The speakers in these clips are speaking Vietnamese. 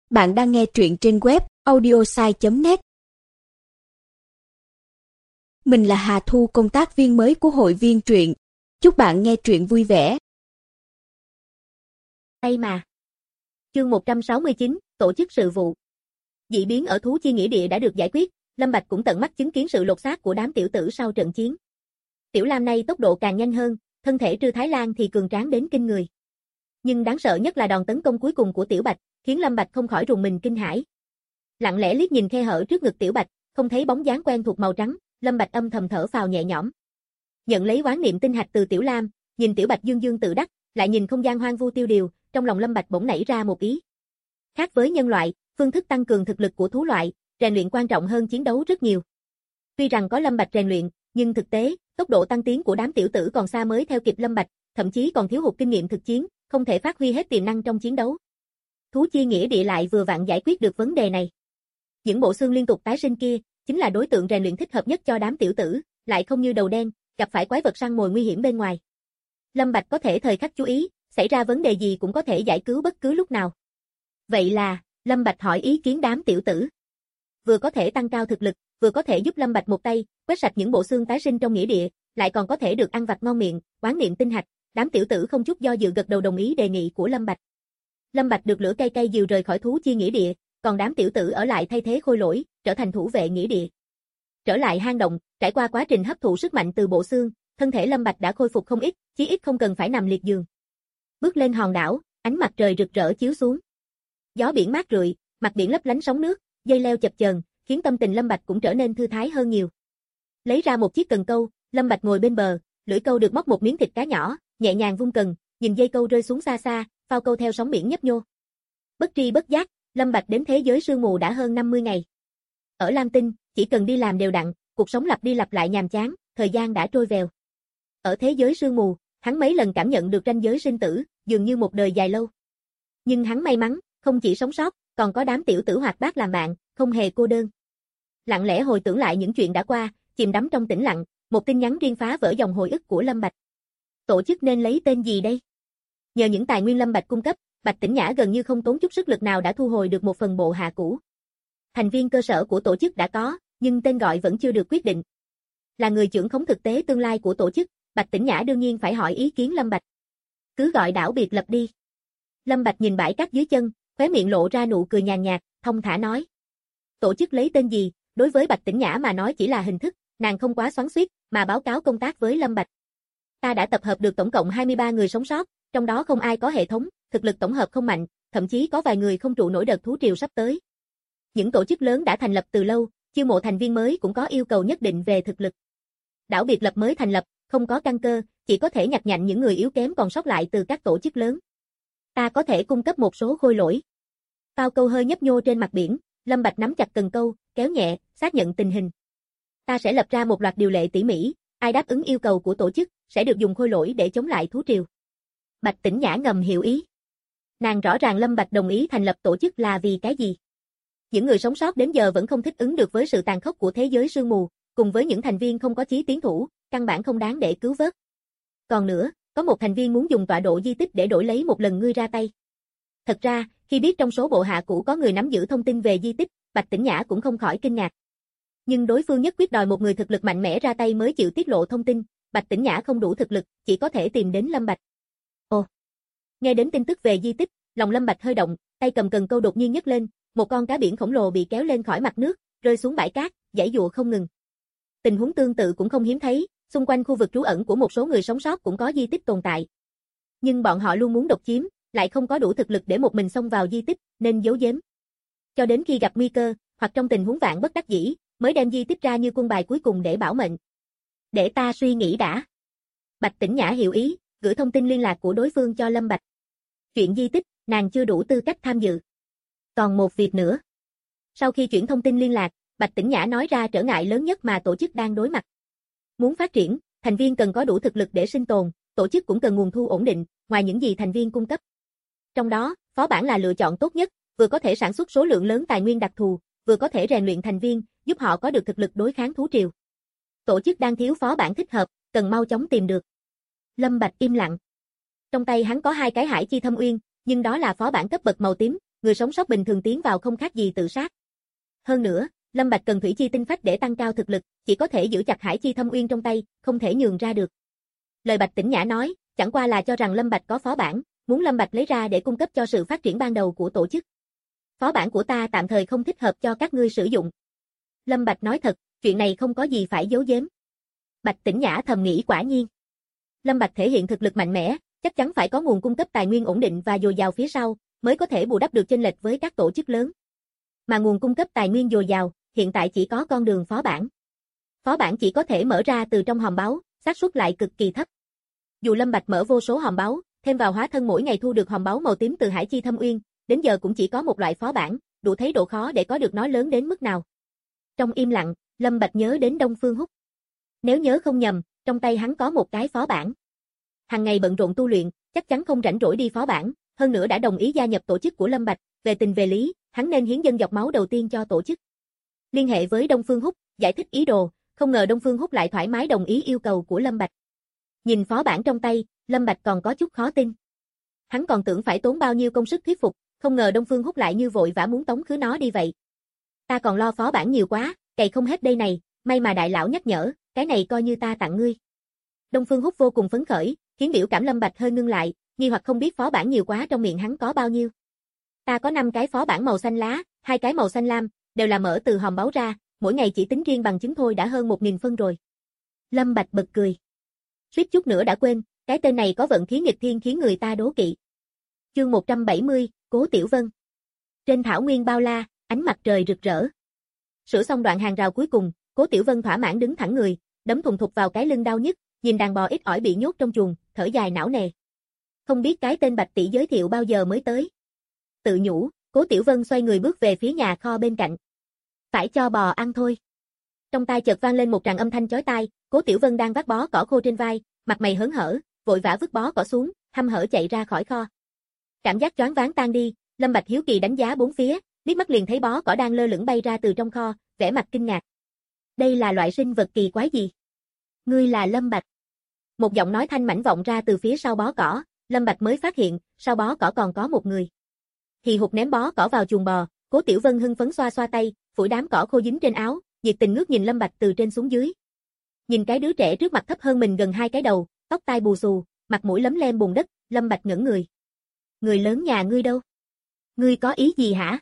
Bạn đang nghe truyện trên web audiosai.net. Mình là Hà Thu, công tác viên mới của hội viên truyện. Chúc bạn nghe truyện vui vẻ. Đây mà. Chương 169, tổ chức sự vụ. Dị biến ở thú chi nghĩa địa đã được giải quyết, Lâm Bạch cũng tận mắt chứng kiến sự lột xác của đám tiểu tử sau trận chiến. Tiểu Lam này tốc độ càng nhanh hơn, thân thể Trư Thái Lan thì cường tráng đến kinh người. Nhưng đáng sợ nhất là đòn tấn công cuối cùng của Tiểu Bạch, khiến Lâm Bạch không khỏi rùng mình kinh hãi. Lặng lẽ liếc nhìn khe hở trước ngực Tiểu Bạch, không thấy bóng dáng quen thuộc màu trắng, Lâm Bạch âm thầm thở phào nhẹ nhõm. Nhận lấy oán niệm tinh hạch từ Tiểu Lam, nhìn Tiểu Bạch dương dương tự đắc, lại nhìn không gian hoang vu tiêu điều, trong lòng Lâm Bạch bỗng nảy ra một ý. Khác với nhân loại, phương thức tăng cường thực lực của thú loại, rèn luyện quan trọng hơn chiến đấu rất nhiều. Tuy rằng có Lâm Bạch rèn luyện, nhưng thực tế, tốc độ tăng tiến của đám tiểu tử còn xa mới theo kịp Lâm Bạch, thậm chí còn thiếu hụt kinh nghiệm thực chiến, không thể phát huy hết tiềm năng trong chiến đấu. Thú chi nghĩa địa lại vừa vặn giải quyết được vấn đề này. Những bộ xương liên tục tái sinh kia, chính là đối tượng rèn luyện thích hợp nhất cho đám tiểu tử, lại không như đầu đen, gặp phải quái vật săn mồi nguy hiểm bên ngoài. Lâm Bạch có thể thời khắc chú ý, xảy ra vấn đề gì cũng có thể giải cứu bất cứ lúc nào. Vậy là, Lâm Bạch hỏi ý kiến đám tiểu tử. Vừa có thể tăng cao thực lực, vừa có thể giúp Lâm Bạch một tay, quét sạch những bộ xương tái sinh trong nghĩa địa, lại còn có thể được ăn vặt ngon miệng, oán niệm tinh hạch, đám tiểu tử không chút do dự gật đầu đồng ý đề nghị của Lâm Bạch. Lâm Bạch được lửa cay cay dìu rời khỏi thú chi nghĩa địa, còn đám tiểu tử ở lại thay thế khôi lỗi, trở thành thủ vệ nghĩa địa. Trở lại hang động, trải qua quá trình hấp thụ sức mạnh từ bộ xương, thân thể Lâm Bạch đã khôi phục không ít, chí ít không cần phải nằm liệt giường. Bước lên hòn đảo, ánh mặt trời rực rỡ chiếu xuống. Gió biển mát rượi, mặt biển lấp lánh sóng nước, dây leo chập chờn, khiến tâm tình Lâm Bạch cũng trở nên thư thái hơn nhiều. Lấy ra một chiếc cần câu, Lâm Bạch ngồi bên bờ, lưỡi câu được móc một miếng thịt cá nhỏ, nhẹ nhàng vung cần, nhìn dây câu rơi xuống xa xa, phao câu theo sóng biển nhấp nhô. Bất tri bất giác, Lâm Bạch đến thế giới sương mù đã hơn 50 ngày. Ở Lam Tinh, chỉ cần đi làm đều đặn, cuộc sống lặp đi lặp lại nhàm chán, thời gian đã trôi vèo. Ở thế giới sương mù, hắn mấy lần cảm nhận được ranh giới sinh tử, dường như một đời dài lâu. Nhưng hắn may mắn, không chỉ sống sót, còn có đám tiểu tử hoạt bát làm bạn, không hề cô đơn. Lặng lẽ hồi tưởng lại những chuyện đã qua, chìm đắm trong tĩnh lặng, một tin nhắn riêng phá vỡ dòng hồi ức của Lâm Bạch. Tổ chức nên lấy tên gì đây? Nhờ những tài nguyên Lâm Bạch cung cấp, Bạch Tĩnh Nhã gần như không tốn chút sức lực nào đã thu hồi được một phần bộ hạ cũ. Thành viên cơ sở của tổ chức đã có, nhưng tên gọi vẫn chưa được quyết định. Là người trưởng khống thực tế tương lai của tổ chức, Bạch Tĩnh Nhã đương nhiên phải hỏi ý kiến Lâm Bạch. Cứ gọi đảo biệt lập đi. Lâm Bạch nhìn bãi cát dưới chân, khóe miệng lộ ra nụ cười nhàn nhạt, thông thả nói. Tổ chức lấy tên gì, đối với Bạch Tĩnh Nhã mà nói chỉ là hình thức, nàng không quá xoắn xuýt, mà báo cáo công tác với Lâm Bạch. Ta đã tập hợp được tổng cộng 23 người sống sót, trong đó không ai có hệ thống, thực lực tổng hợp không mạnh, thậm chí có vài người không trụ nổi đợt thú triều sắp tới. Những tổ chức lớn đã thành lập từ lâu, chiêu mộ thành viên mới cũng có yêu cầu nhất định về thực lực. Đảo biệt lập mới thành lập, không có căn cơ, chỉ có thể nhặt nhạnh những người yếu kém còn sót lại từ các tổ chức lớn. Ta có thể cung cấp một số khôi lỗi. Phao câu hơi nhấp nhô trên mặt biển, Lâm Bạch nắm chặt cần câu, kéo nhẹ, xác nhận tình hình. Ta sẽ lập ra một loạt điều lệ tỉ mỉ, ai đáp ứng yêu cầu của tổ chức, sẽ được dùng khôi lỗi để chống lại thú triều. Bạch Tĩnh Nhã ngầm hiểu ý. Nàng rõ ràng Lâm Bạch đồng ý thành lập tổ chức là vì cái gì. Những người sống sót đến giờ vẫn không thích ứng được với sự tàn khốc của thế giới sương mù, cùng với những thành viên không có chí tiến thủ, căn bản không đáng để cứu vớt. Còn nữa, có một thành viên muốn dùng tọa độ di tích để đổi lấy một lần ngươi ra tay. Thật ra, khi biết trong số bộ hạ cũ có người nắm giữ thông tin về di tích, Bạch Tĩnh Nhã cũng không khỏi kinh ngạc. Nhưng đối phương nhất quyết đòi một người thực lực mạnh mẽ ra tay mới chịu tiết lộ thông tin, Bạch Tĩnh Nhã không đủ thực lực, chỉ có thể tìm đến Lâm Bạch. Ồ! Nghe đến tin tức về di tích, lòng Lâm Bạch hơi động, tay cầm cần câu đột nhiên nhấc lên, một con cá biển khổng lồ bị kéo lên khỏi mặt nước, rơi xuống bãi cát, giãy giụa không ngừng. Tình huống tương tự cũng không hiếm thấy, xung quanh khu vực trú ẩn của một số người sống sót cũng có di tích tồn tại. Nhưng bọn họ luôn muốn độc chiếm, lại không có đủ thực lực để một mình xông vào di tích, nên giấu giếm. Cho đến khi gặp nguy cơ, hoặc trong tình huống vạn bất đắc dĩ, mới đem di tích ra như quân bài cuối cùng để bảo mệnh. Để ta suy nghĩ đã. Bạch Tĩnh Nhã hiểu ý, gửi thông tin liên lạc của đối phương cho Lâm Bạch. Chuyện di tích, nàng chưa đủ tư cách tham dự. Còn một việc nữa. Sau khi chuyển thông tin liên lạc, Bạch Tĩnh Nhã nói ra trở ngại lớn nhất mà tổ chức đang đối mặt. Muốn phát triển, thành viên cần có đủ thực lực để sinh tồn, tổ chức cũng cần nguồn thu ổn định, ngoài những gì thành viên cung cấp. Trong đó, phó bản là lựa chọn tốt nhất, vừa có thể sản xuất số lượng lớn tài nguyên đặc thù, vừa có thể rèn luyện thành viên, giúp họ có được thực lực đối kháng thú triều. Tổ chức đang thiếu phó bản thích hợp, cần mau chóng tìm được. Lâm Bạch im lặng. Trong tay hắn có 2 cái hải chi thâm uyên, nhưng đó là phó bản cấp bậc màu tím, người sống sót bình thường tiến vào không khác gì tự sát. Hơn nữa, Lâm Bạch cần thủy chi tinh phách để tăng cao thực lực, chỉ có thể giữ chặt hải chi thâm uyên trong tay, không thể nhường ra được. Lời Bạch Tĩnh Nhã nói, chẳng qua là cho rằng Lâm Bạch có phó bản, muốn Lâm Bạch lấy ra để cung cấp cho sự phát triển ban đầu của tổ chức. Phó bản của ta tạm thời không thích hợp cho các ngươi sử dụng. Lâm Bạch nói thật, chuyện này không có gì phải giấu giếm. Bạch Tĩnh Nhã thầm nghĩ quả nhiên. Lâm Bạch thể hiện thực lực mạnh mẽ, chắc chắn phải có nguồn cung cấp tài nguyên ổn định và dồi dào phía sau, mới có thể bù đắp được chênh lệch với các tổ chức lớn. Mà nguồn cung cấp tài nguyên dồi dào, hiện tại chỉ có con đường phó bản. Phó bản chỉ có thể mở ra từ trong hòm báu, xác suất lại cực kỳ thấp. Dù Lâm Bạch mở vô số hòm báu, thêm vào hóa thân mỗi ngày thu được hòm báu màu tím từ hải chi thâm uyên, đến giờ cũng chỉ có một loại phó bản, đủ thấy độ khó để có được nó lớn đến mức nào. Trong im lặng, Lâm Bạch nhớ đến Đông Phương Húc. Nếu nhớ không nhầm, trong tay hắn có một cái phó bản. Hàng ngày bận rộn tu luyện, chắc chắn không rảnh rỗi đi phó bản, hơn nữa đã đồng ý gia nhập tổ chức của Lâm Bạch, về tình về lý, hắn nên hiến dâng giọt máu đầu tiên cho tổ chức. Liên hệ với Đông Phương Húc, giải thích ý đồ, không ngờ Đông Phương Húc lại thoải mái đồng ý yêu cầu của Lâm Bạch. Nhìn phó bản trong tay, Lâm Bạch còn có chút khó tin. Hắn còn tưởng phải tốn bao nhiêu công sức thuyết phục, không ngờ Đông Phương Húc lại như vội vã muốn tống khứ nó đi vậy. Ta còn lo phó bản nhiều quá, cày không hết đây này, may mà đại lão nhắc nhở, cái này coi như ta tặng ngươi. Đông Phương Húc vô cùng phấn khởi, khiến biểu cảm Lâm Bạch hơi ngưng lại, nghi hoặc không biết phó bản nhiều quá trong miệng hắn có bao nhiêu. Ta có 5 cái phó bản màu xanh lá, 2 cái màu xanh lam, đều là mở từ hòm báu ra, mỗi ngày chỉ tính riêng bằng chứng thôi đã hơn 1000 phân rồi. Lâm Bạch bật cười. Suýt chút nữa đã quên, cái tên này có vận khí nghịch thiên khiến người ta đố kỵ. Chương 170, Cố Tiểu Vân. Trên thảo nguyên bao la, ánh mặt trời rực rỡ. Sửa xong đoạn hàng rào cuối cùng, Cố Tiểu Vân thỏa mãn đứng thẳng người, đấm thùng thục vào cái lưng đau nhức, nhìn đàn bò ít ỏi bị nhốt trong chuồng, thở dài não nề. Không biết cái tên Bạch tỷ giới thiệu bao giờ mới tới. Tự nhủ, Cố Tiểu Vân xoay người bước về phía nhà kho bên cạnh. Phải cho bò ăn thôi. Trong tai chợt vang lên một tràng âm thanh chói tai, Cố Tiểu Vân đang vác bó cỏ khô trên vai, mặt mày hớn hở, vội vã vứt bó cỏ xuống, hăm hở chạy ra khỏi kho. Cảm giác choáng váng tan đi, Lâm Bạch hiếu kỳ đánh giá bốn phía, liếc mắt liền thấy bó cỏ đang lơ lửng bay ra từ trong kho, vẻ mặt kinh ngạc. Đây là loại sinh vật kỳ quái gì? Ngươi là Lâm Bạch. Một giọng nói thanh mảnh vọng ra từ phía sau bó cỏ, Lâm Bạch mới phát hiện, sau bó cỏ còn có một người. Hì hục ném bó cỏ vào chuồng bò, Cố Tiểu Vân hưng phấn xoa xoa tay, phủi đám cỏ khô dính trên áo, nhiệt tình ngước nhìn Lâm Bạch từ trên xuống dưới. Nhìn cái đứa trẻ trước mặt thấp hơn mình gần 2 cái đầu, tóc tai bù xù, mặt mũi lấm lem bùn đất, Lâm Bạch ngẩn người. Người lớn nhà ngươi đâu? Ngươi có ý gì hả?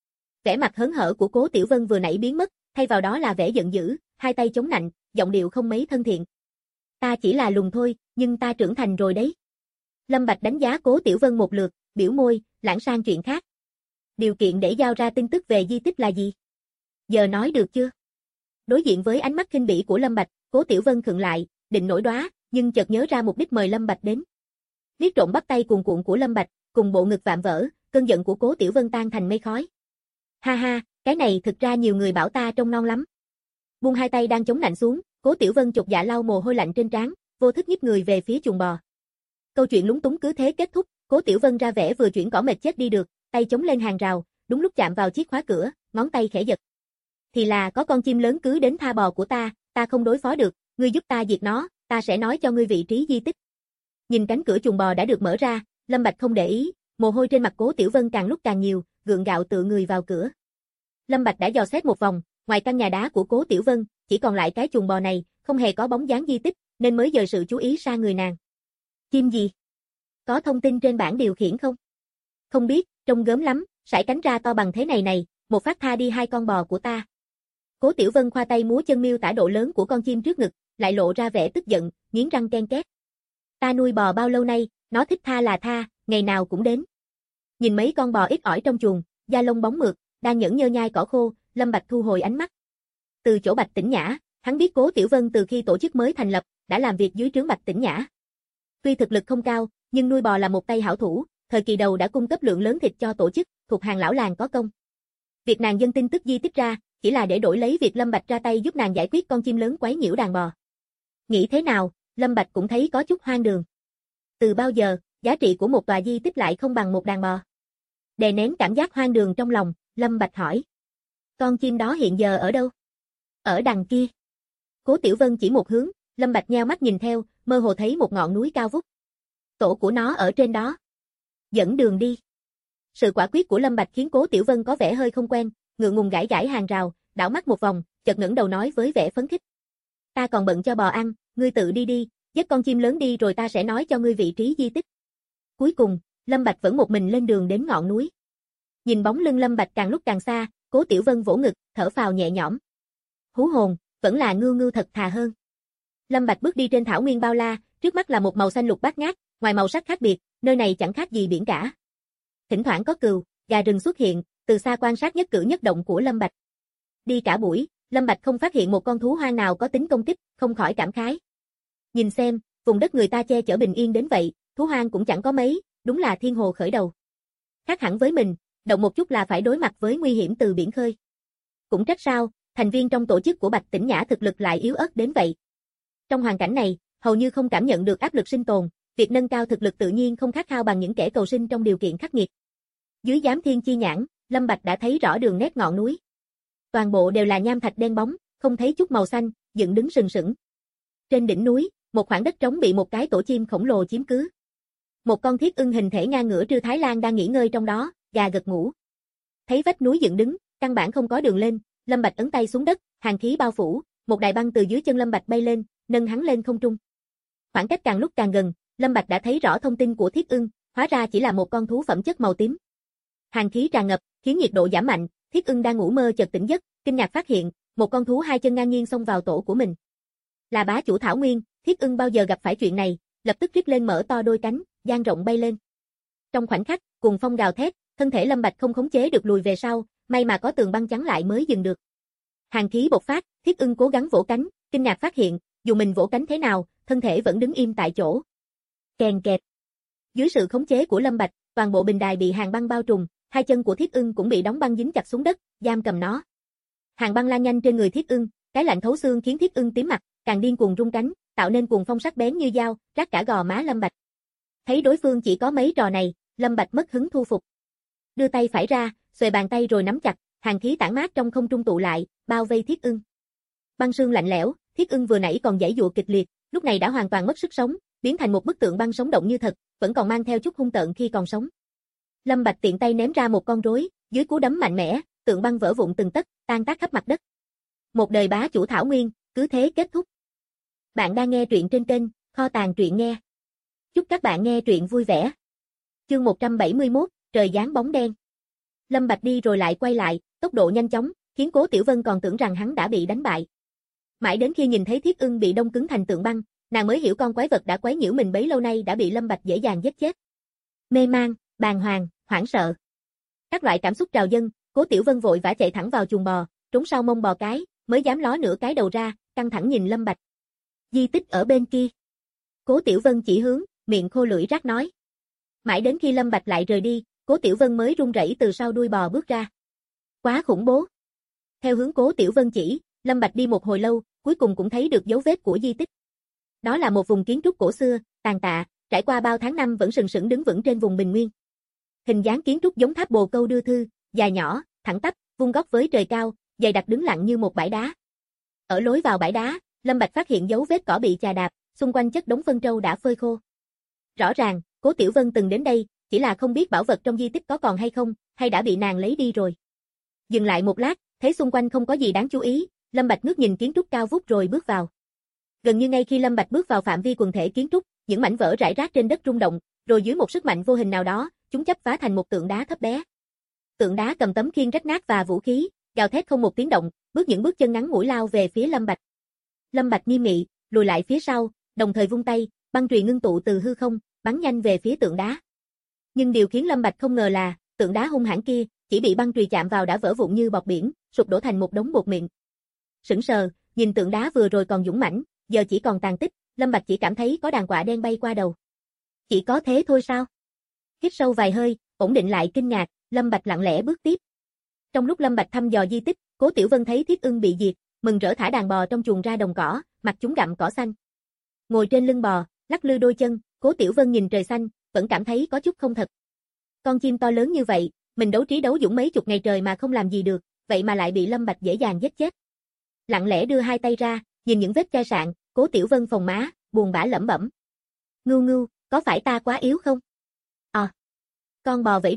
Vẻ mặt hớn hở của Cố Tiểu Vân vừa nãy biến mất, thay vào đó là vẻ giận dữ, hai tay chống nạnh, giọng điệu không mấy thân thiện. Ta chỉ là lùn thôi, nhưng ta trưởng thành rồi đấy. Lâm Bạch đánh giá Cố Tiểu Vân một lượt, biểu môi, lãng sang chuyện khác. Điều kiện để giao ra tin tức về di tích là gì? Giờ nói được chưa? Đối diện với ánh mắt khinh bỉ của Lâm Bạch, Cố Tiểu Vân khựng lại, định nổi đoá, nhưng chợt nhớ ra mục đích mời Lâm Bạch đến. Liếc trộm bắt tay cuồn cuộn của Lâm Bạch, cùng bộ ngực vạm vỡ, cơn giận của Cố Tiểu Vân tan thành mây khói. Ha ha, cái này thực ra nhiều người bảo ta trông non lắm. Buông hai tay đang chống nạnh xuống, Cố Tiểu Vân chột dạ lau mồ hôi lạnh trên trán, vô thức nhích người về phía chuồng bò. Câu chuyện lúng túng cứ thế kết thúc, Cố Tiểu Vân ra vẻ vừa chuyển cỏ mệt chết đi được, tay chống lên hàng rào, đúng lúc chạm vào chiếc khóa cửa, ngón tay khẽ giật. Thì là có con chim lớn cứ đến tha bò của ta không đối phó được, ngươi giúp ta diệt nó, ta sẽ nói cho ngươi vị trí di tích. Nhìn cánh cửa chuồng bò đã được mở ra, Lâm Bạch không để ý, mồ hôi trên mặt Cố Tiểu Vân càng lúc càng nhiều, gượng gạo tựa người vào cửa. Lâm Bạch đã dò xét một vòng, ngoài căn nhà đá của Cố Tiểu Vân, chỉ còn lại cái chuồng bò này, không hề có bóng dáng di tích, nên mới dời sự chú ý sang người nàng. Chim gì? Có thông tin trên bảng điều khiển không? Không biết, trông gớm lắm, sải cánh ra to bằng thế này này, một phát tha đi 2 con bò của ta. Cố Tiểu Vân khoa tay múa chân miêu tả độ lớn của con chim trước ngực, lại lộ ra vẻ tức giận, nghiến răng ken két. Ta nuôi bò bao lâu nay, nó thích tha là tha, ngày nào cũng đến. Nhìn mấy con bò ít ỏi trong chuồng, da lông bóng mượt, đang nhẫn nhơ nhai cỏ khô, Lâm Bạch thu hồi ánh mắt. Từ chỗ Bạch Tĩnh Nhã, hắn biết Cố Tiểu Vân từ khi tổ chức mới thành lập, đã làm việc dưới trướng Bạch Tĩnh Nhã. Tuy thực lực không cao, nhưng nuôi bò là một tay hảo thủ, thời kỳ đầu đã cung cấp lượng lớn thịt cho tổ chức, thuộc hàng lão làng có công. Việc nàng dâng tin tức di tích ra, chỉ là để đổi lấy việc Lâm Bạch ra tay giúp nàng giải quyết con chim lớn quấy nhiễu đàn bò. Nghĩ thế nào, Lâm Bạch cũng thấy có chút hoang đường. Từ bao giờ, giá trị của một tòa di tích lại không bằng một đàn bò? Đè nén cảm giác hoang đường trong lòng, Lâm Bạch hỏi. Con chim đó hiện giờ ở đâu? Ở đằng kia. Cố Tiểu Vân chỉ một hướng, Lâm Bạch nheo mắt nhìn theo, mơ hồ thấy một ngọn núi cao vút. Tổ của nó ở trên đó. Dẫn đường đi. Sự quả quyết của Lâm Bạch khiến Cố Tiểu Vân có vẻ hơi không quen, ngượng ngùng gãi gãi hàng rào, đảo mắt một vòng, chợt ngẩng đầu nói với vẻ phấn khích. Ta còn bận cho bò ăn, ngươi tự đi đi, giết con chim lớn đi rồi ta sẽ nói cho ngươi vị trí di tích. Cuối cùng, Lâm Bạch vẫn một mình lên đường đến ngọn núi. Nhìn bóng lưng Lâm Bạch càng lúc càng xa, Cố Tiểu Vân vỗ ngực, thở phào nhẹ nhõm. Hú hồn, vẫn là ngưu ngưu thật thà hơn. Lâm Bạch bước đi trên thảo nguyên bao la, trước mắt là một màu xanh lục bát ngát, ngoài màu sắc khác biệt, nơi này chẳng khác gì biển cả. Thỉnh thoảng có cừu, gà rừng xuất hiện, từ xa quan sát nhất cử nhất động của Lâm Bạch. Đi cả buổi, Lâm Bạch không phát hiện một con thú hoang nào có tính công kích, không khỏi cảm khái. Nhìn xem, vùng đất người ta che chở bình yên đến vậy, thú hoang cũng chẳng có mấy, đúng là thiên hồ khởi đầu. Khác hẳn với mình, động một chút là phải đối mặt với nguy hiểm từ biển khơi. Cũng trách sao, thành viên trong tổ chức của Bạch Tĩnh Nhã thực lực lại yếu ớt đến vậy. Trong hoàn cảnh này, hầu như không cảm nhận được áp lực sinh tồn, việc nâng cao thực lực tự nhiên không khát khao bằng những kẻ cầu sinh trong điều kiện khắc nghiệt. Dưới giám thiên chi nhãn, Lâm Bạch đã thấy rõ đường nét ngọn núi. Toàn bộ đều là nham thạch đen bóng, không thấy chút màu xanh, dựng đứng sừng sững. Trên đỉnh núi, một khoảng đất trống bị một cái tổ chim khổng lồ chiếm cứ. Một con thiết ưng hình thể ngang ngửa Trư Thái Lan đang nghỉ ngơi trong đó, gà gật ngủ. Thấy vách núi dựng đứng, căn bản không có đường lên, Lâm Bạch ấn tay xuống đất, hàn khí bao phủ, một đại băng từ dưới chân Lâm Bạch bay lên, nâng hắn lên không trung. Khoảng cách càng lúc càng gần, Lâm Bạch đã thấy rõ thông tin của thiết ưng, hóa ra chỉ là một con thú phẩm chất màu tím. Hàn khí tràn ngập, khiến nhiệt độ giảm mạnh, thiết ưng đang ngủ mơ chợt tỉnh giấc, kinh ngạc phát hiện, một con thú hai chân ngang nhiên xông vào tổ của mình. Là bá chủ thảo nguyên, thiết ưng bao giờ gặp phải chuyện này, lập tức rít lên mở to đôi cánh, dang rộng bay lên. Trong khoảnh khắc, cuồng phong gào thét, thân thể Lâm Bạch không khống chế được lùi về sau, may mà có tường băng chắn lại mới dừng được. Hàn khí bộc phát, thiết ưng cố gắng vỗ cánh, kinh ngạc phát hiện, dù mình vỗ cánh thế nào, thân thể vẫn đứng im tại chỗ. Kèn kẹt. Dưới sự khống chế của Lâm Bạch, toàn bộ bình đài bị hàn băng bao trùm, hai chân của thiết ưng cũng bị đóng băng dính chặt xuống đất, giam cầm nó. Hàn băng lan nhanh trên người thiết ưng, cái lạnh thấu xương khiến thiết ưng tím mặt, càng điên cuồng rung cánh, tạo nên cuồng phong sắc bén như dao, rát cả gò má Lâm Bạch. Thấy đối phương chỉ có mấy trò này, Lâm Bạch mất hứng thu phục. Đưa tay phải ra, xuề bàn tay rồi nắm chặt, hàn khí tản mát trong không trung tụ lại, bao vây thiết ưng. Băng sương lạnh lẽo, thiết ưng vừa nãy còn giãy giụa kịch liệt, lúc này đã hoàn toàn mất sức sống, biến thành một bức tượng băng sống động như thật, vẫn còn mang theo chút hung tợn khi còn sống. Lâm Bạch tiện tay ném ra một con rối, dưới cú đấm mạnh mẽ, tượng băng vỡ vụn từng tấc, tan tác khắp mặt đất. Một đời bá chủ thảo nguyên, cứ thế kết thúc. Bạn đang nghe truyện trên kênh Kho tàng truyện nghe. Chúc các bạn nghe truyện vui vẻ. Chương 171, trời giáng bóng đen. Lâm Bạch đi rồi lại quay lại, tốc độ nhanh chóng, khiến Cố Tiểu Vân còn tưởng rằng hắn đã bị đánh bại. Mãi đến khi nhìn thấy thiết ưng bị đông cứng thành tượng băng, nàng mới hiểu con quái vật đã quấy nhiễu mình bấy lâu nay đã bị Lâm Bạch dễ dàng giết chết. Mê mang, bàng hoàng, hoảng sợ. Các loại cảm xúc trào dâng, Cố Tiểu Vân vội vã chạy thẳng vào chuồng bò, trốn sau mông bò cái, mới dám ló nửa cái đầu ra, căng thẳng nhìn Lâm Bạch. Di tích ở bên kia. Cố Tiểu Vân chỉ hướng, miệng khô lưỡi rát nói. Mãi đến khi Lâm Bạch lại rời đi, Cố Tiểu Vân mới run rẩy từ sau đuôi bò bước ra. Quá khủng bố. Theo hướng Cố Tiểu Vân chỉ, Lâm Bạch đi một hồi lâu, cuối cùng cũng thấy được dấu vết của di tích. Đó là một vùng kiến trúc cổ xưa, tàn tạ, trải qua bao tháng năm vẫn sừng sững đứng vững trên vùng bình nguyên. Hình dáng kiến trúc giống tháp bồ câu đưa thư, dài nhỏ, thẳng tắp, vuông góc với trời cao, dày đặc đứng lặng như một bãi đá. Ở lối vào bãi đá, Lâm Bạch phát hiện dấu vết cỏ bị chà đạp, xung quanh chất đống phân trâu đã phơi khô. Rõ ràng, Cố Tiểu Vân từng đến đây, chỉ là không biết bảo vật trong di tích có còn hay không, hay đã bị nàng lấy đi rồi. Dừng lại một lát, thấy xung quanh không có gì đáng chú ý, Lâm Bạch ngước nhìn kiến trúc cao vút rồi bước vào. Gần như ngay khi Lâm Bạch bước vào phạm vi quần thể kiến trúc, những mảnh vỡ rải rác trên đất rung động, rồi dưới một sức mạnh vô hình nào đó, chúng chấp phá thành một tượng đá thấp bé. Tượng đá cầm tấm khiên rách nát và vũ khí, gào thét không một tiếng động, bước những bước chân ngắn ngủi lao về phía Lâm Bạch. Lâm Bạch nghiêm nghị, lùi lại phía sau, đồng thời vung tay, băng chùy ngưng tụ từ hư không, bắn nhanh về phía tượng đá. Nhưng điều khiến Lâm Bạch không ngờ là, tượng đá hung hãn kia, chỉ bị băng chùy chạm vào đã vỡ vụn như bọt biển, sụp đổ thành một đống bột mịn. Sững sờ, nhìn tượng đá vừa rồi còn dũng mãnh, giờ chỉ còn tàn tích, Lâm Bạch chỉ cảm thấy có đàn quạ đen bay qua đầu. Chỉ có thế thôi sao? Hít sâu vài hơi, ổn định lại kinh ngạc, Lâm Bạch lặng lẽ bước tiếp. Trong lúc Lâm Bạch thăm dò di tích, Cố Tiểu Vân thấy thiết ưng bị diệt, mừng rỡ thả đàn bò trong chuồng ra đồng cỏ, mặc chúng gặm cỏ xanh. Ngồi trên lưng bò, lắc lư đôi chân, Cố Tiểu Vân nhìn trời xanh, vẫn cảm thấy có chút không thật. Con chim to lớn như vậy, mình đấu trí đấu dũng mấy chục ngày trời mà không làm gì được, vậy mà lại bị Lâm Bạch dễ dàng giết chết. Lặng lẽ đưa hai tay ra, nhìn những vết chai sạn, Cố Tiểu Vân phồng má, buồn bã lẩm bẩm. Ngưu ngưu, có phải ta quá yếu không? Con bò vẫy đuôi,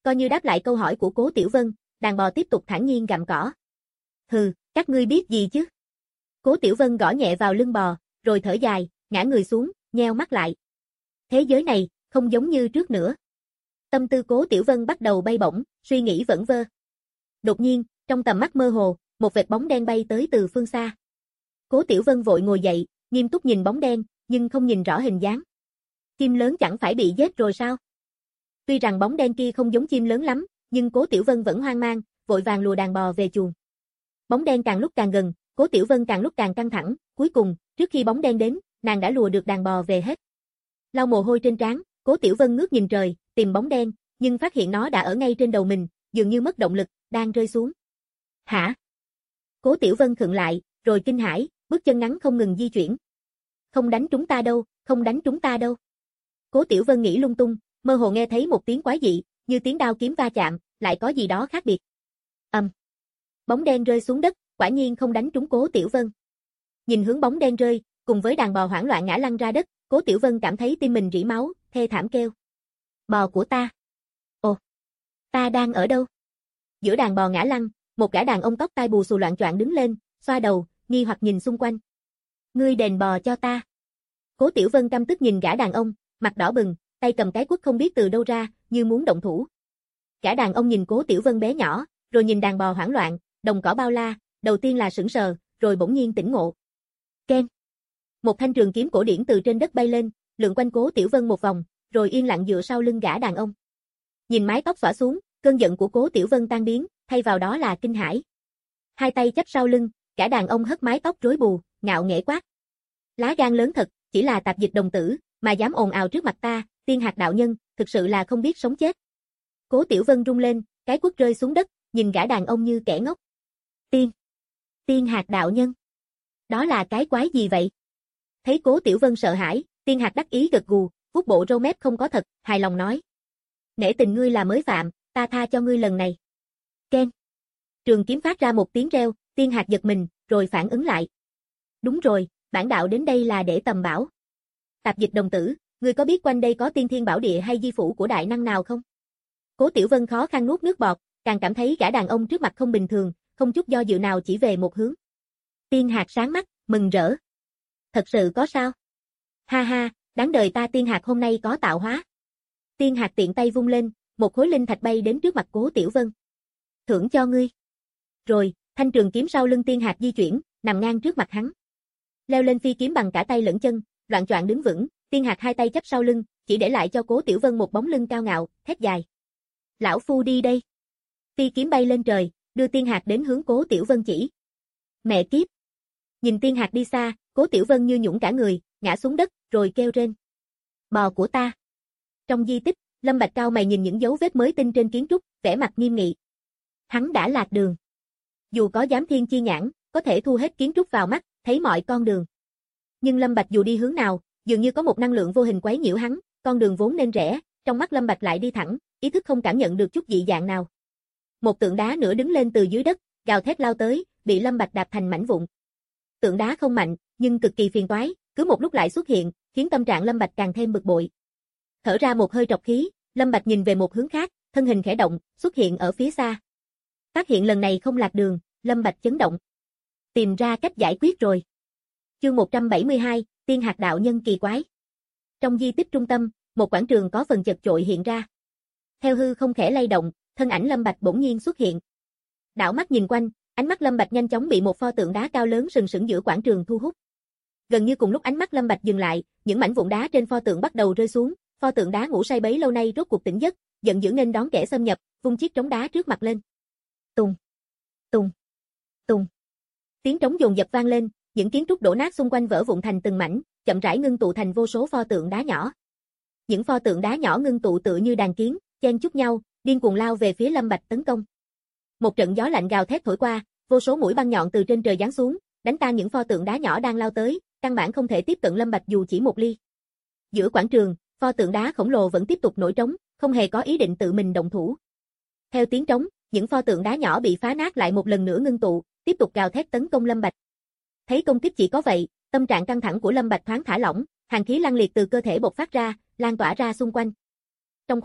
coi như đáp lại câu hỏi của Cố Tiểu Vân, đàn bò tiếp tục thản nhiên gặm cỏ. Hừ, các ngươi biết gì chứ? Cố Tiểu Vân gõ nhẹ vào lưng bò, rồi thở dài, ngã người xuống, nheo mắt lại. Thế giới này, không giống như trước nữa. Tâm tư Cố Tiểu Vân bắt đầu bay bổng, suy nghĩ vẩn vơ. Đột nhiên, trong tầm mắt mơ hồ, một vệt bóng đen bay tới từ phương xa. Cố Tiểu Vân vội ngồi dậy, nghiêm túc nhìn bóng đen, nhưng không nhìn rõ hình dáng. Chim lớn chẳng phải bị giết rồi sao? Tuy rằng bóng đen kia không giống chim lớn lắm, nhưng Cố Tiểu Vân vẫn hoang mang, vội vàng lùa đàn bò về chuồng. Bóng đen càng lúc càng gần, Cố Tiểu Vân càng lúc càng căng thẳng, cuối cùng, trước khi bóng đen đến, nàng đã lùa được đàn bò về hết. Lau mồ hôi trên trán, Cố Tiểu Vân ngước nhìn trời, tìm bóng đen, nhưng phát hiện nó đã ở ngay trên đầu mình, dường như mất động lực, đang rơi xuống. Hả? Cố Tiểu Vân khựng lại, rồi kinh hãi, bước chân ngắn không ngừng di chuyển. Không đánh chúng ta đâu, không đánh chúng ta đâu. Cố Tiểu Vân nghĩ lung tung, mơ hồ nghe thấy một tiếng quái dị, như tiếng đao kiếm va chạm, lại có gì đó khác biệt. Bóng đen rơi xuống đất, quả nhiên không đánh trúng Cố Tiểu Vân. Nhìn hướng bóng đen rơi, cùng với đàn bò hoảng loạn ngã lăn ra đất, Cố Tiểu Vân cảm thấy tim mình rỉ máu, thê thảm kêu. Bò của ta. Ồ, ta đang ở đâu? Giữa đàn bò ngã lăn, một gã đàn ông tóc tai bù xù loạn choạng đứng lên, xoa đầu, nghi hoặc nhìn xung quanh. Ngươi đền bò cho ta. Cố Tiểu Vân căm tức nhìn gã đàn ông, mặt đỏ bừng, tay cầm cái quất không biết từ đâu ra, như muốn động thủ. Gã đàn ông nhìn Cố Tiểu Vân bé nhỏ, rồi nhìn đàn bò hoảng loạn, đồng cỏ bao la, đầu tiên là sững sờ, rồi bỗng nhiên tỉnh ngộ. Ken. Một thanh trường kiếm cổ điển từ trên đất bay lên, lượn quanh Cố Tiểu Vân một vòng, rồi yên lặng dựa sau lưng gã đàn ông. Nhìn mái tóc xõa xuống, cơn giận của Cố Tiểu Vân tan biến, thay vào đó là kinh hãi. Hai tay chắp sau lưng, gã đàn ông hất mái tóc rối bù, ngạo nghễ quát. Lá gan lớn thật, chỉ là tạp dịch đồng tử, mà dám ồn ào trước mặt ta, Tiên Hạc đạo nhân, thực sự là không biết sống chết. Cố Tiểu Vân rung lên, cái quất rơi xuống đất, nhìn gã đàn ông như kẻ ngốc. Tiên Hạc đạo nhân. Đó là cái quái gì vậy? Thấy Cố Tiểu Vân sợ hãi, Tiên Hạc đắc ý gật gù, vuốt bộ râu mép không có thật, hài lòng nói. Nể tình ngươi là mới phạm, ta tha cho ngươi lần này. Ken. Trường kiếm phát ra một tiếng reo, Tiên Hạc giật mình, rồi phản ứng lại. Đúng rồi, bản đạo đến đây là để tầm bảo. Tạp dịch đồng tử, ngươi có biết quanh đây có tiên thiên bảo địa hay di phủ của đại năng nào không? Cố Tiểu Vân khó khăn nuốt nước bọt, càng cảm thấy gã đàn ông trước mặt không bình thường, không chút do dự nào chỉ về một hướng. Tiên Hạc sáng mắt, mừng rỡ. Thật sự có sao? Ha ha, đáng đời ta Tiên Hạc hôm nay có tạo hóa. Tiên Hạc tiện tay vung lên, một khối linh thạch bay đến trước mặt Cố Tiểu Vân. Thưởng cho ngươi. Rồi, thanh trường kiếm sau lưng Tiên Hạc di chuyển, nằm ngang trước mặt hắn. Leo lên phi kiếm bằng cả tay lẫn chân, loạng choạng đứng vững, Tiên Hạc hai tay chắp sau lưng, chỉ để lại cho Cố Tiểu Vân một bóng lưng cao ngạo, thét dài. Lão phu đi đây. Phi kiếm bay lên trời, đưa Tiên Hạc đến hướng Cố Tiểu Vân chỉ. Mẹ kiếp. Nhìn Tiên Hạc đi xa, Cố Tiểu Vân như nhũn cả người, ngã xuống đất, rồi kêu rên. Bò của ta. Trong di tích, Lâm Bạch cau mày nhìn những dấu vết mới tinh trên kiến trúc, vẻ mặt nghiêm nghị. Hắn đã lạc đường. Dù có giám thiên chi nhãn, có thể thu hết kiến trúc vào mắt, thấy mọi con đường. Nhưng Lâm Bạch dù đi hướng nào, dường như có một năng lượng vô hình quấy nhiễu hắn, con đường vốn nên rẽ, trong mắt Lâm Bạch lại đi thẳng, ý thức không cảm nhận được chút dị dạng nào. Một tượng đá nữa đứng lên từ dưới đất, gào thét lao tới, bị Lâm Bạch đạp thành mảnh vụn. Tượng đá không mạnh, nhưng cực kỳ phiền toái, cứ một lúc lại xuất hiện, khiến tâm trạng Lâm Bạch càng thêm bực bội. Thở ra một hơi trọc khí, Lâm Bạch nhìn về một hướng khác, thân hình khẽ động, xuất hiện ở phía xa. Phát hiện lần này không lạc đường, Lâm Bạch chấn động. Tìm ra cách giải quyết rồi. Chương 172, Tiên Hạc đạo nhân kỳ quái. Trong di tích trung tâm, một quảng trường có phần chật chội hiện ra. Theo hư không khẽ lay động, thân ảnh Lâm Bạch bỗng nhiên xuất hiện. Đảo mắt nhìn quanh, ánh mắt Lâm Bạch nhanh chóng bị một pho tượng đá cao lớn sừng sững giữa quảng trường thu hút. Gần như cùng lúc ánh mắt Lâm Bạch dừng lại, những mảnh vụn đá trên pho tượng bắt đầu rơi xuống, pho tượng đá ngủ say bấy lâu nay rốt cuộc tỉnh giấc, giận dữ nghênh đón kẻ xâm nhập, vung chiếc trống đá trước mặt lên. Tùng, tùng, tùng. Tiếng trống dồn dập vang lên, những kiến trúc đổ nát xung quanh vỡ vụn thành từng mảnh, chậm rãi ngưng tụ thành vô số pho tượng đá nhỏ. Những pho tượng đá nhỏ ngưng tụ tựa như đàn kiến, chen chúc nhau, điên cuồng lao về phía Lâm Bạch tấn công. Một trận gió lạnh gào thét thổi qua, vô số mũi băng nhọn từ trên trời giáng xuống, đánh tan những pho tượng đá nhỏ đang lao tới, căn bản không thể tiếp cận Lâm Bạch dù chỉ một ly. Giữa quảng trường, pho tượng đá khổng lồ vẫn tiếp tục nổi trống, không hề có ý định tự mình động thủ. Theo tiếng trống, những pho tượng đá nhỏ bị phá nát lại một lần nữa ngưng tụ, tiếp tục gào thét tấn công Lâm Bạch. Thấy công kích chỉ có vậy, tâm trạng căng thẳng của Lâm Bạch thoáng thả lỏng, hàn khí lăng liệt từ cơ thể bộc phát ra, lan tỏa ra xung quanh. Trong khoảnh khắc,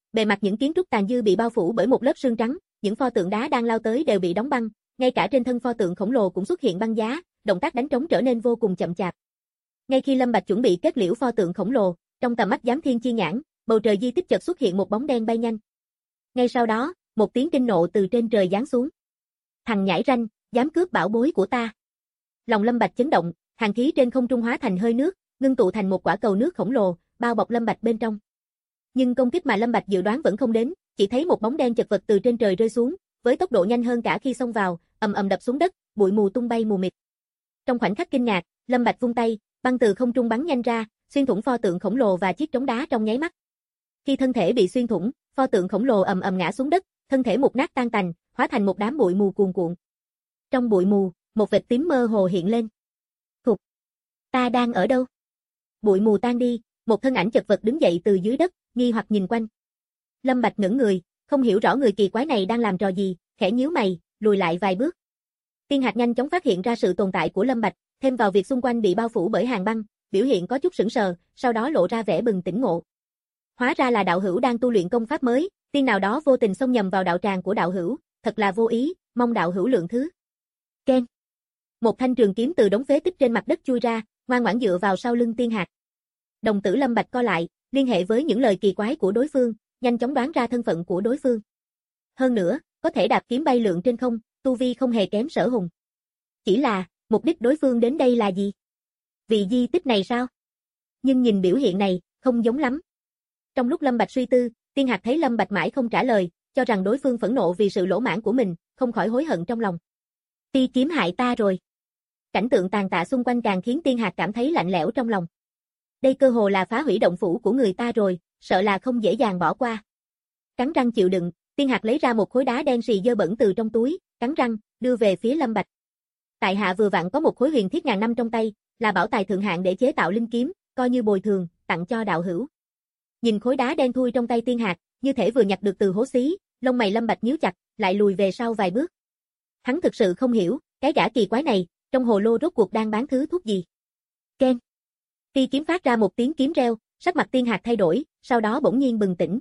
Bề mặt những kiến trúc tàn dư bị bao phủ bởi một lớp sương trắng, những pho tượng đá đang lao tới đều bị đóng băng, ngay cả trên thân pho tượng khổng lồ cũng xuất hiện băng giá, động tác đánh trống trở nên vô cùng chậm chạp. Ngay khi Lâm Bạch chuẩn bị kết liễu pho tượng khổng lồ, trong tầm mắt giám thiên chi nhãn, bầu trời di tích chợt xuất hiện một bóng đen bay nhanh. Ngay sau đó, một tiếng kinh nộ từ trên trời giáng xuống. Thằng nhãi ranh, dám cướp bảo bối của ta. Lòng Lâm Bạch chấn động, hàn khí trên không trung hóa thành hơi nước, ngưng tụ thành một quả cầu nước khổng lồ, bao bọc Lâm Bạch bên trong. Nhưng công kích mà Lâm Bạch dự đoán vẫn không đến, chỉ thấy một bóng đen chật vật từ trên trời rơi xuống, với tốc độ nhanh hơn cả khi xông vào, ầm ầm đập xuống đất, bụi mù tung bay mù mịt. Trong khoảnh khắc kinh ngạc, Lâm Bạch vung tay, băng từ không trung bắn nhanh ra, xuyên thủng pho tượng khổng lồ và chiếc trống đá trong nháy mắt. Khi thân thể bị xuyên thủng, pho tượng khổng lồ ầm ầm ngã xuống đất, thân thể mục nát tan tành, hóa thành một đám bụi mù cuồn cuộn. Trong bụi mù, một vệt tím mơ hồ hiện lên. Thục, ta đang ở đâu? Bụi mù tan đi, một thân ảnh chật vật đứng dậy từ dưới đất, nghi hoặc nhìn quanh. Lâm Bạch ngẩn người, không hiểu rõ người kỳ quái này đang làm trò gì, khẽ nhíu mày, lùi lại vài bước. Tiên Hạc nhanh chóng phát hiện ra sự tồn tại của Lâm Bạch, thêm vào việc xung quanh bị bao phủ bởi hàng băng, biểu hiện có chút sững sờ, sau đó lộ ra vẻ bừng tỉnh ngộ. Hóa ra là đạo hữu đang tu luyện công pháp mới, tiên nào đó vô tình xông nhầm vào đạo tràng của đạo hữu, thật là vô ý, mong đạo hữu lượng thứ. Ken. Một thanh trường kiếm từ đống phế tích trên mặt đất chui ra, ngoan ngoãn dựa vào sau lưng Tiên Hạc. Đồng tử Lâm Bạch co lại, liên hệ với những lời kỳ quái của đối phương, nhanh chóng đoán ra thân phận của đối phương. Hơn nữa, có thể đạp kiếm bay lượn trên không, tu vi không hề kém Sở Hùng. Chỉ là, mục đích đối phương đến đây là gì? Vì di tích này sao? Nhưng nhìn biểu hiện này, không giống lắm. Trong lúc Lâm Bạch suy tư, Tiên Hạc thấy Lâm Bạch mãi không trả lời, cho rằng đối phương phẫn nộ vì sự lỗ mãn của mình, không khỏi hối hận trong lòng. Ti kiếm hại ta rồi. Cảnh tượng tàn tạ xung quanh càng khiến Tiên Hạc cảm thấy lạnh lẽo trong lòng. Đây cơ hồ là phá hủy động phủ của người ta rồi, sợ là không dễ dàng bỏ qua. Cắn răng chịu đựng, Tiên Hạc lấy ra một khối đá đen xì dơ bẩn từ trong túi, cắn răng, đưa về phía Lâm Bạch. Tại hạ vừa vặn có một khối huyền thiết ngàn năm trong tay, là bảo tài thượng hạng để chế tạo linh kiếm, coi như bồi thường, tặng cho đạo hữu. Nhìn khối đá đen thui trong tay Tiên Hạc, như thể vừa nhặt được từ hố xí, lông mày Lâm Bạch nhíu chặt, lại lùi về sau vài bước. Hắn thực sự không hiểu, cái gã kỳ quái này, trong hồ lô rốt cuộc đang bán thứ thuốc gì. Ken. Ti kiếm phát ra một tiếng kiếm reo, sắc mặt Tiên Hạc thay đổi, sau đó bỗng nhiên bừng tỉnh.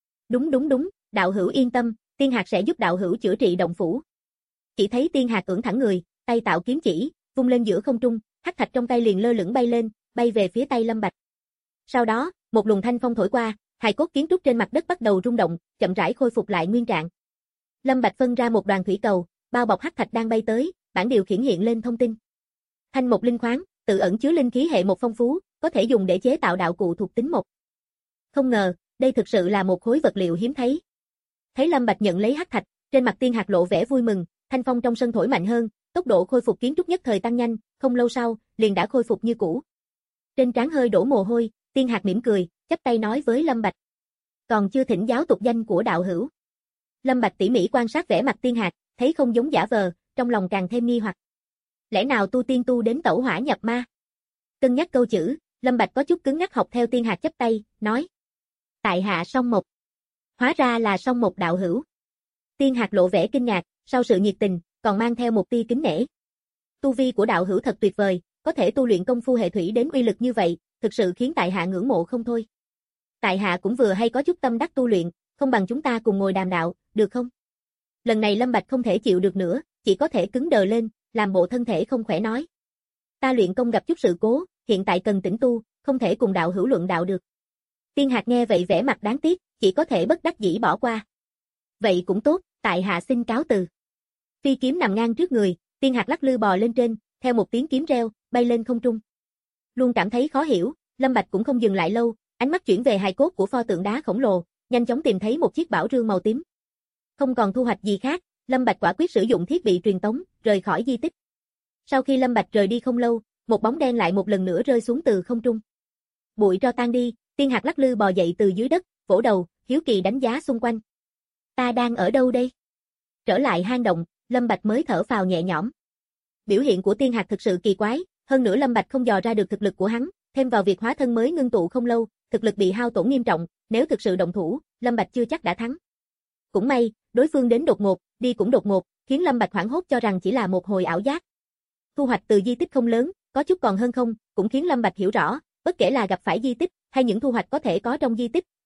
Đúng, đạo hữu yên tâm, Tiên Hạc sẽ giúp đạo hữu chữa trị động phủ. Chỉ thấy Tiên Hạc ưỡn thẳng người, tay tạo kiếm chỉ, vung lên giữa không trung, hắc thạch trong tay liền lơ lửng bay lên, bay về phía tay Lâm Bạch. Sau đó, một luồng thanh phong thổi qua, hài cốt kiến trúc trên mặt đất bắt đầu rung động, chậm rãi khôi phục lại nguyên trạng. Lâm Bạch phân ra một đoàn thủy cầu, bao bọc hắc thạch đang bay tới, bảng điều khiển hiện lên thông tin. Thanh mộc linh khoáng, tự ẩn chứa linh khí hệ một phong phú, có thể dùng để chế tạo đạo cụ thuộc tính mộc. Không ngờ, đây thực sự là một khối vật liệu hiếm thấy. Thấy Lâm Bạch nhận lấy hắc thạch, trên mặt Tiên Hạc lộ vẻ vui mừng, thanh phong trong sân thổi mạnh hơn, tốc độ khôi phục kiến trúc nhất thời tăng nhanh, không lâu sau, liền đã khôi phục như cũ. Trên trán hơi đổ mồ hôi, Tiên Hạc mỉm cười, chắp tay nói với Lâm Bạch. Còn chưa thỉnh giáo tục danh của đạo hữu. Lâm Bạch tỉ mỉ quan sát vẻ mặt Tiên Hạc, thấy không giống giả vờ, trong lòng càng thêm nghi hoặc. Lẽ nào tu tiên tu đến tẩu hỏa nhập ma? Cân nhắc câu chữ, Lâm Bạch có chút cứng ngắc học theo Tiên Hạc chắp tay, nói. Tại hạ Song Mộc. Hóa ra là Song Mộc đạo hữu. Tiên Hạc lộ vẻ kinh ngạc, sau sự nhiệt tình, còn mang theo một tia kính nể. Tu vi của đạo hữu thật tuyệt vời, có thể tu luyện công phu hệ thủy đến uy lực như vậy, thực sự khiến tại hạ ngưỡng mộ không thôi. Tại hạ cũng vừa hay có chút tâm đắc tu luyện, không bằng chúng ta cùng ngồi đàm đạo, được không? Lần này Lâm Bạch không thể chịu được nữa, chỉ có thể cứng đờ lên, làm bộ thân thể không khỏe nói. Ta luyện công gặp chút sự cố, hiện tại cần tĩnh tu, không thể cùng đạo hữu luận đạo được. Tiên Hạc nghe vậy vẻ mặt đáng tiếc, chỉ có thể bất đắc dĩ bỏ qua. Vậy cũng tốt, tại hạ xin cáo từ. Phi kiếm nằm ngang trước người, Tiên Hạc lắc lư bò lên trên, theo một tiếng kiếm reo, bay lên không trung. Luôn cảm thấy khó hiểu, Lâm Bạch cũng không dừng lại lâu, ánh mắt chuyển về hài cốt của pho tượng đá khổng lồ, nhanh chóng tìm thấy một chiếc bảo rương màu tím. Không còn thu hoạch gì khác, Lâm Bạch quả quyết sử dụng thiết bị truyền tống, rời khỏi di tích. Sau khi Lâm Bạch rời đi không lâu, một bóng đen lại một lần nữa rơi xuống từ không trung. Bụi tro tan đi, Tiên Hạc lắc lư bò dậy từ dưới đất, vỗ đầu, hiếu kỳ đánh giá xung quanh. Ta đang ở đâu đây? Trở lại hang động, Lâm Bạch mới thở phào nhẹ nhõm. Biểu hiện của Tiên Hạc thực sự kỳ quái, hơn nữa Lâm Bạch không dò ra được thực lực của hắn, thêm vào việc hóa thân mới ngưng tụ không lâu, thực lực bị hao tổn nghiêm trọng, nếu thực sự động thủ, Lâm Bạch chưa chắc đã thắng. Cũng may, đối phương đến đột ngột, đi cũng đột ngột, khiến Lâm Bạch hoảng hốt cho rằng chỉ là một hồi ảo giác. Thu hoạch từ di tích không lớn, có chút còn hơn không, cũng khiến Lâm Bạch hiểu rõ, bất kể là gặp phải di tích hay những thu hoạch có thể có trong di tích,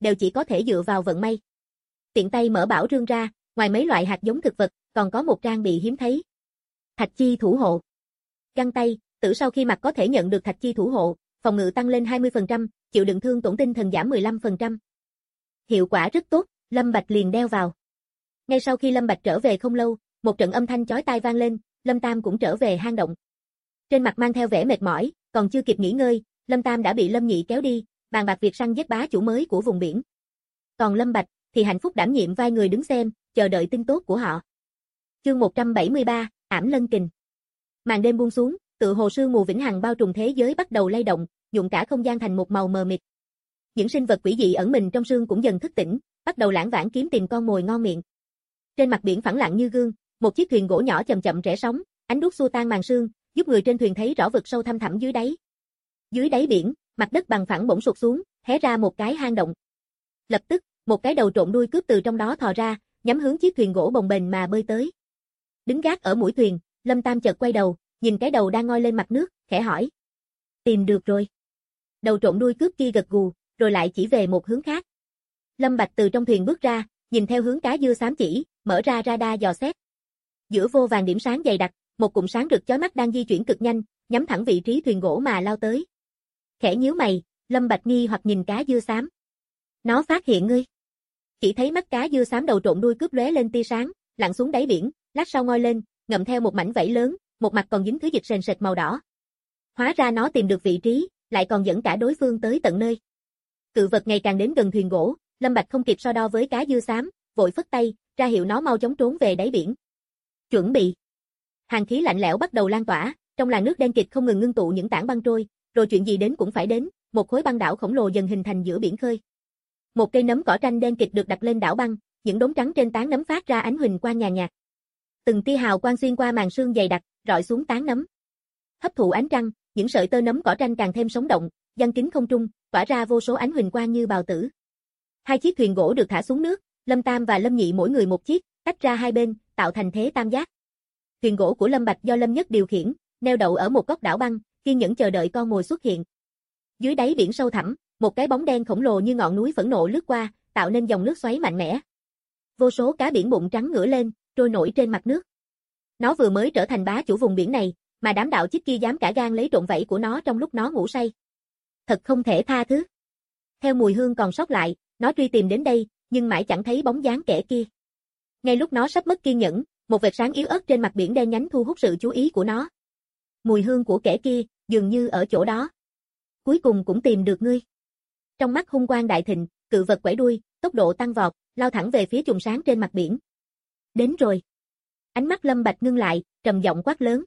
đều chỉ có thể dựa vào vận may. Tiện tay mở bảo rương ra, ngoài mấy loại hạt giống thực vật, còn có một trang bị hiếm thấy. Thạch chi thủ hộ. Găng tay, tử sau khi mặc có thể nhận được thạch chi thủ hộ, phòng ngự tăng lên 20%, chịu đựng thương tổn tinh thần giảm 15%. Hiệu quả rất tốt, Lâm Bạch liền đeo vào. Ngay sau khi Lâm Bạch trở về không lâu, một trận âm thanh chói tai vang lên, Lâm Tam cũng trở về hang động. Trên mặt mang theo vẻ mệt mỏi, còn chưa kịp nghỉ ngơi, Lâm Tam đã bị Lâm Nhị kéo đi, bàn bạc việc săn giết bá chủ mới của vùng biển. Còn Lâm Bạch thì hạnh phúc đảm nhiệm vai người đứng xem, chờ đợi tin tốt của họ. Chương 173, Ảm Lân Kình. Màn đêm buông xuống, tựa hồ sương mù vĩnh hằng bao trùm thế giới bắt đầu lay động, nhuộm cả không gian thành một màu mờ mịt. Những sinh vật quỷ dị ẩn mình trong sương cũng dần thức tỉnh, bắt đầu lảng vảng kiếm tìm con mồi ngon miệng. Trên mặt biển phẳng lặng như gương, một chiếc thuyền gỗ nhỏ chậm chậm rẽ sóng, ánh đuốc xua tan màn sương, giúp người trên thuyền thấy rõ vực sâu thăm thẳm dưới đáy. Dưới đáy biển, mặt đất bằng phẳng bỗng sụt xuống, hé ra một cái hang động. Lập tức, một cái đầu trộn đuôi cướp từ trong đó thò ra, nhắm hướng chiếc thuyền gỗ bồng bềnh mà bơi tới. Đứng gác ở mũi thuyền, Lâm Tam chợt quay đầu, nhìn cái đầu đang ngoi lên mặt nước, khẽ hỏi: "Tìm được rồi?" Đầu trộn đuôi cướp kia gật gù, rồi lại chỉ về một hướng khác. Lâm Bạch từ trong thuyền bước ra, nhìn theo hướng cá dưa xám chỉ, mở ra radar dò xét. Giữa vô vàn điểm sáng dày đặc, một cụm sáng rực chói mắt đang di chuyển cực nhanh, nhắm thẳng vị trí thuyền gỗ mà lao tới. Khẽ nhíu mày, Lâm Bạch nghi hoặc nhìn cá dưa xám. "Nó phát hiện ngươi?" Chỉ thấy mắt cá dưa xám đầu trộn đuôi cướp lóe lên tia sáng, lặn xuống đáy biển, lát sau ngoi lên, ngậm theo một mảnh vảy lớn, một mặt còn dính thứ dịch sền sệt màu đỏ. Hóa ra nó tìm được vị trí, lại còn dẫn cả đối phương tới tận nơi. Cự vật ngày càng đến gần thuyền gỗ, Lâm Bạch không kịp so đo với cá dưa xám, vội phất tay, ra hiệu nó mau chóng trốn về đáy biển. Chuẩn bị. Hàn khí lạnh lẽo bắt đầu lan tỏa, trong làn nước đen kịt không ngừng ngưng tụ những tảng băng trôi, rồi chuyện gì đến cũng phải đến, một khối băng đảo khổng lồ dần hình thành giữa biển khơi. Một cây nấm cỏ tranh đen kịt được đặt lên đảo băng, những đốm trắng trên tán nấm phát ra ánh huỳnh quang nhàn nhạt. Từng tia hào quang xuyên qua màn sương dày đặc, rọi xuống tán nấm. Hấp thụ ánh trăng, những sợi tơ nấm cỏ tranh càng thêm sống động, giăng kín không trung, tỏa ra vô số ánh huỳnh quang như bào tử. Hai chiếc thuyền gỗ được thả xuống nước, Lâm Tam và Lâm Nhị mỗi người một chiếc, tách ra hai bên, tạo thành thế tam giác. Thuyền gỗ của Lâm Bạch do Lâm Nhất điều khiển, neo đậu ở một góc đảo băng, kiên nhẫn chờ đợi con mồi xuất hiện. Dưới đáy biển sâu thẳm, một cái bóng đen khổng lồ như ngọn núi phẫn nộ lướt qua, tạo nên dòng nước xoáy mạnh mẽ. Vô số cá biển bụng trắng ngửa lên, trôi nổi trên mặt nước. Nó vừa mới trở thành bá chủ vùng biển này, mà đám đạo chích kia dám cả gan lấy trộm vảy của nó trong lúc nó ngủ say. Thật không thể tha thứ. Theo mùi hương còn sót lại, nó truy tìm đến đây, nhưng mãi chẳng thấy bóng dáng kẻ kia. Ngay lúc nó sắp mất kiên nhẫn, một vệt sáng yếu ớt trên mặt biển đen nhánh thu hút sự chú ý của nó. Mùi hương của kẻ kia, dường như ở chỗ đó. Cuối cùng cũng tìm được ngươi. Trong mắt hung quang đại thịnh, cự vật quẩy đuôi, tốc độ tăng vọt, lao thẳng về phía chùm sáng trên mặt biển. Đến rồi. Ánh mắt Lâm Bạch ngưng lại, trầm giọng quát lớn.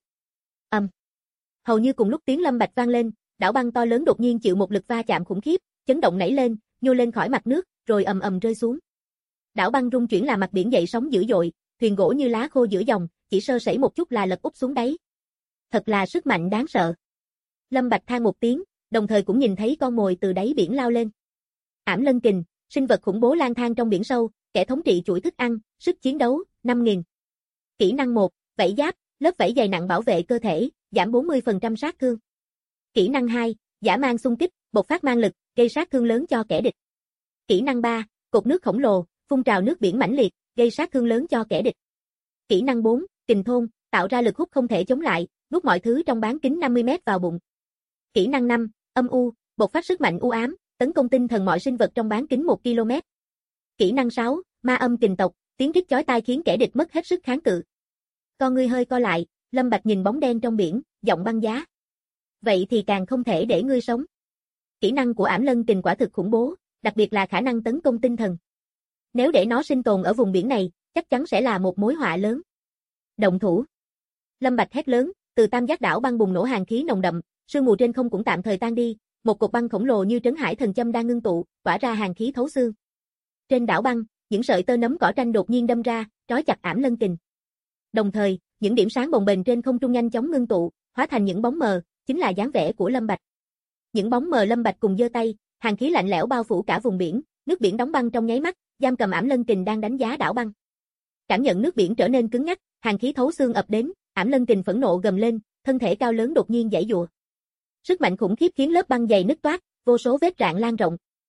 Hầu như cùng lúc tiếng Lâm Bạch vang lên, đảo băng to lớn đột nhiên chịu một lực va chạm khủng khiếp, chấn động nảy lên, nhô lên khỏi mặt nước, rồi ầm ầm rơi xuống. Đảo băng rung chuyển làm mặt biển dậy sóng dữ dội, thuyền gỗ như lá khô giữa dòng, chỉ sơ sẩy một chút là lật úp xuống đáy. Thật là sức mạnh đáng sợ. Lâm Bạch than một tiếng, đồng thời cũng nhìn thấy con mồi từ đáy biển lao lên. Ảm Lân Kình, sinh vật khủng bố lang thang trong biển sâu, kẻ thống trị chuỗi thức ăn, sức chiến đấu 5000. Kỹ năng 1, vảy giáp, lớp vảy dày nặng bảo vệ cơ thể, giảm 40% sát thương. Kỹ năng 2, dã man xung kích, bộc phát man lực, gây sát thương lớn cho kẻ địch. Kỹ năng 3, cột nước khổng lồ, phun trào nước biển mãnh liệt, gây sát thương lớn cho kẻ địch. Kỹ năng 4, kình thôn, tạo ra lực hút không thể chống lại, nuốt mọi thứ trong bán kính 50 m vào bụng. Kỹ năng 5, âm u, bộc phát sức mạnh u ám, tấn công tinh thần mọi sinh vật trong bán kính 1 km. Kỹ năng 6, ma âm kình tộc, tiếng rít chói tai khiến kẻ địch mất hết sức kháng cự. Con ngươi hơi co lại, Lâm Bạch nhìn bóng đen trong biển, giọng băng giá. Vậy thì càng không thể để ngươi sống. Kỹ năng của Ảm Lân Kình quả thực khủng bố, đặc biệt là khả năng tấn công tinh thần. Nếu để nó sinh tồn ở vùng biển này, chắc chắn sẽ là một mối họa lớn. Động thủ. Lâm Bạch hét lớn, từ tam giác đảo băng bùng nổ hàn khí nồng đậm, sương mù trên không cũng tạm thời tan đi, một cột băng khổng lồ như trấn hải thần châm đang ngưng tụ, tỏa ra hàn khí thấu xương. Trên đảo băng, những sợi tơ nấm cỏ tranh đột nhiên đâm ra, trói chặt Ảm Lân Kình. Đồng thời, những điểm sáng bồng bềnh trên không trung nhanh chóng ngưng tụ, hóa thành những bóng mờ, chính là dáng vẻ của Lâm Bạch. Những bóng mờ Lâm Bạch cùng giơ tay, hàn khí lạnh lẽo bao phủ cả vùng biển, nước biển đóng băng trong nháy mắt, giam cầm Ảm Lân Kình đang đánh giá đảo băng. Cảm nhận nước biển trở nên cứng ngắc, hàn khí thấu xương ập đến, Ảm Lân Kình phẫn nộ gầm lên, thân thể cao lớn đột nhiên giãy giụa. Sức mạnh khủng khiếp khiến lớp băng dày nứt toác, vô số vết rạn lan rộng.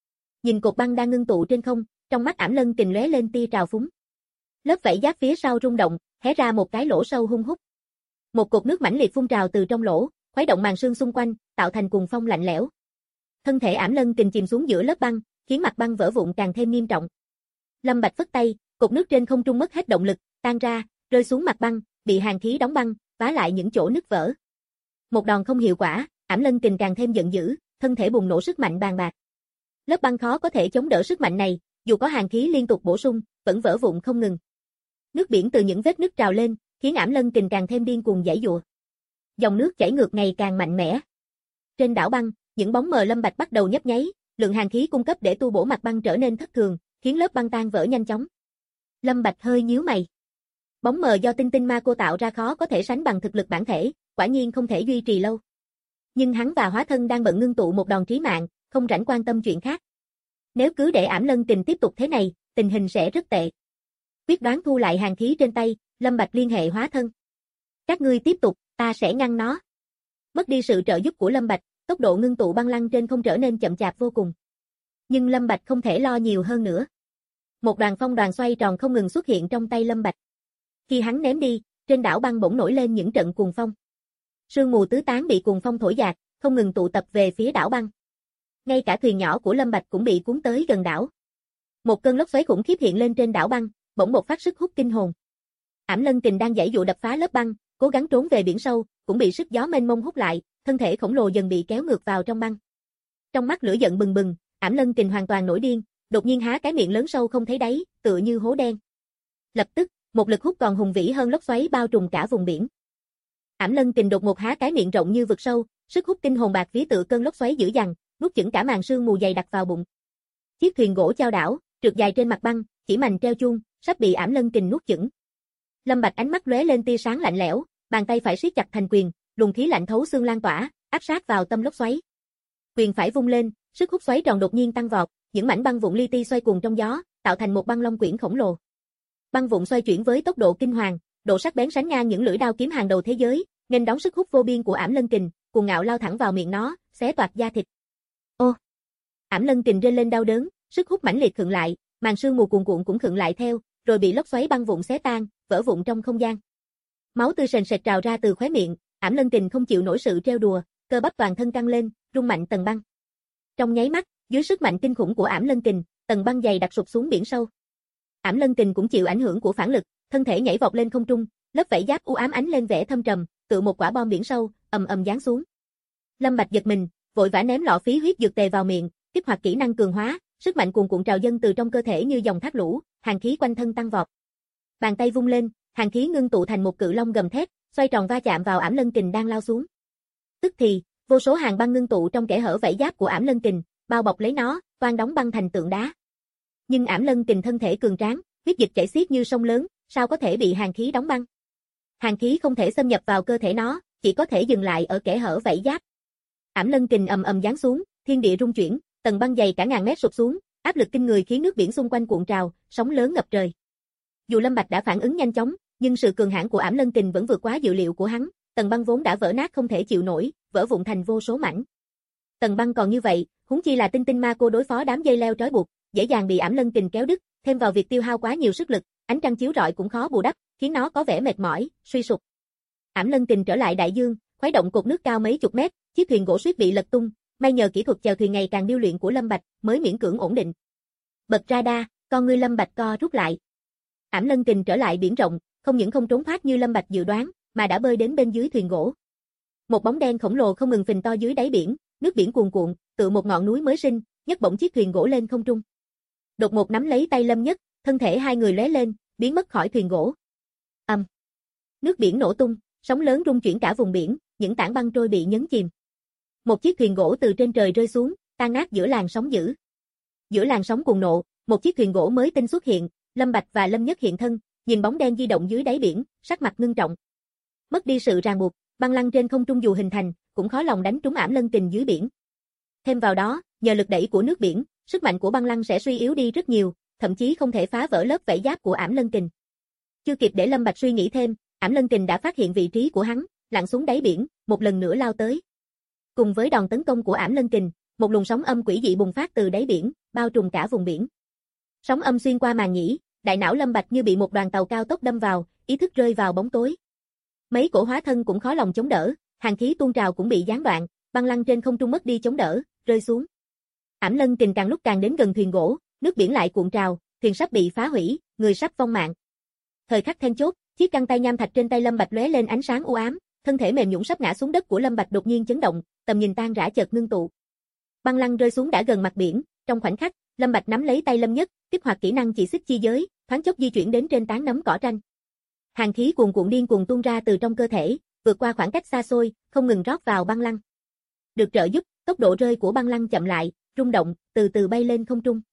nhìn cột băng đang ngưng tụ trên không, trong mắt Ảm Lân Kình lóe lên tia trào phúng. Lớp vảy giáp phía sau rung động, hé ra một cái lỗ sâu hun hút. Một cột nước mãnh liệt phun trào từ trong lỗ, khuấy động màn sương xung quanh, tạo thành cuồng phong lạnh lẽo. Thân thể Ảm Lân Kình chìm xuống giữa lớp băng, khiến mặt băng vỡ vụn càng thêm nghiêm trọng. Lâm Bạch phất tay, cột nước trên không trung mất hết động lực, tan ra, rơi xuống mặt băng, bị hàn khí đóng băng, vá lại những chỗ nứt vỡ. Một đòn không hiệu quả, Ảm Lân Kình càng thêm giận dữ, thân thể bùng nổ sức mạnh bàn bạc. Lớp băng khó có thể chống đỡ sức mạnh này, dù có hàn khí liên tục bổ sung, vẫn vỡ vụn không ngừng. Nước biển từ những vết nứt trào lên, khiến Ảm Lân Kình càng thêm điên cuồng giãy giụa. Dòng nước chảy ngược ngày càng mạnh mẽ. Trên đảo băng, những bóng mờ Lâm Bạch bắt đầu nhấp nháy, lượng hàn khí cung cấp để tu bổ mặt băng trở nên thất thường, khiến lớp băng tan vỡ nhanh chóng. Lâm Bạch hơi nhíu mày. Bóng mờ do tinh tinh ma cô tạo ra khó có thể sánh bằng thực lực bản thể, quả nhiên không thể duy trì lâu. Nhưng hắn và hóa thân đang bận ngưng tụ một đòn chí mạng, không rảnh quan tâm chuyện khác. Nếu cứ để Ảm Lân Kình tiếp tục thế này, tình hình sẽ rất tệ. Quyết đoán thu lại hàn khí trên tay, Lâm Bạch liên hệ hóa thân. Các ngươi tiếp tục, ta sẽ ngăn nó. Mất đi sự trợ giúp của Lâm Bạch, tốc độ ngưng tụ băng lăng trên không trở nên chậm chạp vô cùng. Nhưng Lâm Bạch không thể lo nhiều hơn nữa. Một đoàn phong đoàn xoay tròn không ngừng xuất hiện trong tay Lâm Bạch. Khi hắn ném đi, trên đảo băng bỗng nổi lên những trận cuồng phong. Sương mù tứ tán bị cuồng phong thổi dạt, không ngừng tụ tập về phía đảo băng. Ngay cả thuyền nhỏ của Lâm Bạch cũng bị cuốn tới gần đảo. Một cơn lốc xoáy khủng khiếp hiện lên trên đảo băng, bỗng bộc phát sức hút kinh hồn. Ảm Lân Kình đang giãy dụa đập phá lớp băng, cố gắng trốn về biển sâu, cũng bị sức gió mênh mông hút lại, thân thể khổng lồ dần bị kéo ngược vào trong băng. Trong mắt lửa giận bừng bừng, Ảm Lân Kình hoàn toàn nổi điên, đột nhiên há cái miệng lớn sâu không thấy đáy, tựa như hố đen. Lập tức, một lực hút còn hùng vĩ hơn lốc xoáy bao trùm cả vùng biển. Ảm Lân Kình đột ngột há cái miệng rộng như vực sâu, sức hút kinh hồn bạc vía tựa cơn lốc xoáy dữ dằn, nuốt chửng cả màn sương mù dày đặc vào bụng. Chiếc thuyền gỗ chao đảo, trượt dài trên mặt băng, chỉ mành treo chuông, sắp bị Ảm Lân Kình nuốt chửng. Lâm Bạch ánh mắt lóe lên tia sáng lạnh lẽo, bàn tay phải siết chặt thành quyền, luồng khí lạnh thấu xương lan tỏa, áp sát vào tâm lốc xoáy. Quyền phải vung lên, sức hút xoáy tròn đột nhiên tăng vọt, những mảnh băng vụn li ti xoay cuồng trong gió, tạo thành một băng long quyển khổng lồ. Băng vụn xoay chuyển với tốc độ kinh hoàng, độ sắc bén sánh ngang những lưỡi đao kiếm hàng đầu thế giới, nghênh đón sức hút vô biên của Ảm Lân Kình, cuồng ngạo lao thẳng vào miệng nó, xé toạc da thịt. Ô! Ảm Lân Kình rên lên đau đớn, sức hút mãnh liệt khựng lại, màn sương mù cuồn cuộn cũng khựng lại theo, rồi bị lốc xoáy băng vụn xé tan, vỡ vụn trong không gian. Máu tươi sền sệt trào ra từ khóe miệng, Ảm Lân Kình không chịu nổi sự trêu đùa, cơ bắp toàn thân căng lên, rung mạnh tầng băng. Trong nháy mắt, dưới sức mạnh kinh khủng của Ảm Lân Kình, tầng băng dày đặc sụp xuống biển sâu. Ảm Lân Kình cũng chịu ảnh hưởng của phản lực, thân thể nhảy vọt lên không trung, lớp vảy giáp u ám ánh lên vẻ thâm trầm, tựa một quả bom biển sâu, ầm ầm giáng xuống. Lâm Bạch giật mình, vội vã ném lọ phí huyết dược tề vào miệng, kích hoạt kỹ năng cường hóa, sức mạnh cuồn cuộn trào dâng từ trong cơ thể như dòng thác lũ, hàn khí quanh thân tăng vọt. Bàn tay vung lên, hàn khí ngưng tụ thành một cự long gầm thét, xoay tròn va chạm vào Ảm Lân Kình đang lao xuống. Tức thì, vô số hàn băng ngưng tụ trong kẽ hở vảy giáp của Ảm Lân Kình, bao bọc lấy nó, toan đóng băng thành tượng đá. Nhưng Ảm Lân Kình thân thể cường tráng, huyết dịch chảy xiết như sông lớn, sao có thể bị hàn khí đóng băng? Hàn khí không thể xâm nhập vào cơ thể nó, chỉ có thể dừng lại ở kẽ hở vảy giáp. Ảm Lân Kình ầm ầm giáng xuống, thiên địa rung chuyển, tầng băng dày cả ngàn mét sụp xuống, áp lực kinh người khiến nước biển xung quanh cuộn trào, sóng lớn ngập trời. Dù Lâm Bạch đã phản ứng nhanh chóng, nhưng sự cường hãn của Ảm Lân Kình vẫn vượt quá dự liệu của hắn, tầng băng vốn đã vỡ nát không thể chịu nổi, vỡ vụn thành vô số mảnh. Tầng băng còn như vậy, huống chi là tinh tinh ma cô đối phó đám dây leo trói buộc, dễ dàng bị Ảm Lân Kình kéo đứt, thêm vào việc tiêu hao quá nhiều sức lực, ánh trăng chiếu rọi cũng khó bù đắp, khiến nó có vẻ mệt mỏi, suy sụp. Ảm Lân Kình trở lại đại dương, khuấy động cột nước cao mấy chục mét, chiếc thuyền gỗ suýt bị lật tung, may nhờ kỹ thuật chèo thuyền ngày càng điêu luyện của Lâm Bạch mới miễn cưỡng ổn định. Bật radar, con ngươi Lâm Bạch co rút lại. Ảm Lân Kình trở lại biển rộng, không những không trốn thoát như Lâm Bạch dự đoán, mà đã bơi đến bên dưới thuyền gỗ. Một bóng đen khổng lồ không ngừng phình to dưới đáy biển, nước biển cuồn cuộn, tựa một ngọn núi mới sinh, nhấc bổng chiếc thuyền gỗ lên không trung. Đột ngột nắm lấy tay Lâm Nhất, thân thể hai người lóe lên, biến mất khỏi thuyền gỗ. Nước biển nổ tung, sóng lớn rung chuyển cả vùng biển, những tảng băng trôi bị nhấn chìm. Một chiếc thuyền gỗ từ trên trời rơi xuống, tan nát giữa làn sóng dữ. Giữa làn sóng cuồng nộ, một chiếc thuyền gỗ mới tinh xuất hiện, Lâm Bạch và Lâm Nhất hiện thân, nhìn bóng đen di động dưới đáy biển, sắc mặt ngưng trọng. Mất đi sự ràng buộc, băng lăng trên không trung dù hình thành, cũng khó lòng đánh trúng Ảm Lân Kình dưới biển. Thêm vào đó, nhờ lực đẩy của nước biển, sức mạnh của băng lăng sẽ suy yếu đi rất nhiều, thậm chí không thể phá vỡ lớp vảy giáp của Ảm Lân Kình. Chưa kịp để Lâm Bạch suy nghĩ thêm, Ảm Lân Kình đã phát hiện vị trí của hắn, lặn xuống đáy biển, một lần nữa lao tới. Cùng với đòn tấn công của Ảm Lân Kình, một luồng sóng âm quỷ dị bùng phát từ đáy biển, bao trùm cả vùng biển. Sóng âm xuyên qua màn nhĩ, đại não Lâm Bạch như bị một đoàn tàu cao tốc đâm vào, ý thức rơi vào bóng tối. Mấy cổ hóa thân cũng khó lòng chống đỡ, hàn khí tuôn trào cũng bị gián đoạn, băng lăng trên không trung mất đi chống đỡ, rơi xuống. Ảm Lân Kình càng lúc càng đến gần thuyền gỗ, nước biển lại cuộn trào, thuyền sắp bị phá hủy, người sắp vong mạng. Thời khắc then chốt, chiếc găng tay nham thạch trên tay Lâm Bạch lóe lên ánh sáng u ám, thân thể mềm nhũn sắp ngã xuống đất của Lâm Bạch đột nhiên chấn động, tầm nhìn tan rã chợt ngưng tụ. Băng lăng rơi xuống đã gần mặt biển, trong khoảnh khắc, Lâm Bạch nắm lấy tay Lâm Nhất, kích hoạt kỹ năng chỉ xích chi giới, thoáng chốc di chuyển đến trên tán nấm cỏ tranh. Hàn khí cuồn cuộn điên cuồng tuôn ra từ trong cơ thể, vượt qua khoảng cách xa xôi, không ngừng rót vào băng lăng. Được trợ giúp, tốc độ rơi của băng lăng chậm lại, rung động, từ từ bay lên không trung.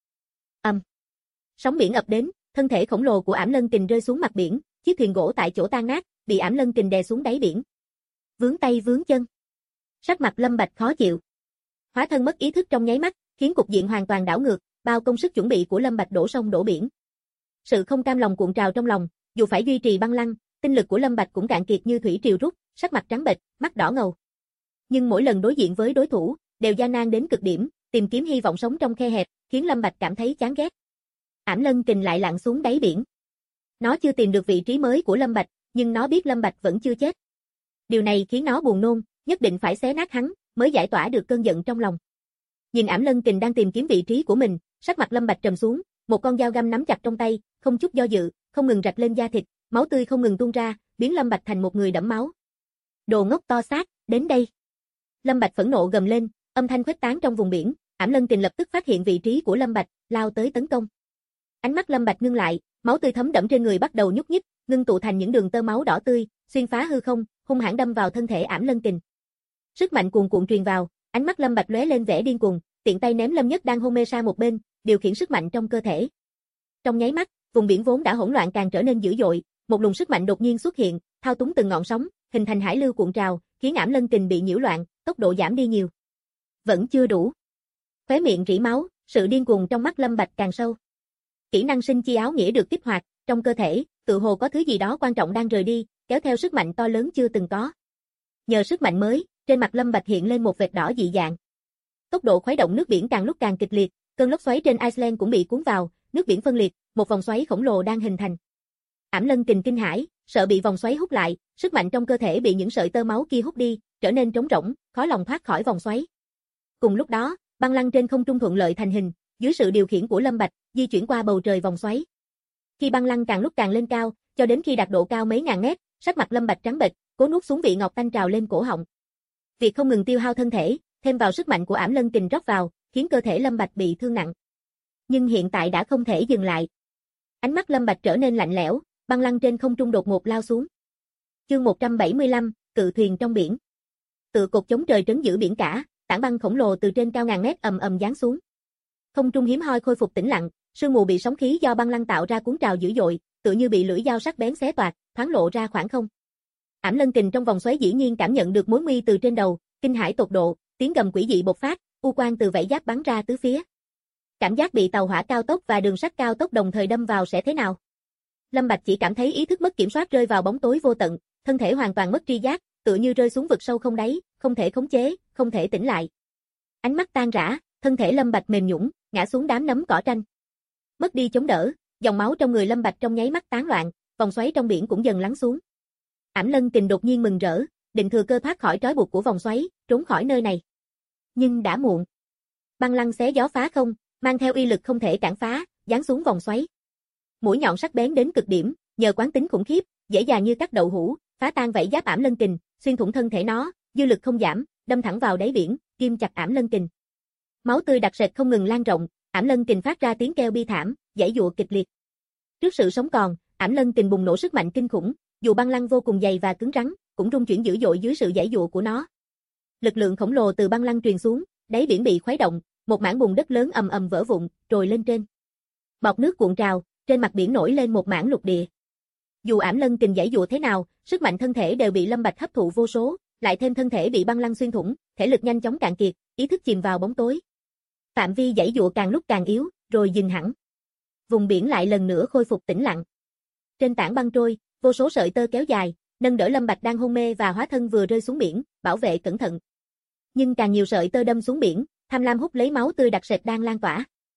Sóng biển ập đến, thân thể khổng lồ của Ảm Lân Kình rơi xuống mặt biển, chiếc thuyền gỗ tại chỗ tan nát, bị Ảm Lân Kình đè xuống đáy biển. Vướng tay vướng chân. Sắc mặt Lâm Bạch khó chịu. Hóa thân mất ý thức trong nháy mắt, khiến cục diện hoàn toàn đảo ngược, bao công sức chuẩn bị của Lâm Bạch đổ sông đổ biển. Sự không cam lòng cuộn trào trong lòng, dù phải duy trì băng lăng, tinh lực của Lâm Bạch cũng cạn kiệt như thủy triều rút, sắc mặt trắng bệch, mắt đỏ ngầu. Nhưng mỗi lần đối diện với đối thủ, đều gian nan đến cực điểm, tìm kiếm hy vọng sống trong khe hẹp, khiến Lâm Bạch cảm thấy chán ghét. Ảm Lân Kình lại lặn xuống đáy biển. Nó chưa tìm được vị trí mới của Lâm Bạch, nhưng nó biết Lâm Bạch vẫn chưa chết. Điều này khiến nó buồn nôn, nhất định phải xé nát hắn, mới giải tỏa được cơn giận trong lòng. Nhìn Ảm Lân Kình đang tìm kiếm vị trí của mình, sắc mặt Lâm Bạch trầm xuống, một con dao găm nắm chặt trong tay, không chút do dự, không ngừng rạch lên da thịt, máu tươi không ngừng tuôn ra, biến Lâm Bạch thành một người đẫm máu. Đồ ngốc to xác, đến đây. Lâm Bạch phẫn nộ gầm lên, âm thanh khuếch tán trong vùng biển, Ảm Lân Kình lập tức phát hiện vị trí của Lâm Bạch, lao tới tấn công. Ánh mắt Lâm Bạch ngưng lại, máu tươi thấm đẫm trên người bắt đầu nhúc nhích, ngưng tụ thành những đường tơ máu đỏ tươi, xuyên phá hư không, hung hãn đâm vào thân thể Ảm Lân Kình. Sức mạnh cuồn cuộn truyền vào, ánh mắt Lâm Bạch lóe lên vẻ điên cuồng, tiện tay ném Lâm Nhất đang hôn mê sang một bên, điều khiển sức mạnh trong cơ thể. Trong nháy mắt, vùng biển vốn đã hỗn loạn càng trở nên dữ dội, một luồng sức mạnh đột nhiên xuất hiện, thao túng từng ngọn sóng, hình thành hải lưu cuộn trào, khiến Ảm Lân Kình bị nhiễu loạn, tốc độ giảm đi nhiều. Vẫn chưa đủ. Khóe miệng rỉ máu, sự điên cuồng trong mắt Lâm Bạch càng sâu. Kỹ năng sinh chi áo nghĩa được kích hoạt, trong cơ thể, tự hồ có thứ gì đó quan trọng đang rời đi, kéo theo sức mạnh to lớn chưa từng có. Nhờ sức mạnh mới, trên mặt Lâm Bạch hiện lên một vệt đỏ dị dạng. Tốc độ khuấy động nước biển càng lúc càng kịch liệt, cơn lốc xoáy trên Iceland cũng bị cuốn vào, nước biển phân liệt, một vòng xoáy khổng lồ đang hình thành. Ảm Lân Kình kinh hãi, sợ bị vòng xoáy hút lại, sức mạnh trong cơ thể bị những sợi tơ máu kia hút đi, trở nên trống rỗng, khó lòng thoát khỏi vòng xoáy. Cùng lúc đó, băng lăng trên không trung thuận lợi thành hình, dưới sự điều khiển của Lâm Bạch, di chuyển qua bầu trời vòng xoáy. Khi băng lăng càng lúc càng lên cao, cho đến khi đạt độ cao mấy ngàn mét, sắc mặt Lâm Bạch trắng bệch, cố nuốt xuống vị ngọt tanh trào lên cổ họng. Việc không ngừng tiêu hao thân thể, thêm vào sức mạnh của Ảm Lân Kình rót vào, khiến cơ thể Lâm Bạch bị thương nặng. Nhưng hiện tại đã không thể dừng lại. Ánh mắt Lâm Bạch trở nên lạnh lẽo, băng lăng trên không trung đột ngột lao xuống. Chương 175, cự thuyền trong biển. Tựa cột chống trời trấn giữ biển cả, tảng băng khổng lồ từ trên cao ngàn mét ầm ầm giáng xuống. Không trung hiếm hoi khôi phục tĩnh lặng, sương mù bị sóng khí do băng lăng tạo ra cuốn trào dữ dội, tựa như bị lưỡi dao sắc bén xé toạc, thoáng lộ ra khoảng không. Ảm Lân Kình trong vòng xoáy dĩ nhiên cảm nhận được mối nguy từ trên đầu, kinh hãi tột độ, tiếng gầm quỷ dị bộc phát, u quang từ vảy giáp bắn ra tứ phía. Cảm giác bị tàu hỏa cao tốc và đường sắt cao tốc đồng thời đâm vào sẽ thế nào? Lâm Bạch chỉ cảm thấy ý thức mất kiểm soát rơi vào bóng tối vô tận, thân thể hoàn toàn mất tri giác, tựa như rơi xuống vực sâu không đáy, không thể khống chế, không thể tỉnh lại. Ánh mắt tan rã, thân thể Lâm Bạch mềm nhũn, ngã xuống đám nấm cỏ tranh. Mất đi chống đỡ, dòng máu trong người Lâm Bạch trong nháy mắt tán loạn, vòng xoáy trong biển cũng dần lắng xuống. Ảm Lân Kình đột nhiên mừng rỡ, định thừa cơ thoát khỏi trói buộc của vòng xoáy, trốn khỏi nơi này. Nhưng đã muộn. Băng lăng xé gió phá không, mang theo uy lực không thể cản phá, giáng xuống vòng xoáy. Mũi nhọn sắc bén đến cực điểm, nhờ quán tính khủng khiếp, dễ dàng như cắt đậu hũ, phá tan vảy giáp Ảm Lân Kình, xuyên thủng thân thể nó, dư lực không giảm, đâm thẳng vào đáy biển, ghim chặt Ảm Lân Kình. Máu tươi đặc sệt không ngừng lan rộng, Ảm Lân Kình phát ra tiếng kêu bi thảm, giãy giụa kịch liệt. Trước sự sống còn, Ảm Lân Kình bùng nổ sức mạnh kinh khủng, dù băng lăng vô cùng dày và cứng rắn, cũng rung chuyển dữ dội dưới sự giãy giụa của nó. Lực lượng khổng lồ từ băng lăng truyền xuống, đáy biển bị khuấy động, một mảng bùn đất lớn ầm ầm vỡ vụn, trồi lên trên. Bọt nước cuộn trào, trên mặt biển nổi lên một mảng lục địa. Dù Ảm Lân Kình giãy giụa thế nào, sức mạnh thân thể đều bị Lâm Bạch hấp thụ vô số, lại thêm thân thể bị băng lăng xuyên thủng, thể lực nhanh chóng cạn kiệt, ý thức chìm vào bóng tối. Phạm vi giãy giụa càng lúc càng yếu, rồi dừng hẳn. Vùng biển lại lần nữa khôi phục tĩnh lặng. Trên tảng băng trôi, vô số sợi tơ kéo dài, nâng đỡ Lâm Bạch đang hôn mê và hóa thân vừa rơi xuống biển, bảo vệ cẩn thận. Nhưng càng nhiều sợi tơ đâm xuống biển, tham lam hút lấy máu tươi đặc sệt đang lan tỏa.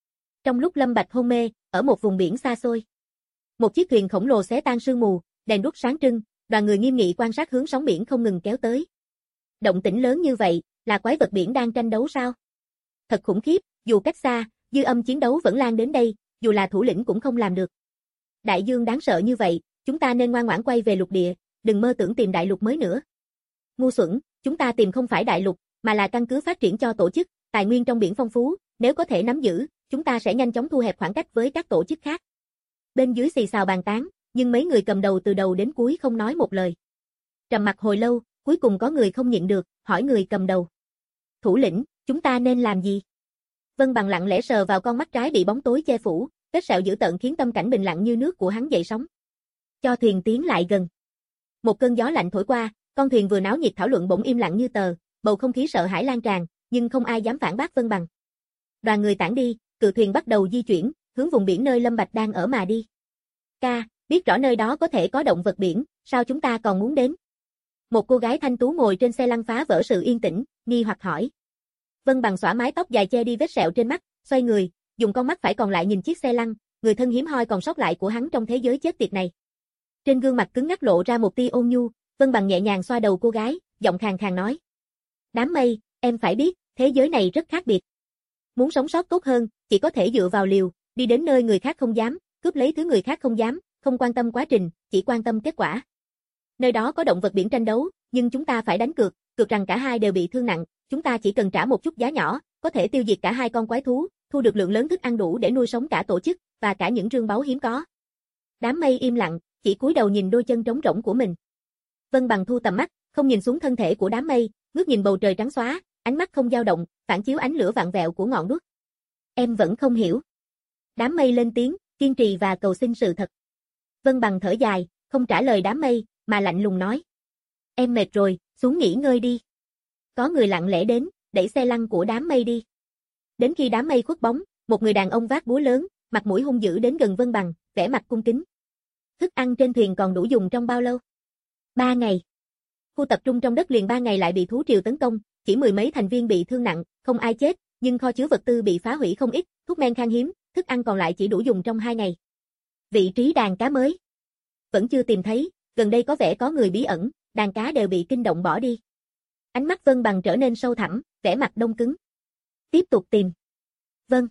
Trong lúc Lâm Bạch hôn mê, ở một vùng biển xa xôi, một chiếc thuyền khổng lồ xé tan sương mù, đèn đuốc sáng trưng, đoàn người nghiêm nghị quan sát hướng sóng biển không ngừng kéo tới. Động tĩnh lớn như vậy, là quái vật biển đang tranh đấu sao? Thật khủng khiếp, dù cách xa, dư âm chiến đấu vẫn lan đến đây, dù là thủ lĩnh cũng không làm được. Đại dương đáng sợ như vậy, chúng ta nên ngoan ngoãn quay về lục địa, đừng mơ tưởng tìm đại lục mới nữa. Ngu xuẩn, chúng ta tìm không phải đại lục, mà là căn cứ phát triển cho tổ chức, tài nguyên trong biển phong phú, nếu có thể nắm giữ, chúng ta sẽ nhanh chóng thu hẹp khoảng cách với các tổ chức khác. Bên dưới xì xào bàn tán, nhưng mấy người cầm đầu từ đầu đến cuối không nói một lời. Trầm mặc hồi lâu, cuối cùng có người không nhịn được, hỏi người cầm đầu. Thủ lĩnh, chúng ta nên làm gì? Vân Bằng lặng lẽ sờ vào con mắt trái bị bóng tối che phủ, vết sẹo dữ tợn khiến tâm cảnh bình lặng như nước của hắn dậy sóng. Cho thuyền tiến lại gần. Một cơn gió lạnh thổi qua, con thuyền vừa náo nhiệt thảo luận bỗng im lặng như tờ, bầu không khí sợ hãi lan tràn, nhưng không ai dám phản bác Vân Bằng. Đoàn người tản đi, cự thuyền bắt đầu di chuyển, hướng vùng biển nơi Lâm Bạch đang ở mà đi. Ca, biết rõ nơi đó có thể có động vật biển, sao chúng ta còn muốn đến? Một cô gái thanh tú ngồi trên xe lăn phá vỡ sự yên tĩnh, nghi hoặc hỏi. Vân Bằng xõa mái tóc dài che đi vết sẹo trên mắt, xoay người, dùng con mắt phải còn lại nhìn chiếc xe lăn, người thân hiếm hoi còn sót lại của hắn trong thế giới chết tiệt này. Trên gương mặt cứng ngắc lộ ra một tia ôn nhu, Vân Bằng nhẹ nhàng xoa đầu cô gái, giọng khàn khàn nói. Đám mây, em phải biết, thế giới này rất khác biệt. Muốn sống sót tốt hơn, chỉ có thể dựa vào liều, đi đến nơi người khác không dám, cướp lấy thứ người khác không dám, không quan tâm quá trình, chỉ quan tâm kết quả. Nơi đó có động vật biển tranh đấu, nhưng chúng ta phải đánh cược, cược rằng cả hai đều bị thương nặng, chúng ta chỉ cần trả một chút giá nhỏ, có thể tiêu diệt cả hai con quái thú, thu được lượng lớn thức ăn đủ để nuôi sống cả tổ chức, và cả những trương báu hiếm có. Đám mây im lặng, chỉ cúi đầu nhìn đôi chân trống rỗng của mình. Vân Bằng thu tầm mắt, không nhìn xuống thân thể của đám mây, ngước nhìn bầu trời trắng xóa, ánh mắt không dao động, phản chiếu ánh lửa vặn vẹo của ngọn đuốc. Em vẫn không hiểu. Đám mây lên tiếng, kiên trì và cầu xin sự thật. Vân Bằng thở dài, không trả lời đám mây, mà lạnh lùng nói. Em mệt rồi, xuống nghỉ ngơi đi. Có người lặng lẽ đến, đẩy xe lăn của đám mây đi. Đến khi đám mây khuất bóng, một người đàn ông vác búa lớn, mặt mũi hung dữ đến gần Vân Bằng, vẻ mặt cung kính. Thức ăn trên thuyền còn đủ dùng trong bao lâu? 3 ngày. Khu tập trung trong đất liền 3 ngày lại bị thú triều tấn công, chỉ mười mấy thành viên bị thương nặng, không ai chết, nhưng kho chứa vật tư bị phá hủy không ít, thuốc men khan hiếm, thức ăn còn lại chỉ đủ dùng trong 2 ngày. Vị trí đàn cá mới. Vẫn chưa tìm thấy, gần đây có vẻ có người bí ẩn, đàn cá đều bị kinh động bỏ đi. Ánh mắt Vân Bằng trở nên sâu thẳm, vẻ mặt đông cứng. Tiếp tục tìm. Vâng.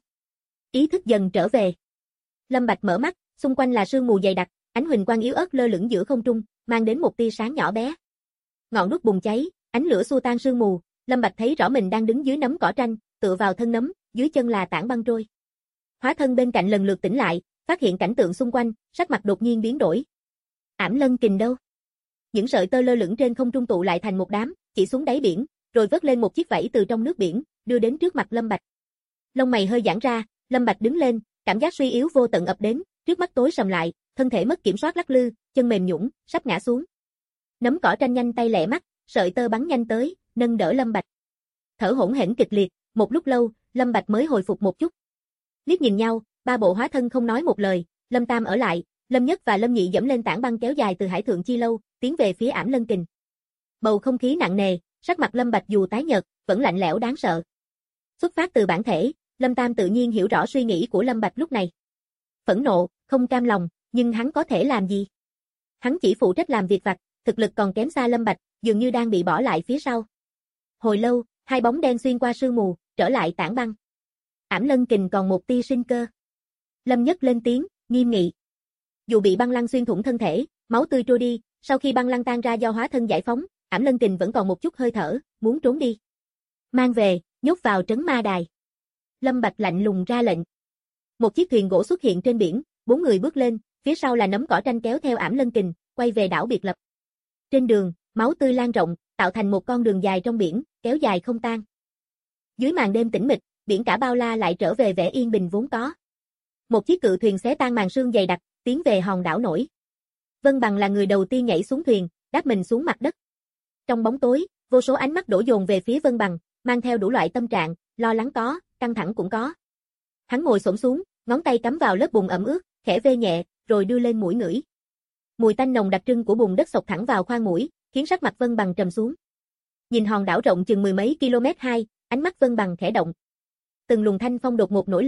Ý thức dần trở về. Lâm Bạch mở mắt, xung quanh là sương mù dày đặc, ánh huỳnh quang yếu ớt lơ lửng giữa không trung, mang đến một tia sáng nhỏ bé. Ngọn đuốc bùng cháy, ánh lửa xua tan sương mù, Lâm Bạch thấy rõ mình đang đứng dưới nấm cỏ tranh, tựa vào thân nấm, dưới chân là tảng băng trôi. Hóa thân bên cạnh lần lượt tỉnh lại, phát hiện cảnh tượng xung quanh, sắc mặt đột nhiên biến đổi. Ảm Lân Kình đâu? Những sợi tơ lơ lửng trên không trung tụ lại thành một đám, chỉ xuống đáy biển, rồi vớt lên một chiếc vảy từ trong nước biển, đưa đến trước mặt Lâm Bạch. Lông mày hơi giãn ra, Lâm Bạch đứng lên, cảm giác suy yếu vô tận ập đến, trước mắt tối sầm lại, thân thể mất kiểm soát lắc lư, chân mềm nhũn, sắp ngã xuống. Nấm cỏ tranh nhanh tay lẹ mắt, sợi tơ bắn nhanh tới, nâng đỡ Lâm Bạch. Thở hổn hển kịch liệt, một lúc lâu, Lâm Bạch mới hồi phục một chút. Liếc nhìn nhau, ba bộ hóa thân không nói một lời, Lâm Tam ở lại, Lâm Nhất và Lâm Nhị dẫm lên tảng băng kéo dài từ Hải Thượng Chi Lâu, tiến về phía Ảm Lân Kình. Bầu không khí nặng nề, sắc mặt Lâm Bạch dù tái nhợt, vẫn lạnh lẽo đáng sợ. Xuất phát từ bản thể, Lâm Tam tự nhiên hiểu rõ suy nghĩ của Lâm Bạch lúc này. Phẫn nộ, không cam lòng, nhưng hắn có thể làm gì? Hắn chỉ phụ trách làm việc vặt, thực lực còn kém xa Lâm Bạch, dường như đang bị bỏ lại phía sau. Hồi lâu, hai bóng đen xuyên qua sương mù, trở lại tảng băng. Ảm Lân Kình còn một tia sinh cơ. Lâm Nhất lên tiếng, nghiêm nghị. Dù bị băng lăng xuyên thủng thân thể, máu tươi trôi đi, sau khi băng lăng tan ra do hóa thân giải phóng, Ảm Lân Kình vẫn còn một chút hơi thở, muốn trốn đi. Mang về, nhốt vào trấn ma đài. Lâm Bạch lạnh lùng ra lệnh. Một chiếc thuyền gỗ xuất hiện trên biển, 4 người bước lên, phía sau là nấm cỏ tranh kéo theo Ảm Lân Kình, quay về đảo biệt lập. Trên đường, máu tươi lan rộng, tạo thành một con đường dài trong biển, kéo dài không tan. Dưới màn đêm tĩnh mịch, biển cả bao la lại trở về vẻ yên bình vốn có. Một chiếc cự thuyền xé tan màn sương dày đặc, tiến về hòn đảo nổi. Vân Bằng là người đầu tiên nhảy xuống thuyền, đáp mình xuống mặt đất. Trong bóng tối, vô số ánh mắt đổ dồn về phía Vân Bằng, mang theo đủ loại tâm trạng, lo lắng có, căng thẳng cũng có. Hắn ngồi xổm xuống, ngón tay cắm vào lớp bùn ẩm ướt, khẽ vê nhẹ, rồi đưa lên mũi ngửi. Mùi tanh nồng đặc trưng của bùn đất xộc thẳng vào khoang mũi, khiến sắc mặt Vân Bằng trầm xuống. Nhìn hòn đảo rộng chừng mười mấy km hai, ánh mắt Vân Bằng khẽ động. Từng luồng thanh phong đột ngột nổi lên,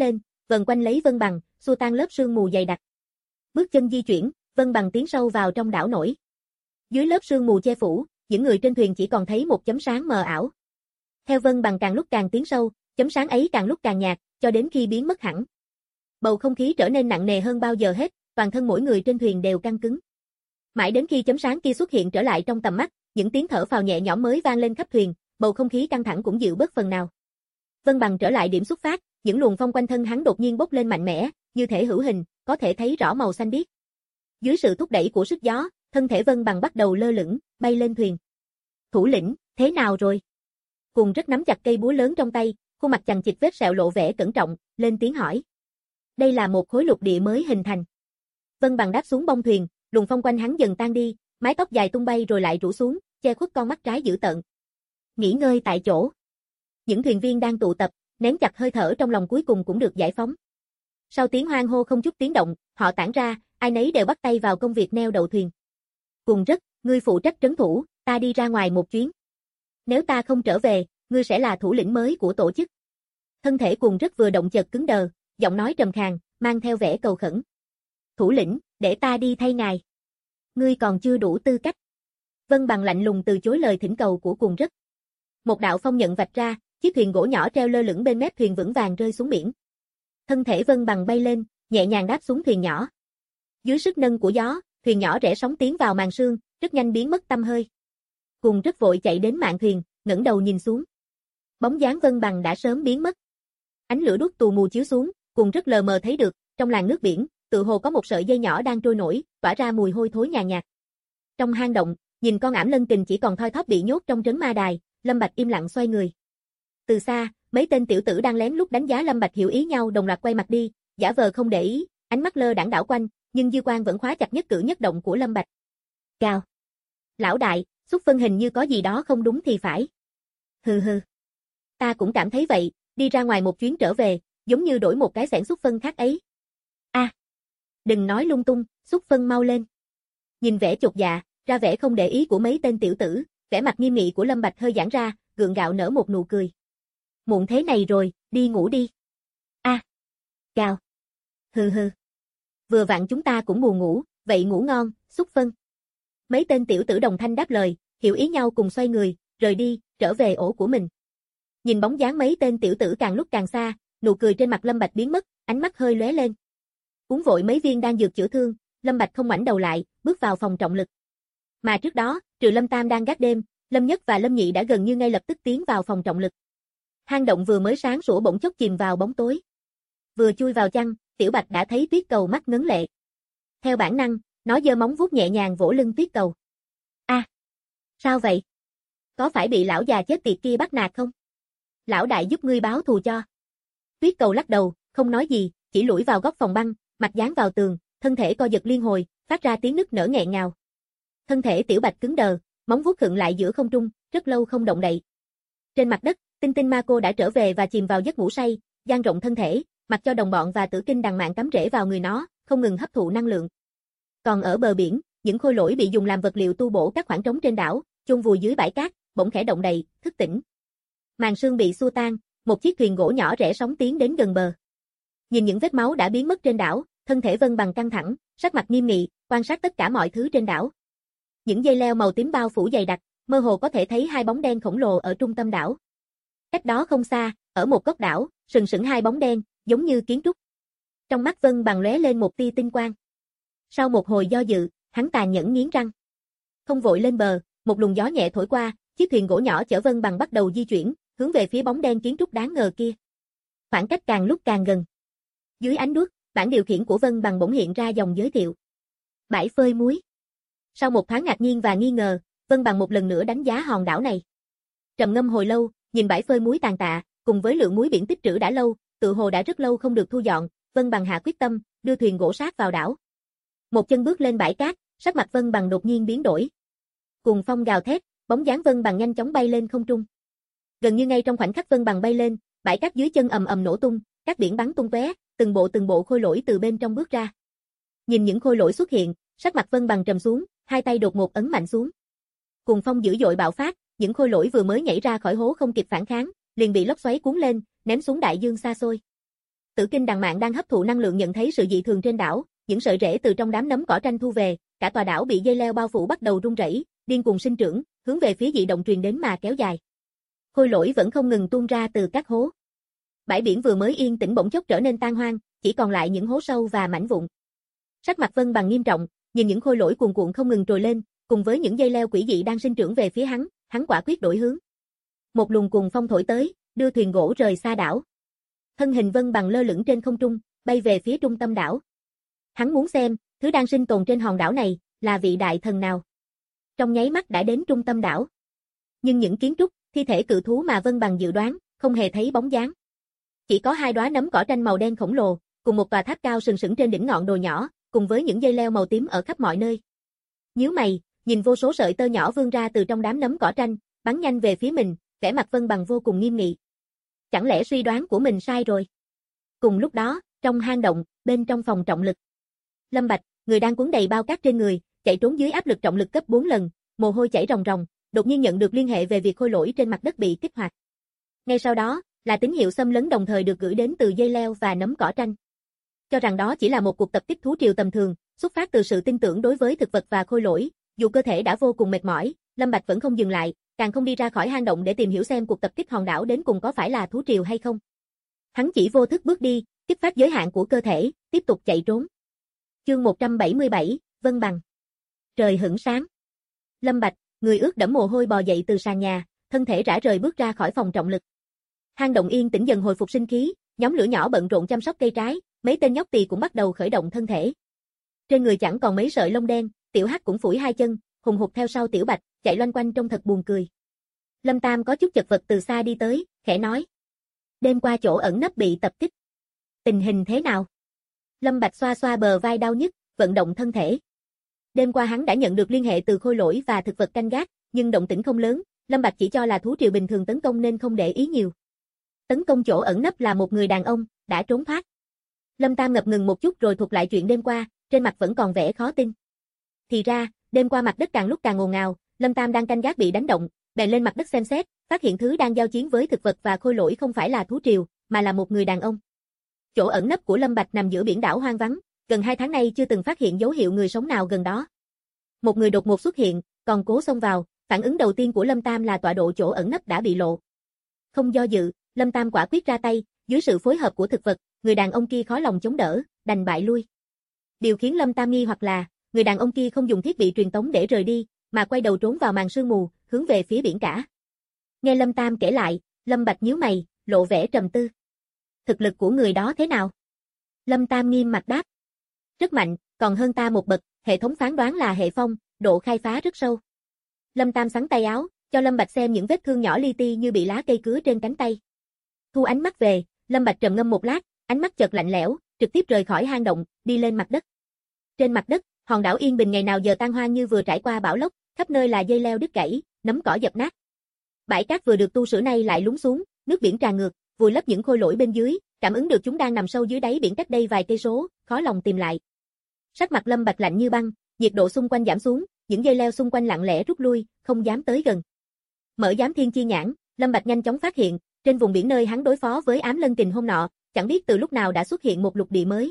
vần quanh lấy Vân Bằng, xua tan lớp sương mù dày đặc. Bước chân di chuyển, Vân Bằng tiến sâu vào trong đảo nổi. Dưới lớp sương mù che phủ, những người trên thuyền chỉ còn thấy một chấm sáng mờ ảo. Theo Vân Bằng càng lúc càng tiến sâu, chấm sáng ấy càng lúc càng nhạt, cho đến khi biến mất hẳn. Bầu không khí trở nên nặng nề hơn bao giờ hết, toàn thân mỗi người trên thuyền đều căng cứng. Mãi đến khi chấm sáng kia xuất hiện trở lại trong tầm mắt, những tiếng thở phào nhẹ nhõm mới vang lên khắp thuyền, bầu không khí căng thẳng cũng dịu bớt phần nào. Vân Bằng trở lại điểm xuất phát, những luồng phong quanh thân hắn đột nhiên bốc lên mạnh mẽ, như thể hữu hình, có thể thấy rõ màu xanh biếc. Dưới sự thúc đẩy của sức gió, thân thể Vân Bằng bắt đầu lơ lửng, bay lên thuyền. Thủ lĩnh, thế nào rồi? Cùng rất nắm chặt cây búa lớn trong tay, khuôn mặt chằng chịt vết sẹo lộ vẻ cẩn trọng, lên tiếng hỏi. Đây là một khối lục địa mới hình thành. Vân Bằng đáp xuống bông thuyền, luồng phong quanh hắn dần tan đi, mái tóc dài tung bay rồi lại rủ xuống, che khuất con mắt trái dữ tợn. Nghỉ ngơi tại chỗ. Những thuyền viên đang tụ tập, nén chặt hơi thở trong lòng cuối cùng cũng được giải phóng. Sau tiếng hoan hô không chút tiếng động, họ tản ra, ai nấy đều bắt tay vào công việc neo đậu thuyền. Cùng rất, ngươi phụ trách trấn thủ, ta đi ra ngoài một chuyến. Nếu ta không trở về, ngươi sẽ là thủ lĩnh mới của tổ chức. Thân thể Cùng rất vừa động chợt cứng đờ, giọng nói trầm khàn, mang theo vẻ cầu khẩn. Thủ lĩnh, để ta đi thay ngài. Ngươi còn chưa đủ tư cách. Vân Bằng lạnh lùng từ chối lời thỉnh cầu của Cùng rất. Một đạo phong nhận vạch ra, chiếc thuyền gỗ nhỏ treo lơ lửng bên mép thuyền vững vàng rơi xuống biển. Thân thể Vân Bằng bay lên, nhẹ nhàng đáp xuống thuyền nhỏ. Dưới sức nâng của gió, thuyền nhỏ rẽ sóng tiến vào màn sương, rất nhanh biến mất tăm hơi. Cùng rất vội chạy đến mạn thuyền, ngẩng đầu nhìn xuống. Bóng dáng Vân Bằng đã sớm biến mất. Ánh lửa đuốc tù mù chiếu xuống, Cùng rất lờ mờ thấy được, trong làn nước biển, tự hồ có một sợi dây nhỏ đang trôi nổi, tỏa ra mùi hôi thối nhàn nhạt. Trong hang động, nhìn con ảm lân kình chỉ còn thoi thóp bị nhốt trong trấn ma đài, Lâm Bạch im lặng xoay người. Từ xa, mấy tên tiểu tử đang lén lút đánh giá Lâm Bạch hiểu ý nhau đồng loạt quay mặt đi, giả vờ không để ý, ánh mắt lơ đãng đảo quanh, nhưng dư quan vẫn khóa chặt nhất cử nhất động của Lâm Bạch. Cao. Lão đại, xúc phân hình như có gì đó không đúng thì phải. Hừ hừ. Ta cũng cảm thấy vậy, đi ra ngoài một chuyến trở về, giống như đổi một cái xẻng xúc phân khác ấy. A. Đừng nói lung tung, xúc phân mau lên. Nhìn vẻ chột dạ, ra vẻ không để ý của mấy tên tiểu tử, vẻ mặt nghiêm nghị của Lâm Bạch hơi giãn ra, gượng gạo nở một nụ cười. Muộn thế này rồi, đi ngủ đi. A. Cao. Hừ hừ. Vừa vặn chúng ta cũng buồn ngủ, vậy ngủ ngon, xúc phân. Mấy tên tiểu tử đồng thanh đáp lời, hiểu ý nhau cùng xoay người, rời đi, trở về ổ của mình. Nhìn bóng dáng mấy tên tiểu tử càng lúc càng xa, nụ cười trên mặt Lâm Bạch biến mất, ánh mắt hơi lóe lên. Uống vội mấy viên đan dược chữa thương, Lâm Bạch không ngoảnh đầu lại, bước vào phòng trọng lực. Mà trước đó, trừ Lâm Tam đang gác đêm, Lâm Nhất và Lâm Nhị đã gần như ngay lập tức tiến vào phòng trọng lực. Hang động vừa mới sáng sủa bỗng chốc chìm vào bóng tối. Vừa chui vào chăn, Tiểu Bạch đã thấy Tuyết Cầu mắt ngấn lệ. Theo bản năng, nó giơ móng vuốt nhẹ nhàng vỗ lưng Tuyết Cầu. A, sao vậy? Có phải bị lão già chết tiệt kia bắt nạt không? Lão đại giúp ngươi báo thù cho. Tuyết Cầu lắc đầu, không nói gì, chỉ lủi vào góc phòng băng, mặt dán vào tường, thân thể co giật liên hồi, phát ra tiếng nức nở nghẹn ngào. Thân thể Tiểu Bạch cứng đờ, móng vuốt khựng lại giữa không trung, rất lâu không động đậy. Trên mặt đất, Tinh Tinh Ma Cô đã trở về và chìm vào giấc ngủ say, dang rộng thân thể, mặc cho đồng bọn và Tử Kinh đằng mạn cắm rễ vào người nó, không ngừng hấp thụ năng lượng. Còn ở bờ biển, những khôi lỗi bị dùng làm vật liệu tu bổ các khoảng trống trên đảo, chôn vùi dưới bãi cát, bỗng khẽ động đậy, thức tỉnh. Màn sương bị xua tan, một chiếc thuyền gỗ nhỏ rẽ sóng tiến đến gần bờ. Nhìn những vết máu đã biến mất trên đảo, thân thể Vân Bằng căng thẳng, sắc mặt nghiêm nghị, quan sát tất cả mọi thứ trên đảo. Những dây leo màu tím bao phủ dày đặc, mơ hồ có thể thấy hai bóng đen khổng lồ ở trung tâm đảo. Cách đó không xa, ở một góc đảo, sừng sững hai bóng đen, giống như kiến trúc. Trong mắt Vân Bằng lóe lên một tia tinh quang. Sau một hồi do dự, hắn tàn nhẫn nghiến răng. Không vội lên bờ, một luồng gió nhẹ thổi qua, chiếc thuyền gỗ nhỏ chở Vân Bằng bắt đầu di chuyển, hướng về phía bóng đen kiến trúc đáng ngờ kia. Khoảng cách càng lúc càng gần. Dưới ánh đuốc, bảng điều khiển của Vân Bằng bỗng hiện ra dòng giới thiệu. Bãi phơi muối. Sau một thoáng ngạc nhiên và nghi ngờ, Vân Bằng một lần nữa đánh giá hòn đảo này. Trầm ngâm hồi lâu, nhìn bãi phơi muối tàn tạ, cùng với lượng muối biển tích trữ đã lâu, tự hồ đã rất lâu không được thu dọn, Vân Bằng hạ quyết tâm, đưa thuyền gỗ sát vào đảo. Một chân bước lên bãi cát, sắc mặt Vân Bằng đột nhiên biến đổi. Cùng phong gào thét, bóng dáng Vân Bằng nhanh chóng bay lên không trung. Gần như ngay trong khoảnh khắc Vân Bằng bay lên, bãi cát dưới chân ầm ầm nổ tung, các biển bắn tung tóe, từng bộ khôi lỗi từ bên trong bước ra. Nhìn những khôi lỗi xuất hiện, sắc mặt Vân Bằng trầm xuống, hai tay đột ngột ấn mạnh xuống. Cùng phong dữ dội bạo phát, những khôi lỗi vừa mới nhảy ra khỏi hố không kịp phản kháng, liền bị lốc xoáy cuốn lên, ném xuống đại dương xa xôi. Tử Kinh đằng mạn đang hấp thụ năng lượng nhận thấy sự dị thường trên đảo, những sợi rễ từ trong đám nấm cỏ tranh thu về, cả tòa đảo bị dây leo bao phủ bắt đầu rung rẩy, điên cuồng sinh trưởng, hướng về phía dị động truyền đến mà kéo dài. Khôi lỗi vẫn không ngừng tuôn ra từ các hố. Bãi biển vừa mới yên tĩnh bỗng chốc trở nên tan hoang, chỉ còn lại những hố sâu và mảnh vụn. Sắc mặt Vân Bằng nghiêm trọng, nhìn những khôi lỗi cuồn cuộn không ngừng trồi lên, cùng với những dây leo quỷ dị đang sinh trưởng về phía hắn quả quyết đổi hướng. Một luồng cuồng phong thổi tới, đưa thuyền gỗ rời xa đảo. Thân hình Vân Bằng lơ lửng trên không trung, bay về phía trung tâm đảo. Hắn muốn xem, thứ đang sinh tồn trên hòn đảo này, là vị đại thần nào. Trong nháy mắt đã đến trung tâm đảo. Nhưng những kiến trúc, thi thể cự thú mà Vân Bằng dự đoán, không hề thấy bóng dáng. Chỉ có hai đóa nấm cỏ tranh màu đen khổng lồ, cùng một tòa tháp cao sừng sững trên đỉnh ngọn đồi nhỏ, cùng với những dây leo màu tím ở khắp mọi nơi. Nhíu mày, nhìn vô số sợi tơ nhỏ vươn ra từ trong đám nấm cỏ tranh, bắn nhanh về phía mình, vẻ mặt Vân Bằng vô cùng nghiêm nghị. Chẳng lẽ suy đoán của mình sai rồi? Cùng lúc đó, trong hang động, bên trong phòng trọng lực. Lâm Bạch, người đang cuốn đầy bao cát trên người, chạy trốn dưới áp lực trọng lực cấp 4 lần, mồ hôi chảy ròng ròng, đột nhiên nhận được liên hệ về việc khôi lỗi trên mặt đất bị kích hoạt. Ngay sau đó, là tín hiệu xâm lấn đồng thời được gửi đến từ dây leo và nấm cỏ tranh. Cho rằng đó chỉ là một cuộc tập kích thú triều tầm thường, xuất phát từ sự tin tưởng đối với thực vật và khôi lỗi, dù cơ thể đã vô cùng mệt mỏi, Lâm Bạch vẫn không dừng lại, càng không đi ra khỏi hang động để tìm hiểu xem cuộc tập kích hòn đảo đến cùng có phải là thú triều hay không. Hắn chỉ vô thức bước đi, kích phát giới hạn của cơ thể, tiếp tục chạy trốn. Chương 177, Vân Bằng. Trời hửng sáng. Lâm Bạch, người ướt đẫm mồ hôi bò dậy từ sàn nhà, thân thể rã rời bước ra khỏi phòng trọng lực. Hang động yên tĩnh dần hồi phục sinh khí, nhóm lửa nhỏ bận rộn chăm sóc cây trái, mấy tên nhóc tỳ cũng bắt đầu khởi động thân thể. Trên người chẳng còn mấy sợi lông đen, Tiểu Hắc cũng phủi hai chân, hùng hục theo sau Tiểu Bạch, chạy loanh quanh trông thật buồn cười. Lâm Tam có chút chật vật từ xa đi tới, khẽ nói: "Đêm qua chỗ ẩn nấp bị tập kích. Tình hình thế nào?" Lâm Bạch xoa xoa bờ vai đau nhức, vận động thân thể. Đêm qua hắn đã nhận được liên hệ từ khôi lỗi và thực vật canh gác, nhưng động tĩnh không lớn, Lâm Bạch chỉ cho là thú triều bình thường tấn công nên không để ý nhiều. Tấn công chỗ ẩn nấp là một người đàn ông, đã trốn thoát. Lâm Tam ngập ngừng một chút rồi thuật lại chuyện đêm qua, trên mặt vẫn còn vẻ khó tin. Thì ra, đêm qua mặt đất càng lúc càng ồn ào, Lâm Tam đang canh gác bị đánh động, bèn lên mặt đất xem xét, phát hiện thứ đang giao chiến với thực vật và khôi lỗi không phải là thú triều, mà là một người đàn ông. Chỗ ẩn nấp của Lâm Bạch nằm giữa biển đảo hoang vắng, gần 2 tháng nay chưa từng phát hiện dấu hiệu người sống nào gần đó. Một người đột ngột xuất hiện, còn cố xông vào, phản ứng đầu tiên của Lâm Tam là tọa độ chỗ ẩn nấp đã bị lộ. Không do dự, Lâm Tam quả quyết ra tay, dưới sự phối hợp của thực vật, người đàn ông kia khó lòng chống đỡ, đành bại lui. Điều khiến Lâm Tam nghi hoặc là, người đàn ông kia không dùng thiết bị truyền tống để rời đi, mà quay đầu trốn vào màn sương mù, hướng về phía biển cả. Nghe Lâm Tam kể lại, Lâm Bạch nhíu mày, lộ vẻ trầm tư. Thực lực của người đó thế nào? Lâm Tam nghiêm mặt đáp. Rất mạnh, còn hơn ta một bậc, hệ thống phán đoán là hệ phong, độ khai phá rất sâu. Lâm Tam xắn tay áo, cho Lâm Bạch xem những vết thương nhỏ li ti như bị lá cây cứa trên cánh tay. Thu ánh mắt về, Lâm Bạch trầm ngâm một lát, ánh mắt chợt lạnh lẽo, trực tiếp rời khỏi hang động, đi lên mặt đất. Trên mặt đất, hòn đảo yên bình ngày nào giờ tan hoang như vừa trải qua bão lốc, khắp nơi là dây leo đứt gãy, nấm cỏ dập nát. Bãi cát vừa được tu sửa nay lại lún xuống, nước biển tràn ngược, vùi lấp những khôi lỗi bên dưới, cảm ứng được chúng đang nằm sâu dưới đáy biển cách đây vài cây số, khó lòng tìm lại. Sắc mặt Lâm Bạch lạnh như băng, nhiệt độ xung quanh giảm xuống, những dây leo xung quanh lặng lẽ rút lui, không dám tới gần. Mở giám thiên chi nhãn, Lâm Bạch nhanh chóng phát hiện, trên vùng biển nơi hắn đối phó với Ám Lân Kình hôm nọ, chẳng biết từ lúc nào đã xuất hiện một lục địa mới.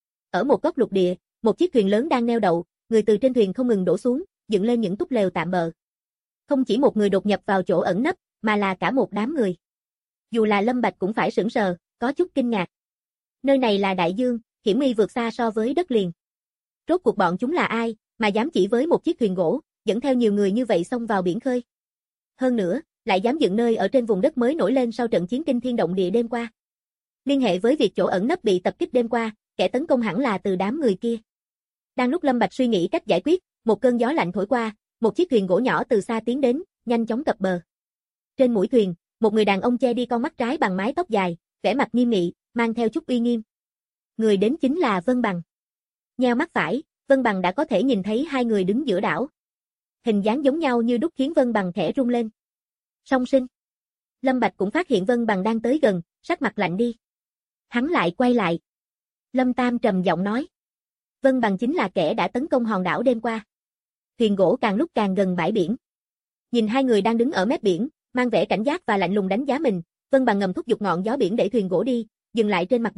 Ở một góc lục địa, một chiếc thuyền lớn đang neo đậu, người từ trên thuyền không ngừng đổ xuống, dựng lên những túp lều tạm bợ. Không chỉ một người đột nhập vào chỗ ẩn nấp, mà là cả một đám người. Dù là Lâm Bạch cũng phải sửng sờ, có chút kinh ngạc. Nơi này là đại dương, hiểm nguy vượt xa so với đất liền. Rốt cuộc bọn chúng là ai, mà dám chỉ với một chiếc thuyền gỗ, dẫn theo nhiều người như vậy xông vào biển khơi. Hơn nữa, lại dám dựng nơi ở trên vùng đất mới nổi lên sau trận chiến kinh thiên động địa đêm qua. Liên hệ với việc chỗ ẩn nấp bị tập kích đêm qua, kẻ tấn công hẳn là từ đám người kia. Đang lúc Lâm Bạch suy nghĩ cách giải quyết, một cơn gió lạnh thổi qua, một chiếc thuyền gỗ nhỏ từ xa tiến đến, nhanh chóng cập bờ. Trên mũi thuyền, một người đàn ông che đi con mắt trái bằng mái tóc dài, vẻ mặt nghiêm nghị, mang theo chút uy nghiêm. Người đến chính là Vân Bằng. Nheo mắt phải, Vân Bằng đã có thể nhìn thấy hai người đứng giữa đảo. Hình dáng giống nhau như đúc khiến Vân Bằng khẽ rung lên. Song sinh. Lâm Bạch cũng phát hiện Vân Bằng đang tới gần, sắc mặt lạnh đi. Hắn lại quay lại. Lâm Tam trầm giọng nói. Vân Bằng chính là kẻ đã tấn công hòn đảo đêm qua. Thuyền gỗ càng lúc càng gần bãi biển. Nhìn hai người đang đứng ở mép biển, mang vẻ cảnh giác và lạnh lùng đánh giá mình, Vân Bằng ngầm thúc giục ngọn gió biển để thuyền gỗ đi, dừng lại trên mặt biển,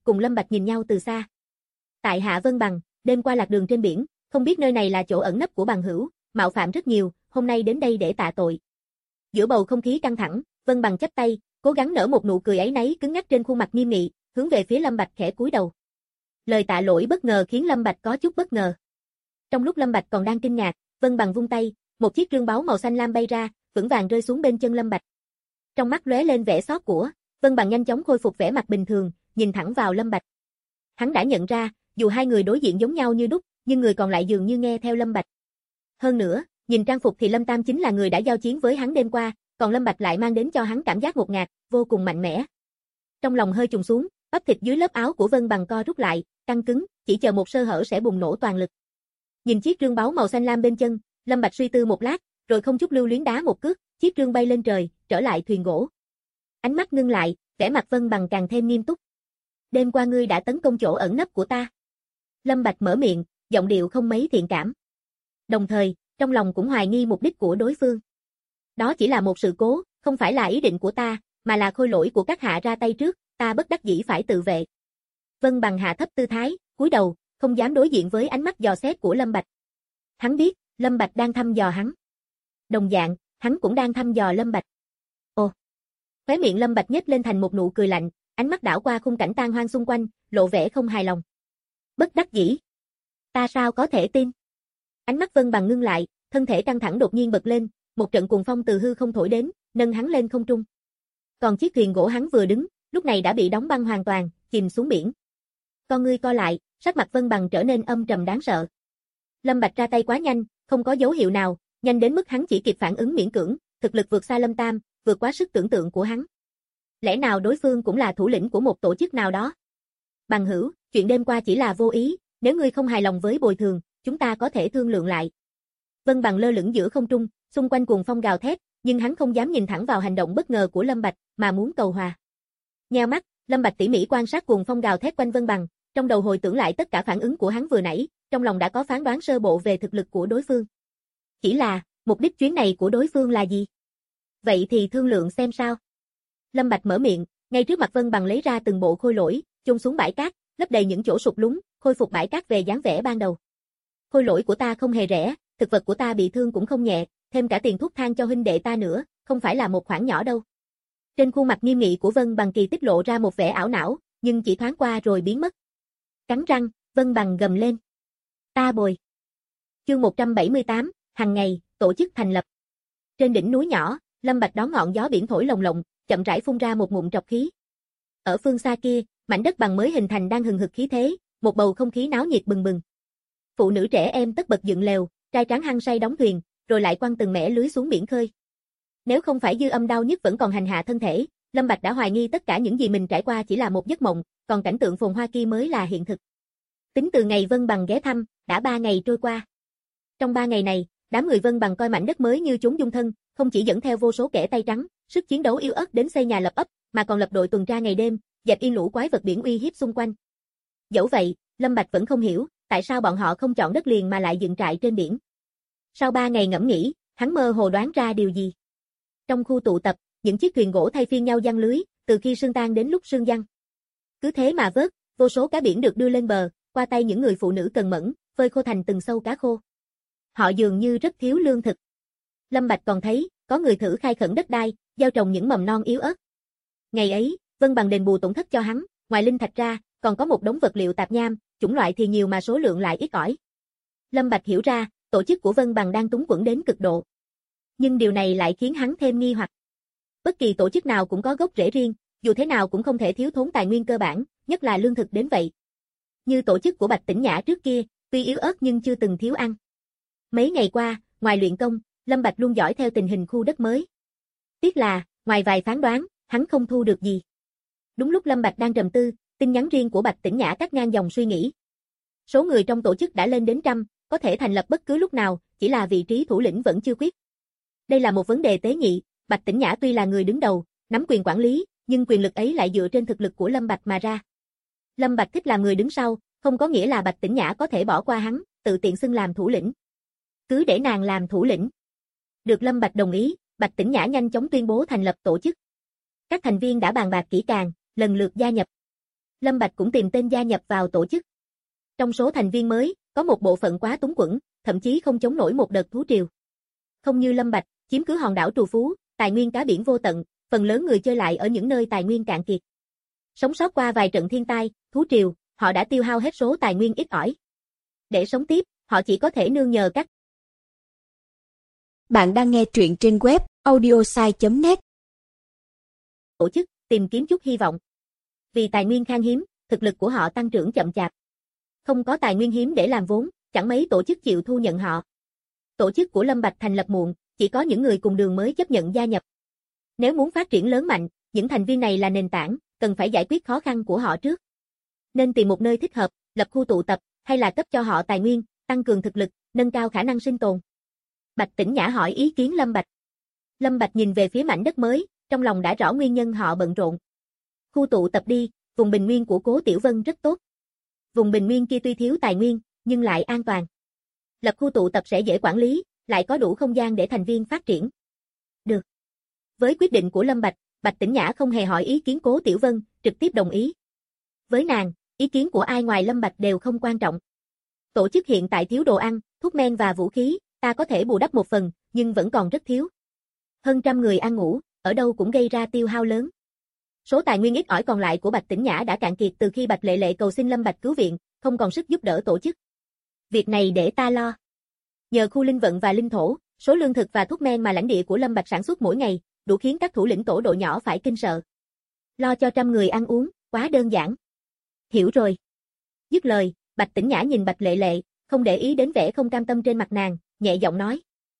cùng Lâm Bạch nhìn nhau từ xa. Tại hạ Vân Bằng, đêm qua lạc đường trên biển, không biết nơi này là chỗ ẩn nấp của bằng hữu, mạo phạm rất nhiều, hôm nay đến đây để tạ tội. Giữa bầu không khí căng thẳng, Vân Bằng chắp tay, cố gắng nở một nụ cười áy náy cứng ngắc trên khuôn mặt nghiêm nghị, hướng về phía Lâm Bạch khẽ cúi đầu. Lời tạ lỗi bất ngờ khiến Lâm Bạch có chút bất ngờ. Trong lúc Lâm Bạch còn đang kinh ngạc, Vân Bằng vung tay, một chiếc trương báu màu xanh lam bay ra, vững vàng rơi xuống bên chân Lâm Bạch. Trong mắt lóe lên vẻ xót của, Vân Bằng nhanh chóng khôi phục vẻ mặt bình thường, nhìn thẳng vào Lâm Bạch. Hắn đã nhận ra, dù hai người đối diện giống nhau như đúc, nhưng người còn lại dường như nghe theo Lâm Bạch. Hơn nữa, nhìn trang phục thì Lâm Tam chính là người đã giao chiến với hắn đêm qua, còn Lâm Bạch lại mang đến cho hắn cảm giác ngột ngạt, vô cùng mạnh mẽ. Trong lòng hơi trùng xuống, bắp thịt dưới lớp áo của Vân Bằng co rút lại, căng cứng, chỉ chờ một sơ hở sẽ bùng nổ toàn lực. Nhìn chiếc trương báu màu xanh lam bên chân, Lâm Bạch suy tư một lát, rồi không chút lưu luyến đá một cước, chiếc trương bay lên trời, trở lại thuyền gỗ. Ánh mắt ngưng lại, vẻ mặt Vân Bằng càng thêm nghiêm túc. Đêm qua ngươi đã tấn công chỗ ẩn nấp của ta. Lâm Bạch mở miệng, giọng điệu không mấy thiện cảm. Đồng thời, trong lòng cũng hoài nghi mục đích của đối phương. Đó chỉ là một sự cố, không phải là ý định của ta, mà là khôi lỗi của các hạ ra tay trước, ta bất đắc dĩ phải tự vệ. Vân Bằng hạ thấp tư thái, cúi đầu, không dám đối diện với ánh mắt dò xét của Lâm Bạch. Hắn biết, Lâm Bạch đang thăm dò hắn. Đồng dạng, hắn cũng đang thăm dò Lâm Bạch. Ồ! Khóe miệng Lâm Bạch nhếch lên thành một nụ cười lạnh, ánh mắt đảo qua khung cảnh tan hoang xung quanh, lộ vẻ không hài lòng. Bất đắc dĩ. Ta sao có thể tin? Ánh mắt Vân Bằng ngưng lại, thân thể căng thẳng đột nhiên bật lên, một trận cuồng phong từ hư không thổi đến, nâng hắn lên không trung. Còn chiếc thuyền gỗ hắn vừa đứng, lúc này đã bị đóng băng hoàn toàn, chìm xuống biển. Con ngươi co lại, sắc mặt Vân Bằng trở nên âm trầm đáng sợ. Lâm Bạch ra tay quá nhanh, không có dấu hiệu nào, nhanh đến mức hắn chỉ kịp phản ứng miễn cưỡng, thực lực vượt xa Lâm Tam, vượt quá sức tưởng tượng của hắn. Lẽ nào đối phương cũng là thủ lĩnh của một tổ chức nào đó? Bằng hữu, chuyện đêm qua chỉ là vô ý, nếu ngươi không hài lòng với bồi thường, chúng ta có thể thương lượng lại. Vân Bằng lơ lửng giữa không trung, xung quanh cuồng phong gào thét, nhưng hắn không dám nhìn thẳng vào hành động bất ngờ của Lâm Bạch, mà muốn cầu hòa. Nheo mắt, Lâm Bạch tỉ mỉ quan sát cuồng phong gào thét quanh Vân Bằng, trong đầu hồi tưởng lại tất cả phản ứng của hắn vừa nãy, trong lòng đã có phán đoán sơ bộ về thực lực của đối phương. Chỉ là, mục đích chuyến này của đối phương là gì? Vậy thì thương lượng xem sao. Lâm Bạch mở miệng, ngay trước mặt Vân Bằng lấy ra từng bộ khôi lỗi, chôn xuống bãi cát, lấp đầy những chỗ sụt lún, khôi phục bãi cát về dáng vẻ ban đầu. Khôi lỗi của ta không hề rẻ, thực vật của ta bị thương cũng không nhẹ, thêm cả tiền thuốc thang cho huynh đệ ta nữa, không phải là một khoản nhỏ đâu. Trên khuôn mặt nghiêm nghị của Vân Bằng Kỳ tiết lộ ra một vẻ ảo não, nhưng chỉ thoáng qua rồi biến mất. Cắn răng, Vân Bằng gầm lên. Ta bồi. Chương 178, hàng ngày, tổ chức thành lập. Trên đỉnh núi nhỏ, Lâm Bạch đón ngọn gió biển thổi lồng lộng, chậm rãi phun ra một ngụm trọc khí. Ở phương xa kia, mảnh đất bằng mới hình thành đang hừng hực khí thế, một bầu không khí náo nhiệt bừng bừng. Phụ nữ trẻ em tất bật dựng lều, trai tráng hăng say đóng thuyền, rồi lại quăng từng mẻ lưới xuống biển khơi. Nếu không phải dư âm đau nhức vẫn còn hành hạ thân thể, Lâm Bạch đã hoài nghi tất cả những gì mình trải qua chỉ là một giấc mộng, còn cảnh tượng phồn hoa kia mới là hiện thực. Tính từ ngày Vân Bằng ghé thăm, đã 3 ngày trôi qua. Trong 3 ngày này, đám người Vân Bằng coi mảnh đất mới như chốn dung thân, không chỉ dẫn theo vô số kẻ tay trắng, sức chiến đấu yếu ớt đến xây nhà lập ấp, mà còn lập đội tuần tra ngày đêm, dẹp yên lũ quái vật biển uy hiếp xung quanh. Dẫu vậy, Lâm Bạch vẫn không hiểu, tại sao bọn họ không chọn đất liền mà lại dựng trại trên biển. Sau 3 ngày ngẫm nghĩ, hắn mơ hồ đoán ra điều gì. Trong khu tụ tập, những chiếc thuyền gỗ thay phiên nhau giăng lưới, từ khi sương tan đến lúc sương giăng. Cứ thế mà vớt, vô số cá biển được đưa lên bờ, qua tay những người phụ nữ cần mẫn, phơi khô thành từng sâu cá khô. Họ dường như rất thiếu lương thực. Lâm Bạch còn thấy, có người thử khai khẩn đất đai, gieo trồng những mầm non yếu ớt. Ngày ấy, Vân Bằng đền bù tổn thất cho hắn, ngoài linh thạch ra, còn có một đống vật liệu tạp nham, chủng loại thì nhiều mà số lượng lại ít ỏi. Lâm Bạch hiểu ra, tổ chức của Vân Bằng đang túng quẫn đến cực độ. Nhưng điều này lại khiến hắn thêm nghi hoặc. Bất kỳ tổ chức nào cũng có gốc rễ riêng, dù thế nào cũng không thể thiếu thốn tài nguyên cơ bản, nhất là lương thực đến vậy. Như tổ chức của Bạch Tĩnh Nhã trước kia, tuy yếu ớt nhưng chưa từng thiếu ăn. Mấy ngày qua, ngoài luyện công, Lâm Bạch luôn dõi theo tình hình khu đất mới. Tiếc là, ngoài vài phán đoán, hắn không thu được gì. Đúng lúc Lâm Bạch đang trầm tư, tin nhắn riêng của Bạch Tĩnh Nhã cắt ngang dòng suy nghĩ. Số người trong tổ chức đã lên đến trăm, có thể thành lập bất cứ lúc nào, chỉ là vị trí thủ lĩnh vẫn chưa quyết. Đây là một vấn đề tế nhị, Bạch Tĩnh Nhã tuy là người đứng đầu, nắm quyền quản lý, nhưng quyền lực ấy lại dựa trên thực lực của Lâm Bạch mà ra. Lâm Bạch thích làm người đứng sau, không có nghĩa là Bạch Tĩnh Nhã có thể bỏ qua hắn, tự tiện xưng làm thủ lĩnh. Cứ để nàng làm thủ lĩnh. Được Lâm Bạch đồng ý, Bạch Tĩnh Nhã nhanh chóng tuyên bố thành lập tổ chức. Các thành viên đã bàn bạc kỹ càng, lần lượt gia nhập. Lâm Bạch cũng tìm tên gia nhập vào tổ chức. Trong số thành viên mới, có một bộ phận quá túng quẫn, thậm chí không chống nổi một đợt thú triều. Không như Lâm Bạch, chiếm cứ hòn đảo trù phú, tài nguyên cá biển vô tận, phần lớn người chơi lại ở những nơi tài nguyên cạn kiệt. Sống sót qua vài trận thiên tai, thú triều, họ đã tiêu hao hết số tài nguyên ít ỏi. Để sống tiếp, họ chỉ có thể nương nhờ các. Bạn đang nghe truyện trên web audiosai.net. Tổ chức, tìm kiếm chút hy vọng. Vì tài nguyên khan hiếm, thực lực của họ tăng trưởng chậm chạp. Không có tài nguyên hiếm để làm vốn, chẳng mấy tổ chức chịu thu nhận họ. Tổ chức của Lâm Bạch thành lập muộn, chỉ có những người cùng đường mới chấp nhận gia nhập. Nếu muốn phát triển lớn mạnh, những thành viên này là nền tảng, cần phải giải quyết khó khăn của họ trước. Nên tìm một nơi thích hợp, lập khu tụ tập, hay là cấp cho họ tài nguyên, tăng cường thực lực, nâng cao khả năng sinh tồn. Bạch Tĩnh Nhã hỏi ý kiến Lâm Bạch. Lâm Bạch nhìn về phía mảnh đất mới, trong lòng đã rõ nguyên nhân họ bận rộn. Khu tụ tập đi, vùng bình nguyên của Cố Tiểu Vân rất tốt. Vùng bình nguyên kia tuy thiếu tài nguyên, nhưng lại an toàn. Lập khu tụ tập sẽ dễ quản lý, lại có đủ không gian để thành viên phát triển. Được. Với quyết định của Lâm Bạch, Bạch Tĩnh Nhã không hề hỏi ý kiến Cố Tiểu Vân, trực tiếp đồng ý. Với nàng, ý kiến của ai ngoài Lâm Bạch đều không quan trọng. Tổ chức hiện tại thiếu đồ ăn, thuốc men và vũ khí, ta có thể bù đắp một phần, nhưng vẫn còn rất thiếu. Hơn trăm người ăn ngủ, ở đâu cũng gây ra tiêu hao lớn. Số tài nguyên ít ỏi còn lại của Bạch Tĩnh Nhã đã cạn kiệt từ khi Bạch Lệ Lệ cầu xin Lâm Bạch cứu viện, không còn sức giúp đỡ tổ chức. Việc này để ta lo. Nhờ khu linh vận và linh thổ, số lương thực và thuốc men mà lãnh địa của Lâm Bạch sản xuất mỗi ngày, đủ khiến các thủ lĩnh tổ độ nhỏ phải kinh sợ. Lo cho trăm người ăn uống, quá đơn giản. Hiểu rồi. Dứt lời, Bạch Tĩnh Nhã nhìn Bạch Lệ Lệ, không để ý đến vẻ không cam tâm trên mặt nàng, nhẹ giọng nói.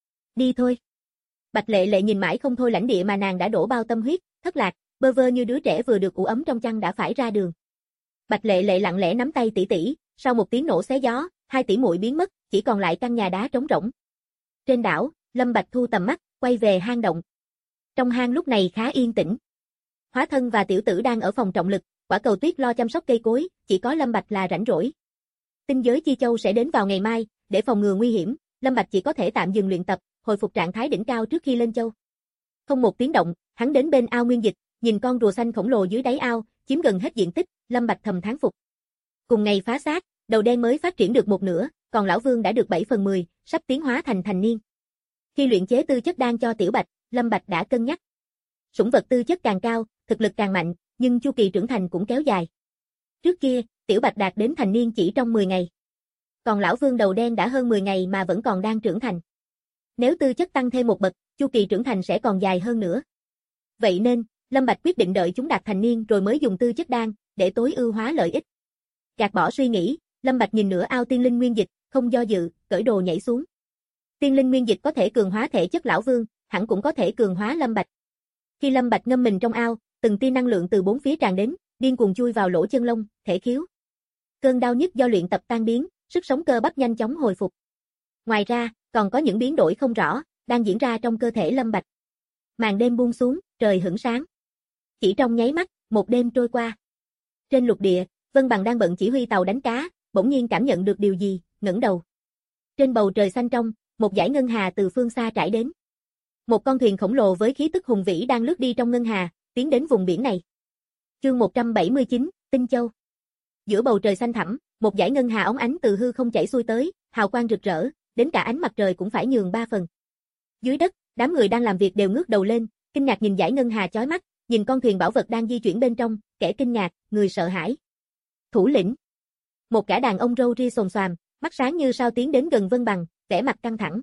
Đi thôi. Bạch Lệ Lệ nhìn mãi không thôi lãnh địa mà nàng đã đổ bao tâm huyết, thất lạc, bơ vơ như đứa trẻ vừa được ủ ấm trong chăn đã phải ra đường. Bạch Lệ Lệ lặng lẽ nắm tay tỷ tỷ, sau một tiếng nổ xé gió, hai tỷ muội biến mất, chỉ còn lại căn nhà đá trống rỗng. Trên đảo, Lâm Bạch thu tầm mắt, quay về hang động. Trong hang lúc này khá yên tĩnh. Hóa Thân và Tiểu Tử đang ở phòng trọng lực, Quả Cầu Tuyết lo chăm sóc cây cối, chỉ có Lâm Bạch là rảnh rỗi. Tinh giới chi châu sẽ đến vào ngày mai, để phòng ngừa nguy hiểm, Lâm Bạch chỉ có thể tạm dừng luyện tập, hồi phục trạng thái đỉnh cao trước khi lên châu. Không một tiếng động, hắn đến bên ao nguyên dịch, nhìn con rùa xanh khổng lồ dưới đáy ao, chiếm gần hết diện tích, Lâm Bạch thầm thán phục. Cùng ngày phá xác, đầu đen mới phát triển được một nửa, còn lão Vương đã được 7/10, sắp tiến hóa thành thành niên. Khi luyện chế tư chất đan cho Tiểu Bạch, Lâm Bạch đã cân nhắc. Sủng vật tư chất càng cao, thực lực càng mạnh, nhưng chu kỳ trưởng thành cũng kéo dài. Trước kia, Tiểu Bạch đạt đến thành niên chỉ trong 10 ngày. Còn lão Vương đầu đen đã hơn 10 ngày mà vẫn còn đang trưởng thành. Nếu tư chất tăng thêm một bậc, chu kỳ trưởng thành sẽ còn dài hơn nữa. Vậy nên, Lâm Bạch quyết định đợi chúng đạt thành niên rồi mới dùng tư chất đan, để tối ưu hóa lợi ích. Gạt bỏ suy nghĩ, Lâm Bạch nhìn nửa ao tiên linh nguyên dịch, không do dự, cởi đồ nhảy xuống. Tiên linh nguyên dịch có thể cường hóa thể chất lão Vương, hẳn cũng có thể cường hóa Lâm Bạch. Khi Lâm Bạch ngâm mình trong ao, từng tia năng lượng từ bốn phía tràn đến, điên cuồng chui vào lỗ chân lông, thể khiếu. Cơn đau nhức do luyện tập tan biến, sức sống cơ bắp nhanh chóng hồi phục. Ngoài ra, còn có những biến đổi không rõ đang diễn ra trong cơ thể Lâm Bạch. Màn đêm buông xuống, trời hửng sáng. Chỉ trong nháy mắt, một đêm trôi qua. Trên lục địa, Vân Bằng đang bận chỉ huy tàu đánh cá, bỗng nhiên cảm nhận được điều gì, ngẩng đầu. Trên bầu trời xanh trong, một dải ngân hà từ phương xa trải đến. Một con thuyền khổng lồ với khí tức hùng vĩ đang lướt đi trong ngân hà, tiến đến vùng biển này. Chương 179, Tinh Châu. Giữa bầu trời xanh thẳm, một dải ngân hà óng ánh từ hư không chảy xuôi tới, hào quang rực rỡ, đến cả ánh mặt trời cũng phải nhường 3 phần. Dưới đất, đám người đang làm việc đều ngước đầu lên, kinh ngạc nhìn dải ngân hà chói mắt, nhìn con thuyền bảo vật đang di chuyển bên trong, kẻ kinh ngạc, người sợ hãi. Thủ lĩnh. Một gã đàn ông râu ria xồm xoàm, mắt sáng như sao tiến đến gần Vân Bằng, vẻ mặt căng thẳng.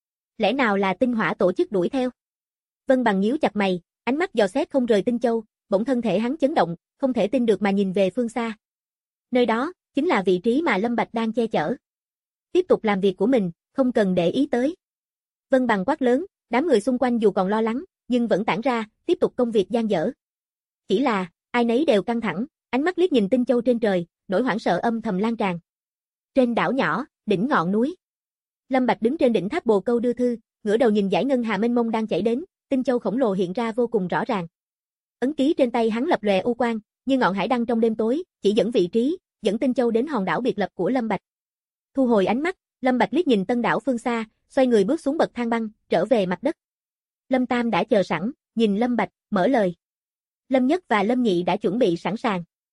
Lẽ nào là tinh hỏa tổ chức đuổi theo? Vân Bằng nhíu chặt mày, ánh mắt dò xét không rời Tinh Châu, bỗng thân thể hắn chấn động, không thể tin được mà nhìn về phương xa. Nơi đó, chính là vị trí mà Lâm Bạch đang che chở. Tiếp tục làm việc của mình, không cần để ý tới. Vân Bằng quát lớn, đám người xung quanh dù còn lo lắng, nhưng vẫn tản ra, tiếp tục công việc dang dở. Chỉ là, ai nấy đều căng thẳng, ánh mắt liếc nhìn Tinh Châu trên trời, nỗi hoảng sợ âm thầm lan tràn. Trên đảo nhỏ, đỉnh ngọn núi. Lâm Bạch đứng trên đỉnh tháp bồ câu đưa thư, ngửa đầu nhìn dải ngân hà mênh mông đang chảy đến, Tinh Châu khổng lồ hiện ra vô cùng rõ ràng. Ấn ký trên tay hắn lập lòe u quang, như ngọn hải đăng trong đêm tối, chỉ dẫn vị trí, dẫn Tinh Châu đến hòn đảo biệt lập của Lâm Bạch. Thu hồi ánh mắt, Lâm Bạch liếc nhìn tân đảo phương xa, xoay người bước xuống bậc thang băng, trở về mặt đất. Lâm Tam đã chờ sẵn, nhìn Lâm Bạch, mở lời. Lâm Nhất và Lâm Nhị đã chuẩn bị sẵn sàng.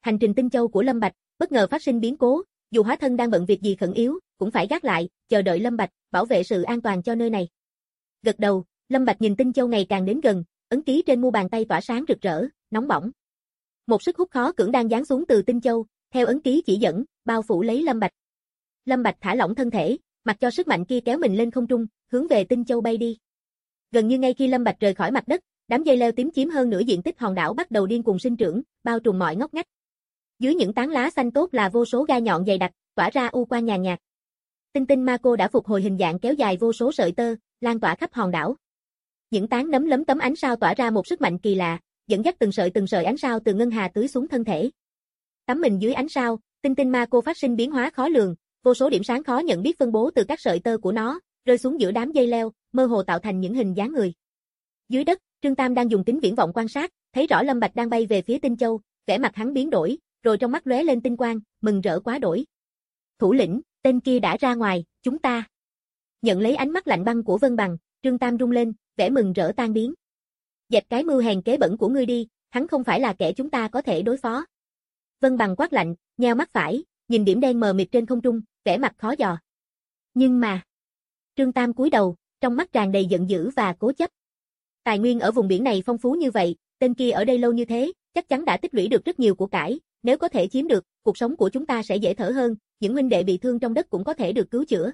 Hành trình Tinh Châu của Lâm Bạch bất ngờ phát sinh biến cố, dù hóa thân đang bận việc gì khẩn yếu, cũng phải gác lại, chờ đợi Lâm Bạch, bảo vệ sự an toàn cho nơi này. Gật đầu, Lâm Bạch nhìn Tinh Châu ngày càng đến gần, ấn ký trên mu bàn tay tỏa sáng rực rỡ, nóng bỏng. Một sức hút khó cưỡng đang giáng xuống từ Tinh Châu, theo ấn ký chỉ dẫn, bao phủ lấy Lâm Bạch. Lâm Bạch thả lỏng thân thể, mặc cho sức mạnh kia kéo mình lên không trung, hướng về Tinh Châu bay đi. Gần như ngay khi Lâm Bạch rời khỏi mặt đất, đám dây leo tím chiếm hơn nửa diện tích hòn đảo bắt đầu điên cuồng sinh trưởng, bao trùm mọi ngóc ngách. Dưới những tán lá xanh tốt là vô số gai nhọn dày đặc, tỏa ra u quang nhàn nhạt. Tinh tinh ma cô đã phục hồi hình dạng kéo dài vô số sợi tơ, lan tỏa khắp hòn đảo. Những tán nấm lấm tấm ánh sao tỏa ra một sức mạnh kỳ lạ, dẫn dắt từng sợi ánh sao từ ngân hà tưới xuống thân thể. Tắm mình dưới ánh sao, tinh tinh ma cô phát sinh biến hóa khó lường, vô số điểm sáng khó nhận biết phân bố từ các sợi tơ của nó, rơi xuống giữa đám dây leo, mơ hồ tạo thành những hình dáng người. Dưới đất, Trương Tam đang dùng kính viễn vọng quan sát, thấy rõ Lâm Bạch đang bay về phía Tinh Châu, vẻ mặt hắn biến đổi, rồi trong mắt lóe lên tinh quang, mừng rỡ quá đổi. Thủ lĩnh, tên kia đã ra ngoài, chúng ta. Nhận lấy ánh mắt lạnh băng của Vân Bằng, Trương Tam rung lên, vẻ mừng rỡ tan biến. Dẹp cái mưu hèn kế bẩn của ngươi đi, hắn không phải là kẻ chúng ta có thể đối phó. Vân Bằng quát lạnh, nheo mắt phải, nhìn điểm đen mờ mịt trên không trung, vẻ mặt khó dò. Nhưng mà, Trương Tam cúi đầu, trong mắt tràn đầy giận dữ và cố chấp. Tài nguyên ở vùng biển này phong phú như vậy, tên kia ở đây lâu như thế, chắc chắn đã tích lũy được rất nhiều của cải, nếu có thể chiếm được, cuộc sống của chúng ta sẽ dễ thở hơn, những huynh đệ bị thương trong đất cũng có thể được cứu chữa.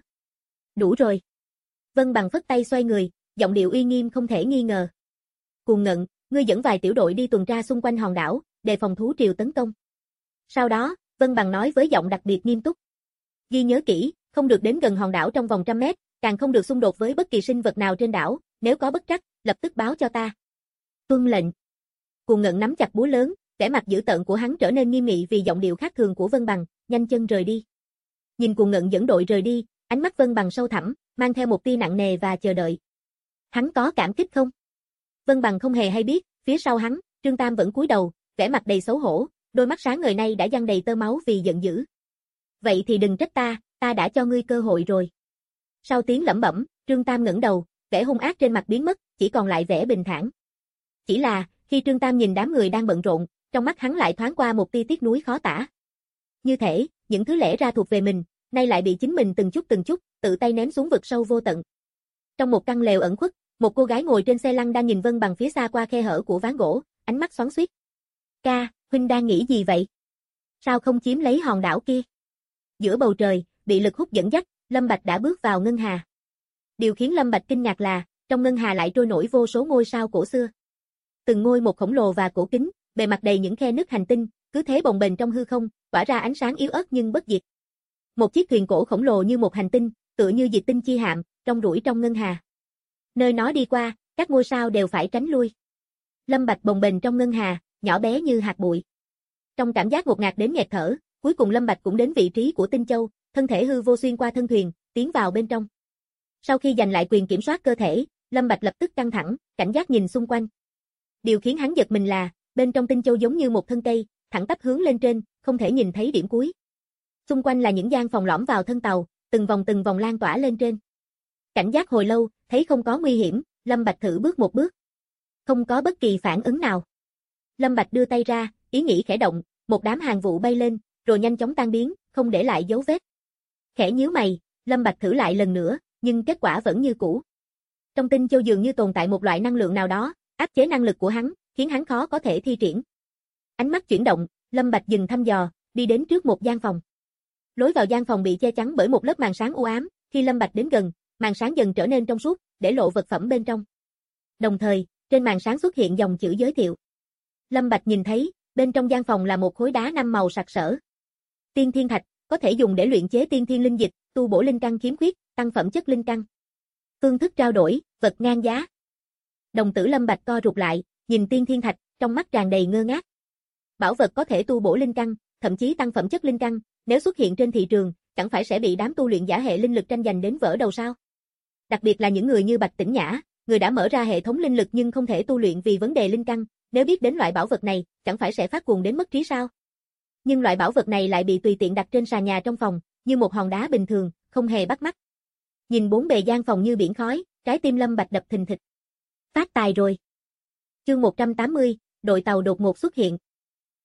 Đủ rồi. Vân Bằng phất tay xoay người, giọng điệu uy nghiêm không thể nghi ngờ. Cuồng Ngận, ngươi dẫn vài tiểu đội đi tuần tra xung quanh hòn đảo, đề phòng thú triều tấn công. Sau đó, Vân Bằng nói với giọng đặc biệt nghiêm túc. Ghi nhớ kỹ, không được đến gần hòn đảo trong vòng 100 mét, càng không được xung đột với bất kỳ sinh vật nào trên đảo, nếu có bất trắc, lập tức báo cho ta. Tuân lệnh. Cuồng Ngận nắm chặt búa lớn, vẻ mặt dữ tợn của hắn trở nên nghiêm nghị vì giọng điệu khác thường của Vân Bằng, nhanh chân rời đi. Nhìn Cuồng Ngận dẫn đội rời đi, ánh mắt Vân Bằng sâu thẳm, mang theo một tia nặng nề và chờ đợi. Hắn có cảm kích không? Vân Bằng không hề hay biết, phía sau hắn, Trương Tam vẫn cúi đầu, vẻ mặt đầy xấu hổ, đôi mắt sáng ngời nay đã giăng đầy tơ máu vì giận dữ. Vậy thì đừng trách ta đã cho ngươi cơ hội rồi. Sau tiếng lẩm bẩm, Trương Tam ngẩng đầu, vẻ hung ác trên mặt biến mất, chỉ còn lại vẻ bình thản. Chỉ là, khi Trương Tam nhìn đám người đang bận rộn, trong mắt hắn lại thoáng qua một tia tiếc nuối khó tả. Như thể, những thứ lẽ ra thuộc về mình, nay lại bị chính mình từng chút, tự tay ném xuống vực sâu vô tận. Trong một căn lều ẩn khuất, một cô gái ngồi trên xe lăn đang nhìn Vân Bằng phía xa qua khe hở của ván gỗ, ánh mắt xoắn xuýt. Ca, huynh đang nghĩ gì vậy? Sao không chiếm lấy hòn đảo kia? Giữa bầu trời, bị lực hút dẫn dắt, Lâm Bạch đã bước vào ngân hà. Điều khiến Lâm Bạch kinh ngạc là, trong ngân hà lại trôi nổi vô số ngôi sao cổ xưa. Từng ngôi một khổng lồ và cổ kính, bề mặt đầy những khe nứt hành tinh, cứ thế bồng bềnh trong hư không, tỏa ra ánh sáng yếu ớt nhưng bất diệt. Một chiếc thuyền cổ khổng lồ như một hành tinh, tựa như diệt tinh chi hạm, rong ruổi trong ngân hà. Nơi nó đi qua, các ngôi sao đều phải tránh lui. Lâm Bạch bồng bềnh trong ngân hà, nhỏ bé như hạt bụi. Trong cảm giác ngột ngạt đến nghẹt thở, cuối cùng Lâm Bạch cũng đến vị trí của Tinh Châu, thân thể hư vô xuyên qua thân thuyền, tiến vào bên trong. Sau khi giành lại quyền kiểm soát cơ thể, Lâm Bạch lập tức căng thẳng, cảnh giác nhìn xung quanh. Điều khiến hắn giật mình là, bên trong Tinh Châu giống như một thân cây, thẳng tắp hướng lên trên, không thể nhìn thấy điểm cuối. Xung quanh là những gian phòng lõm vào thân tàu, từng vòng lan tỏa lên trên. Cảnh giác hồi lâu, thấy không có nguy hiểm, Lâm Bạch thử bước một bước. Không có bất kỳ phản ứng nào. Lâm Bạch đưa tay ra, ý nghĩ khẽ động, một đám hàng vụ bay lên, rồi nhanh chóng tan biến, không để lại dấu vết. Khẽ nhíu mày, Lâm Bạch thử lại lần nữa, nhưng kết quả vẫn như cũ. Trong Tinh Châu dường như tồn tại một loại năng lượng nào đó, áp chế năng lực của hắn, khiến hắn khó có thể thi triển. Ánh mắt chuyển động, Lâm Bạch dừng thăm dò, đi đến trước một gian phòng. Lối vào gian phòng bị che chắn bởi một lớp màn sáng u ám, khi Lâm Bạch đến gần, màn sáng dần trở nên trong suốt, để lộ vật phẩm bên trong. Đồng thời, trên màn sáng xuất hiện dòng chữ giới thiệu. Lâm Bạch nhìn thấy, bên trong gian phòng là một khối đá 5 màu sặc sỡ. Tiên thiên thạch, có thể dùng để luyện chế tiên thiên linh dịch, tu bổ linh căn khiếm khuyết, tăng phẩm chất linh căn. Phương thức trao đổi, vật ngang giá. Đồng tử Lâm Bạch co rụt lại, nhìn tiên thiên thạch, trong mắt tràn đầy ngơ ngác. Bảo vật có thể tu bổ linh căn, thậm chí tăng phẩm chất linh căn, nếu xuất hiện trên thị trường, chẳng phải sẽ bị đám tu luyện giả hệ linh lực tranh giành đến vỡ đầu sao? Đặc biệt là những người như Bạch Tĩnh Nhã, người đã mở ra hệ thống linh lực nhưng không thể tu luyện vì vấn đề linh căn, nếu biết đến loại bảo vật này, chẳng phải sẽ phát cuồng đến mất trí sao? Nhưng loại bảo vật này lại bị tùy tiện đặt trên sàn nhà trong phòng, như một hòn đá bình thường, không hề bắt mắt. Nhìn bốn bề gian phòng như biển khói, trái tim Lâm Bạch đập thình thịch. Phát tài rồi. Chương 180, đội tàu đột ngột xuất hiện.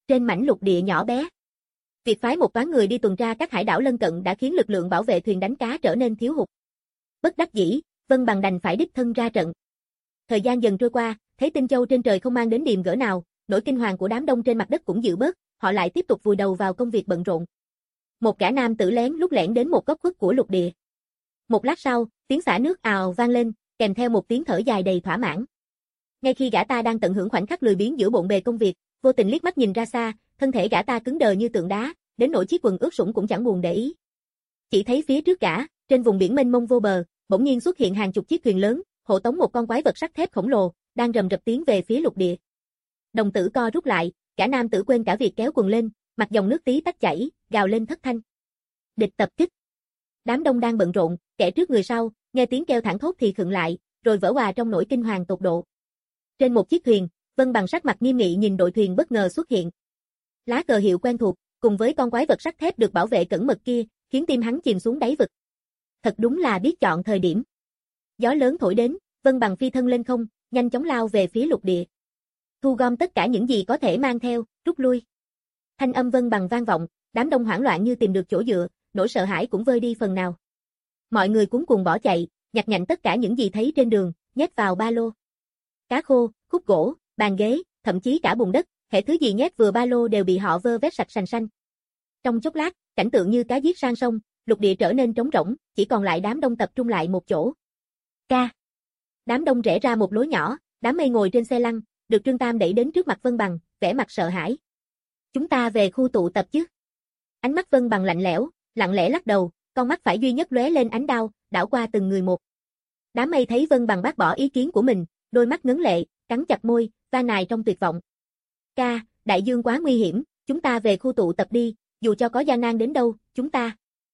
Trên mảnh lục địa nhỏ bé, việc phái một toán người đi tuần tra các hải đảo lân cận đã khiến lực lượng bảo vệ thuyền đánh cá trở nên thiếu hụt. Bất đắc dĩ, Vân Bằng đành phải đích thân ra trận. Thời gian dần trôi qua, thấy tinh châu trên trời không mang đến điềm gỡ nào, nỗi kinh hoàng của đám đông trên mặt đất cũng dịu bớt, họ lại tiếp tục vùi đầu vào công việc bận rộn. Một gã nam tử lén lút lẻn đến một góc khuất của lục địa. Một lát sau, tiếng xả nước ào vang lên, kèm theo một tiếng thở dài đầy thỏa mãn. Ngay khi gã ta đang tận hưởng khoảnh khắc lười biếng giữa bộn bề công việc, vô tình liếc mắt nhìn ra xa, thân thể gã ta cứng đờ như tượng đá, đến nỗi chiếc quần ướt sũng cũng chẳng buồn để ý. Chỉ thấy phía trước gã, trên vùng biển mênh mông vô bờ, bỗng nhiên xuất hiện hàng chục chiếc thuyền lớn, hộ tống một con quái vật sắt thép khổng lồ, đang rầm rập tiến về phía lục địa. Đồng tử co rút lại, gã nam tử quên cả việc kéo quần lên, mặt dòng nước tí tách chảy, gào lên thất thanh. Địch tập kích. Đám đông đang bận rộn, kẻ trước người sau, nghe tiếng kêu thảng thốt thì khựng lại, rồi vỡ òa trong nỗi kinh hoàng tột độ. Trên một chiếc thuyền, Vân Bằng sắc mặt nghiêm nghị nhìn đội thuyền bất ngờ xuất hiện. Lá cờ hiệu quen thuộc, cùng với con quái vật sắt thép được bảo vệ cẩn mật kia, khiến tim hắn chìm xuống đáy vực. Thật đúng là biết chọn thời điểm. Gió lớn thổi đến, Vân Bằng phi thân lên không, nhanh chóng lao về phía lục địa. Thu gom tất cả những gì có thể mang theo, rút lui. Thanh âm Vân Bằng vang vọng, đám đông hoảng loạn như tìm được chỗ dựa, nỗi sợ hãi cũng vơi đi phần nào. Mọi người cuống cuồng bỏ chạy, nhặt nhạnh tất cả những gì thấy trên đường, nhét vào ba lô. Cá khô, khúc gỗ, bàn ghế, thậm chí cả bùn đất, hễ thứ gì nhét vừa ba lô đều bị họ vơ vét sạch sành xanh. Trong chốc lát, cảnh tượng như cá giết sang sông, lục địa trở nên trống rỗng, chỉ còn lại đám đông tập trung lại một chỗ. Ca. Đám đông rẽ ra một lối nhỏ, đám mây ngồi trên xe lăn, được Trương Tam đẩy đến trước mặt Vân Bằng, vẻ mặt sợ hãi. Chúng ta về khu tụ tập chứ? Ánh mắt Vân Bằng lạnh lẽo, lặng lẽ lắc đầu, con mắt phải duy nhất lóe lên ánh đau, đảo qua từng người một. Đám mây thấy Vân Bằng bác bỏ ý kiến của mình, đôi mắt ngấn lệ, cắn chặt môi, van nài trong tuyệt vọng. Ca, đại dương quá nguy hiểm, chúng ta về khu tụ tập đi, dù cho có gian nan đến đâu, chúng ta.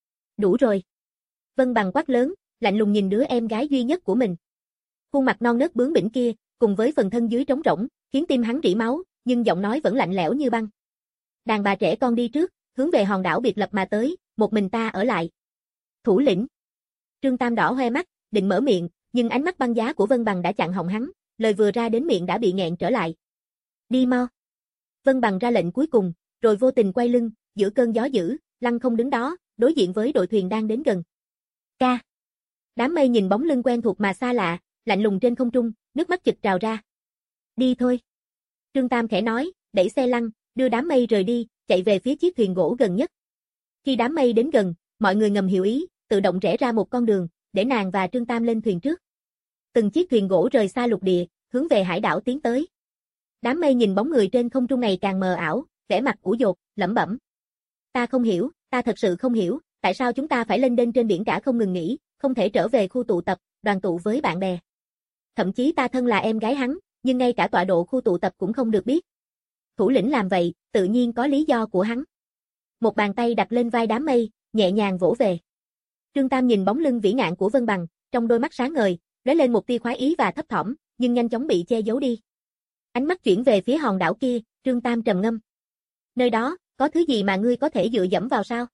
Đủ rồi. Vân Bằng quát lớn, lạnh lùng nhìn đứa em gái duy nhất của mình. Khuôn mặt non nớt bướng bỉnh kia, cùng với phần thân dưới trống rỗng, khiến tim hắn rỉ máu, nhưng giọng nói vẫn lạnh lẽo như băng. Đàn bà trẻ con đi trước, hướng về hòn đảo biệt lập mà tới, một mình ta ở lại. Thủ lĩnh. Trương Tam đỏ hoe mắt, định mở miệng, nhưng ánh mắt băng giá của Vân Bằng đã chặn họng hắn, lời vừa ra đến miệng đã bị nghẹn trở lại. Đi mau. Vân Bằng ra lệnh cuối cùng, rồi vô tình quay lưng, giữa cơn gió dữ, lăng không đứng đó, đối diện với đội thuyền đang đến gần. Ca. Đám mây nhìn bóng lưng quen thuộc mà xa lạ, lạnh lùng trên không trung, nước mắt chực trào ra. Đi thôi. Trương Tam khẽ nói, đẩy xe lăn, đưa đám mây rời đi, chạy về phía chiếc thuyền gỗ gần nhất. Khi đám mây đến gần, mọi người ngầm hiểu ý, tự động rẽ ra một con đường, để nàng và Trương Tam lên thuyền trước. Từng chiếc thuyền gỗ rời xa lục địa, hướng về hải đảo tiến tới. Đám mây nhìn bóng người trên không trung ngày càng mờ ảo, vẻ mặt ủ dột, lẩm bẩm. Ta không hiểu, ta thật sự không hiểu, tại sao chúng ta phải lênh đênh trên biển cả không ngừng nghỉ, không thể trở về khu tụ tập, đoàn tụ với bạn bè. Thậm chí ta thân là em gái hắn, nhưng ngay cả tọa độ khu tụ tập cũng không được biết. Thủ lĩnh làm vậy, tự nhiên có lý do của hắn. Một bàn tay đặt lên vai đám mây, nhẹ nhàng vỗ về. Trương Tam nhìn bóng lưng vĩ ngạn của Vân Bằng, trong đôi mắt sáng ngời, lóe lên một tia khoái ý và thấp thỏm, nhưng nhanh chóng bị che giấu đi. Ánh mắt chuyển về phía hòn đảo kia, Trương Tam trầm ngâm. Nơi đó, có thứ gì mà ngươi có thể dựa dẫm vào sao?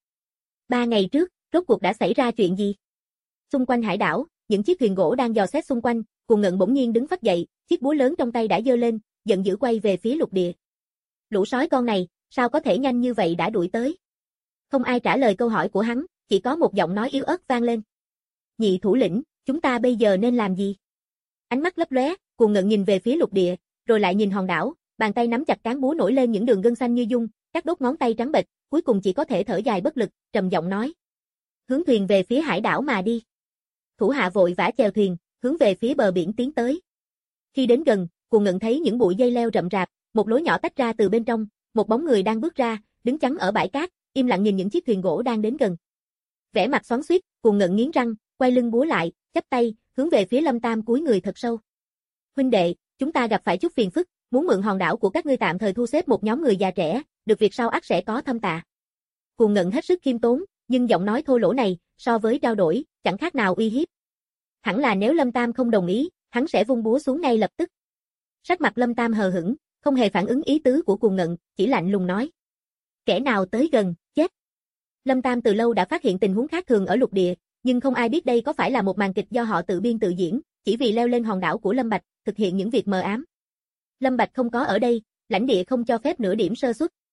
3 ngày trước, rốt cuộc đã xảy ra chuyện gì? Xung quanh hải đảo, những chiếc thuyền gỗ đang dò xét xung quanh, Cuồng Ngận bỗng nhiên đứng phắt dậy, chiếc búa lớn trong tay đã giơ lên, giận dữ quay về phía lục địa. Lũ sói con này, sao có thể nhanh như vậy đã đuổi tới? Không ai trả lời câu hỏi của hắn, chỉ có một giọng nói yếu ớt vang lên. Nhị thủ lĩnh, chúng ta bây giờ nên làm gì? Ánh mắt lấp lóe, Cuồng Ngận nhìn về phía lục địa, rồi lại nhìn hòn đảo, bàn tay nắm chặt cán búa nổi lên những đường gân xanh như dung, các đốt ngón tay trắng bệch, cuối cùng chỉ có thể thở dài bất lực, trầm giọng nói. Hướng thuyền về phía hải đảo mà đi. Thủ hạ vội vã chèo thuyền, hướng về phía bờ biển tiến tới. Khi đến gần, Cuồng Ngận thấy những bụi dây leo rậm rạp, một lối nhỏ tách ra từ bên trong, một bóng người đang bước ra, đứng chắn ở bãi cát, im lặng nhìn những chiếc thuyền gỗ đang đến gần. Vẻ mặt xoắn xuýt, Cuồng Ngận nghiến răng, quay lưng búa lại, chắp tay, hướng về phía Lâm Tam cúi người thật sâu. Huynh đệ, chúng ta gặp phải chút phiền phức, muốn mượn hòn đảo của các ngươi tạm thời thu xếp một nhóm người già trẻ, được việc sau ắt sẽ có thâm tạ. Cuồng Ngận hết sức khiêm tốn, nhưng giọng nói thô lỗ này, so với trao đổi, chẳng khác nào uy hiếp. Hẳn là nếu Lâm Tam không đồng ý, hắn sẽ vung búa xuống ngay lập tức. Sắc mặt Lâm Tam hờ hững, không hề phản ứng ý tứ của Cuồng Ngận, chỉ lạnh lùng nói. Kẻ nào tới gần, chết. Lâm Tam từ lâu đã phát hiện tình huống khác thường ở lục địa, nhưng không ai biết đây có phải là một màn kịch do họ tự biên tự diễn, chỉ vì leo lên hòn đảo của Lâm Bạch, thực hiện những việc mờ ám. Lâm Bạch không có ở đây, lãnh địa không cho phép nửa điểm sơ suất.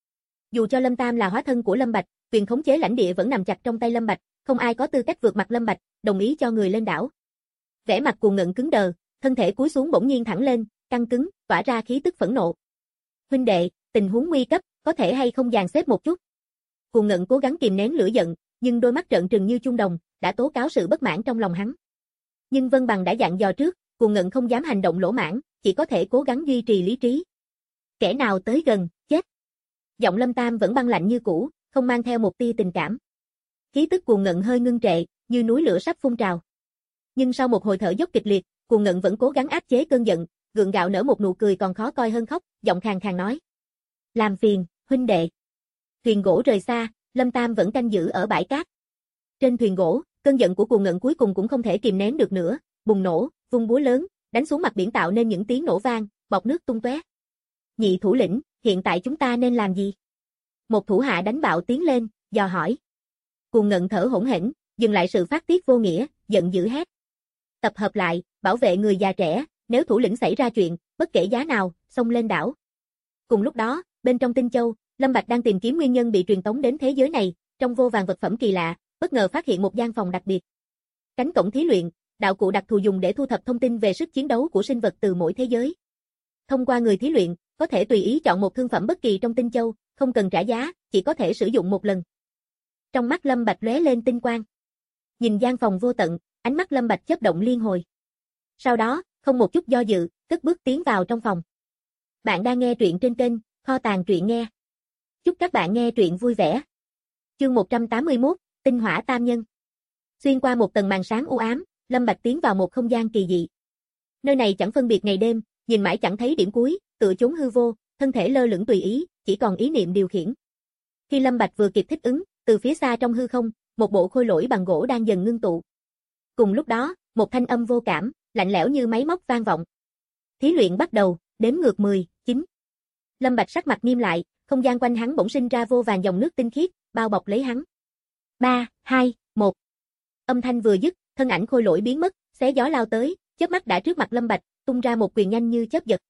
Dù cho Lâm Tam là hóa thân của Lâm Bạch, quyền khống chế lãnh địa vẫn nằm chặt trong tay Lâm Bạch, không ai có tư cách vượt mặt Lâm Bạch, đồng ý cho người lên đảo. Vẻ mặt Cuồng Ngận cứng đờ, thân thể cúi xuống bỗng nhiên thẳng lên, căng cứng, tỏa ra khí tức phẫn nộ. Huynh đệ, tình huống nguy cấp, có thể hay không dàn xếp một chút? Cuồng Ngận cố gắng kìm nén lửa giận, nhưng đôi mắt trợn trừng như chuông đồng, đã tố cáo sự bất mãn trong lòng hắn. Nhưng Vân Bằng đã dặn dò trước, Cuồng Ngận không dám hành động lỗ mãng, chỉ có thể cố gắng duy trì lý trí. Kẻ nào tới gần, chết. Giọng Lâm Tam vẫn băng lạnh như cũ, không mang theo một tia tình cảm. Khí tức Cuồng Ngận hơi ngưng trệ, như núi lửa sắp phun trào. Nhưng sau một hồi thở dốc kịch liệt, Cuồng Ngận vẫn cố gắng áp chế cơn giận, gượng gạo nở một nụ cười còn khó coi hơn khóc, giọng khàn khàn nói: "Làm phiền, huynh đệ." Thuyền gỗ rời xa, Lâm Tam vẫn canh giữ ở bãi cát. Trên thuyền gỗ, cơn giận của Cuồng Ngận cuối cùng cũng không thể kìm nén được nữa, bùng nổ, vung búa lớn, đánh xuống mặt biển tạo nên những tiếng nổ vang, bọt nước tung tóe. "Nhị thủ lĩnh, hiện tại chúng ta nên làm gì?" Một thủ hạ đánh bạo tiến lên, dò hỏi. Cuồng Ngận thở hổn hển, dừng lại sự phát tiết vô nghĩa, giận dữ hét: "Tập hợp lại, bảo vệ người già trẻ, nếu thủ lĩnh xảy ra chuyện, bất kể giá nào, xông lên đảo." Cùng lúc đó, bên trong Tinh Châu, Lâm Bạch đang tìm kiếm nguyên nhân bị truyền tống đến thế giới này, trong vô vàn vật phẩm kỳ lạ, bất ngờ phát hiện một gian phòng đặc biệt. Cánh cổng thí luyện, đạo cụ đặc thù dùng để thu thập thông tin về sức chiến đấu của sinh vật từ mỗi thế giới. Thông qua người thí luyện, có thể tùy ý chọn một thương phẩm bất kỳ trong Tinh Châu, không cần trả giá, chỉ có thể sử dụng một lần. Trong mắt Lâm Bạch lóe lên tinh quang. Nhìn gian phòng vô tận, ánh mắt Lâm Bạch chớp động liên hồi. Sau đó, không một chút do dự, cất bước tiến vào trong phòng. Bạn đang nghe truyện trên kênh Kho Tàng Truyện Nghe. Chúc các bạn nghe truyện vui vẻ. Chương 181, Tinh Hỏa Tam Nhân. Xuyên qua một tầng màn sáng u ám, Lâm Bạch tiến vào một không gian kỳ dị. Nơi này chẳng phân biệt ngày đêm, nhìn mãi chẳng thấy điểm cuối, tựa chốn hư vô, thân thể lơ lửng tùy ý, chỉ còn ý niệm điều khiển. Khi Lâm Bạch vừa kịp thích ứng, từ phía xa trong hư không, một bộ khôi lỗi bằng gỗ đang dần ngưng tụ. Cùng lúc đó, một thanh âm vô cảm, lạnh lẽo như máy móc vang vọng. Thí luyện bắt đầu, đếm ngược 10, 9. Lâm Bạch sắc mặt nghiêm lại, không gian quanh hắn bỗng sinh ra vô vàn dòng nước tinh khiết, bao bọc lấy hắn. 3, 2, 1. Âm thanh vừa dứt, thân ảnh khôi lỗi biến mất, xé gió lao tới, chớp mắt đã trước mặt Lâm Bạch, tung ra một quyền nhanh như chớp giật.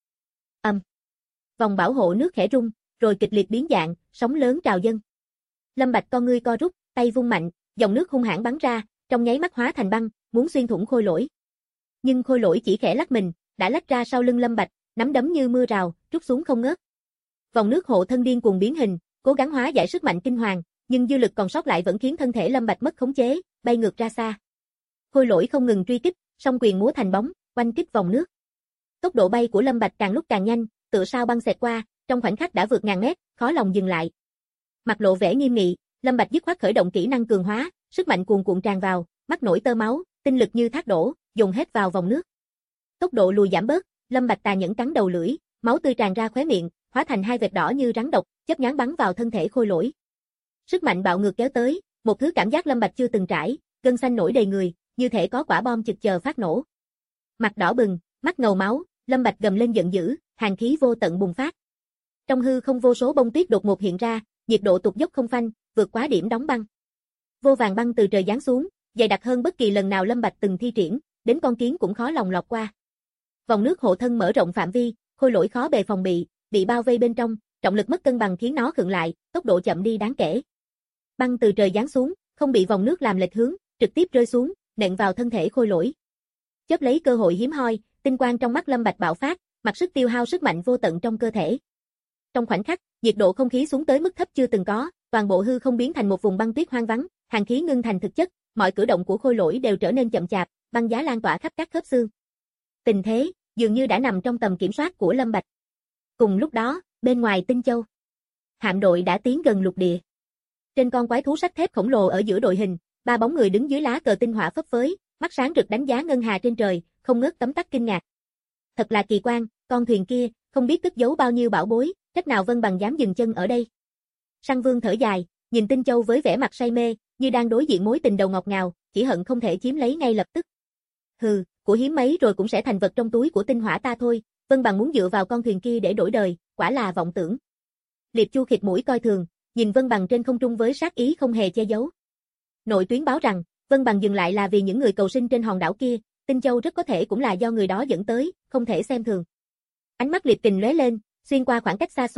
Vòng bảo hộ nước khẽ rung, rồi kịch liệt biến dạng, sóng lớn trào dâng. Lâm Bạch con ngươi co rút, tay vung mạnh, dòng nước hung hãn bắn ra, trong nháy mắt hóa thành băng, muốn xuyên thủng khôi lỗi. Nhưng khôi lỗi chỉ khẽ lắc mình, đã lách ra sau lưng Lâm Bạch, nắm đấm như mưa rào, trút xuống không ngớt. Vòng nước hộ thân điên cuồng biến hình, cố gắng hóa giải sức mạnh kinh hoàng, nhưng dư lực còn sót lại vẫn khiến thân thể Lâm Bạch mất khống chế, bay ngược ra xa. Khôi lỗi không ngừng truy kích, song quyền múa thành bóng, quanh kích vòng nước. Tốc độ bay của Lâm Bạch càng lúc càng nhanh, tựa sao băng xẹt qua, trong khoảnh khắc đã vượt ngàn mét, khó lòng dừng lại. Mặt lộ vẻ nghiêm nghị, Lâm Bạch dứt khoát khởi động kỹ năng cường hóa, sức mạnh cuồn cuộn tràn vào, mắt nổi tơ máu, tinh lực như thác đổ, dồn hết vào vòng nước. Tốc độ lùi giảm bớt, Lâm Bạch tà nhẫn cắn đầu lưỡi, máu tươi tràn ra khóe miệng, hóa thành hai vệt đỏ như rắn độc, chớp nhoáng bắn vào thân thể khôi lỗi. Sức mạnh bạo ngược kéo tới, một thứ cảm giác Lâm Bạch chưa từng trải, gân xanh nổi đầy người, như thể có quả bom chực chờ phát nổ. Mặt đỏ bừng, mắt ngầu máu, Lâm Bạch gầm lên giận dữ, hàn khí vô tận bùng phát. Trong hư không vô số bông tuyết đột ngột hiện ra, nhiệt độ tụt dốc không phanh, vượt quá điểm đóng băng. Vô vàn băng từ trời giáng xuống, dày đặc hơn bất kỳ lần nào Lâm Bạch từng thi triển, đến con kiến cũng khó lòng lọt qua. Vòng nước hộ thân mở rộng phạm vi, khôi lỗi khó bề phòng bị bao vây bên trong, trọng lực mất cân bằng khiến nó khựng lại, tốc độ chậm đi đáng kể. Băng từ trời giáng xuống, không bị vòng nước làm lệch hướng, trực tiếp rơi xuống, nện vào thân thể khôi lỗi. Chớp lấy cơ hội hiếm hoi, tinh quang trong mắt Lâm Bạch bạo phát, mặc sức tiêu hao sức mạnh vô tận trong cơ thể. Trong khoảnh khắc, nhiệt độ không khí xuống tới mức thấp chưa từng có, toàn bộ hư không biến thành một vùng băng tuyết hoang vắng, hàn khí ngưng thành thực chất, mọi cử động của khôi lỗi đều trở nên chậm chạp, băng giá lan tỏa khắp các khớp xương. Tình thế dường như đã nằm trong tầm kiểm soát của Lâm Bạch. Cùng lúc đó, bên ngoài Tinh Châu, hạm đội đã tiến gần lục địa. Trên con quái thú sắt thép khổng lồ ở giữa đội hình, ba bóng người đứng dưới lá cờ tinh hỏa phấp phới, mắt sáng rực đánh giá ngân hà trên trời, không ngớt tấm tắc kinh ngạc. Thật là kỳ quan, con thuyền kia, không biết cất giấu bao nhiêu bảo bối, cách nào Vân Bằng dám dừng chân ở đây. Săn Vương thở dài, nhìn Tinh Châu với vẻ mặt say mê, như đang đối diện mối tình đầu ngọt ngào, chỉ hận không thể chiếm lấy ngay lập tức. Hừ, của hiếm mấy rồi cũng sẽ thành vật trong túi của tinh hỏa ta thôi, Vân Bằng muốn dựa vào con thuyền kia để đổi đời, quả là vọng tưởng. Liệp Chu khịt mũi coi thường, nhìn Vân Bằng trên không trung với sát ý không hề che giấu. Nội tuyến báo rằng, Vân Bằng dừng lại là vì những người cầu sinh trên hòn đảo kia, Tinh Châu rất có thể cũng là do người đó dẫn tới, không thể xem thường. Ánh mắt Liệp Kình lóe lên, xuyên qua khoảng cách xa xôi, rơi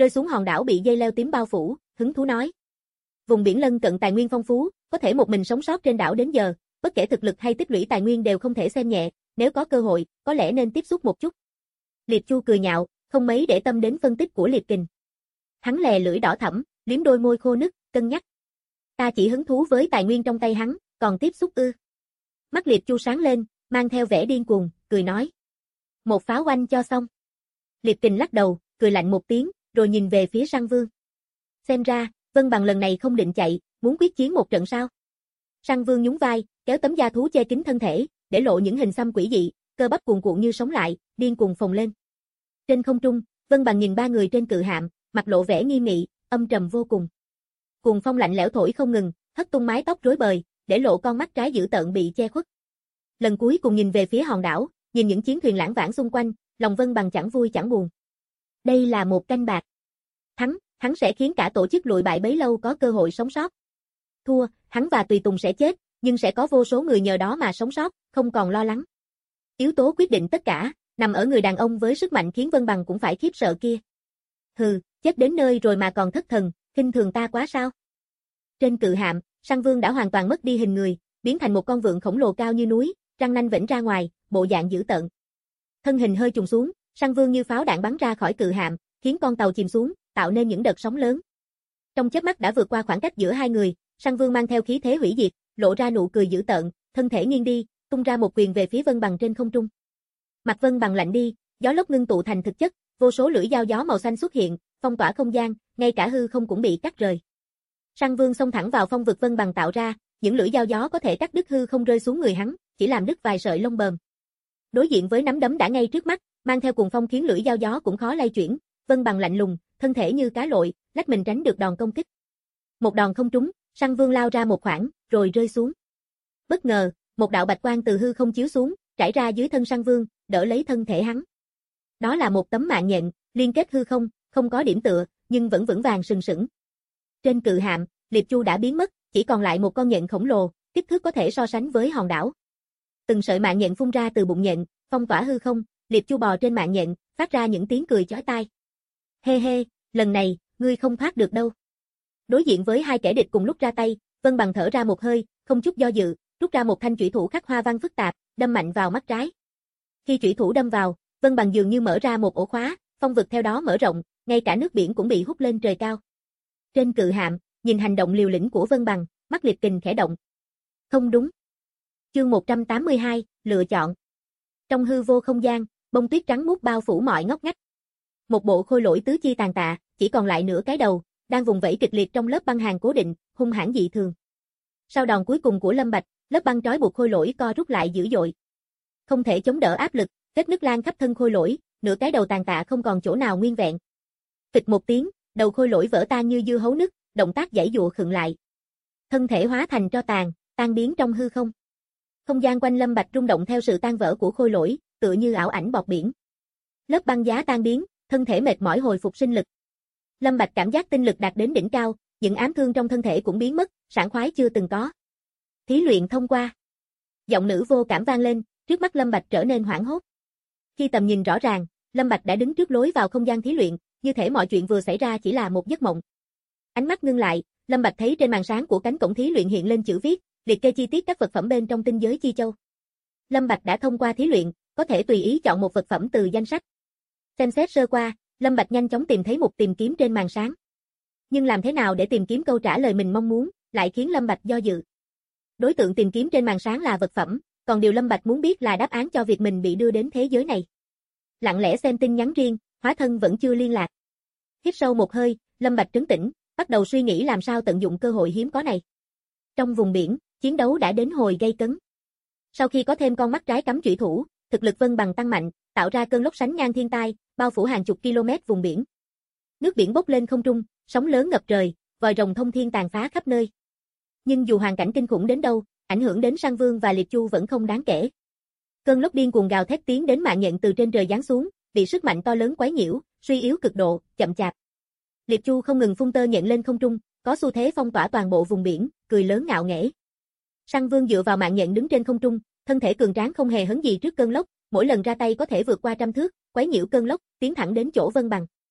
rơi xuống hòn đảo bị dây leo tím bao phủ, hứng thú nói. Vùng biển lân cận tài nguyên phong phú, có thể một mình sống sót trên đảo đến giờ, bất kể thực lực hay tích lũy tài nguyên đều không thể xem nhẹ, nếu có cơ hội, có lẽ nên tiếp xúc một chút. Liệt Chu cười nhạo, không mấy để tâm đến phân tích của Liệt Kình. Hắn lè lưỡi đỏ thẫm, liếm đôi môi khô nứt, cân nhắc. Ta chỉ hứng thú với tài nguyên trong tay hắn, còn tiếp xúc ư? Mắt Liệt Chu sáng lên, mang theo vẻ điên cuồng, cười nói. Một pháo oanh cho xong. Liệt Kình lắc đầu, cười lạnh một tiếng, rồi nhìn về phía Săn Vương. Xem ra, Vân Bằng lần này không định chạy, muốn quyết chiến một trận sao? Săn Vương nhún vai, kéo tấm da thú che kín thân thể, để lộ những hình xăm quỷ dị, cơ bắp cuồn cuộn như sống lại, điên cuồng phồng lên. Trên không trung, Vân Bằng nhìn ba người trên cự hạm, mặt lộ vẻ nghiêm nghị, âm trầm vô cùng. Cuồng phong lạnh lẽo thổi không ngừng, hất tung mái tóc rối bời, để lộ con mắt trái dữ tợn bị che khuất. Lần cuối cùng nhìn về phía hòn đảo, nhìn những chiến thuyền lãng vãng xung quanh, lòng Vân Bằng chẳng vui chẳng buồn. Đây là một canh bạc. Thắng, hắn sẽ khiến cả tổ chức lụi bại bấy lâu có cơ hội sống sót. Thua, hắn và tùy tùng sẽ chết, nhưng sẽ có vô số người nhờ đó mà sống sót, không còn lo lắng. Yếu tố quyết định tất cả, nằm ở người đàn ông với sức mạnh khiến Vân Bằng cũng phải khiếp sợ kia. Hừ, chết đến nơi rồi mà còn thất thần, khinh thường ta quá sao? Trên cự hạm, Săn Vương đã hoàn toàn mất đi hình người, biến thành một con vượn khổng lồ cao như núi, răng nanh vểnh ra ngoài, bộ dạng dữ tợn. Thân hình hơi trùng xuống, Săn Vương như pháo đạn bắn ra khỏi cự hạm, khiến con tàu chìm xuống, tạo nên những đợt sóng lớn. Trong chớp mắt đã vượt qua khoảng cách giữa hai người, Săn Vương mang theo khí thế hủy diệt, lộ ra nụ cười dữ tợn, thân thể nghiêng đi, tung ra một quyền về phía Vân Bằng trên không trung. Mặt Vân Bằng lạnh đi, gió lốc ngưng tụ thành thực chất, vô số lưỡi dao gió màu xanh xuất hiện, phong tỏa không gian, ngay cả hư không cũng bị cắt rời. Săn Vương xông thẳng vào phong vực Vân Bằng tạo ra, những lưỡi dao gió có thể cắt đứt hư không rơi xuống người hắn, chỉ làm đứt vài sợi lông bờm. Đối diện với nắm đấm đã ngay trước mắt, mang theo cuồng phong khiến lưỡi dao gió cũng khó lay chuyển, Vân Bằng lạnh lùng, thân thể như cá lội, lách mình tránh được đòn công kích. Một đòn không trúng, Săn Vương lao ra một khoảng, rồi rơi xuống. Bất ngờ, một đạo bạch quang từ hư không chiếu xuống, trải ra dưới thân Săn Vương, đỡ lấy thân thể hắn. Đó là một tấm mạng nhện, liên kết hư không, không có điểm tựa, nhưng vẫn vững vàng sừng sững. Trên cự hạm, Liệt Chu đã biến mất, chỉ còn lại một con nhện khổng lồ, kích thước có thể so sánh với hòn đảo. Từng sợi mạng nhện phun ra từ bụng nhện, phong tỏa hư không, Liệt Chu bò trên mạng nhện, phát ra những tiếng cười chói tai. Hê hê, lần này, ngươi không thoát được đâu. Đối diện với hai kẻ địch cùng lúc ra tay, Vân Bằng thở ra một hơi, không chút do dự, rút ra một thanh chủy thủ khắc hoa văn phức tạp, đâm mạnh vào mắt trái. Khi chủy thủ đâm vào, Vân Bằng dường như mở ra một ổ khóa, phong vực theo đó mở rộng, ngay cả nước biển cũng bị hút lên trời cao. Trên cự hạm, nhìn hành động liều lĩnh của Vân Bằng, mắt Liệt Kình khẽ động. Không đúng. Chương 182, lựa chọn. Trong hư vô không gian, bông tuyết trắng muốt bao phủ mọi ngóc ngách. Một bộ khôi lỗi tứ chi tàn tạ, chỉ còn lại nửa cái đầu, đang vùng vẫy kịch liệt trong lớp băng hàng cố định, hung hãn dị thường. Sau đòn cuối cùng của Lâm Bạch, lớp băng trói buộc khôi lỗi co rút lại dữ dội. Không thể chống đỡ áp lực, vết nứt lan khắp thân khôi lỗi, nửa cái đầu tàn tạ không còn chỗ nào nguyên vẹn. Phịch một tiếng, đầu khôi lỗi vỡ tan như dưa hấu nứt, động tác giãy giụa khựng lại. Thân thể hóa thành tro tàn, tan biến trong hư không. Không gian quanh Lâm Bạch rung động theo sự tan vỡ của khôi lỗi, tựa như ảo ảnh bọt biển. Lớp băng giá tan biến, thân thể mệt mỏi hồi phục sinh lực. Lâm Bạch cảm giác tinh lực đạt đến đỉnh cao, những ám thương trong thân thể cũng biến mất, sảng khoái chưa từng có. Thí luyện thông qua. Giọng nữ vô cảm vang lên, trước mắt Lâm Bạch trở nên hoảng hốt. Khi tầm nhìn rõ ràng, Lâm Bạch đã đứng trước lối vào không gian thí luyện, như thể mọi chuyện vừa xảy ra chỉ là một giấc mộng. Ánh mắt ngưng lại, Lâm Bạch thấy trên màn sáng của cánh cổng thí luyện hiện lên chữ viết, liệt kê chi tiết các vật phẩm bên trong tinh giới chi châu. Lâm Bạch đã thông qua thí luyện, có thể tùy ý chọn một vật phẩm từ danh sách. Xem xét sơ qua, Lâm Bạch nhanh chóng tìm thấy mục tìm kiếm trên màn sáng. Nhưng làm thế nào để tìm kiếm câu trả lời mình mong muốn, lại khiến Lâm Bạch do dự. Đối tượng tìm kiếm trên màn sáng là vật phẩm, còn điều Lâm Bạch muốn biết là đáp án cho việc mình bị đưa đến thế giới này. Lặng lẽ xem tin nhắn riêng, hóa thân vẫn chưa liên lạc. Hít sâu một hơi, Lâm Bạch trấn tĩnh, bắt đầu suy nghĩ làm sao tận dụng cơ hội hiếm có này. Trong vùng biển, chiến đấu đã đến hồi gay cấn. Sau khi có thêm con mắt trái cắm chủy thủ, thực lực Vân Bằng tăng mạnh, tạo ra cơn lốc sánh ngang thiên tai, bao phủ hàng chục km vùng biển. Nước biển bốc lên không trung, sóng lớn ngập trời, vòi rồng thông thiên tàn phá khắp nơi. Nhưng dù hoàn cảnh kinh khủng đến đâu, ảnh hưởng đến Săn Vương và Liệt Chu vẫn không đáng kể. Cơn lốc điên cuồng gào thét tiến đến mạng nhện từ trên trời giáng xuống, bị sức mạnh to lớn quấy nhiễu, suy yếu cực độ, chậm chạp. Liệt Chu không ngừng phun tơ nhện lên không trung, có xu thế phong tỏa toàn bộ vùng biển, cười lớn ngạo nghễ. Săn Vương dựa vào mạng nhện đứng trên không trung, thân thể cường tráng không hề hấn gì trước cơn lốc, mỗi lần ra tay có thể vượt qua trăm thước, quấy nhiễu cơn lốc, tiến thẳng đến chỗ Vân Bằng.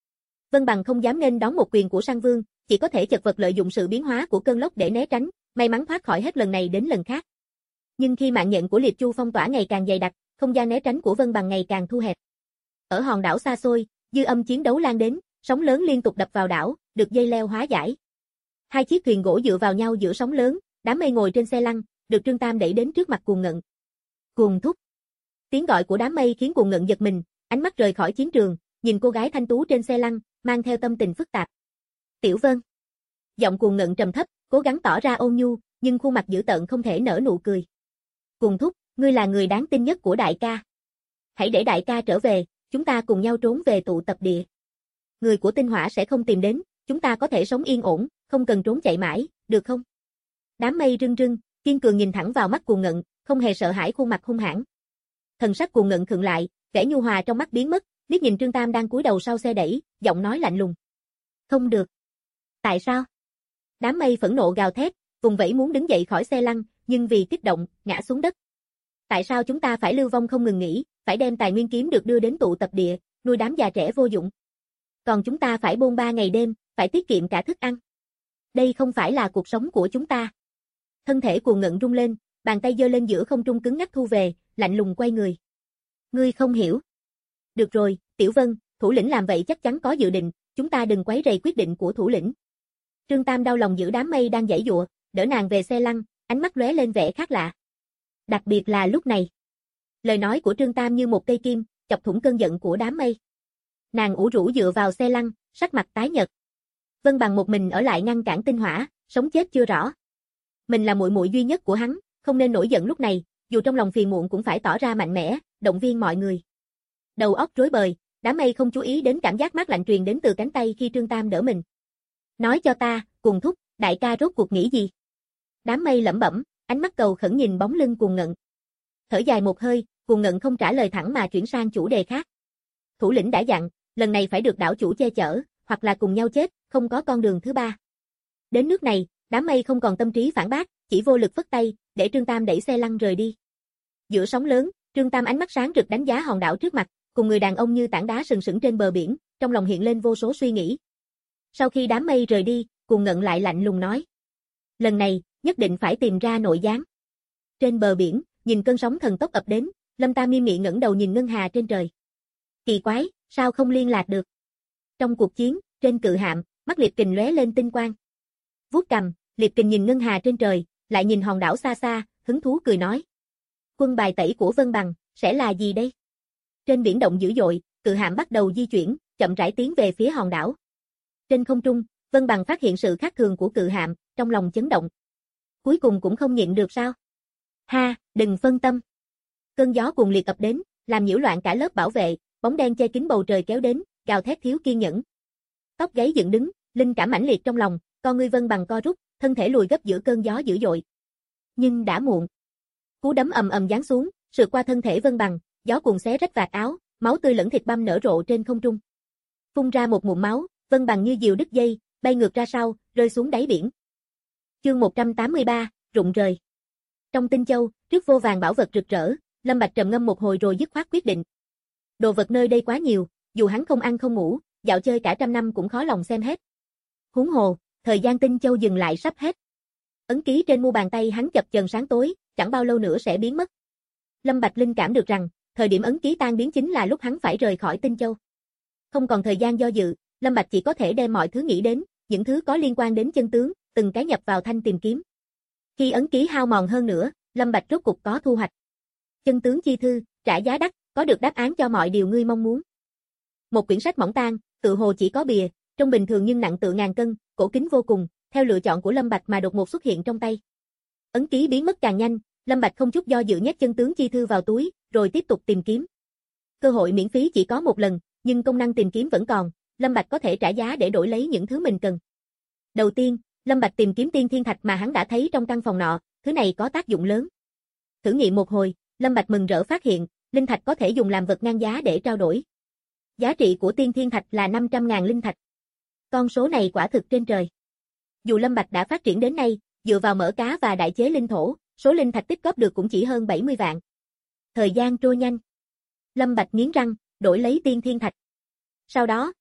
Vân Bằng không dám nên đón một quyền của Sang Vương, chỉ có thể chật vật lợi dụng sự biến hóa của cơn lốc để né tránh, may mắn thoát khỏi hết lần này đến lần khác. Nhưng khi mạng nhện của Liệp Chu phong tỏa ngày càng dày đặc, không gian né tránh của Vân Bằng ngày càng thu hẹp. Ở hòn đảo xa xôi, dư âm chiến đấu lan đến, sóng lớn liên tục đập vào đảo, được dây leo hóa giải. Hai chiếc thuyền gỗ dựa vào nhau giữa sóng lớn, đám mây ngồi trên xe lăn, được Trương Tam đẩy đến trước mặt Cuồng Ngận. Cuồng thúc. Tiếng gọi của đám mây khiến Cuồng Ngận giật mình, ánh mắt rời khỏi chiến trường, nhìn cô gái thanh tú trên xe lăn, mang theo tâm tình phức tạp. Tiểu Vân. Giọng Cuồng Ngận trầm thấp, cố gắng tỏ ra ôn nhu, nhưng khuôn mặt dữ tợn không thể nở nụ cười. Cuồng thúc, ngươi là người đáng tin nhất của đại ca. Hãy để đại ca trở về, chúng ta cùng nhau trốn về tụ tập địa. Người của tinh hỏa sẽ không tìm đến, chúng ta có thể sống yên ổn, không cần trốn chạy mãi, được không? Đám mây rưng rưng, kiên cường nhìn thẳng vào mắt Cuồng Ngận, không hề sợ hãi khuôn mặt hung hãn. Thần sắc Cuồng Ngận khựng lại, vẻ nhu hòa trong mắt biến mất, liếc nhìn Trương Tam đang cúi đầu sau xe đẩy, giọng nói lạnh lùng. Không được. Tại sao? Đám mây phẫn nộ gào thét, vùng vẫy muốn đứng dậy khỏi xe lăn, nhưng vì kích động, ngã xuống đất. Tại sao chúng ta phải lưu vong không ngừng nghỉ, phải đem tài nguyên kiếm được đưa đến tụ tập địa, nuôi đám già trẻ vô dụng? Còn chúng ta phải bôn ba ngày đêm, phải tiết kiệm cả thức ăn. Đây không phải là cuộc sống của chúng ta. Thân thể Cuồng Ngận rung lên, bàn tay giơ lên giữa không trung cứng ngắc thu về, lạnh lùng quay người. Ngươi không hiểu. Được rồi, Tiểu Vân, thủ lĩnh làm vậy chắc chắn có dự định, chúng ta đừng quấy rầy quyết định của thủ lĩnh. Trương Tam đau lòng giữ đám mây đang giãy giụa, đỡ nàng về xe lăn, ánh mắt lóe lên vẻ khác lạ. Đặc biệt là lúc này. Lời nói của Trương Tam như một cây kim, chọc thủng cơn giận của đám mây. Nàng ủ rũ dựa vào xe lăn, sắc mặt tái nhợt. Vân Bằng một mình ở lại ngăn cản tinh hỏa, sống chết chưa rõ. Mình là muội muội duy nhất của hắn, không nên nổi giận lúc này, dù trong lòng phiền muộn cũng phải tỏ ra mạnh mẽ, động viên mọi người. Đầu óc rối bời, đám mây không chú ý đến cảm giác mát lạnh truyền đến từ cánh tay khi Trương Tam đỡ mình. Nói cho ta, Cuồng thúc, đại ca rốt cuộc nghĩ gì? Đám mây lẩm bẩm, ánh mắt cầu khẩn nhìn bóng lưng Cuồng Ngận. Thở dài một hơi, Cuồng Ngận không trả lời thẳng mà chuyển sang chủ đề khác. Thủ lĩnh đã dặn, lần này phải được đảo chủ che chở, hoặc là cùng nhau chết, không có con đường thứ ba. Đến nước này, đám mây không còn tâm trí phản bác, chỉ vô lực phất tay, để Trương Tam đẩy xe lăn rời đi. Giữa sóng lớn, Trương Tam ánh mắt sáng rực đánh giá hòn đảo trước mặt, cùng người đàn ông như tảng đá sừng sững trên bờ biển, trong lòng hiện lên vô số suy nghĩ. Sau khi đám mây rời đi, Cuồng Ngận lại lạnh lùng nói. Lần này, nhất định phải tìm ra nội gián. Trên bờ biển, nhìn cơn sóng thần tốc ập đến, Lâm Tam nghiêm nghị ngẩng đầu nhìn ngân hà trên trời. Kỳ quái, sao không liên lạc được? Trong cuộc chiến, trên cự hạm, mắt Liệp Kình lóe lên tinh quang. Vuốt cằm, Liệp Kình nhìn ngân hà trên trời, lại nhìn hòn đảo xa xa, hứng thú cười nói. Quân bài tẩy của Vân Bằng, sẽ là gì đây? Trên biển động dữ dội, cự hạm bắt đầu di chuyển, chậm rãi tiến về phía hòn đảo. Trên không trung, Vân Bằng phát hiện sự khác thường của cự hạm, trong lòng chấn động. Cuối cùng cũng không nhịn được sao? Ha, đừng phân tâm. Cơn gió cuồng liệt ập đến, làm nhiễu loạn cả lớp bảo vệ, bóng đen che kín bầu trời kéo đến, gào thét thiếu kiên nhẫn. Tóc gáy dựng đứng, linh cảm mãnh liệt trong lòng, con ngươi Vân Bằng co rút, thân thể lùi gấp giữa cơn gió dữ dội. Nhưng đã muộn. Cú đấm ầm ầm giáng xuống, sượt qua thân thể Vân Bằng, gió cuồng xé rách vạt áo, máu tươi lẫn thịt băm nở rộ trên không trung. Phun ra một ngụm máu, Vân Bằng như diều đứt dây, bay ngược ra sau, rơi xuống đáy biển. Chương 183, rụng rời. Trong Tinh Châu, trước vô vàng bảo vật rực rỡ, Lâm Bạch trầm ngâm một hồi rồi dứt khoát quyết định. Đồ vật nơi đây quá nhiều, dù hắn không ăn không ngủ, dạo chơi cả trăm năm cũng khó lòng xem hết. Huống hồ, thời gian Tinh Châu dừng lại sắp hết. Ấn ký trên mu bàn tay hắn chập chờn sáng tối, chẳng bao lâu nữa sẽ biến mất. Lâm Bạch linh cảm được rằng, thời điểm ấn ký tan biến chính là lúc hắn phải rời khỏi Tinh Châu. Không còn thời gian do dự, Lâm Bạch chỉ có thể đem mọi thứ nghĩ đến, những thứ có liên quan đến chân tướng, từng cái nhập vào thanh tìm kiếm. Khi ấn ký hao mòn hơn nữa, Lâm Bạch rốt cục có thu hoạch. Chân tướng chi thư, trả giá đắt, có được đáp án cho mọi điều ngươi mong muốn. Một quyển sách mỏng tang, tự hồ chỉ có bìa, trông bình thường nhưng nặng tựa ngàn cân, cổ kính vô cùng, theo lựa chọn của Lâm Bạch mà đột ngột xuất hiện trong tay. Ấn ký biến mất càng nhanh, Lâm Bạch không chút do dự nhét chân tướng chi thư vào túi, rồi tiếp tục tìm kiếm. Cơ hội miễn phí chỉ có một lần, nhưng công năng tìm kiếm vẫn còn, Lâm Bạch có thể trả giá để đổi lấy những thứ mình cần. Đầu tiên, Lâm Bạch tìm kiếm tiên thiên thạch mà hắn đã thấy trong căn phòng nọ, thứ này có tác dụng lớn. Thử nghiệm một hồi, Lâm Bạch mừng rỡ phát hiện, linh thạch có thể dùng làm vật ngang giá để trao đổi. Giá trị của tiên thiên thạch là 500.000 linh thạch. Con số này quả thực trên trời. Dù Lâm Bạch đã phát triển đến nay, dựa vào mỡ cá và đại chế linh thổ, số linh thạch tích góp được cũng chỉ hơn 70 vạn. Thời gian trôi nhanh. Lâm Bạch nghiến răng, đổi lấy tiên thiên thạch. Sau đó,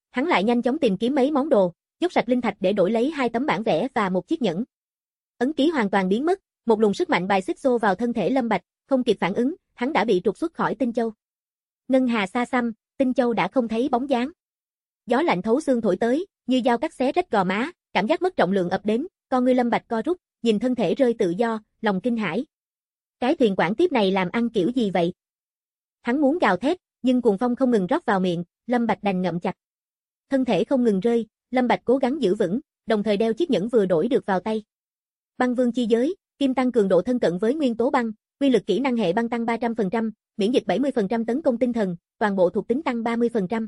Hắn lại nhanh chóng tìm kiếm mấy món đồ, dốc sạch linh thạch để đổi lấy 2 tấm bản vẽ và một chiếc nhẫn. Ấn ký hoàn toàn biến mất, một luồng sức mạnh bài xích xô vào thân thể Lâm Bạch, không kịp phản ứng, hắn đã bị trục xuất khỏi Tinh Châu. Ngân hà xa xăm, Tinh Châu đã không thấy bóng dáng. Gió lạnh thấu xương thổi tới, như dao cắt xé rách gò má, cảm giác mất trọng lượng ập đến, con ngươi Lâm Bạch co rút, nhìn thân thể rơi tự do, lòng kinh hãi. Cái thuyền quản tiếp này làm ăn kiểu gì vậy? Hắn muốn gào thét, nhưng cuồng phong không ngừng rót vào miệng, Lâm Bạch đành ngậm chặt. Thân thể không ngừng rơi, Lâm Bạch cố gắng giữ vững, đồng thời đeo chiếc nhẫn vừa đổi được vào tay. Băng vương chi giới, kim tăng cường độ thân cận với nguyên tố băng, uy lực kỹ năng hệ băng tăng 300%, miễn dịch 70% tấn công tinh thần, toàn bộ thuộc tính tăng 30%.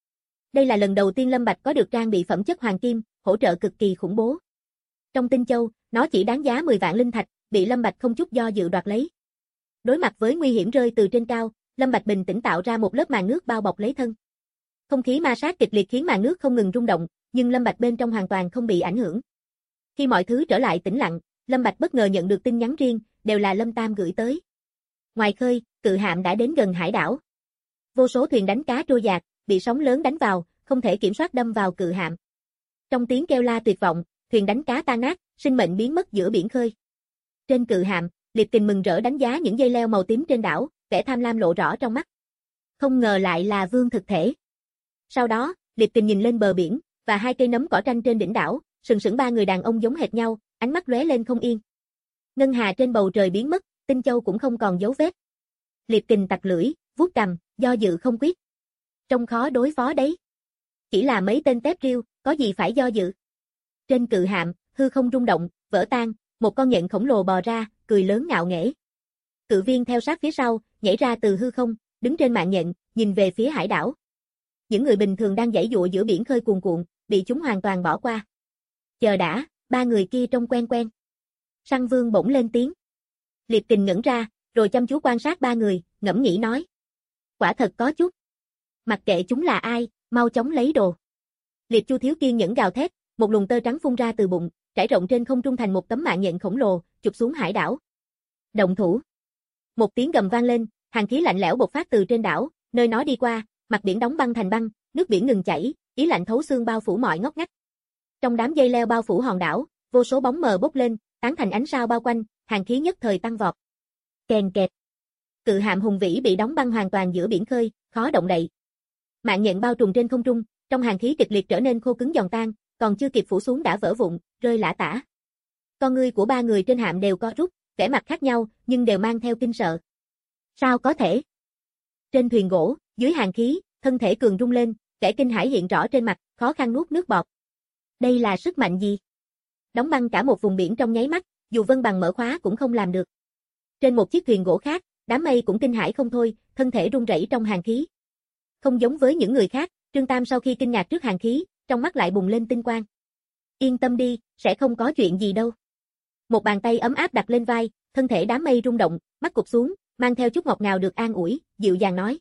Đây là lần đầu tiên Lâm Bạch có được trang bị phẩm chất hoàng kim, hỗ trợ cực kỳ khủng bố. Trong Tinh Châu, nó chỉ đáng giá 10 vạn linh thạch, bị Lâm Bạch không chút do dự đoạt lấy. Đối mặt với nguy hiểm rơi từ trên cao, Lâm Bạch bình tĩnh tạo ra một lớp màn nước bao bọc lấy thân. Không khí ma sát kịch liệt khiến màn nước không ngừng rung động, nhưng Lâm Bạch bên trong hoàn toàn không bị ảnh hưởng. Khi mọi thứ trở lại tĩnh lặng, Lâm Bạch bất ngờ nhận được tin nhắn riêng, đều là Lâm Tam gửi tới. Ngoài khơi, cự hạm đã đến gần hải đảo. Vô số thuyền đánh cá trôi dạt, bị sóng lớn đánh vào, không thể kiểm soát đâm vào cự hạm. Trong tiếng kêu la tuyệt vọng, thuyền đánh cá tan nát, sinh mệnh biến mất giữa biển khơi. Trên cự hạm, Liệp Kình mừng rỡ đánh giá những dây leo màu tím trên đảo, vẻ tham lam lộ rõ trong mắt. Không ngờ lại là vương thực thể. Sau đó, Liệp Kình nhìn lên bờ biển, và 2 cây nấm cỏ tranh trên đỉnh đảo, sừng sững 3 người đàn ông giống hệt nhau, ánh mắt lóe lên không yên. Ngân hà trên bầu trời biến mất, Tinh Châu cũng không còn dấu vết. Liệp Kình tặc lưỡi, vuốt cằm, do dự không quyết. Trông khó đối phó đấy. Chỉ là mấy tên tép riêu, có gì phải do dự. Trên cự hạm, hư không rung động, vỡ tan, một con nhện khổng lồ bò ra, cười lớn ngạo nghễ. Cự viên theo sát phía sau, nhảy ra từ hư không, đứng trên mạng nhện, nhìn về phía hải đảo. Những người bình thường đang giãy giụa giữa biển khơi cuồn cuộn, bị chúng hoàn toàn bỏ qua. Chờ đã, 3 người kia trông quen quen. Săn Vương bỗng lên tiếng. Liệp Kình ngẩn ra, rồi chăm chú quan sát 3 người, ngẫm nghĩ nói. Quả thật có chút. Mặc kệ chúng là ai, mau chóng lấy đồ. Liệp Chu thiếu kiên nhẫn gào thét, một luồng tơ trắng phun ra từ bụng, trải rộng trên không trung thành một tấm mạng nhện khổng lồ, chụp xuống hải đảo. Động thủ. Một tiếng gầm vang lên, hàn khí lạnh lẽo bộc phát từ trên đảo, nơi nó đi qua, mặt biển đóng băng thành băng, nước biển ngừng chảy, ý lạnh thấu xương bao phủ mọi ngóc ngách. Trong đám dây leo bao phủ hòn đảo, vô số bóng mờ bốc lên, tán thành ánh sao bao quanh, hàn khí nhất thời tăng vọt. Kèn kẹt. Cự hạm hùng vĩ bị đóng băng hoàn toàn giữa biển khơi, khó động đậy. Mạng nhện bao trùm trên không trung, trong hàn khí kịch liệt trở nên khô cứng giòn tan, còn chưa kịp phủ xuống đã vỡ vụn, rơi lả tả. Con ngươi của 3 người trên hạm đều co rút, vẻ mặt khác nhau, nhưng đều mang theo kinh sợ. Sao có thể? Trên thuyền gỗ, dưới hàn khí, thân thể cường rung lên, vẻ kinh hãi hiện rõ trên mặt, khó khăn nuốt nước bọt. Đây là sức mạnh gì? Đóng băng cả một vùng biển trong nháy mắt, dù vân bằng mở khóa cũng không làm được. Trên một chiếc thuyền gỗ khác, đám mây cũng kinh hãi không thôi, thân thể run rẩy trong hàn khí. Không giống với những người khác, Trương Tam sau khi kinh ngạc trước hàn khí, trong mắt lại bùng lên tinh quang. Yên tâm đi, sẽ không có chuyện gì đâu. Một bàn tay ấm áp đặt lên vai, thân thể đám mây rung động, mắt cụp xuống, mang theo chút ngọt ngào được an ủi, dịu dàng nói.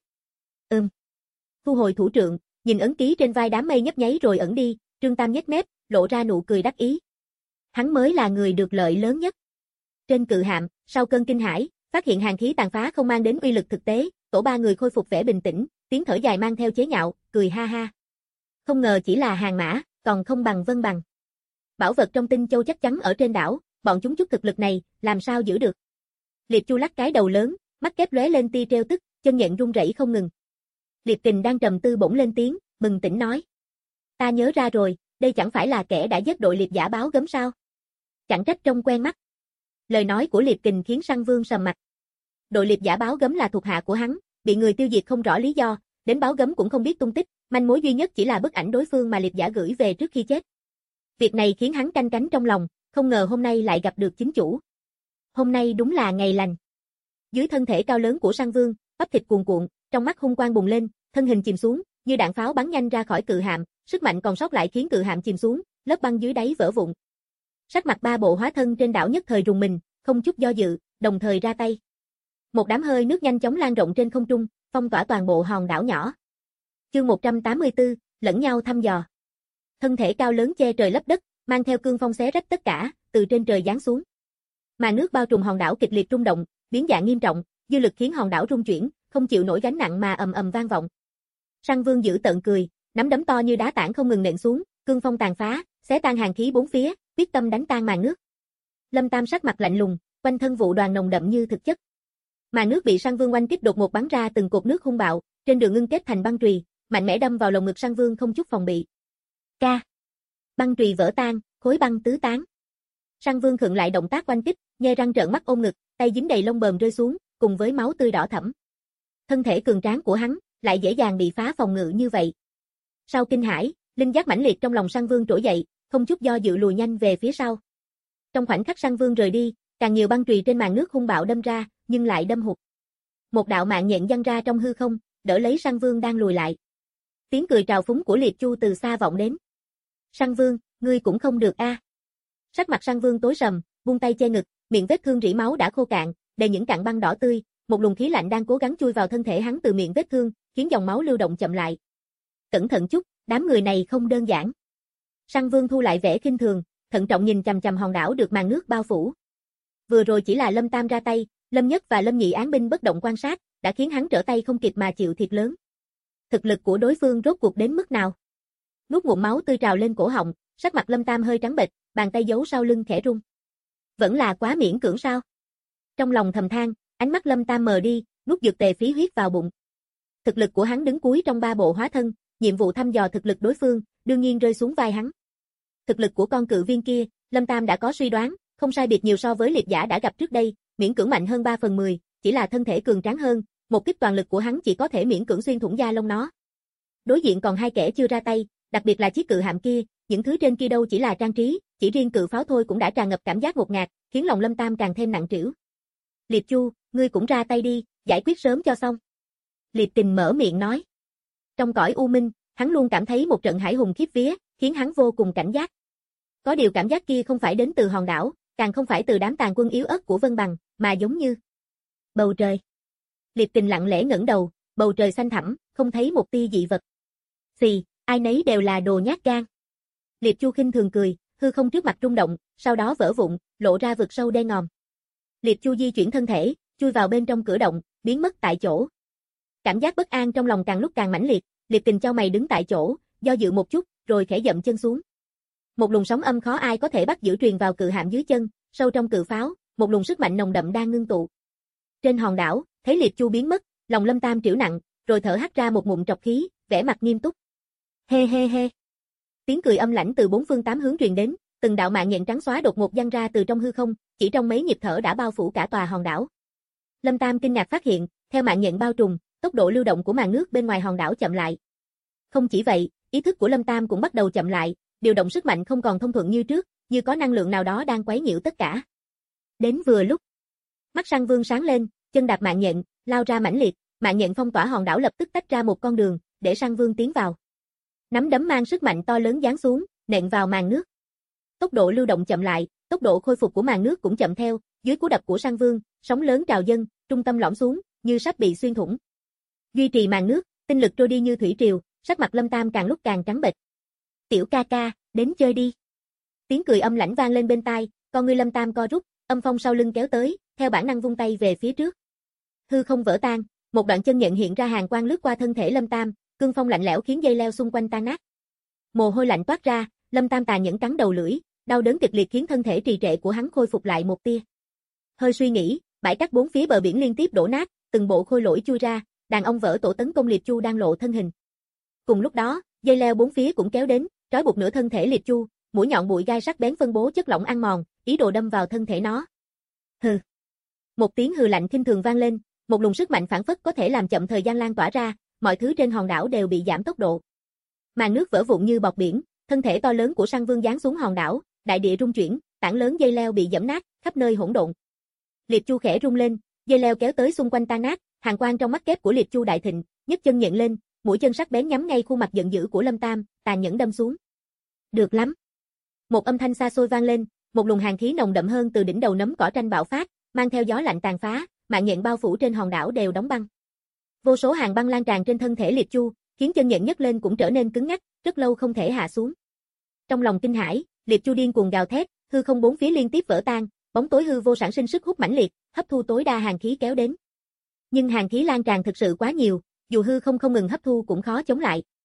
Thu hồi thủ trượng, nhìn ấn ký trên vai đám mây nhấp nháy rồi ẩn đi, Trương Tam nhếch mép, lộ ra nụ cười đắc ý. Hắn mới là người được lợi lớn nhất. Trên cự hạm, sau cơn kinh hãi, phát hiện hàn khí tàn phá không mang đến uy lực thực tế, tổ 3 người khôi phục vẻ bình tĩnh, tiếng thở dài mang theo chế nhạo, cười ha ha. Không ngờ chỉ là hàng mã, còn không bằng vân bằng. Bảo vật trong Tinh Châu chắc chắn ở trên đảo, bọn chúng chút thực lực này, làm sao giữ được. Liệp Chu lắc cái đầu lớn, mắt kép lóe lên tia trêu tức, chân nhện run rẩy không ngừng. Liệp Kình đang trầm tư bỗng lên tiếng, mừng tỉnh nói. Ta nhớ ra rồi, đây chẳng phải là kẻ đã giết đội liệp giả báo gấm sao? Chẳng trách trông quen mắt. Lời nói của Liệp Kình khiến Săn Vương sầm mặt. Đội liệp giả báo gấm là thuộc hạ của hắn, bị người tiêu diệt không rõ lý do, đến báo gấm cũng không biết tung tích, manh mối duy nhất chỉ là bức ảnh đối phương mà liệp giả gửi về trước khi chết. Việc này khiến hắn canh cánh trong lòng, không ngờ hôm nay lại gặp được chính chủ. Hôm nay đúng là ngày lành. Dưới thân thể cao lớn của Săn Vương, bắp thịt cuồn cuộn, trong mắt hung quang bùng lên, thân hình chìm xuống, như đạn pháo bắn nhanh ra khỏi cự hạm, sức mạnh còn sót lại khiến cự hạm chìm xuống, lớp băng dưới đáy vỡ vụn. Sắc mặt 3 bộ hóa thân trên đảo nhất thời rùng mình, không chút do dự, đồng thời ra tay. Một đám hơi nước nhanh chóng lan rộng trên không trung, phong tỏa toàn bộ hòn đảo nhỏ. Chương 184, lẫn nhau thăm dò. Thân thể cao lớn che trời lấp đất, mang theo cương phong xé rách tất cả, từ trên trời giáng xuống. Mà nước bao trùm hòn đảo kịch liệt rung động, biến dạng nghiêm trọng, dư lực khiến hòn đảo rung chuyển, không chịu nổi gánh nặng mà ầm ầm vang vọng. Săn Vương giữ tợn cười, nắm đấm to như đá tảng không ngừng nện xuống, cương phong tàn phá, xé tan hàn khí bốn phía, quyết tâm đánh tan màn nước. Lâm Tam sắc mặt lạnh lùng, quanh thân vụ đoàn nồng đậm như thực chất. Màn nước bị Sang Vương oanh kích đột ngột bắn ra từng cột nước hung bạo, trên đường ngưng kết thành băng chùy, mạnh mẽ đâm vào lồng ngực Sang Vương không chút phòng bị. Ca. Băng chùy vỡ tan, khối băng tứ tán. Sang Vương khựng lại động tác oanh kích, nhe răng trợn mắt ôm ngực, tay dính đầy lông bờm rơi xuống, cùng với máu tươi đỏ thẫm. Thân thể cường tráng của hắn lại dễ dàng bị phá phòng ngự như vậy. Sau kinh hãi, linh giác mãnh liệt trong lòng Sang Vương trỗi dậy, không chút do dự lùi nhanh về phía sau. Trong khoảnh khắc Sang Vương rời đi, càng nhiều băng chùy trên màn nước hung bạo đâm ra, nhưng lại đâm hụt. Một đạo mạng nhện giăng ra trong hư không, đỡ lấy Sang Vương đang lùi lại. Tiếng cười trào phúng của Liệt Chu từ xa vọng đến. Sang Vương, ngươi cũng không được a. Sắc mặt Sang Vương tối sầm, buông tay che ngực, miệng vết thương rỉ máu đã khô cạn, đầy những cặn băng đỏ tươi, một luồng khí lạnh đang cố gắng chui vào thân thể hắn từ miệng vết thương, khiến dòng máu lưu động chậm lại. Cẩn thận chút, đám người này không đơn giản. Sang Vương thu lại vẻ khinh thường, thận trọng nhìn chằm chằm hòn đảo được màn nước bao phủ. Vừa rồi chỉ là Lâm Tam ra tay, Lâm Nhất và Lâm Nhị án binh bất động quan sát, đã khiến hắn trở tay không kịp mà chịu thiệt lớn. Thực lực của đối phương rốt cuộc đến mức nào? Nuốt ngụm máu tươi trào lên cổ họng, sắc mặt Lâm Tam hơi trắng bệch, bàn tay giấu sau lưng khẽ run. Vẫn là quá miễn cưỡng sao? Trong lòng thầm than, ánh mắt Lâm Tam mờ đi, nuốt dược tề phí huyết vào bụng. Thực lực của hắn đứng cuối trong ba bộ hóa thân, nhiệm vụ thăm dò thực lực đối phương, đương nhiên rơi xuống vai hắn. Thực lực của con cự viên kia, Lâm Tam đã có suy đoán, không sai biệt nhiều so với liệt giả đã gặp trước đây, miễn cưỡng mạnh hơn 3/10, chỉ là thân thể cường tráng hơn, một kích toàn lực của hắn chỉ có thể miễn cưỡng xuyên thủng da lông nó. Đối diện còn hai kẻ chưa ra tay, đặc biệt là chiếc cự hạm kia, những thứ trên kia đâu chỉ là trang trí, chỉ riêng cự pháo thôi cũng đã tràn ngập cảm giác ngột ngạt, khiến lòng Lâm Tam càng thêm nặng trĩu. Liệt Chu, ngươi cũng ra tay đi, giải quyết sớm cho xong. Liệt Tình mở miệng nói. Trong cõi u minh, hắn luôn cảm thấy một trận hải hùng khiếp vía, khiến hắn vô cùng cảnh giác. Có điều cảm giác kia không phải đến từ hòn đảo, càng không phải từ đám tàn quân yếu ớt của Vân Bằng, mà giống như bầu trời. Liệt Tình lặng lẽ ngẩng đầu, bầu trời xanh thẳm, không thấy một tia dị vật. Xì, ai nấy đều là đồ nhát gan. Liệt Chu khinh thường cười, hư không trước mặt rung động, sau đó vỡ vụn, lộ ra vực sâu đen ngòm. Liệt Chu di chuyển thân thể, chui vào bên trong cửa động, biến mất tại chỗ. Cảm giác bất an trong lòng càng lúc càng mãnh liệt, Liệt Tình chau mày đứng tại chỗ, do dự một chút, rồi khẽ dậm chân xuống. Một luồng sóng âm khó ai có thể bắt giữ truyền vào cự hạm dưới chân, sâu trong cự pháo, một luồng sức mạnh nồng đậm đang ngưng tụ. Trên hòn đảo, thấy Liệt Chu biến mất, lòng Lâm Tam trĩu nặng, rồi thở hắt ra một ngụm trọc khí, vẻ mặt nghiêm túc. He he he. Tiếng cười âm lãnh từ bốn phương tám hướng truyền đến, từng đạo mạng nhện trắng xóa đột ngột giăng ra từ trong hư không, chỉ trong mấy nhịp thở đã bao phủ cả tòa hòn đảo. Lâm Tam kinh ngạc phát hiện, theo mạng nhện bao trùm, tốc độ lưu động của màn nước bên ngoài hòn đảo chậm lại. Không chỉ vậy, ý thức của Lâm Tam cũng bắt đầu chậm lại, điều động sức mạnh không còn thông thuận như trước, như có năng lượng nào đó đang quấy nhiễu tất cả. Đến vừa lúc, mắt Sang Vương sáng lên, chân đạp mạng nhện, lao ra mãnh liệt, mạng nhện phong tỏa hòn đảo lập tức tách ra một con đường, để Sang Vương tiến vào. Nắm đấm mang sức mạnh to lớn giáng xuống, nện vào màn nước. Tốc độ lưu động chậm lại, tốc độ khôi phục của màn nước cũng chậm theo, dưới cú đập của Sang Vương, sóng lớn trào dâng, trung tâm lõm xuống, như sắp bị xuyên thủng. Duy trì màn nước, tinh lực trôi đi như thủy triều, sắc mặt Lâm Tam càng lúc càng trắng bệch. Tiểu ca ca, đến chơi đi. Tiếng cười âm lãnh vang lên bên tai, con ngươi Lâm Tam co rút, âm phong sau lưng kéo tới, theo bản năng vung tay về phía trước. Hư không vỡ tan, một đoạn chân nhận hiện ra hàng quang lướt qua thân thể Lâm Tam, cương phong lạnh lẽo khiến dây leo xung quanh tan nát. Mồ hôi lạnh toát ra, Lâm Tam tàn nhẫn cắn đầu lưỡi, đau đớn kịch liệt khiến thân thể trì trệ của hắn khôi phục lại một tia. Hơi suy nghĩ, bãi cát bốn phía bờ biển liên tiếp đổ nát, từng bộ khôi lỗi chui ra, đàn ông vỡ tổ tấn công Liệt Chu đang lộ thân hình. Cùng lúc đó, dây leo bốn phía cũng kéo đến, trói buộc nửa thân thể Liệt Chu, mũi nhọn bụi gai sắc bén phân bố chất lỏng ăn mòn, ý đồ đâm vào thân thể nó. Hừ. Một tiếng hừ lạnh khinh thường vang lên, một luồng sức mạnh phản phất có thể làm chậm thời gian lan tỏa ra, mọi thứ trên hòn đảo đều bị giảm tốc độ. Màn nước vỡ vụn như bọt biển, thân thể to lớn của Sang Vương giáng xuống hòn đảo, đại địa rung chuyển, tảng lớn dây leo bị giẫm nát, khắp nơi hỗn độn. Liệt Chu khẽ rung lên, dây leo kéo tới xung quanh tan nát, hàn quang trong mắt kép của Liệt Chu đại thịnh, nhấc chân nhận lên, mũi chân sắc bén nhắm ngay khuôn mặt giận dữ của Lâm Tam, tàn nhẫn đâm xuống. Được lắm. Một âm thanh xa xôi vang lên, một luồng hàn khí nồng đậm hơn từ đỉnh đầu nấm cỏ tranh bạo phát, mang theo gió lạnh tàn phá, mạng nhện bao phủ trên hòn đảo đều đóng băng. Vô số hàn băng lan tràn trên thân thể Liệt Chu, khiến chân nhện nhấc lên cũng trở nên cứng ngắc, rất lâu không thể hạ xuống. Trong lòng kinh hãi, Liệt Chu điên cuồng gào thét, hư không bốn phía liên tiếp vỡ tan, bóng tối hư vô sản sinh sức hút mãnh liệt, hấp thu tối đa hàn khí kéo đến. Nhưng hàn khí lan tràn thực sự quá nhiều, dù hư không ngừng hấp thu cũng khó chống lại.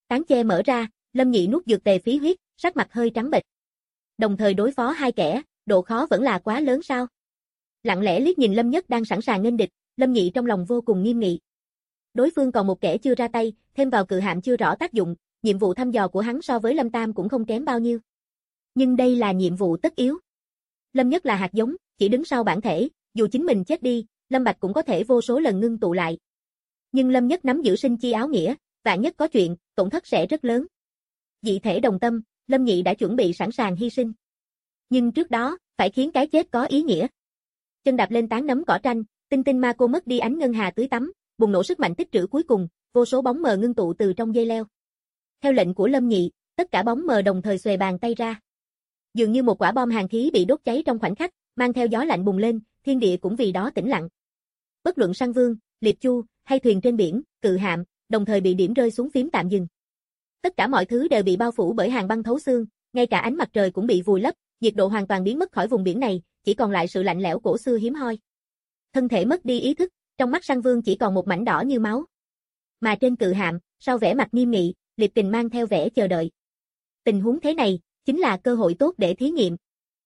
Tán che mở ra, Lâm Nhị nuốt dược tề phí huyết, sắc mặt hơi trắng bệch. Đồng thời đối phó hai kẻ, độ khó vẫn là quá lớn sao? Lặng lẽ liếc nhìn Lâm Nhất đang sẵn sàng nghênh địch, Lâm Nhị trong lòng vô cùng nghiêm nghị. Đối phương còn một kẻ chưa ra tay, thêm vào cự hạm chưa rõ tác dụng, nhiệm vụ thăm dò của hắn so với Lâm Tam cũng không kém bao nhiêu. Nhưng đây là nhiệm vụ tất yếu. Lâm Nhất là hạt giống, chỉ đứng sau bản thể, dù chính mình chết đi, Lâm Bạch cũng có thể vô số lần ngưng tụ lại. Nhưng Lâm Nhất nắm giữ sinh chi áo nghĩa, vạn nhất có chuyện, tổn thất sẽ rất lớn. Dị thể đồng tâm, Lâm Nhị đã chuẩn bị sẵn sàng hy sinh. Nhưng trước đó, phải khiến cái chết có ý nghĩa. Chân đạp lên tán nấm cỏ tranh, tinh tinh ma cô mất đi ánh ngân hà tưới tắm, bùng nổ sức mạnh tích trữ cuối cùng, vô số bóng mờ ngưng tụ từ trong dây leo. Theo lệnh của Lâm Nhị, tất cả bóng mờ đồng thời xuề bàn tay ra. Dường như một quả bom hàn khí bị đốt cháy trong khoảnh khắc, mang theo gió lạnh bùng lên, thiên địa cũng vì đó tĩnh lặng. Bất luận Săn Vương, Liệp Chu hay thuyền trên biển, cự hạm, đồng thời bị điểm rơi xuống phím tạm dừng. Tất cả mọi thứ đều bị bao phủ bởi hàng băng thấu xương, ngay cả ánh mặt trời cũng bị vùi lấp, nhiệt độ hoàn toàn biến mất khỏi vùng biển này, chỉ còn lại sự lạnh lẽo cổ xưa hiếm hoi. Thân thể mất đi ý thức, trong mắt Săn Vương chỉ còn một mảnh đỏ như máu. Mà trên cự hạm, sau vẻ mặt nghiêm nghị, Liệp Kình mang theo vẻ chờ đợi. Tình huống thế này, chính là cơ hội tốt để thí nghiệm.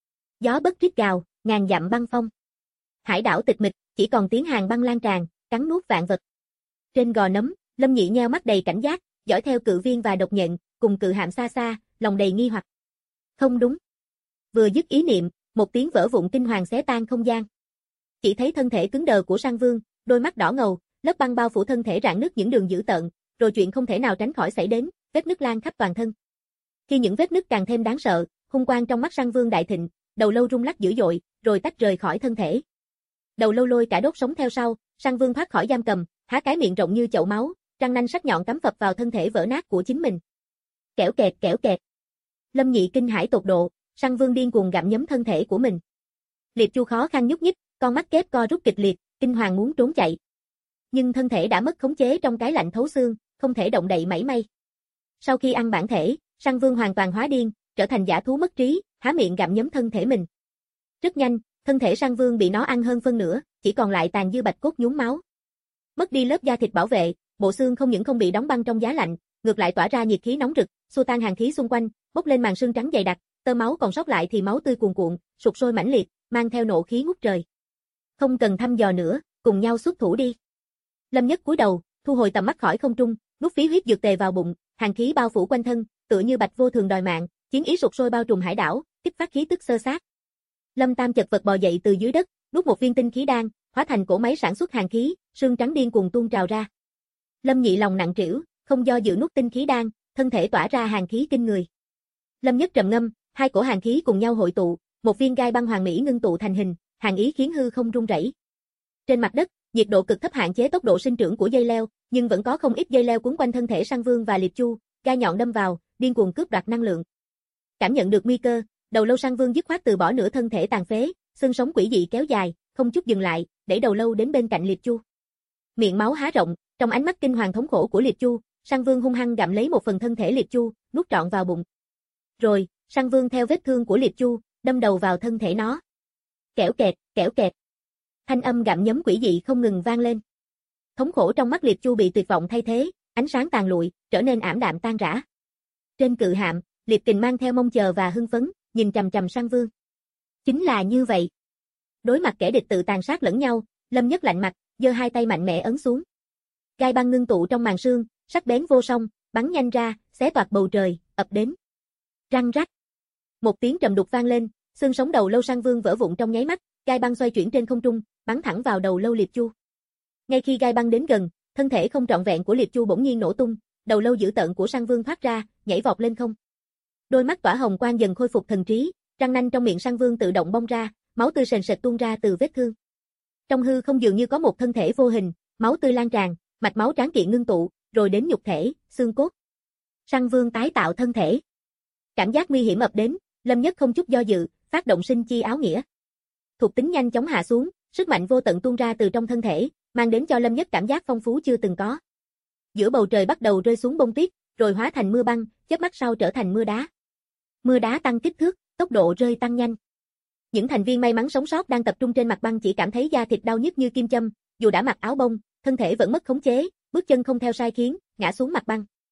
Gió bất rít gào, ngàn dặm băng phong. Hải đảo tịch mịch, chỉ còn tiếng hàng băng lan tràn, cắn nuốt vạn vật. Trên gò nấm, Lâm Nhị nheo mắt đầy cảnh giác, dõi theo cự viên và độc nhện, cùng cự hạm xa xa, lòng đầy nghi hoặc. Không đúng. Vừa dứt ý niệm, một tiếng vỡ vụn kinh hoàng xé tan không gian. Chỉ thấy thân thể cứng đờ của Săn Vương, đôi mắt đỏ ngầu, lớp băng bao phủ thân thể rạn nứt những đường dữ tợn, rồi chuyện không thể nào tránh khỏi xảy đến, vết nứt lan khắp toàn thân. Khi những vết nứt càng thêm đáng sợ, hung quang trong mắt Săn Vương đại thịnh, đầu lâu rung lắc dữ dội, rồi tách rời khỏi thân thể. Đầu lâu lôi cả đốt sống theo sau, Săn Vương thoát khỏi giam cầm, há cái miệng rộng như chậu máu, răng nanh sắc nhọn cắm phập vào thân thể vỡ nát của chính mình. Kẽo kẹt kẽo kẹt. Lâm Nhị kinh hãi tột độ, Săn Vương điên cuồng gặm nhấm thân thể của mình. Liệp Chu khó khăn nhúc nhích, con mắt kép co rút kịch liệt, kinh hoàng muốn trốn chạy. Nhưng thân thể đã mất khống chế trong cái lạnh thấu xương, không thể động đậy mảy may. Sau khi ăn bản thể, Săn Vương hoàn toàn hóa điên, trở thành dã thú mất trí, há miệng gặm nhấm thân thể mình. Rất nhanh, thân thể Săn Vương bị nó ăn hơn phân nửa, chỉ còn lại tàn dư bạch cốt nhuốm máu. Mất đi lớp da thịt bảo vệ, bộ xương không những không bị đóng băng trong giá lạnh, ngược lại tỏa ra nhiệt khí nóng rực, xua tan hàn khí xung quanh, bốc lên màn sương trắng dày đặc, tơ máu còn sót lại thì máu tươi cuồn cuộn, sục sôi mãnh liệt, mang theo nộ khí ngút trời. Không cần thăm dò nữa, cùng nhau xuất thủ đi. Lâm Nhất cúi đầu, thu hồi tầm mắt khỏi không trung, nuốt phí huyết dược tề vào bụng, hàn khí bao phủ quanh thân, tựa như bạch vô thường đòi mạng, chiến ý sục sôi bao trùm hải đảo, kích phát khí tức xơ xác. Lâm Tam chật vật bò dậy từ dưới đất, nuốt một viên tinh khí đan, hóa thành cỗ máy sản xuất hàn khí, sương trắng điên cuồng tuôn trào ra. Lâm Nhị lòng nặng trĩu, không do dự nuốt tinh khí đan, thân thể tỏa ra hàn khí kinh người. Lâm Nhất trầm ngâm, hai cổ hàn khí cùng nhau hội tụ, một viên gai băng hoàng mỹ ngưng tụ thành hình, hàn ý khiến hư không rung rẩy. Trên mặt đất, nhiệt độ cực thấp hạn chế tốc độ sinh trưởng của dây leo, nhưng vẫn có không ít dây leo quấn quanh thân thể Săn Vương và Liệp Chu, gai nhọn đâm vào, điên cuồng cướp đoạt năng lượng. Cảm nhận được nguy cơ, đầu lâu Săn Vương dứt khoát từ bỏ nửa thân thể tàn phế, xương sống quỷ dị kéo dài, không chút dừng lại, đẩy đầu lâu đến bên cạnh Liệp Chu. Miệng máu há rộng, trong ánh mắt kinh hoàng thống khổ của Liệp Chu, Săn Vương hung hăng gặm lấy một phần thân thể Liệp Chu, nuốt trọn vào bụng. Rồi, Săn Vương theo vết thương của Liệp Chu, đâm đầu vào thân thể nó. Kẽo kẹt, kẽo kẹt. Thanh âm gặm nhấm quỷ dị không ngừng vang lên. Thống khổ trong mắt Liệp Chu bị tuyệt vọng thay thế, ánh sáng tàn lụi, trở nên ảm đạm tan rã. Trên cự hạm, Liệp Kình mang theo mong chờ và hưng phấn, nhìn chằm chằm Săn Vương. Chính là như vậy. Đối mặt kẻ địch tự tàn sát lẫn nhau, Lâm Nhất lạnh mặt, giơ hai tay mạnh mẽ ấn xuống. Gai băng ngưng tụ trong màn sương, sắc bén vô song, bắn nhanh ra, xé toạc bầu trời, ập đến. Răng rắc. Một tiếng trầm đục vang lên, xương sống đầu lâu Săn Vương vỡ vụn trong nháy mắt, gai băng xoay chuyển trên không trung, bắn thẳng vào đầu lâu Liệp Chu. Ngay khi gai băng đến gần, thân thể không trọn vẹn của Liệp Chu bỗng nhiên nổ tung, đầu lâu dữ tợn của Săn Vương thoát ra, nhảy vọt lên không. Đôi mắt tỏa hồng quang dần khôi phục thần trí, răng nanh trong miệng Săn Vương tự động bong ra, máu tươi sền sệt tuôn ra từ vết thương. Trong hư không dường như có một thân thể vô hình, máu tươi lan tràn, mạch máu tráng kiện ngưng tụ, rồi đến nhục thể, xương cốt. Săn Vương tái tạo thân thể. Cảm giác nguy hiểm ập đến, Lâm Nhất không chút do dự, phát động sinh chi áo nghĩa. Thuộc tính nhanh chóng hạ xuống, sức mạnh vô tận tuôn ra từ trong thân thể, mang đến cho Lâm Nhất cảm giác phong phú chưa từng có. Giữa bầu trời bắt đầu rơi xuống bông tuyết, rồi hóa thành mưa băng, chớp mắt sau trở thành mưa đá. Mưa đá tăng kích thước, tốc độ rơi tăng nhanh. Những thành viên may mắn sống sót đang tập trung trên mặt băng chỉ cảm thấy da thịt đau nhức như kim châm, dù đã mặc áo bông, thân thể vẫn mất khống chế, bước chân không theo sai khiến, ngã xuống mặt băng.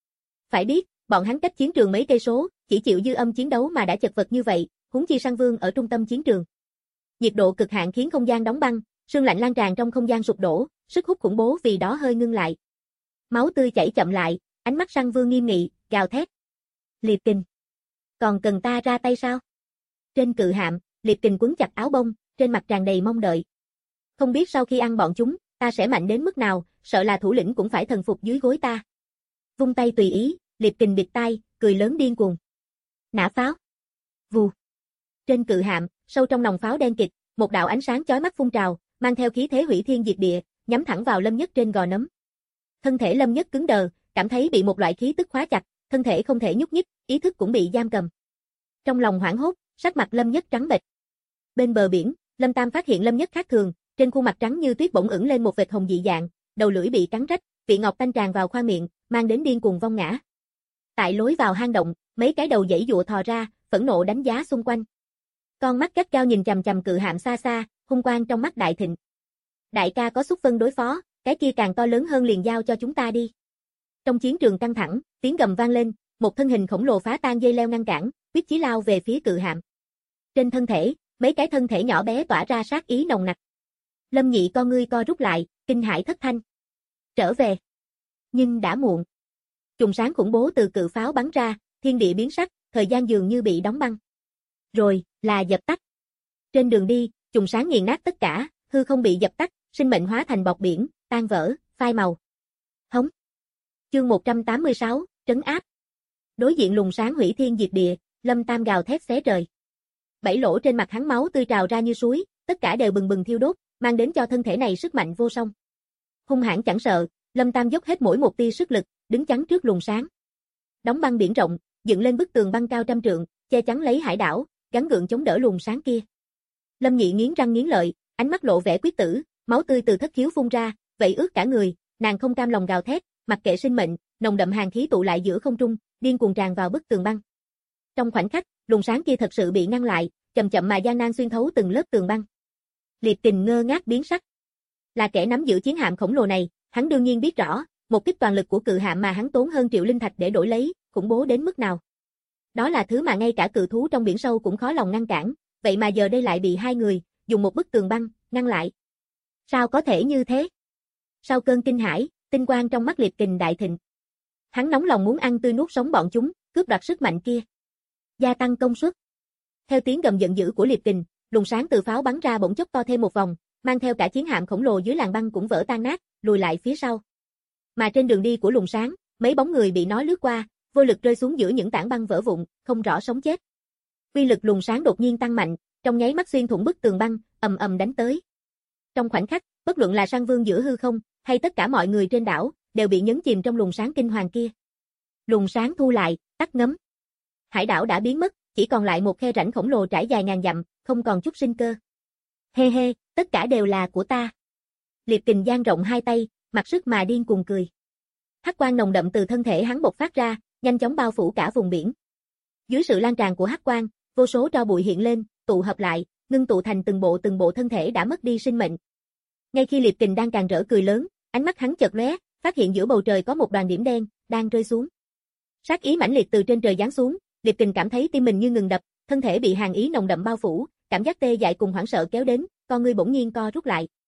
Phải biết, bọn hắn cách chiến trường mấy cây số, chỉ chịu dư âm chiến đấu mà đã chật vật như vậy, huống chi Sang Vương ở trung tâm chiến trường. Nhiệt độ cực hạn khiến không gian đóng băng, sương lạnh lan tràn trong không gian sụp đổ, sức hút khủng bố vì đó hơi ngưng lại. Máu tươi chảy chậm lại, ánh mắt Sang Vương nghiêm nghị, gào thét. Liệp Kình, còn cần ta ra tay sao? Trên cự hạm, Liệp Kình quấn chặt áo bông, trên mặt tràn đầy mong đợi. Không biết sau khi ăn bọn chúng, ta sẽ mạnh đến mức nào, sợ là thủ lĩnh cũng phải thần phục dưới gối ta. Vung tay tùy ý, Liệp Kình bịt tai, cười lớn điên cuồng. Nã pháo. Vù. Trên cự hạm, sâu trong nòng pháo đen kịt, một đạo ánh sáng chói mắt phun trào, mang theo khí thế hủy thiên diệt địa, nhắm thẳng vào Lâm Nhất trên gò nấm. Thân thể Lâm Nhất cứng đờ, cảm thấy bị một loại khí tức khóa chặt, thân thể không thể nhúc nhích, ý thức cũng bị giam cầm. Trong lòng hoảng hốt, sắc mặt Lâm Nhất trắng bệch. Bên bờ biển, Lâm Tam phát hiện Lâm Nhất khác thường, trên khuôn mặt trắng như tuyết bỗng ửng lên một vệt hồng dị dạng, đầu lưỡi bị cắn rách, vị ngọt tanh tràn vào khoang miệng, mang đến điên cuồng vong ngã. Tại lối vào hang động, mấy cái đầu giãy giụa thò ra, phẫn nộ đánh giá xung quanh. Con mắt gắt gao nhìn chằm chằm cự hạm xa xa, hung quang trong mắt đại thịnh. Đại ca có xúc vân đối phó, cái kia càng to lớn hơn liền giao cho chúng ta đi. Trong chiến trường căng thẳng, tiếng gầm vang lên, một thân hình khổng lồ phá tan dây leo ngăn cản, quyết chí lao về phía cự hạm. Trên thân thể, mấy cái thân thể nhỏ bé tỏa ra sát ý nồng nặc. Lâm Nhị con ngươi co rút lại, kinh hãi thất thanh. Trở về. Nhưng đã muộn. Chùm sáng khủng bố từ cự pháo bắn ra, thiên địa biến sắc, thời gian dường như bị đóng băng. Rồi, là dập tắt. Trên đường đi, chùm sáng nghiền nát tất cả, hư không bị dập tắt, sinh mệnh hóa thành bọt biển, tan vỡ, phai màu. Hống. Chương 186, trấn áp. Đối diện lùng sáng hủy thiên diệt địa, Lâm Tam gào thét xé trời. Bảy lỗ trên mặt hắn máu tươi trào ra như suối, tất cả đều bừng bừng thiêu đốt, mang đến cho thân thể này sức mạnh vô song. Hung hãn chẳng sợ, Lâm Tam dốc hết mỗi một tia sức lực, đứng chắn trước luồng sáng. Đóng băng biển rộng, dựng lên bức tường băng cao trăm trượng, che chắn lấy hải đảo, gắng gượng chống đỡ luồng sáng kia. Lâm Nhị nghiến răng nghiến lợi, ánh mắt lộ vẻ quyết tử, máu tươi từ thất khiếu phun ra, vậy ướt cả người, nàng không cam lòng gào thét, mặc kệ sinh mệnh, nồng đậm hàn khí tụ lại giữa không trung, điên cuồng tràn vào bức tường băng. Trong khoảnh khắc, luồng sáng kia thật sự bị ngăn lại, chậm chậm mà gian nan xuyên thấu từng lớp tường băng. Liệp Kình ngơ ngác biến sắc. Là kẻ nắm giữ chiến hạm khổng lồ này, hắn đương nhiên biết rõ, một kích toàn lực của cự hạm mà hắn tốn hơn triệu linh thạch để đổi lấy, khủng bố đến mức nào. Đó là thứ mà ngay cả cự thú trong biển sâu cũng khó lòng ngăn cản, vậy mà giờ đây lại bị hai người dùng một bức tường băng ngăn lại. Sao có thể như thế? Sau cơn kinh hãi, tinh quang trong mắt Liệp Kình đại thịnh. Hắn nóng lòng muốn ăn tươi nuốt sống bọn chúng, cướp đoạt sức mạnh kia. Gia tăng công suất. Theo tiếng gầm giận dữ của Liệp Kình, luồng sáng từ pháo bắn ra bỗng chốc to thêm một vòng, mang theo cả chiến hạm khổng lồ dưới làn băng cũng vỡ tan nát, lùi lại phía sau. Mà trên đường đi của luồng sáng, mấy bóng người bị nó lướt qua, vô lực rơi xuống giữa những tảng băng vỡ vụn, không rõ sống chết. Uy lực luồng sáng đột nhiên tăng mạnh, trong nháy mắt xuyên thủng bức tường băng, ầm ầm đánh tới. Trong khoảnh khắc, bất luận là Sang Vương giữa hư không, hay tất cả mọi người trên đảo, đều bị nhấn chìm trong luồng sáng kinh hoàng kia. Luồng sáng thu lại, tắt ngấm. Hải đảo đã biến mất, chỉ còn lại một khe rãnh khổng lồ trải dài ngàn dặm, không còn chút sinh cơ. Hê hê, tất cả đều là của ta. Liệp Kình dang rộng hai tay, mặc sức mà điên cuồng cười. Hắc quang nồng đậm từ thân thể hắn bộc phát ra, nhanh chóng bao phủ cả vùng biển. Dưới sự lan tràn của hắc quang, vô số tro bụi hiện lên, tụ hợp lại, ngưng tụ thành từng bộ thân thể đã mất đi sinh mệnh. Ngay khi Liệp Kình đang càng rỡ cười lớn, ánh mắt hắn chợt lóe, phát hiện giữa bầu trời có một đoàn điểm đen đang rơi xuống. Sát ý mãnh liệt từ trên trời giáng xuống, Liệp Kình cảm thấy tim mình như ngừng đập, thân thể bị hàn ý nồng đậm bao phủ, cảm giác tê dại cùng hoảng sợ kéo đến, con ngươi bỗng nhiên co rút lại.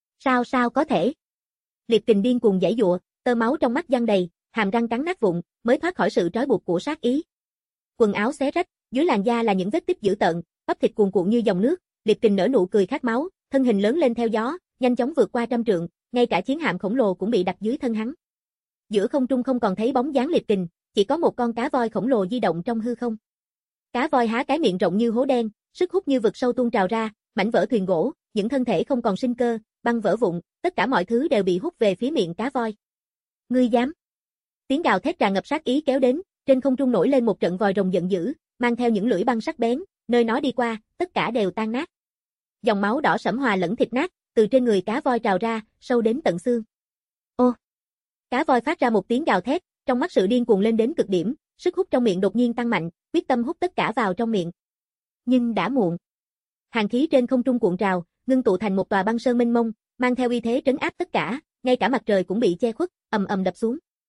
Sao có thể? Liệp Kình điên cuồng giãy giụa, tơ máu trong mắt giăng đầy, hàm răng cắn nát vụn, mới thoát khỏi sự trói buộc của sát ý. Quần áo xé rách, dưới làn da là những vết tích dữ tợn, bắp thịt cuồn cuộn như dòng nước, Liệp Kình nở nụ cười khát máu, thân hình lớn lên theo gió, nhanh chóng vượt qua trăm trượng, ngay cả chiến hạm khổng lồ cũng bị đặt dưới thân hắn. Giữa không trung không còn thấy bóng dáng Liệp Kình, chỉ có một con cá voi khổng lồ di động trong hư không. Cá voi há cái miệng rộng như hố đen, sức hút như vực sâu tuôn trào ra, mảnh vỡ thuyền gỗ, những thân thể không còn sinh cơ, băng vỡ vụn, tất cả mọi thứ đều bị hút về phía miệng cá voi. Ngươi dám? Tiếng gào thét tràn ngập sát ý kéo đến, trên không trung nổi lên một trận vòi rồng giận dữ, mang theo những lưỡi băng sắc bén, nơi nó đi qua, tất cả đều tan nát. Dòng máu đỏ sẫm hòa lẫn thịt nát, từ trên người cá voi trào ra, sâu đến tận xương. Ô! Cá voi phát ra một tiếng gào thét, trong mắt sự điên cuồng lên đến cực điểm, sức hút trong miệng đột nhiên tăng mạnh, quyết tâm hút tất cả vào trong miệng. Nhưng đã muộn. Hàn khí trên không trung cuộn trào, ngưng tụ thành một tòa băng sơn mênh mông, mang theo uy thế trấn áp tất cả, ngay cả mặt trời cũng bị che khuất, ầm ầm đập xuống.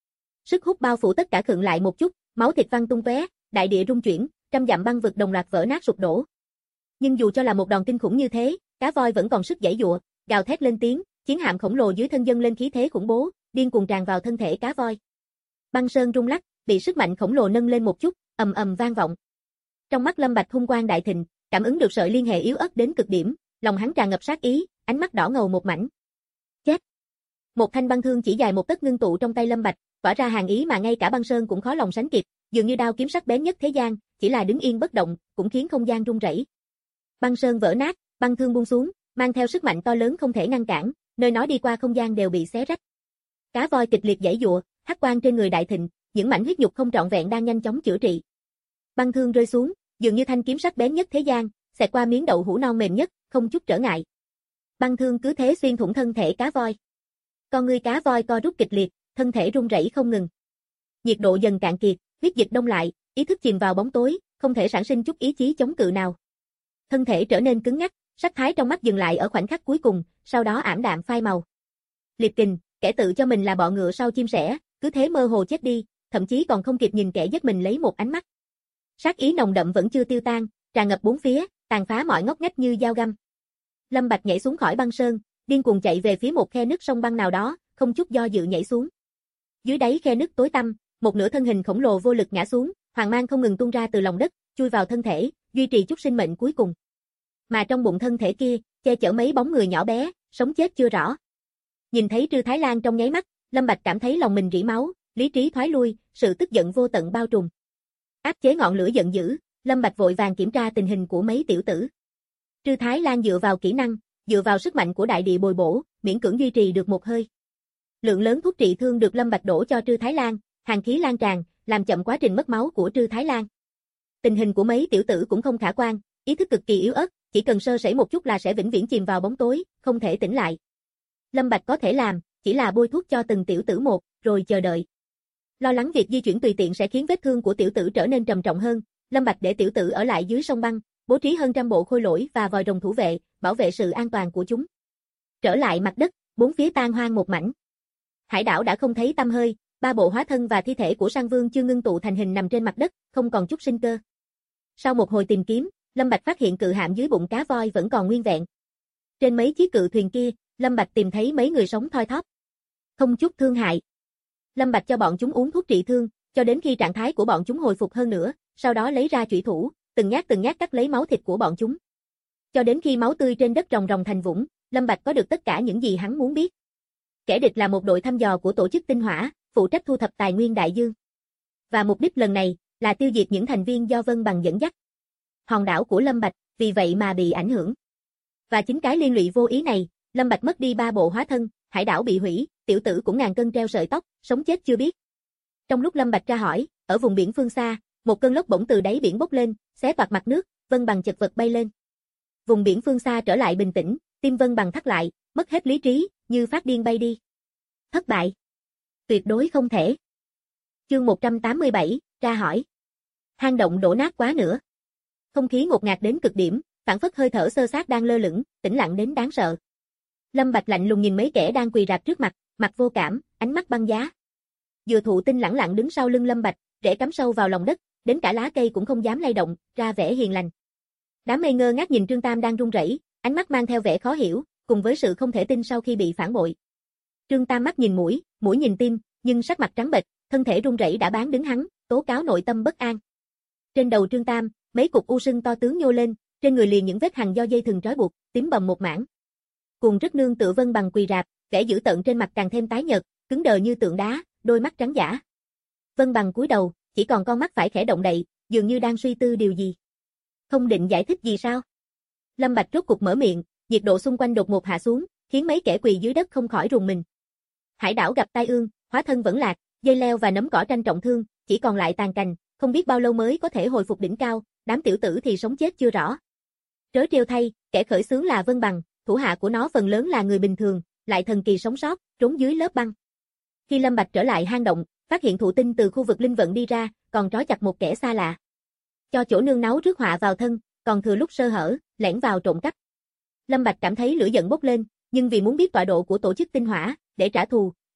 Sức hút bao phủ tất cả khựng lại một chút, máu thịt văng tung tóe, đại địa rung chuyển, trăm dặm băng vực đồng loạt vỡ nát sụp đổ. Nhưng dù cho là một đòn kinh khủng như thế, cá voi vẫn còn sức giãy giụa, gào thét lên tiếng, chiến hạm khổng lồ dưới thân dâng lên khí thế khủng bố, điên cuồng tràn vào thân thể cá voi. Băng sơn rung lắc, bị sức mạnh khổng lồ nâng lên một chút, ầm ầm vang vọng. Trong mắt Lâm Bạch hung quang đại thịnh, cảm ứng được sợi liên hệ yếu ớt đến cực điểm, lòng hắn tràn ngập sát ý, ánh mắt đỏ ngầu một mảnh. Chết! Một thanh băng thương chỉ dài một tấc ngưng tụ trong tay Lâm Bạch, tỏa ra hàn ý mà ngay cả băng sơn cũng khó lòng sánh kịp, dường như đao kiếm sắc bén nhất thế gian, chỉ là đứng yên bất động, cũng khiến không gian rung rẩy. Băng sơn vỡ nát, băng thương buông xuống, mang theo sức mạnh to lớn không thể ngăn cản, nơi nó đi qua không gian đều bị xé rách. Cá voi kịch liệt giãy giụa, hắc quang trên người đại thịnh, những mảnh huyết nhục không trọn vẹn đang nhanh chóng chữa trị. Băng thương rơi xuống, dường như thanh kiếm sắc bén nhất thế gian, xẹt qua miếng đậu hũ non mềm nhất, không chút trở ngại. Băng thương cứ thế xuyên thủng thân thể cá voi. Con ngươi cá voi co rút kịch liệt, thân thể rung rẩy không ngừng. Nhiệt độ dần cạn kiệt, huyết dịch đông lại, ý thức chìm vào bóng tối, không thể sản sinh chút ý chí chống cự nào. Thân thể trở nên cứng ngắc, sắc thái trong mắt dừng lại ở khoảnh khắc cuối cùng, sau đó ảm đạm phai màu. Liệt kình, kẻ tự cho mình là bọ ngựa sau chim sẻ, cứ thế mơ hồ chết đi, thậm chí còn không kịp nhìn kẻ giết mình lấy một ánh mắt. Sát ý nồng đậm vẫn chưa tiêu tan, tràn ngập bốn phía, tàn phá mọi ngóc ngách như dao găm. Lâm Bạch nhảy xuống khỏi băng sơn, điên cuồng chạy về phía một khe nứt sông băng nào đó, không chút do dự nhảy xuống. Dưới đáy khe nứt tối tăm, một nửa thân hình khổng lồ vô lực ngã xuống, hoàng mang không ngừng tung ra từ lòng đất, chui vào thân thể, duy trì chút sinh mệnh cuối cùng. Mà trong bụng thân thể kia, che chở mấy bóng người nhỏ bé, sống chết chưa rõ. Nhìn thấy Trư Thái Lan trong nháy mắt, Lâm Bạch cảm thấy lòng mình rỉ máu, lý trí thoái lui, sự tức giận vô tận bao trùm. Áp chế ngọn lửa giận dữ, Lâm Bạch vội vàng kiểm tra tình hình của mấy tiểu tử. Trư Thái Lan dựa vào kỹ năng, dựa vào sức mạnh của đại địa bồi bổ, miễn cưỡng duy trì được một hơi. Lượng lớn thuốc trị thương được Lâm Bạch đổ cho Trư Thái Lan, hàn khí lan tràn, làm chậm quá trình mất máu của Trư Thái Lan. Tình hình của mấy tiểu tử cũng không khả quan, ý thức cực kỳ yếu ớt, chỉ cần sơ sẩy một chút là sẽ vĩnh viễn chìm vào bóng tối, không thể tỉnh lại. Lâm Bạch có thể làm, chỉ là bôi thuốc cho từng tiểu tử một, rồi chờ đợi. Lo lắng việc di chuyển tùy tiện sẽ khiến vết thương của tiểu tử trở nên trầm trọng hơn, Lâm Bạch để tiểu tử ở lại dưới sông băng, bố trí hơn trăm bộ khôi lỗi và vòi rồng thủ vệ, bảo vệ sự an toàn của chúng. Trở lại mặt đất, bốn phía tan hoang một mảnh. Hải đảo đã không thấy tăm hơi, ba bộ hóa thân và thi thể của Sang Vương chưa ngưng tụ thành hình nằm trên mặt đất, không còn chút sinh cơ. Sau một hồi tìm kiếm, Lâm Bạch phát hiện cự hạm dưới bụng cá voi vẫn còn nguyên vẹn. Trên mấy chiếc cự thuyền kia, Lâm Bạch tìm thấy mấy người sống thoi thóp. Không chút thương hại. Lâm Bạch cho bọn chúng uống thuốc trị thương, cho đến khi trạng thái của bọn chúng hồi phục hơn nữa, sau đó lấy ra chủy thủ, từng nhát cắt lấy máu thịt của bọn chúng. Cho đến khi máu tươi trên đất ròng ròng thành vũng, Lâm Bạch có được tất cả những gì hắn muốn biết. Kẻ địch là một đội thăm dò của tổ chức Tinh Hỏa, phụ trách thu thập tài nguyên đại dương. Và mục đích lần này là tiêu diệt những thành viên do Vân Bằng dẫn dắt. Hòn đảo của Lâm Bạch vì vậy mà bị ảnh hưởng. Và chính cái liên lụy vô ý này, Lâm Bạch mất đi 3 bộ hóa thân, hải đảo bị hủy, tiểu tử cũng ngàn cân treo sợi tóc, sống chết chưa biết. Trong lúc Lâm Bạch tra hỏi, ở vùng biển phương xa, một cơn lốc bỗng từ đáy biển bốc lên, xé toạc mặt nước, Vân Bằng chật vật bay lên. Vùng biển phương xa trở lại bình tĩnh, tim Vân Bằng thắt lại, mất hết lý trí, như phát điên bay đi. Thất bại. Tuyệt đối không thể. Chương 187, tra hỏi. Hang động đổ nát quá nữa. Không khí ngột ngạt đến cực điểm, phảng phất hơi thở xơ xác đang lơ lửng, tĩnh lặng đến đáng sợ. Lâm Bạch lạnh lùng nhìn mấy kẻ đang quỳ rạp trước mặt, mặt vô cảm, ánh mắt băng giá. Dừa thụ tinh lẳng lặng đứng sau lưng Lâm Bạch, rễ cắm sâu vào lòng đất, đến cả lá cây cũng không dám lay động, ra vẻ hiền lành. Đám mây ngơ ngác nhìn Trương Tam đang run rẩy, ánh mắt mang theo vẻ khó hiểu, cùng với sự không thể tin sau khi bị phản bội. Trương Tam mắt nhìn mũi, mũi nhìn tim, nhưng sắc mặt trắng bệch, thân thể run rẩy đã bán đứng hắn, tố cáo nội tâm bất an. Trên đầu Trương Tam, mấy cục u sưng to tướng nhô lên, trên người liền những vết hằn do dây thừng trói buộc, tím bầm một mảng. Cùng rất nương tựa Vân Bằng quỳ rạp, vẻ dữ tợn trên mặt càng thêm tái nhợt, cứng đờ như tượng đá, đôi mắt trắng dã. Vân Bằng cúi đầu, chỉ còn con mắt phải khẽ động đậy, dường như đang suy tư điều gì. Không định giải thích gì sao? Lâm Bạch rốt cục mở miệng, nhiệt độ xung quanh đột ngột hạ xuống, khiến mấy kẻ quỳ dưới đất không khỏi rùng mình. Hải đảo gặp tai ương, hóa thân vẫn lạc, dây leo và nấm cỏ tranh trọng thương, chỉ còn lại tàn cành, không biết bao lâu mới có thể hồi phục đỉnh cao, đám tiểu tử thì sống chết chưa rõ. Trớ trêu thay, kẻ khởi xướng là Vân Bằng, thủ hạ của nó phần lớn là người bình thường, lại thần kỳ sống sót, trốn dưới lớp băng. Khi Lâm Bạch trở lại hang động, phát hiện thụ tinh từ khu vực linh vận đi ra, còn trói chặt một kẻ xa lạ. Cho chỗ nương náu rước họa vào thân, còn thừa lúc sơ hở, lẻn vào trộm cắp. Lâm Bạch cảm thấy lửa giận bốc lên, nhưng vì muốn biết tọa độ của tổ chức Tinh Hỏa, để trả thù,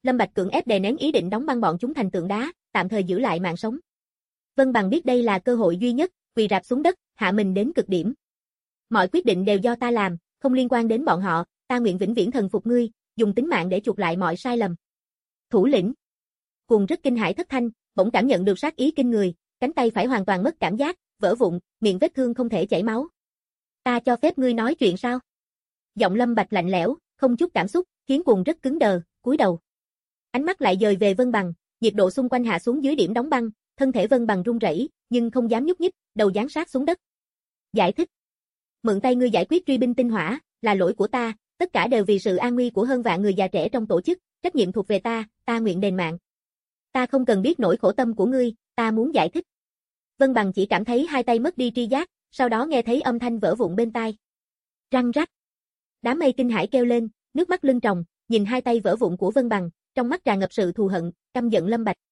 Lâm Bạch cưỡng ép đè nén ý định đóng băng bọn chúng thành tượng đá, tạm thời giữ lại mạng sống. Vân Bằng biết đây là cơ hội duy nhất, quỳ rạp xuống đất, hạ mình đến cực điểm. Mọi quyết định đều do ta làm, không liên quan đến bọn họ, ta nguyện vĩnh viễn thần phục ngươi, dùng tính mạng để chuộc lại mọi sai lầm. Thủ lĩnh. Cuồng rất kinh hãi thất thanh, bỗng cảm nhận được sát ý kinh người, cánh tay phải hoàn toàn mất cảm giác, vỡ vụn, miệng vết thương không thể chảy máu. Ta cho phép ngươi nói chuyện sao? Giọng Lâm Bạch lạnh lẽo, không chút cảm xúc, khiến Cuồng rất cứng đờ, cúi đầu. Ánh mắt lại dời về Vân Bằng, nhiệt độ xung quanh hạ xuống dưới điểm đóng băng, thân thể Vân Bằng run rẩy, nhưng không dám nhúc nhích, đầu dán sát xuống đất. Giải thích. Mượn tay ngươi giải quyết truy binh tinh hỏa, là lỗi của ta, tất cả đều vì sự an nguy của hơn vạn người già trẻ trong tổ chức, trách nhiệm thuộc về ta nguyện đền mạng. Ta không cần biết nỗi khổ tâm của ngươi, ta muốn giải thích. Vân Bằng chỉ cảm thấy hai tay mất đi tri giác, sau đó nghe thấy âm thanh vỡ vụn bên tai. Răng rắc. Đám mây kinh hãi kêu lên, nước mắt lưng tròng, nhìn hai tay vỡ vụn của Vân Bằng, trong mắt tràn ngập sự thù hận, căm giận Lâm Bạch.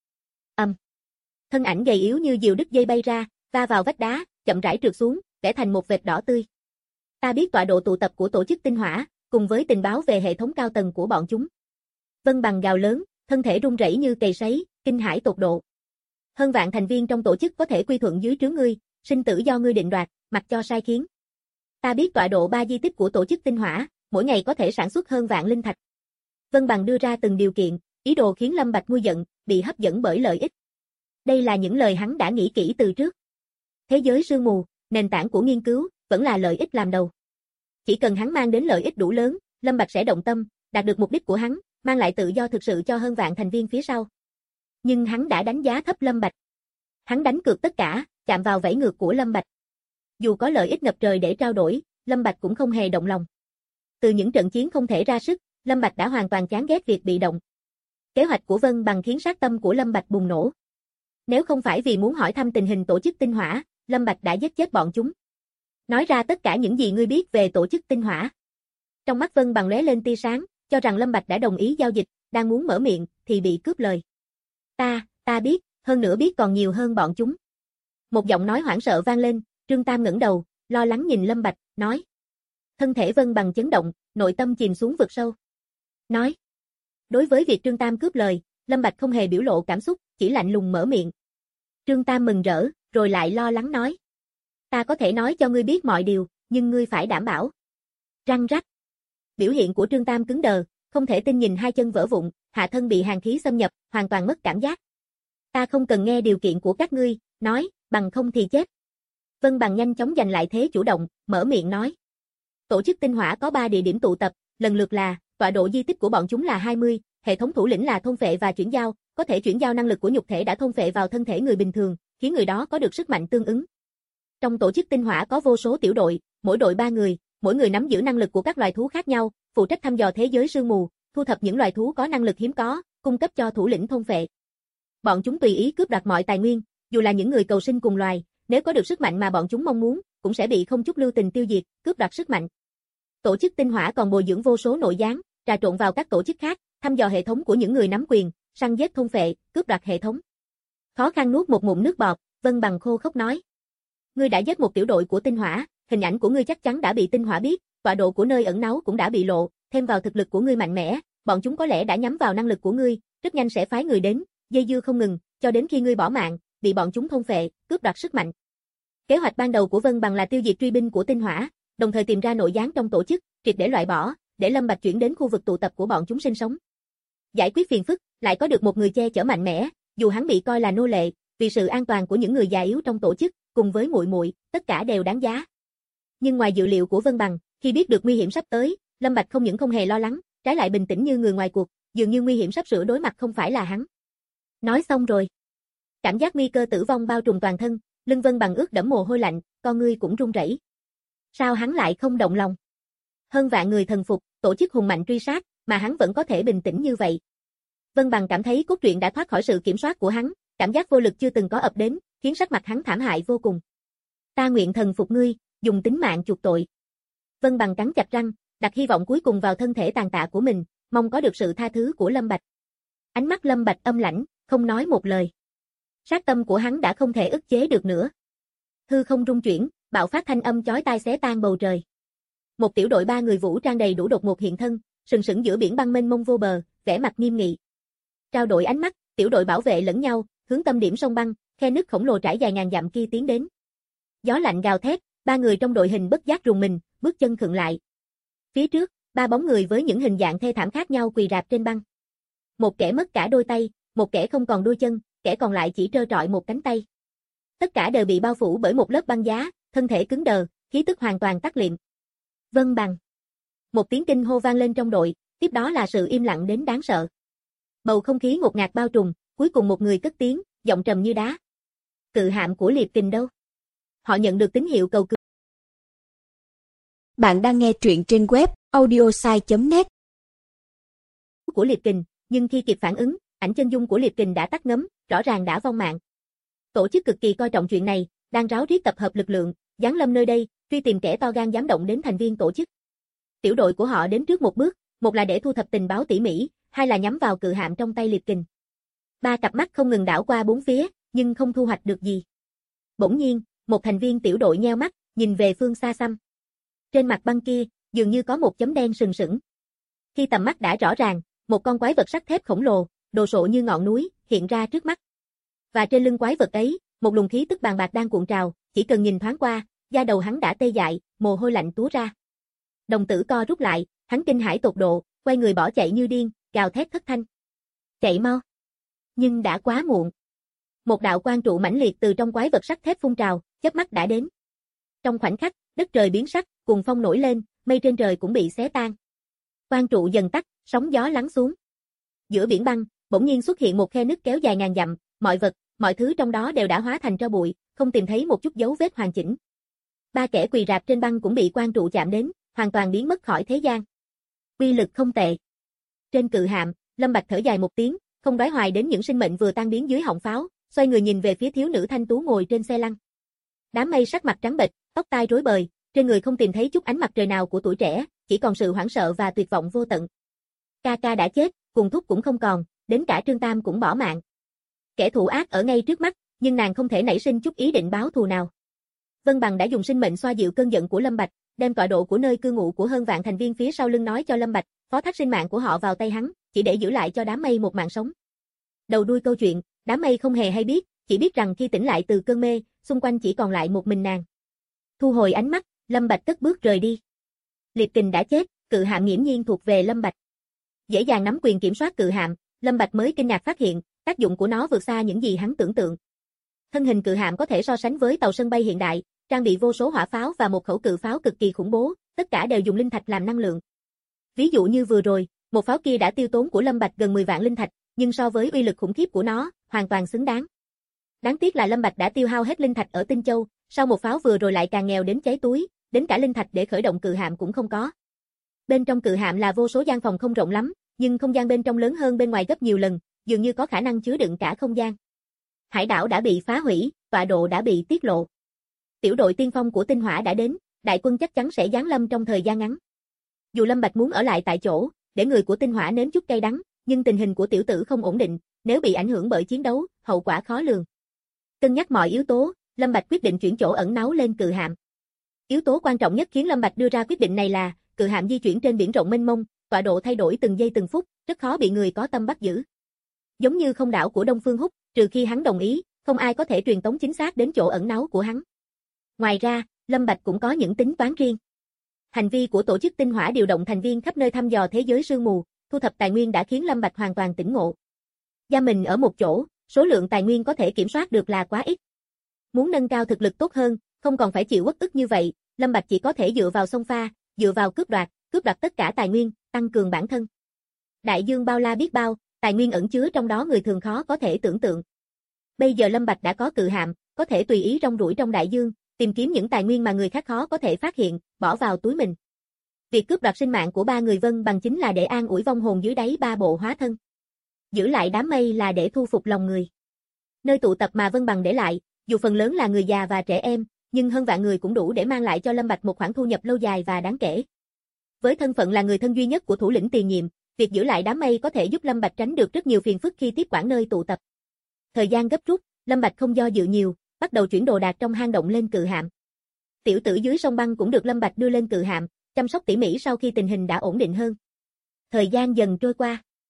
Thân ảnh gầy yếu như diều đứt dây bay ra, va vào vách đá, chậm rãi trượt xuống, vẽ thành một vệt đỏ tươi. Ta biết tọa độ tụ tập của tổ chức tinh hỏa, cùng với tình báo về hệ thống cao tầng của bọn chúng. Vân Bằng gào lớn, thân thể run rẩy như cầy sấy, kinh hãi tột độ. Hơn vạn thành viên trong tổ chức có thể quy thuận dưới trướng ngươi, sinh tử do ngươi định đoạt, mặc cho sai khiến. Ta biết tọa độ 3 di tích của tổ chức tinh hỏa, mỗi ngày có thể sản xuất hơn vạn linh thạch. Vân Bằng đưa ra từng điều kiện, ý đồ khiến Lâm Bạch ngu giận, bị hấp dẫn bởi lợi ích. Đây là những lời hắn đã nghĩ kỹ từ trước. Thế giới sương mù, nền tảng của nghiên cứu, vẫn là lợi ích làm đầu. Chỉ cần hắn mang đến lợi ích đủ lớn, Lâm Bạch sẽ động tâm, đạt được mục đích của hắn, mang lại tự do thực sự cho hơn vạn thành viên phía sau. Nhưng hắn đã đánh giá thấp Lâm Bạch. Hắn đánh cược tất cả, chạm vào vảy ngược của Lâm Bạch. Dù có lợi ích ngập trời để trao đổi, Lâm Bạch cũng không hề động lòng. Từ những trận chiến không thể ra sức, Lâm Bạch đã hoàn toàn chán ghét việc bị động. Kế hoạch của Vân Bằng khiến sát tâm của Lâm Bạch bùng nổ. Nếu không phải vì muốn hỏi thăm tình hình tổ chức tinh hỏa, Lâm Bạch đã giết chết bọn chúng. Nói ra tất cả những gì ngươi biết về tổ chức tinh hỏa. Trong mắt Vân Bằng lóe lên tia sáng, cho rằng Lâm Bạch đã đồng ý giao dịch, đang muốn mở miệng, thì bị cướp lời. Ta biết, hơn nữa biết còn nhiều hơn bọn chúng. Một giọng nói hoảng sợ vang lên, Trương Tam ngẩng đầu, lo lắng nhìn Lâm Bạch, nói. Thân thể Vân Bằng chấn động, nội tâm chìm xuống vực sâu. Nói. Đối với việc Trương Tam cướp lời, Lâm Bạch không hề biểu lộ cảm xúc, chỉ lạnh lùng mở miệng. Trương Tam mừng rỡ, rồi lại lo lắng nói. Ta có thể nói cho ngươi biết mọi điều, nhưng ngươi phải đảm bảo. Răng rắc. Biểu hiện của Trương Tam cứng đờ, không thể tin nhìn hai chân vỡ vụn, hạ thân bị hàn khí xâm nhập, hoàn toàn mất cảm giác. Ta không cần nghe điều kiện của các ngươi, nói, bằng không thì chết. Vân Bằng nhanh chóng giành lại thế chủ động, mở miệng nói. Tổ chức tinh hỏa có 3 địa điểm tụ tập, lần lượt là, tọa độ di tích của bọn chúng là 20, hệ thống thủ lĩnh là thôn phệ và chuyển giao, có thể chuyển giao năng lực của nhục thể đã thôn phệ vào thân thể người bình thường, khiến người đó có được sức mạnh tương ứng. Trong tổ chức tinh hỏa có vô số tiểu đội, mỗi đội 3 người, mỗi người nắm giữ năng lực của các loài thú khác nhau, phụ trách thăm dò thế giới sương mù, thu thập những loài thú có năng lực hiếm có, cung cấp cho thủ lĩnh thôn phệ. Bọn chúng tùy ý cướp đoạt mọi tài nguyên, dù là những người cầu sinh cùng loài, nếu có được sức mạnh mà bọn chúng mong muốn, cũng sẽ bị không chút lưu tình tiêu diệt, cướp đoạt sức mạnh. Tổ chức tinh hỏa còn bồi dưỡng vô số nội gián, trà trộn vào các tổ chức khác, thăm dò hệ thống của những người nắm quyền, săn giết thôn phệ, cướp đoạt hệ thống. Khó khăn nuốt một ngụm nước bọt, Vân Bằng khô khốc nói. Ngươi đã giết một tiểu đội của tinh hỏa, hình ảnh của ngươi chắc chắn đã bị tinh hỏa biết, tọa độ của nơi ẩn náu cũng đã bị lộ, thêm vào thực lực của ngươi mạnh mẽ, bọn chúng có lẽ đã nhắm vào năng lực của ngươi, rất nhanh sẽ phái người đến, dây dưa không ngừng, cho đến khi ngươi bỏ mạng, bị bọn chúng thôn phệ, cướp đoạt sức mạnh. Kế hoạch ban đầu của Vân Bằng là tiêu diệt truy binh của tinh hỏa, đồng thời tìm ra nội gián trong tổ chức, triệt để loại bỏ, để Lâm Bạch chuyển đến khu vực tụ tập của bọn chúng sinh sống. Giải quyết phiền phức, lại có được một người che chở mạnh mẽ, dù hắn bị coi là nô lệ, vì sự an toàn của những người già yếu trong tổ chức, cùng với muội muội, tất cả đều đáng giá. Nhưng ngoài dự liệu của Vân Bằng, khi biết được nguy hiểm sắp tới, Lâm Bạch không những không hề lo lắng, trái lại bình tĩnh như người ngoài cuộc, dường như nguy hiểm sắp sửa đối mặt không phải là hắn. Nói xong rồi. Cảm giác nguy cơ tử vong bao trùm toàn thân, lưng Vân Bằng ướt đẫm mồ hôi lạnh, con ngươi cũng run rẩy. Sao hắn lại không động lòng? Hơn vạn người thần phục, tổ chức hùng mạnh truy sát, mà hắn vẫn có thể bình tĩnh như vậy. Vân Bằng cảm thấy cốt truyện đã thoát khỏi sự kiểm soát của hắn, cảm giác vô lực chưa từng có ập đến, khiến sắc mặt hắn thảm hại vô cùng. Ta nguyện thần phục ngươi, dùng tính mạng chuộc tội. Vân Bằng cắn chặt răng, đặt hy vọng cuối cùng vào thân thể tàn tạ của mình, mong có được sự tha thứ của Lâm Bạch. Ánh mắt Lâm Bạch âm lãnh, không nói một lời. Sát tâm của hắn đã không thể ức chế được nữa. Hư không rung chuyển, bạo phát thanh âm chói tai xé tan bầu trời. Một tiểu đội 3 người vũ trang đầy đủ đột ngột hiện thân, sừng sững giữa biển băng mênh mông vô bờ, vẻ mặt nghiêm nghị. Trao đổi ánh mắt, tiểu đội bảo vệ lẫn nhau, hướng tâm điểm sông băng, khe nước khổng lồ trải dài ngàn dặm kia tiến đến. Gió lạnh gào thét, ba người trong đội hình bất giác rùng mình, bước chân khựng lại. Phía trước, ba bóng người với những hình dạng thê thảm khác nhau quỳ rạp trên băng. Một kẻ mất cả đôi tay, một kẻ không còn đôi chân, kẻ còn lại chỉ trơ trọi một cánh tay. Tất cả đều bị bao phủ bởi một lớp băng giá, thân thể cứng đờ, khí tức hoàn toàn tắt liệm. Vân bằng. Một tiếng kinh hô vang lên trong đội, tiếp đó là sự im lặng đến đáng sợ. Bầu không khí ngột ngạt bao trùm, cuối cùng một người cất tiếng, giọng trầm như đá. Cự hạm của Liệp Kình đâu? Họ nhận được tín hiệu cầu cứu. Bạn đang nghe truyện trên web audiosai.net. Của Liệp Kình, nhưng khi kịp phản ứng, ảnh chân dung của Liệp Kình đã tắt ngấm, rõ ràng đã vong mạng. Tổ chức cực kỳ coi trọng chuyện này, đang ráo riết tập hợp lực lượng, giáng lâm nơi đây, truy tìm kẻ to gan dám động đến thành viên tổ chức. Tiểu đội của họ đến trước một bước, một là để thu thập tình báo tỉ mỉ, hai là nhắm vào cự hạm trong tay Liệp Kình. Ba cặp mắt không ngừng đảo qua bốn phía, nhưng không thu hoạch được gì. Bỗng nhiên, một thành viên tiểu đội nheo mắt, nhìn về phương xa xăm. Trên mặt băng kia, dường như có một chấm đen sừng sững. Khi tầm mắt đã rõ ràng, một con quái vật sắt thép khổng lồ, đồ sộ như ngọn núi, hiện ra trước mắt. Và trên lưng quái vật ấy, một luồng khí tức bàng bạc đang cuộn trào, chỉ cần nhìn thoáng qua, da đầu hắn đã tê dại, mồ hôi lạnh túa ra. Đồng tử co rút lại, hắn kinh hãi tột độ, quay người bỏ chạy như điên, gào thét thất thanh. Chạy mau! Nhưng đã quá muộn. Một đạo quang trụ mãnh liệt từ trong quái vật sắt thép phun trào, chớp mắt đã đến. Trong khoảnh khắc, đất trời biến sắc, cùng phong nổi lên, mây trên trời cũng bị xé tan. Quang trụ dần tắt, sóng gió lắng xuống. Giữa biển băng, bỗng nhiên xuất hiện một khe nứt kéo dài ngàn dặm, mọi vật, mọi thứ trong đó đều đã hóa thành tro bụi, không tìm thấy một chút dấu vết hoàn chỉnh. Ba kẻ quỳ rạp trên băng cũng bị quang trụ chạm đến, hoàn toàn biến mất khỏi thế gian. Uy lực không tệ. Trên cự hạm, Lâm Bạch thở dài một tiếng, không đoái hoài đến những sinh mệnh vừa tan biến dưới họng pháo, xoay người nhìn về phía thiếu nữ thanh tú ngồi trên xe lăn. Đám mây sắc mặt trắng bệch, tóc tai rối bời, trên người không tìm thấy chút ánh mặt trời nào của tuổi trẻ, chỉ còn sự hoảng sợ và tuyệt vọng vô tận. Ca ca đã chết, cùng thúc cũng không còn, đến cả Trương Tam cũng bỏ mạng. Kẻ thù ác ở ngay trước mắt, nhưng nàng không thể nảy sinh chút ý định báo thù nào. Vân Bằng đã dùng sinh mệnh xoa dịu cơn giận của Lâm Bạch, đem tọa độ của nơi cư ngụ của hơn vạn thành viên phía sau lưng nói cho Lâm Bạch, phó thác sinh mạng của họ vào tay hắn, chỉ để giữ lại cho đám mây một mạng sống. Đầu đuôi câu chuyện, đám mây không hề hay biết, chỉ biết rằng khi tỉnh lại từ cơn mê, xung quanh chỉ còn lại một mình nàng. Thu hồi ánh mắt, Lâm Bạch cất bước rời đi. Liệp Kình đã chết, cự hạm nghiễm nhiên thuộc về Lâm Bạch. Dễ dàng nắm quyền kiểm soát cự hạm, Lâm Bạch mới kinh ngạc phát hiện, tác dụng của nó vượt xa những gì hắn tưởng tượng. Thân hình cự hạm có thể so sánh với tàu sân bay hiện đại, trang bị vô số hỏa pháo và một khẩu cự pháo cực kỳ khủng bố, tất cả đều dùng linh thạch làm năng lượng. Ví dụ như vừa rồi, một pháo kia đã tiêu tốn của Lâm Bạch gần 10 vạn linh thạch, nhưng so với uy lực khủng khiếp của nó, hoàn toàn xứng đáng. Đáng tiếc là Lâm Bạch đã tiêu hao hết linh thạch ở Tinh Châu, sau một pháo vừa rồi lại càng nghèo đến cháy túi, đến cả linh thạch để khởi động cự hạm cũng không có. Bên trong cự hạm là vô số gian phòng không rộng lắm, nhưng không gian bên trong lớn hơn bên ngoài gấp nhiều lần, dường như có khả năng chứa đựng cả không gian. Hải đảo đã bị phá hủy, tọa độ đã bị tiết lộ. Tiểu đội tiên phong của Tinh Hỏa đã đến, đại quân chắc chắn sẽ giáng lâm trong thời gian ngắn. Dù Lâm Bạch muốn ở lại tại chỗ, để người của Tinh Hỏa nếm chút cay đắng, nhưng tình hình của tiểu tử không ổn định, nếu bị ảnh hưởng bởi chiến đấu, hậu quả khó lường. Cân nhắc mọi yếu tố, Lâm Bạch quyết định chuyển chỗ ẩn náu lên cự hạm. Yếu tố quan trọng nhất khiến Lâm Bạch đưa ra quyết định này là, cự hạm di chuyển trên biển rộng mênh mông, tọa độ thay đổi từng giây từng phút, rất khó bị người có tâm bắt giữ. Giống như không đảo của Đông Phương Húc, trừ khi hắn đồng ý, không ai có thể truyền tống chính xác đến chỗ ẩn náu của hắn. Ngoài ra, Lâm Bạch cũng có những tính toán riêng. Hành vi của tổ chức Tinh Hỏa điều động thành viên khắp nơi thăm dò thế giới sương mù, thu thập tài nguyên đã khiến Lâm Bạch hoàn toàn tỉnh ngộ. Giam mình ở một chỗ, số lượng tài nguyên có thể kiểm soát được là quá ít. Muốn nâng cao thực lực tốt hơn, không còn phải chịu uất ức như vậy, Lâm Bạch chỉ có thể dựa vào xông pha, dựa vào cướp đoạt tất cả tài nguyên, tăng cường bản thân. Đại dương bao la biết bao, tài nguyên ẩn chứa trong đó người thường khó có thể tưởng tượng. Bây giờ Lâm Bạch đã có cự hạm, có thể tùy ý rong ruổi trong đại dương, tìm kiếm những tài nguyên mà người khác khó có thể phát hiện, bỏ vào túi mình. Việc cướp đoạt sinh mạng của ba người Vân Bằng chính là để an ủi vong hồn dưới đáy ba bộ hóa thân. Giữ lại đám mây là để thu phục lòng người. Nơi tụ tập mà Vân Bằng để lại, dù phần lớn là người già và trẻ em, nhưng hơn vạn người cũng đủ để mang lại cho Lâm Bạch một khoản thu nhập lâu dài và đáng kể. Với thân phận là người thân duy nhất của thủ lĩnh tiền nhiệm, việc giữ lại đám mây có thể giúp Lâm Bạch tránh được rất nhiều phiền phức khi tiếp quản nơi tụ tập. Thời gian gấp rút, Lâm Bạch không do dự nhiều, bắt đầu chuyển đồ đạc trong hang động lên cự hạm. Tiểu tử dưới sông băng cũng được Lâm Bạch đưa lên cự hạm, chăm sóc tỉ mỉ sau khi tình hình đã ổn định hơn. Thời gian dần trôi qua.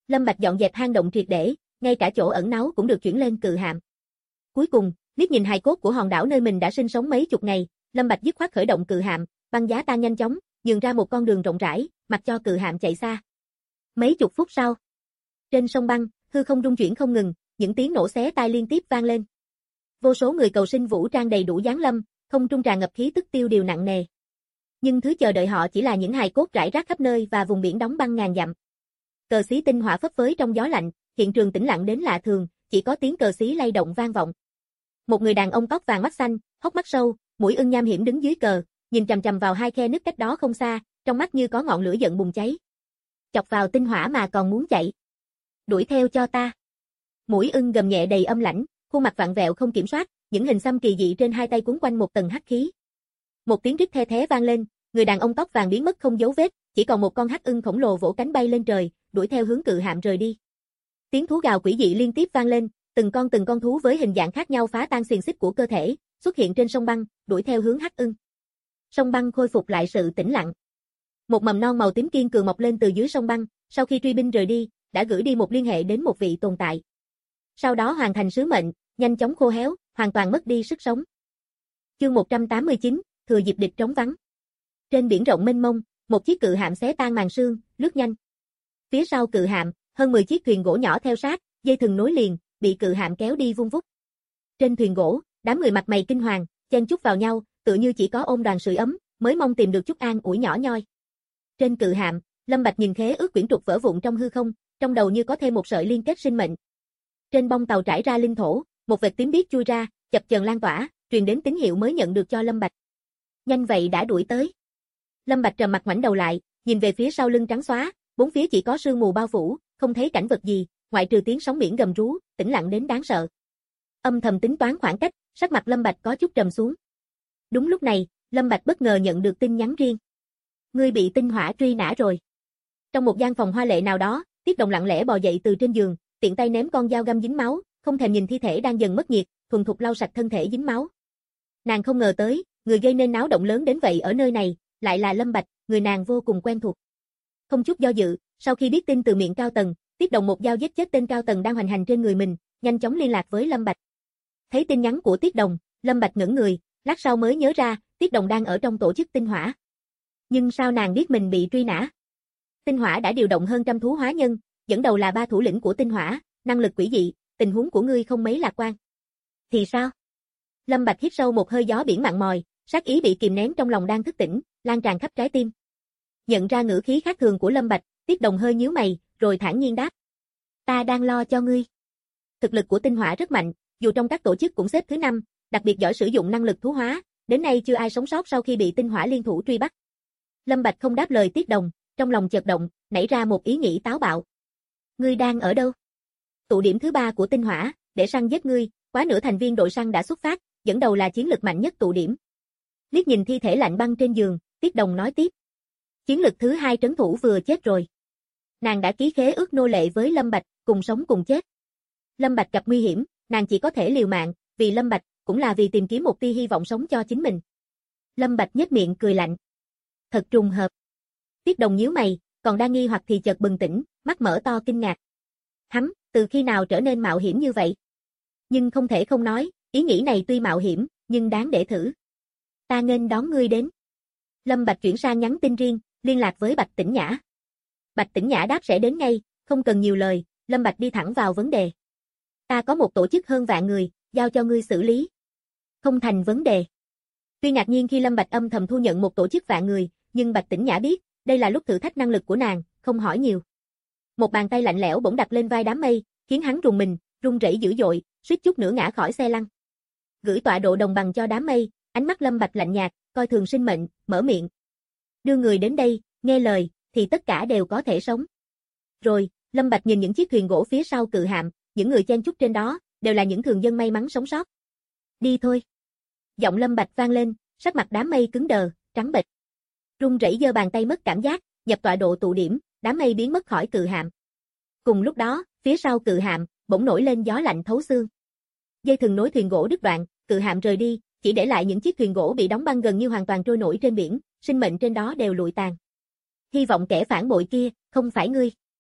Lâm Bạch dọn dẹp hang động triệt để, ngay cả chỗ ẩn náu cũng được chuyển lên cự hạm. Cuối cùng, liếc nhìn hài cốt của hòn đảo nơi mình đã sinh sống mấy chục ngày, Lâm Bạch dứt khoát khởi động cự hạm, băng giá tan nhanh chóng, nhường ra một con đường rộng rãi, mặc cho cự hạm chạy xa. Mấy chục phút sau, trên sông băng, hư không rung chuyển không ngừng, những tiếng nổ xé tai liên tiếp vang lên. Vô số người cầu sinh vũ trang đầy đủ giáng lâm, không trung tràn ngập khí tức tiêu điều nặng nề. Nhưng thứ chờ đợi họ chỉ là những hài cốt rải rác khắp nơi và vùng biển đóng băng ngàn dặm. Cờ xí tinh hỏa phấp phới trong gió lạnh, hiện trường tĩnh lặng đến lạ thường, chỉ có tiếng cờ xí lay động vang vọng. Một người đàn ông tóc vàng mắt xanh, hốc mắt sâu, mũi ưng nham hiểm đứng dưới cờ, nhìn chằm chằm vào hai khe nứt cách đó không xa, trong mắt như có ngọn lửa giận bùng cháy. Chọc vào tinh hỏa mà còn muốn chạy. Đuổi theo cho ta. Mũi ưng gầm nhẹ đầy âm lãnh, khuôn mặt vặn vẹo không kiểm soát, những hình xăm kỳ dị trên hai tay cuốn quanh một tầng hắc khí. Một tiếng rít the thé vang lên, người đàn ông tóc vàng biến mất không dấu vết, chỉ còn một con hắc ưng khổng lồ vỗ cánh bay lên trời, đuổi theo hướng cự hạm rời đi. Tiếng thú gào quỷ dị liên tiếp vang lên, từng con thú với hình dạng khác nhau phá tan xiềng xích của cơ thể, xuất hiện trên sông băng, đuổi theo hướng hắc ưng. Sông băng khôi phục lại sự tĩnh lặng. Một mầm non màu tím kiên cường mọc lên từ dưới sông băng, sau khi truy binh rời đi, đã gửi đi một liên hệ đến một vị tồn tại. Sau đó hoàn thành sứ mệnh, nhanh chóng khô héo, hoàn toàn mất đi sức sống. Chương 189, thừa dịp địch trống vắng. Trên biển rộng mênh mông, một chiếc cự hạm xé tan màn sương, lướt nhanh. Phía sau cự hạm, hơn 10 chiếc thuyền gỗ nhỏ theo sát, dây thừng nối liền, bị cự hạm kéo đi vung vút. Trên thuyền gỗ, đám người mặt mày kinh hoàng, chen chúc vào nhau, tựa như chỉ có ôm đoàn sưởi ấm, mới mong tìm được chút an ủi nhỏ nhoi. Trên cự hạm, Lâm Bạch nhìn khế ước quyển trục vỡ vụn trong hư không, trong đầu như có thêm một sợi liên kết sinh mệnh. Trên bông tàu trải ra linh thổ, một vệt tím biếc chui ra, chập chờn lan tỏa, truyền đến tín hiệu mới nhận được cho Lâm Bạch. Nhanh vậy đã đuổi tới. Lâm Bạch trầm mặt ngoảnh đầu lại, nhìn về phía sau lưng trắng xóa, bốn phía chỉ có sương mù bao phủ, không thấy cảnh vật gì, ngoại trừ tiếng sóng biển gầm rú, tĩnh lặng đến đáng sợ. Âm thầm tính toán khoảng cách, sắc mặt Lâm Bạch có chút trầm xuống. Đúng lúc này, Lâm Bạch bất ngờ nhận được tin nhắn riêng. Ngươi bị tinh hỏa truy nã rồi. Trong một gian phòng hoa lệ nào đó, Tiết Đồng lặng lẽ bò dậy từ trên giường, tiện tay ném con dao găm dính máu, không thèm nhìn thi thể đang dần mất nhiệt, thuần thục lau sạch thân thể dính máu. Nàng không ngờ tới, người gây nên náo động lớn đến vậy ở nơi này, lại là Lâm Bạch, người nàng vô cùng quen thuộc. Không chút do dự, sau khi biết tin từ miệng Cao Tần, Tiết Đồng một dao giết chết tên Cao Tần đang hoành hành trên người mình, nhanh chóng liên lạc với Lâm Bạch. Thấy tin nhắn của Tiết Đồng, Lâm Bạch ngẩn người, lát sau mới nhớ ra, Tiết Đồng đang ở trong tổ chức tinh hỏa. Nhưng sao nàng biết mình bị truy nã? Tinh hỏa đã điều động hơn trăm thú hóa nhân, dẫn đầu là 3 thủ lĩnh của tinh hỏa, năng lực quỷ dị, tình huống của ngươi không mấy lạc quan. Thì sao? Lâm Bạch hít sâu một hơi gió biển mặn mòi, sát ý bị kìm nén trong lòng đang thức tỉnh, lan tràn khắp trái tim. Nhận ra ngữ khí khác thường của Lâm Bạch, Tiết Đồng hơi nhíu mày, rồi thản nhiên đáp. Ta đang lo cho ngươi. Thực lực của tinh hỏa rất mạnh, dù trong các tổ chức cũng xếp thứ 5, đặc biệt giỏi sử dụng năng lực thú hóa, đến nay chưa ai sống sót sau khi bị tinh hỏa liên thủ truy bắt. Lâm Bạch không đáp lời Tiết Đồng, trong lòng chợt động, nảy ra một ý nghĩ táo bạo. Ngươi đang ở đâu? Tụ điểm thứ 3 của tinh hỏa, để săn giết ngươi, quá nửa thành viên đội săn đã xuất phát, dẫn đầu là chiến lực mạnh nhất tụ điểm. Liếc nhìn thi thể lạnh băng trên giường, Tiết Đồng nói tiếp. Chiến lực thứ 2 trấn thủ vừa chết rồi. Nàng đã ký khế ước nô lệ với Lâm Bạch, cùng sống cùng chết. Lâm Bạch gặp nguy hiểm, nàng chỉ có thể liều mạng, vì Lâm Bạch, cũng là vì tìm kiếm một tia hy vọng sống cho chính mình. Lâm Bạch nhếch miệng cười lạnh. Thật trùng hợp. Tiết Đồng nhíu mày, còn đang nghi hoặc thì chợt bừng tỉnh, mắt mở to kinh ngạc. Hắn, từ khi nào trở nên mạo hiểm như vậy? Nhưng không thể không nói, ý nghĩ này tuy mạo hiểm, nhưng đáng để thử. Ta nghênh đón ngươi đến. Lâm Bạch chuyển sang nhắn tin riêng, liên lạc với Bạch Tĩnh Nhã. Bạch Tĩnh Nhã đáp sẽ đến ngay, không cần nhiều lời, Lâm Bạch đi thẳng vào vấn đề. Ta có một tổ chức hơn vạn người, giao cho ngươi xử lý. Không thành vấn đề. Tuy ngạc nhiên khi Lâm Bạch âm thầm thu nhận một tổ chức vạn người, nhưng Bạch Tĩnh Nhã biết, đây là lúc thử thách năng lực của nàng, không hỏi nhiều. Một bàn tay lạnh lẽo bỗng đặt lên vai đám mây, khiến hắn rùng mình, run rẩy dữ dội, suýt chút nữa ngã khỏi xe lăn. Gửi tọa độ đồng bằng cho đám mây, ánh mắt Lâm Bạch lạnh nhạt, coi thường sinh mệnh, mở miệng. Đưa người đến đây, nghe lời, thì tất cả đều có thể sống. Rồi, Lâm Bạch nhìn những chiếc thuyền gỗ phía sau cự hạm, những người chen chúc trên đó, đều là những thường dân may mắn sống sót. Đi thôi. Giọng Lâm Bạch vang lên, sắc mặt đám mây cứng đờ, trắng bệch. Run rẩy giơ bàn tay mất cảm giác, nhập tọa độ tụ điểm, đám mây biến mất khỏi cự hạm. Cùng lúc đó, phía sau cự hạm, bỗng nổi lên gió lạnh thấu xương. Dây thừng nối thuyền gỗ đứt đoạn, cự hạm rời đi, chỉ để lại những chiếc thuyền gỗ bị đóng băng gần như hoàn toàn trôi nổi trên biển, sinh mệnh trên đó đều lụi tàn. Hy vọng kẻ phản bội kia, không phải ngươi.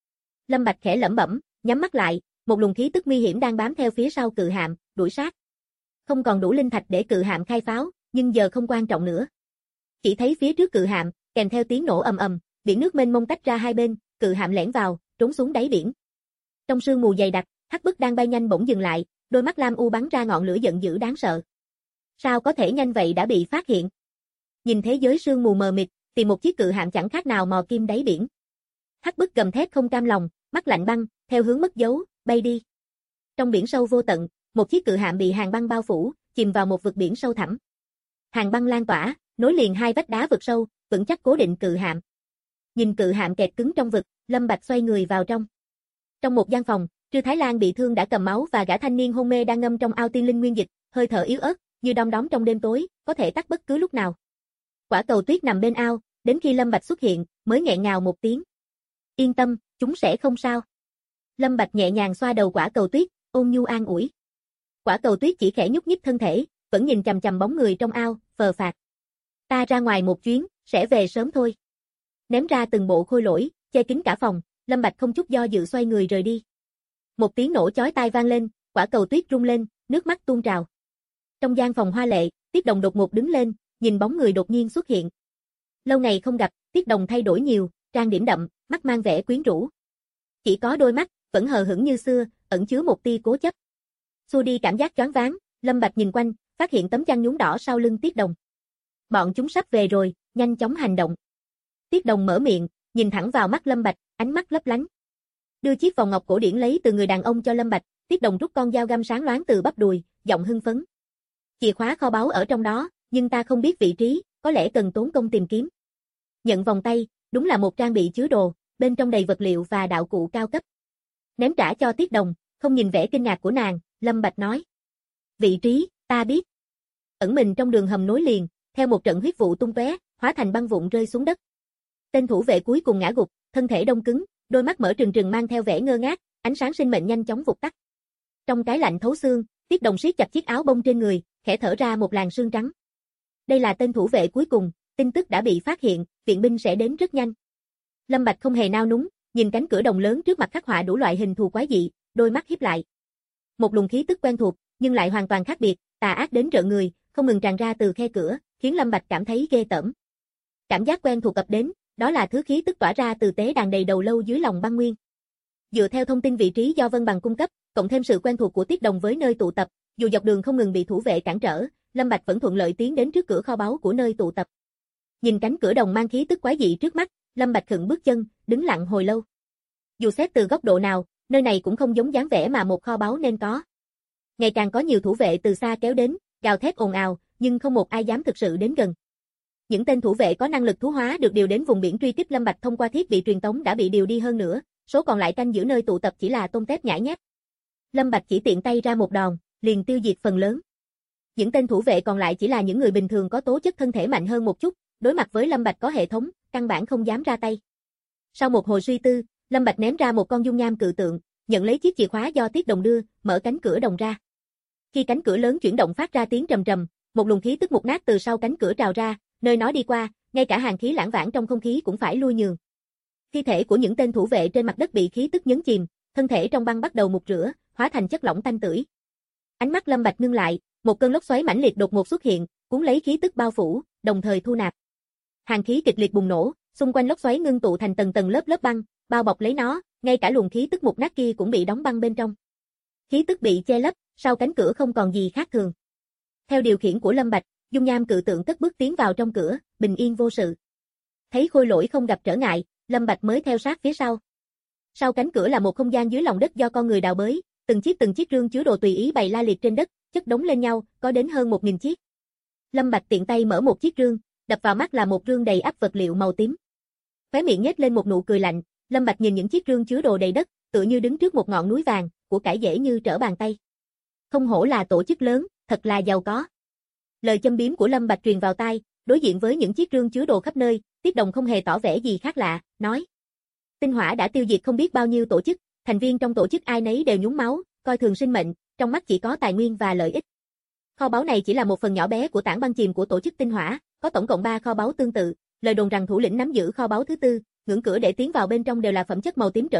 Lâm Bạch khẽ lẩm bẩm, nhắm mắt lại, một luồng khí tức nguy hiểm đang bám theo phía sau cự hạm, đuổi sát. Không còn đủ linh thạch để cự hạm khai pháo, nhưng giờ không quan trọng nữa. Chỉ thấy phía trước cự hạm, kèm theo tiếng nổ ầm ầm, biển nước mênh mông tách ra hai bên, cự hạm lẻn vào, trốn xuống đáy biển. Trong sương mù dày đặc, Hắc Bức đang bay nhanh bỗng dừng lại, đôi mắt lam u bắn ra ngọn lửa giận dữ đáng sợ. Sao có thể nhanh vậy đã bị phát hiện? Nhìn thế giới sương mù mờ mịt, tìm một chiếc cự hạm chẳng khác nào mò kim đáy biển. Hắc Bức gầm thét không cam lòng, mắt lạnh băng, theo hướng mất dấu, bay đi. Trong biển sâu vô tận, một chiếc cự hạm bị hàng băng bao phủ, chìm vào một vực biển sâu thẳm. Hàng băng lan tỏa, nối liền hai vách đá vực sâu, vững chắc cố định cự hạm. Nhìn cự hạm kẹt cứng trong vực, Lâm Bạch xoay người vào trong. Trong một gian phòng, Trư Thái Lan bị thương đã cầm máu và gã thanh niên hôn mê đang ngâm trong ao tiên linh nguyên dịch, hơi thở yếu ớt, như đom đóm trong đêm tối, có thể tắt bất cứ lúc nào. Quả cầu tuyết nằm bên ao, đến khi Lâm Bạch xuất hiện, mới nghẹn ngào một tiếng. Yên tâm, chúng sẽ không sao. Lâm Bạch nhẹ nhàng xoa đầu quả cầu tuyết, ôn nhu an ủi. Quả cầu tuyết chỉ khẽ nhúc nhích thân thể, vẫn nhìn chằm chằm bóng người trong ao, phờ phạc. Ta ra ngoài một chuyến, sẽ về sớm thôi. Ném ra từng bộ khôi lỗi, che kín cả phòng, Lâm Bạch không chút do dự xoay người rời đi. Một tiếng nổ chói tai vang lên, quả cầu tuyết rung lên, nước mắt tuôn trào. Trong gian phòng hoa lệ, Tiết Đồng đột ngột đứng lên, nhìn bóng người đột nhiên xuất hiện. Lâu ngày không gặp, Tiết Đồng thay đổi nhiều, trang điểm đậm, mắt mang vẻ quyến rũ. Chỉ có đôi mắt, vẫn hờ hững như xưa, ẩn chứa một tia cố chấp. Xua đi cảm giác choáng váng, Lâm Bạch nhìn quanh, phát hiện tấm chăn nhún đỏ sau lưng Tiết Đồng. Bọn chúng sắp về rồi, nhanh chóng hành động. Tiết Đồng mở miệng, nhìn thẳng vào mắt Lâm Bạch, ánh mắt lấp lánh. Đưa chiếc vòng ngọc cổ điển lấy từ người đàn ông cho Lâm Bạch, Tiết Đồng rút con dao găm sáng loáng từ bắp đùi, giọng hưng phấn. Chìa khóa kho báu ở trong đó, nhưng ta không biết vị trí, có lẽ cần tốn công tìm kiếm. Nhận vòng tay, đúng là một trang bị chứa đồ, bên trong đầy vật liệu và đạo cụ cao cấp. Ném trả cho Tiết Đồng, không nhìn vẻ kinh ngạc của nàng, Lâm Bạch nói. Vị trí, ta biết. Ẩn mình trong đường hầm nối liền, theo một trận huyết vụ tung tóe, hóa thành băng vụn rơi xuống đất. Tên thủ vệ cuối cùng ngã gục, thân thể đông cứng, đôi mắt mở trừng trừng mang theo vẻ ngơ ngác, ánh sáng sinh mệnh nhanh chóng vụt tắt. Trong cái lạnh thấu xương, Tiết Đồng siết chặt chiếc áo bông trên người, khẽ thở ra một làn sương trắng. Đây là tên thủ vệ cuối cùng, tin tức đã bị phát hiện, viện binh sẽ đến rất nhanh. Lâm Bạch không hề nao núng, nhìn cánh cửa đồng lớn trước mặt khắc họa đủ loại hình thù quái dị, đôi mắt híp lại. Một luồng khí tức quen thuộc, nhưng lại hoàn toàn khác biệt, tà ác đến rợn người, không ngừng tràn ra từ khe cửa, khiến Lâm Bạch cảm thấy ghê tởm. Cảm giác quen thuộc ập đến, đó là thứ khí tức tỏa ra từ tế đàn đầy đầu lâu dưới lòng băng nguyên. Dựa theo thông tin vị trí do Vân Bằng cung cấp, cộng thêm sự quen thuộc của Tiết Đồng với nơi tụ tập, dù dọc đường không ngừng bị thủ vệ cản trở, Lâm Bạch vẫn thuận lợi tiến đến trước cửa kho báu của nơi tụ tập. Nhìn cánh cửa đồng mang khí tức quái dị trước mắt, Lâm Bạch khựng bước chân, đứng lặng hồi lâu. Dù xét từ góc độ nào, nơi này cũng không giống dáng vẻ mà một kho báu nên có. Ngày càng có nhiều thủ vệ từ xa kéo đến, gào thét ồn ào, nhưng không một ai dám thực sự đến gần. Những tên thủ vệ có năng lực thú hóa được điều đến vùng biển truy kích Lâm Bạch thông qua thiết bị truyền tống đã bị điều đi hơn nữa, số còn lại canh giữ nơi tụ tập chỉ là tôm tép nhãi nhép. Lâm Bạch chỉ tiện tay ra một đòn, liền tiêu diệt phần lớn. Những tên thủ vệ còn lại chỉ là những người bình thường có tố chất thân thể mạnh hơn một chút, đối mặt với Lâm Bạch có hệ thống, căn bản không dám ra tay. Sau một hồi suy tư, Lâm Bạch ném ra một con dung nham cự tượng, nhận lấy chiếc chìa khóa do Tiết Đồng đưa, mở cánh cửa đồng ra. Khi cánh cửa lớn chuyển động phát ra tiếng trầm trầm, một luồng khí tức mục nát từ sau cánh cửa trào ra, nơi nó đi qua, ngay cả hàn khí lãng vãng trong không khí cũng phải lui nhường. Thi thể của những tên thủ vệ trên mặt đất bị khí tức nhấn chìm, thân thể trong băng bắt đầu mục rửa, hóa thành chất lỏng tanh tưởi. Ánh mắt Lâm Bạch ngưng lại, một cơn lốc xoáy mãnh liệt đột ngột xuất hiện, cuốn lấy khí tức bao phủ, đồng thời thu nạp. Hàn khí kịch liệt bùng nổ, xung quanh lốc xoáy ngưng tụ thành tầng tầng lớp lớp băng, bao bọc lấy nó, ngay cả luồng khí tức mục nát kia cũng bị đóng băng bên trong. Khí tức bị che lấp, sau cánh cửa không còn gì khác thường. Theo điều khiển của Lâm Bạch, dung nham cự tượng cất bước tiến vào trong cửa, bình yên vô sự. Thấy khôi lỗi không gặp trở ngại, Lâm Bạch mới theo sát phía sau. Sau cánh cửa là một không gian dưới lòng đất do con người đào bới, từng chiếc rương chứa đồ tùy ý bày la liệt trên đất, chất đống lên nhau, có đến hơn 1000 chiếc. Lâm Bạch tiện tay mở một chiếc rương, đập vào mắt là một rương đầy ắp vật liệu màu tím. Khóe miệng nhếch lên một nụ cười lạnh, Lâm Bạch nhìn những chiếc rương chứa đồ đầy đất, tựa như đứng trước một ngọn núi vàng, của cải dễ như trở bàn tay. Không hổ là tổ chức lớn, thật là giàu có. Lời châm biếm của Lâm Bạch truyền vào tai, đối diện với những chiếc rương chứa đồ khắp nơi, Tiết Đồng không hề tỏ vẻ gì khác lạ, nói: Tinh Hỏa đã tiêu diệt không biết bao nhiêu tổ chức, thành viên trong tổ chức ai nấy đều nhúng máu, coi thường sinh mệnh, trong mắt chỉ có tài nguyên và lợi ích. Kho báu này chỉ là một phần nhỏ bé của tảng băng chìm của tổ chức Tinh Hỏa, có tổng cộng 3 kho báu tương tự, lời đồn rằng thủ lĩnh nắm giữ kho báu thứ tư, ngưỡng cửa để tiến vào bên trong đều là phẩm chất màu tím trở lên,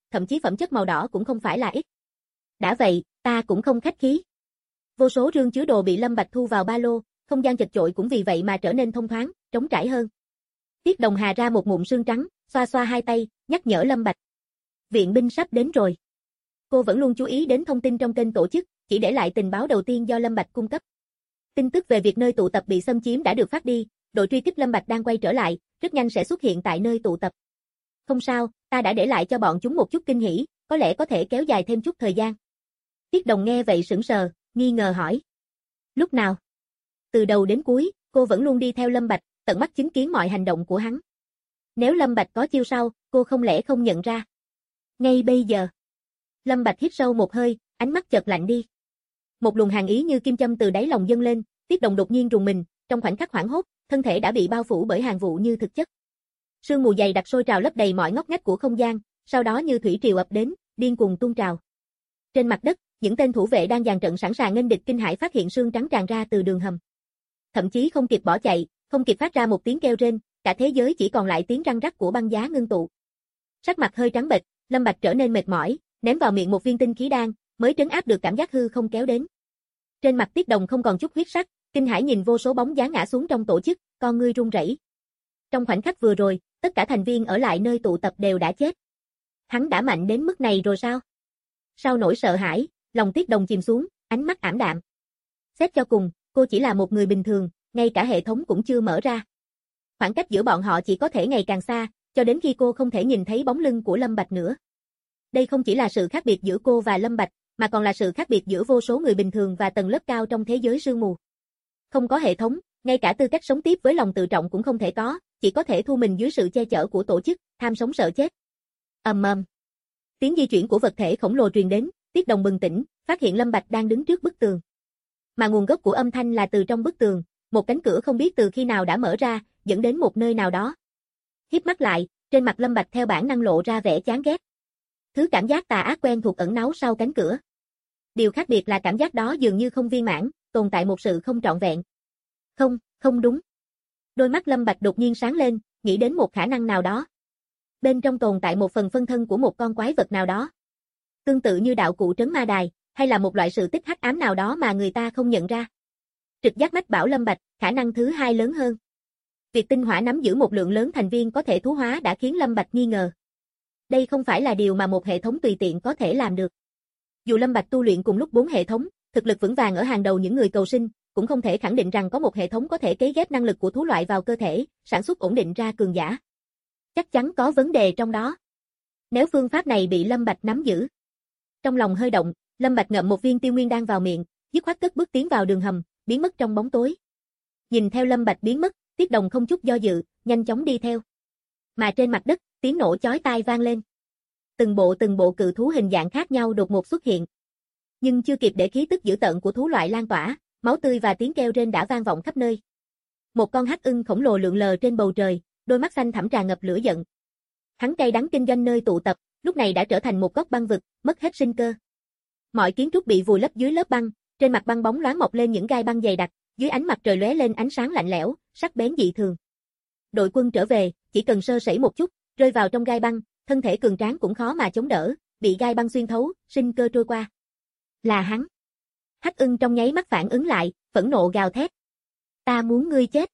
thậm chí phẩm chất màu đỏ cũng không phải là ít. Đã vậy, ta cũng không khách khí. Vô số rương chứa đồ bị Lâm Bạch thu vào ba lô, không gian chật chội cũng vì vậy mà trở nên thông thoáng, trống trải hơn. Tiết Đồng hà ra một ngụm sương trắng, xoa xoa hai tay, nhắc nhở Lâm Bạch. Viện binh sắp đến rồi. Cô vẫn luôn chú ý đến thông tin trong kênh tổ chức, chỉ để lại tình báo đầu tiên do Lâm Bạch cung cấp. Tin tức về việc nơi tụ tập bị xâm chiếm đã được phát đi, đội truy kích Lâm Bạch đang quay trở lại, rất nhanh sẽ xuất hiện tại nơi tụ tập. Không sao, ta đã để lại cho bọn chúng một chút kinh hỉ, có lẽ có thể kéo dài thêm chút thời gian. Tiết Đồng nghe vậy sững sờ, nghi ngờ hỏi. Lúc nào? Từ đầu đến cuối, cô vẫn luôn đi theo Lâm Bạch, tận mắt chứng kiến mọi hành động của hắn. Nếu Lâm Bạch có chiêu sau, cô không lẽ không nhận ra? Ngay bây giờ. Lâm Bạch hít sâu một hơi, ánh mắt chợt lạnh đi. Một luồng hàn ý như kim châm từ đáy lòng dâng lên, Tiết Đồng đột nhiên rùng mình, trong khoảnh khắc hoảng hốt, thân thể đã bị bao phủ bởi hàn vụ như thực chất. Sương mù dày đặc sôi trào lấp đầy mọi ngóc ngách của không gian, sau đó như thủy triều ập đến, điên cuồng tuôn trào. Trên mặt đất, những tên thủ vệ đang dàn trận sẵn sàng nghênh địch kinh hãi phát hiện sương trắng tràn ra từ đường hầm. Thậm chí không kịp bỏ chạy, không kịp phát ra một tiếng kêu rên, cả thế giới chỉ còn lại tiếng răng rắc của băng giá ngưng tụ. Sắc mặt hơi trắng bệch, Lâm Bạch trở nên mệt mỏi, ném vào miệng một viên tinh khí đan, mới trấn áp được cảm giác hư không kéo đến. Trên mặt Tiết Đồng không còn chút huyết sắc, kinh hãi nhìn vô số bóng dáng ngã xuống trong tổ chức, con ngươi run rẩy. Trong khoảnh khắc vừa rồi, tất cả thành viên ở lại nơi tụ tập đều đã chết. Hắn đã mạnh đến mức này rồi sao? Sau nỗi sợ hãi, lòng Tiết Đồng chìm xuống, ánh mắt ảm đạm. Xét cho cùng, cô chỉ là một người bình thường, ngay cả hệ thống cũng chưa mở ra. Khoảng cách giữa bọn họ chỉ có thể ngày càng xa, cho đến khi cô không thể nhìn thấy bóng lưng của Lâm Bạch nữa. Đây không chỉ là sự khác biệt giữa cô và Lâm Bạch, mà còn là sự khác biệt giữa vô số người bình thường và tầng lớp cao trong thế giới sương mù. Không có hệ thống, ngay cả tư cách sống tiếp với lòng tự trọng cũng không thể có, chỉ có thể thu mình dưới sự che chở của tổ chức, tham sống sợ chết. Ầm ầm. Tiếng di chuyển của vật thể khổng lồ truyền đến, Tiết Đồng bừng tỉnh, phát hiện Lâm Bạch đang đứng trước bức tường. Mà nguồn gốc của âm thanh là từ trong bức tường, một cánh cửa không biết từ khi nào đã mở ra, dẫn đến một nơi nào đó. Híp mắt lại, trên mặt Lâm Bạch theo bản năng lộ ra vẻ chán ghét. Thứ cảm giác tà ác quen thuộc ẩn náu sau cánh cửa. Điều khác biệt là cảm giác đó dường như không viên mãn, tồn tại một sự không trọn vẹn. Không đúng. Đôi mắt Lâm Bạch đột nhiên sáng lên, nghĩ đến một khả năng nào đó. Bên trong tồn tại một phần phân thân của một con quái vật nào đó. Tương tự như đạo cụ trấn ma đài, hay là một loại sự tích hắc ám nào đó mà người ta không nhận ra. Trực giác mách bảo Lâm Bạch, khả năng thứ hai lớn hơn. Việc tinh hỏa nắm giữ một lượng lớn thành viên có thể thú hóa đã khiến Lâm Bạch nghi ngờ. Đây không phải là điều mà một hệ thống tùy tiện có thể làm được. Dù Lâm Bạch tu luyện cùng lúc 4 hệ thống, thực lực vững vàng ở hàng đầu những người cầu sinh, cũng không thể khẳng định rằng có một hệ thống có thể cấy ghép năng lực của thú loại vào cơ thể, sản xuất ổn định ra cường giả. Chắc chắn có vấn đề trong đó. Nếu phương pháp này bị Lâm Bạch nắm giữ. Trong lòng hơi động, Lâm Bạch ngậm một viên tiêu nguyên đan vào miệng, dứt khoát cất bước tiến vào đường hầm, biến mất trong bóng tối. Nhìn theo Lâm Bạch biến mất, Tiết Đồng không chút do dự, nhanh chóng đi theo. Mà trên mặt đất, tiếng nổ chói tai vang lên. Từng bộ cự thú hình dạng khác nhau đột ngột xuất hiện. Nhưng chưa kịp để khí tức dữ tợn của thú loại lan tỏa, máu tươi và tiếng kêu rên đã vang vọng khắp nơi. Một con hắc ưng khổng lồ lượn lờ trên bầu trời, đôi mắt xanh thẳm tràn ngập lửa giận. Hắn cay đắng kinh doanh nơi tụ tập, lúc này đã trở thành một góc băng vực, mất hết sinh cơ. Mọi kiến trúc bị vùi lấp dưới lớp băng, trên mặt băng bóng loáng mọc lên những gai băng dày đặc, dưới ánh mặt trời lóe lên ánh sáng lạnh lẽo, sắc bén dị thường. Đội quân trở về, chỉ cần sơ sẩy một chút, rơi vào trong gai băng, thân thể cường tráng cũng khó mà chống đỡ, bị gai băng xuyên thấu, sinh cơ trôi qua. Là hắn. Hắc ưng trong nháy mắt phản ứng lại, phẫn nộ gào thét. Ta muốn ngươi chết.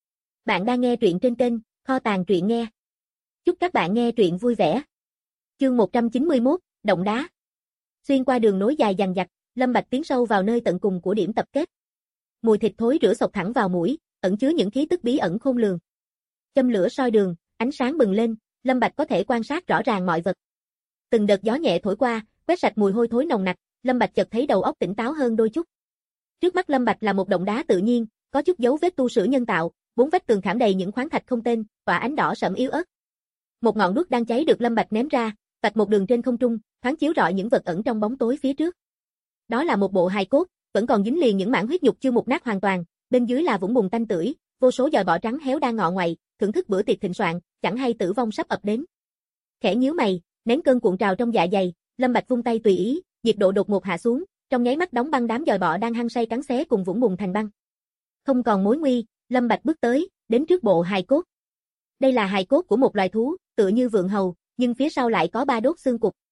Bạn đang nghe truyện trên kênh Kho tàng truyện nghe. Chúc các bạn nghe truyện vui vẻ. Chương 191, động đá. Xuyên qua đường nối dài dằng dặc, Lâm Bạch tiến sâu vào nơi tận cùng của điểm tập kết. Mùi thịt thối rữa xộc thẳng vào mũi, ẩn chứa những khí tức bí ẩn khôn lường. Châm lửa soi đường, ánh sáng bừng lên, Lâm Bạch có thể quan sát rõ ràng mọi vật. Từng đợt gió nhẹ thổi qua, quét sạch mùi hôi thối nồng nặc, Lâm Bạch chợt thấy đầu óc tỉnh táo hơn đôi chút. Trước mắt Lâm Bạch là một động đá tự nhiên, có chút dấu vết tu sửa nhân tạo, 4 vách tường khảm đầy những khoáng thạch không tên, tỏa ánh đỏ sẫm yếu ớt. Một ngọn đuốc đang cháy được Lâm Bạch ném ra, vạch một đường trên không trung, thoáng chiếu rọi những vật ẩn trong bóng tối phía trước. Đó là một bộ hài cốt, vẫn còn dính liền những mảng huyết nhục chưa mục nát hoàn toàn, bên dưới là vũng bùn tanh tưởi, vô số giòi bọ trắng héo đang ngọ ngoại, thưởng thức bữa tiệc thịnh soạn, chẳng hay tử vong sắp ập đến. Khẽ nhíu mày, nén cơn cuộn trào trong dạ dày, Lâm Bạch vung tay tùy ý, nhiệt độ đột ngột hạ xuống, trong nháy mắt đóng băng đám giòi bọ đang hăng say cắn xé cùng vũng bùn thành băng. Không còn mối nguy, Lâm Bạch bước tới, đến trước bộ hài cốt. Đây là hài cốt của một loài thú, tựa như vượn hầu, nhưng phía sau lại có 3 đốt xương cục.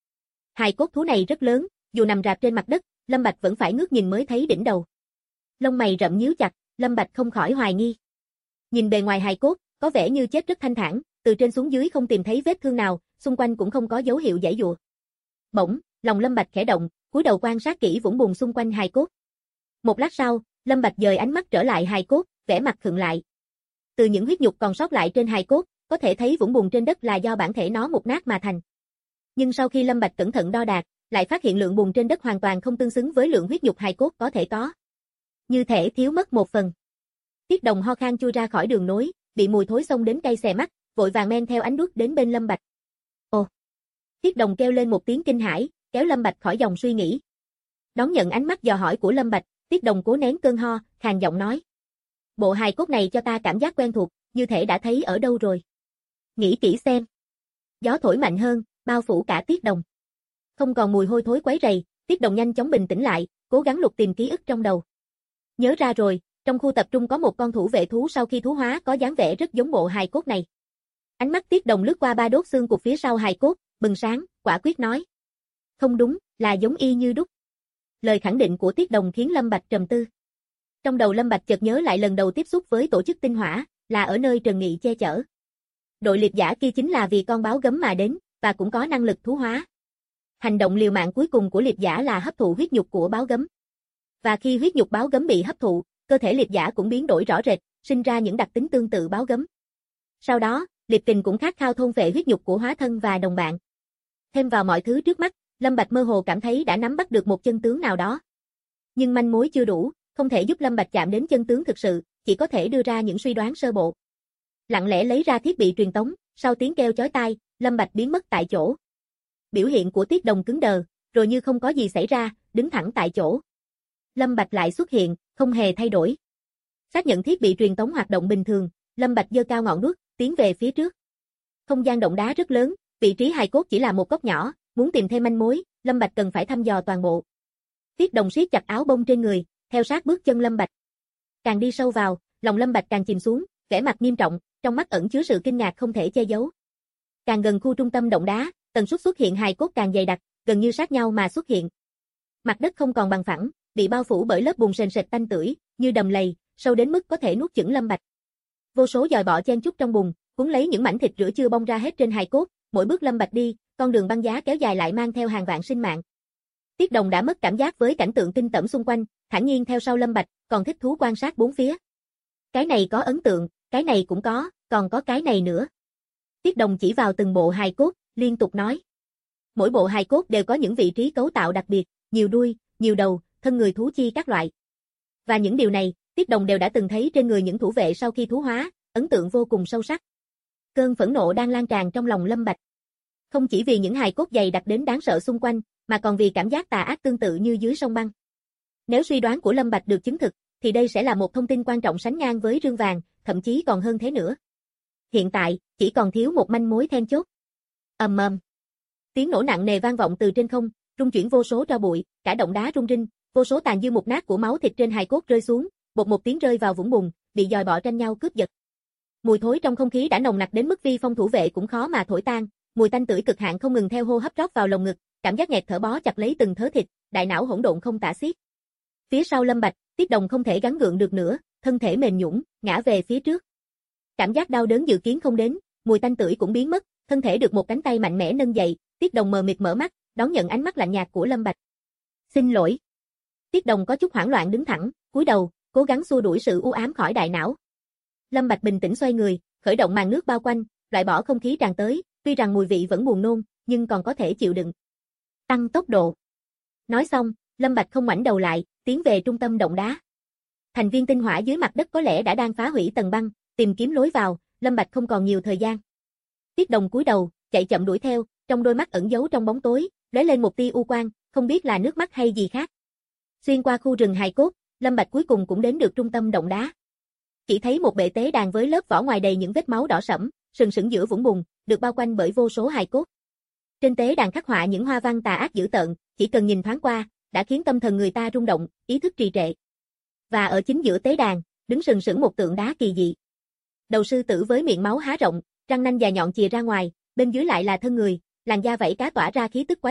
Hài cốt thú này rất lớn, dù nằm rạp trên mặt đất, Lâm Bạch vẫn phải ngước nhìn mới thấy đỉnh đầu. Lông mày rậm nhíu chặt, Lâm Bạch không khỏi hoài nghi. Nhìn bề ngoài hài cốt, có vẻ như chết rất thanh thản, từ trên xuống dưới không tìm thấy vết thương nào, xung quanh cũng không có dấu hiệu giãy giụa. Bỗng, lòng Lâm Bạch khẽ động, cúi đầu quan sát kỹ vũng bùn xung quanh hài cốt. Một lát sau, Lâm Bạch dời ánh mắt trở lại hài cốt, vẻ mặt khựng lại. Từ những huyết nhục còn sót lại trên hài cốt, có thể thấy vũng bùn trên đất là do bản thể nó mục nát mà thành. Nhưng sau khi Lâm Bạch cẩn thận đo đạc, lại phát hiện lượng bùn trên đất hoàn toàn không tương xứng với lượng huyết nhục hài cốt có thể có. Như thể thiếu mất một phần. Tiết Đồng ho khan chui ra khỏi đường nối, bị mùi thối xông đến cay xè mắt, vội vàng men theo ánh đuốc đến bên Lâm Bạch. Ồ! Tiết Đồng kêu lên một tiếng kinh hãi, kéo Lâm Bạch khỏi dòng suy nghĩ. Đón nhận ánh mắt dò hỏi của Lâm Bạch, Tiết Đồng cố nén cơn ho, khàn giọng nói. Bộ hài cốt này cho ta cảm giác quen thuộc, như thể đã thấy ở đâu rồi. Nghĩ kỹ xem. Gió thổi mạnh hơn, bao phủ cả Tiết Đồng. Không còn mùi hôi thối quấy rầy, Tiết Đồng nhanh chóng bình tĩnh lại, cố gắng lục tìm ký ức trong đầu. Nhớ ra rồi, trong khu tập trung có một con thủ vệ thú sau khi thú hóa có dáng vẻ rất giống bộ hài cốt này. Ánh mắt Tiết Đồng lướt qua ba đốt xương cụt phía sau hài cốt, bừng sáng, quả quyết nói. Không đúng, là giống y như đúc. Lời khẳng định của Tiết Đồng khiến Lâm Bạch trầm tư. Trong đầu Lâm Bạch chợt nhớ lại lần đầu tiếp xúc với tổ chức tinh hỏa, là ở nơi Trần Nghị che chở. Đội liệp giả kia chính là vì con báo gấm mà đến, và cũng có năng lực thú hóa. Hành động liều mạng cuối cùng của liệp giả là hấp thụ huyết nhục của báo gấm. Và khi huyết nhục báo gấm bị hấp thụ, cơ thể liệp giả cũng biến đổi rõ rệt, sinh ra những đặc tính tương tự báo gấm. Sau đó, liệp kình cũng khát khao thôn phệ huyết nhục của hóa thân và đồng bạn. Thêm vào mọi thứ trước mắt, Lâm Bạch mơ hồ cảm thấy đã nắm bắt được một chân tướng nào đó. Nhưng manh mối chưa đủ, không thể giúp Lâm Bạch chạm đến chân tướng thực sự, chỉ có thể đưa ra những suy đoán sơ bộ. Lặng lẽ lấy ra thiết bị truyền tống, sau tiếng kêu chói tai, Lâm Bạch biến mất tại chỗ. Biểu hiện của Tiết Đồng cứng đờ, rồi như không có gì xảy ra, đứng thẳng tại chỗ. Lâm Bạch lại xuất hiện, không hề thay đổi. Xác nhận thiết bị truyền tống hoạt động bình thường, Lâm Bạch giơ cao ngọn đuốc, tiến về phía trước. Không gian động đá rất lớn, vị trí hài cốt chỉ là một góc nhỏ, muốn tìm thêm manh mối, Lâm Bạch cần phải thăm dò toàn bộ. Tiết Đồng siết chặt áo bông trên người, theo sát bước chân Lâm Bạch. Càng đi sâu vào, lòng Lâm Bạch càng chìm xuống, vẻ mặt nghiêm trọng, trong mắt ẩn chứa sự kinh ngạc không thể che giấu. Càng gần khu trung tâm động đá, tần suất xuất hiện hài cốt càng dày đặc, gần như sát nhau mà xuất hiện. Mặt đất không còn bằng phẳng, bị bao phủ bởi lớp bùn sền sệt tanh tưởi, như đầm lầy, sâu đến mức có thể nuốt chửng Lâm Bạch. Vô số giòi bọ chen chúc trong bùn, cuốn lấy những mảnh thịt rữa chưa bong ra hết trên hài cốt, mỗi bước Lâm Bạch đi, con đường băng giá kéo dài lại mang theo hàng vạn sinh mạng. Tiết Đồng đã mất cảm giác với cảnh tượng kinh tởm xung quanh, thản nhiên theo sau Lâm Bạch, còn thích thú quan sát bốn phía. Cái này có ấn tượng, cái này cũng có, còn có cái này nữa. Tiết Đồng chỉ vào từng bộ hài cốt, liên tục nói. Mỗi bộ hài cốt đều có những vị trí cấu tạo đặc biệt, nhiều đuôi, nhiều đầu, thân người thú chi các loại. Và những điều này, Tiết Đồng đều đã từng thấy trên người những thủ vệ sau khi thú hóa, ấn tượng vô cùng sâu sắc. Cơn phẫn nộ đang lan tràn trong lòng Lâm Bạch. Không chỉ vì những hài cốt dày đặc đến đáng sợ xung quanh, mà còn vì cảm giác tà ác tương tự như dưới sông băng. Nếu suy đoán của Lâm Bạch được chứng thực, thì đây sẽ là một thông tin quan trọng sánh ngang với rương vàng, thậm chí còn hơn thế nữa. Hiện tại, chỉ còn thiếu một manh mối then chốt. Ầm ầm. Tiếng nổ nặng nề vang vọng từ trên không, rung chuyển vô số tro bụi, cả động đá rung rinh, vô số tàn dư mục nát của máu thịt trên hài cốt rơi xuống, bột một tiếng rơi vào vũng bùn, bị giòi bọ tranh nhau cướp giật. Mùi thối trong không khí đã nồng nặc đến mức vi phong thủ vệ cũng khó mà thổi tan, mùi tanh tưởi cực hạn không ngừng theo hô hấp rót vào lồng ngực, cảm giác nghẹt thở bó chặt lấy từng thớ thịt, đại não hỗn độn không tả xiết. Phía sau Lâm Bạch, Tiết Đồng không thể gắng gượng được nữa, thân thể mềm nhũn, ngã về phía trước. Cảm giác đau đớn dự kiến không đến, mùi tanh tưởi cũng biến mất, thân thể được một cánh tay mạnh mẽ nâng dậy, Tiết Đồng mờ mịt mở mắt, đón nhận ánh mắt lạnh nhạt của Lâm Bạch. "Xin lỗi." Tiết Đồng có chút hoảng loạn đứng thẳng, cúi đầu, cố gắng xua đuổi sự u ám khỏi đại não. Lâm Bạch bình tĩnh xoay người, khởi động màn nước bao quanh, loại bỏ không khí tràn tới, tuy rằng mùi vị vẫn buồn nôn, nhưng còn có thể chịu đựng. Tăng tốc độ. Nói xong, Lâm Bạch không ngoảnh đầu lại, tiến về trung tâm động đá. Thành viên tinh hỏa dưới mặt đất có lẽ đã đang phá hủy tầng băng, tìm kiếm lối vào, Lâm Bạch không còn nhiều thời gian. Tiết Đồng cúi đầu, chạy chậm đuổi theo, trong đôi mắt ẩn giấu trong bóng tối, lóe lên một tia u quang, không biết là nước mắt hay gì khác. Xuyên qua khu rừng hài cốt, Lâm Bạch cuối cùng cũng đến được trung tâm động đá. Chỉ thấy một bệ tế đàn với lớp vỏ ngoài đầy những vết máu đỏ sẫm, sừng sững giữa vũng bùn, được bao quanh bởi vô số hài cốt. Trên tế đàn khắc họa những hoa văn tà ác dữ tợn, chỉ cần nhìn thoáng qua, đã khiến tâm thần người ta rung động, ý thức trì trệ. Và ở chính giữa tế đàn, đứng sừng sững một tượng đá kỳ dị. Đầu sư tử với miệng máu há rộng, răng nanh dài nhọn chìa ra ngoài, bên dưới lại là thân người, làn da vảy cá tỏa ra khí tức quái dị,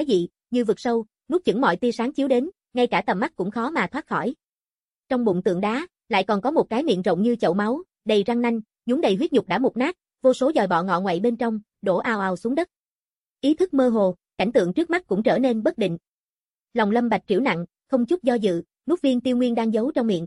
như vực sâu, nuốt chửng mọi tia sáng chiếu đến, ngay cả tầm mắt cũng khó mà thoát khỏi. Trong bụng tượng đá, lại còn có một cái miệng rộng như chậu máu, đầy răng nanh, nhúng đầy huyết nhục đã mục nát, vô số giòi bọ ngọ ngoại bên trong, đổ ào ào xuống đất. Ý thức mơ hồ, cảnh tượng trước mắt cũng trở nên bất định. Lòng Lâm Bạch triểu nặng, không chút do dự, nuốt viên tiêu nguyên đang giấu trong miệng.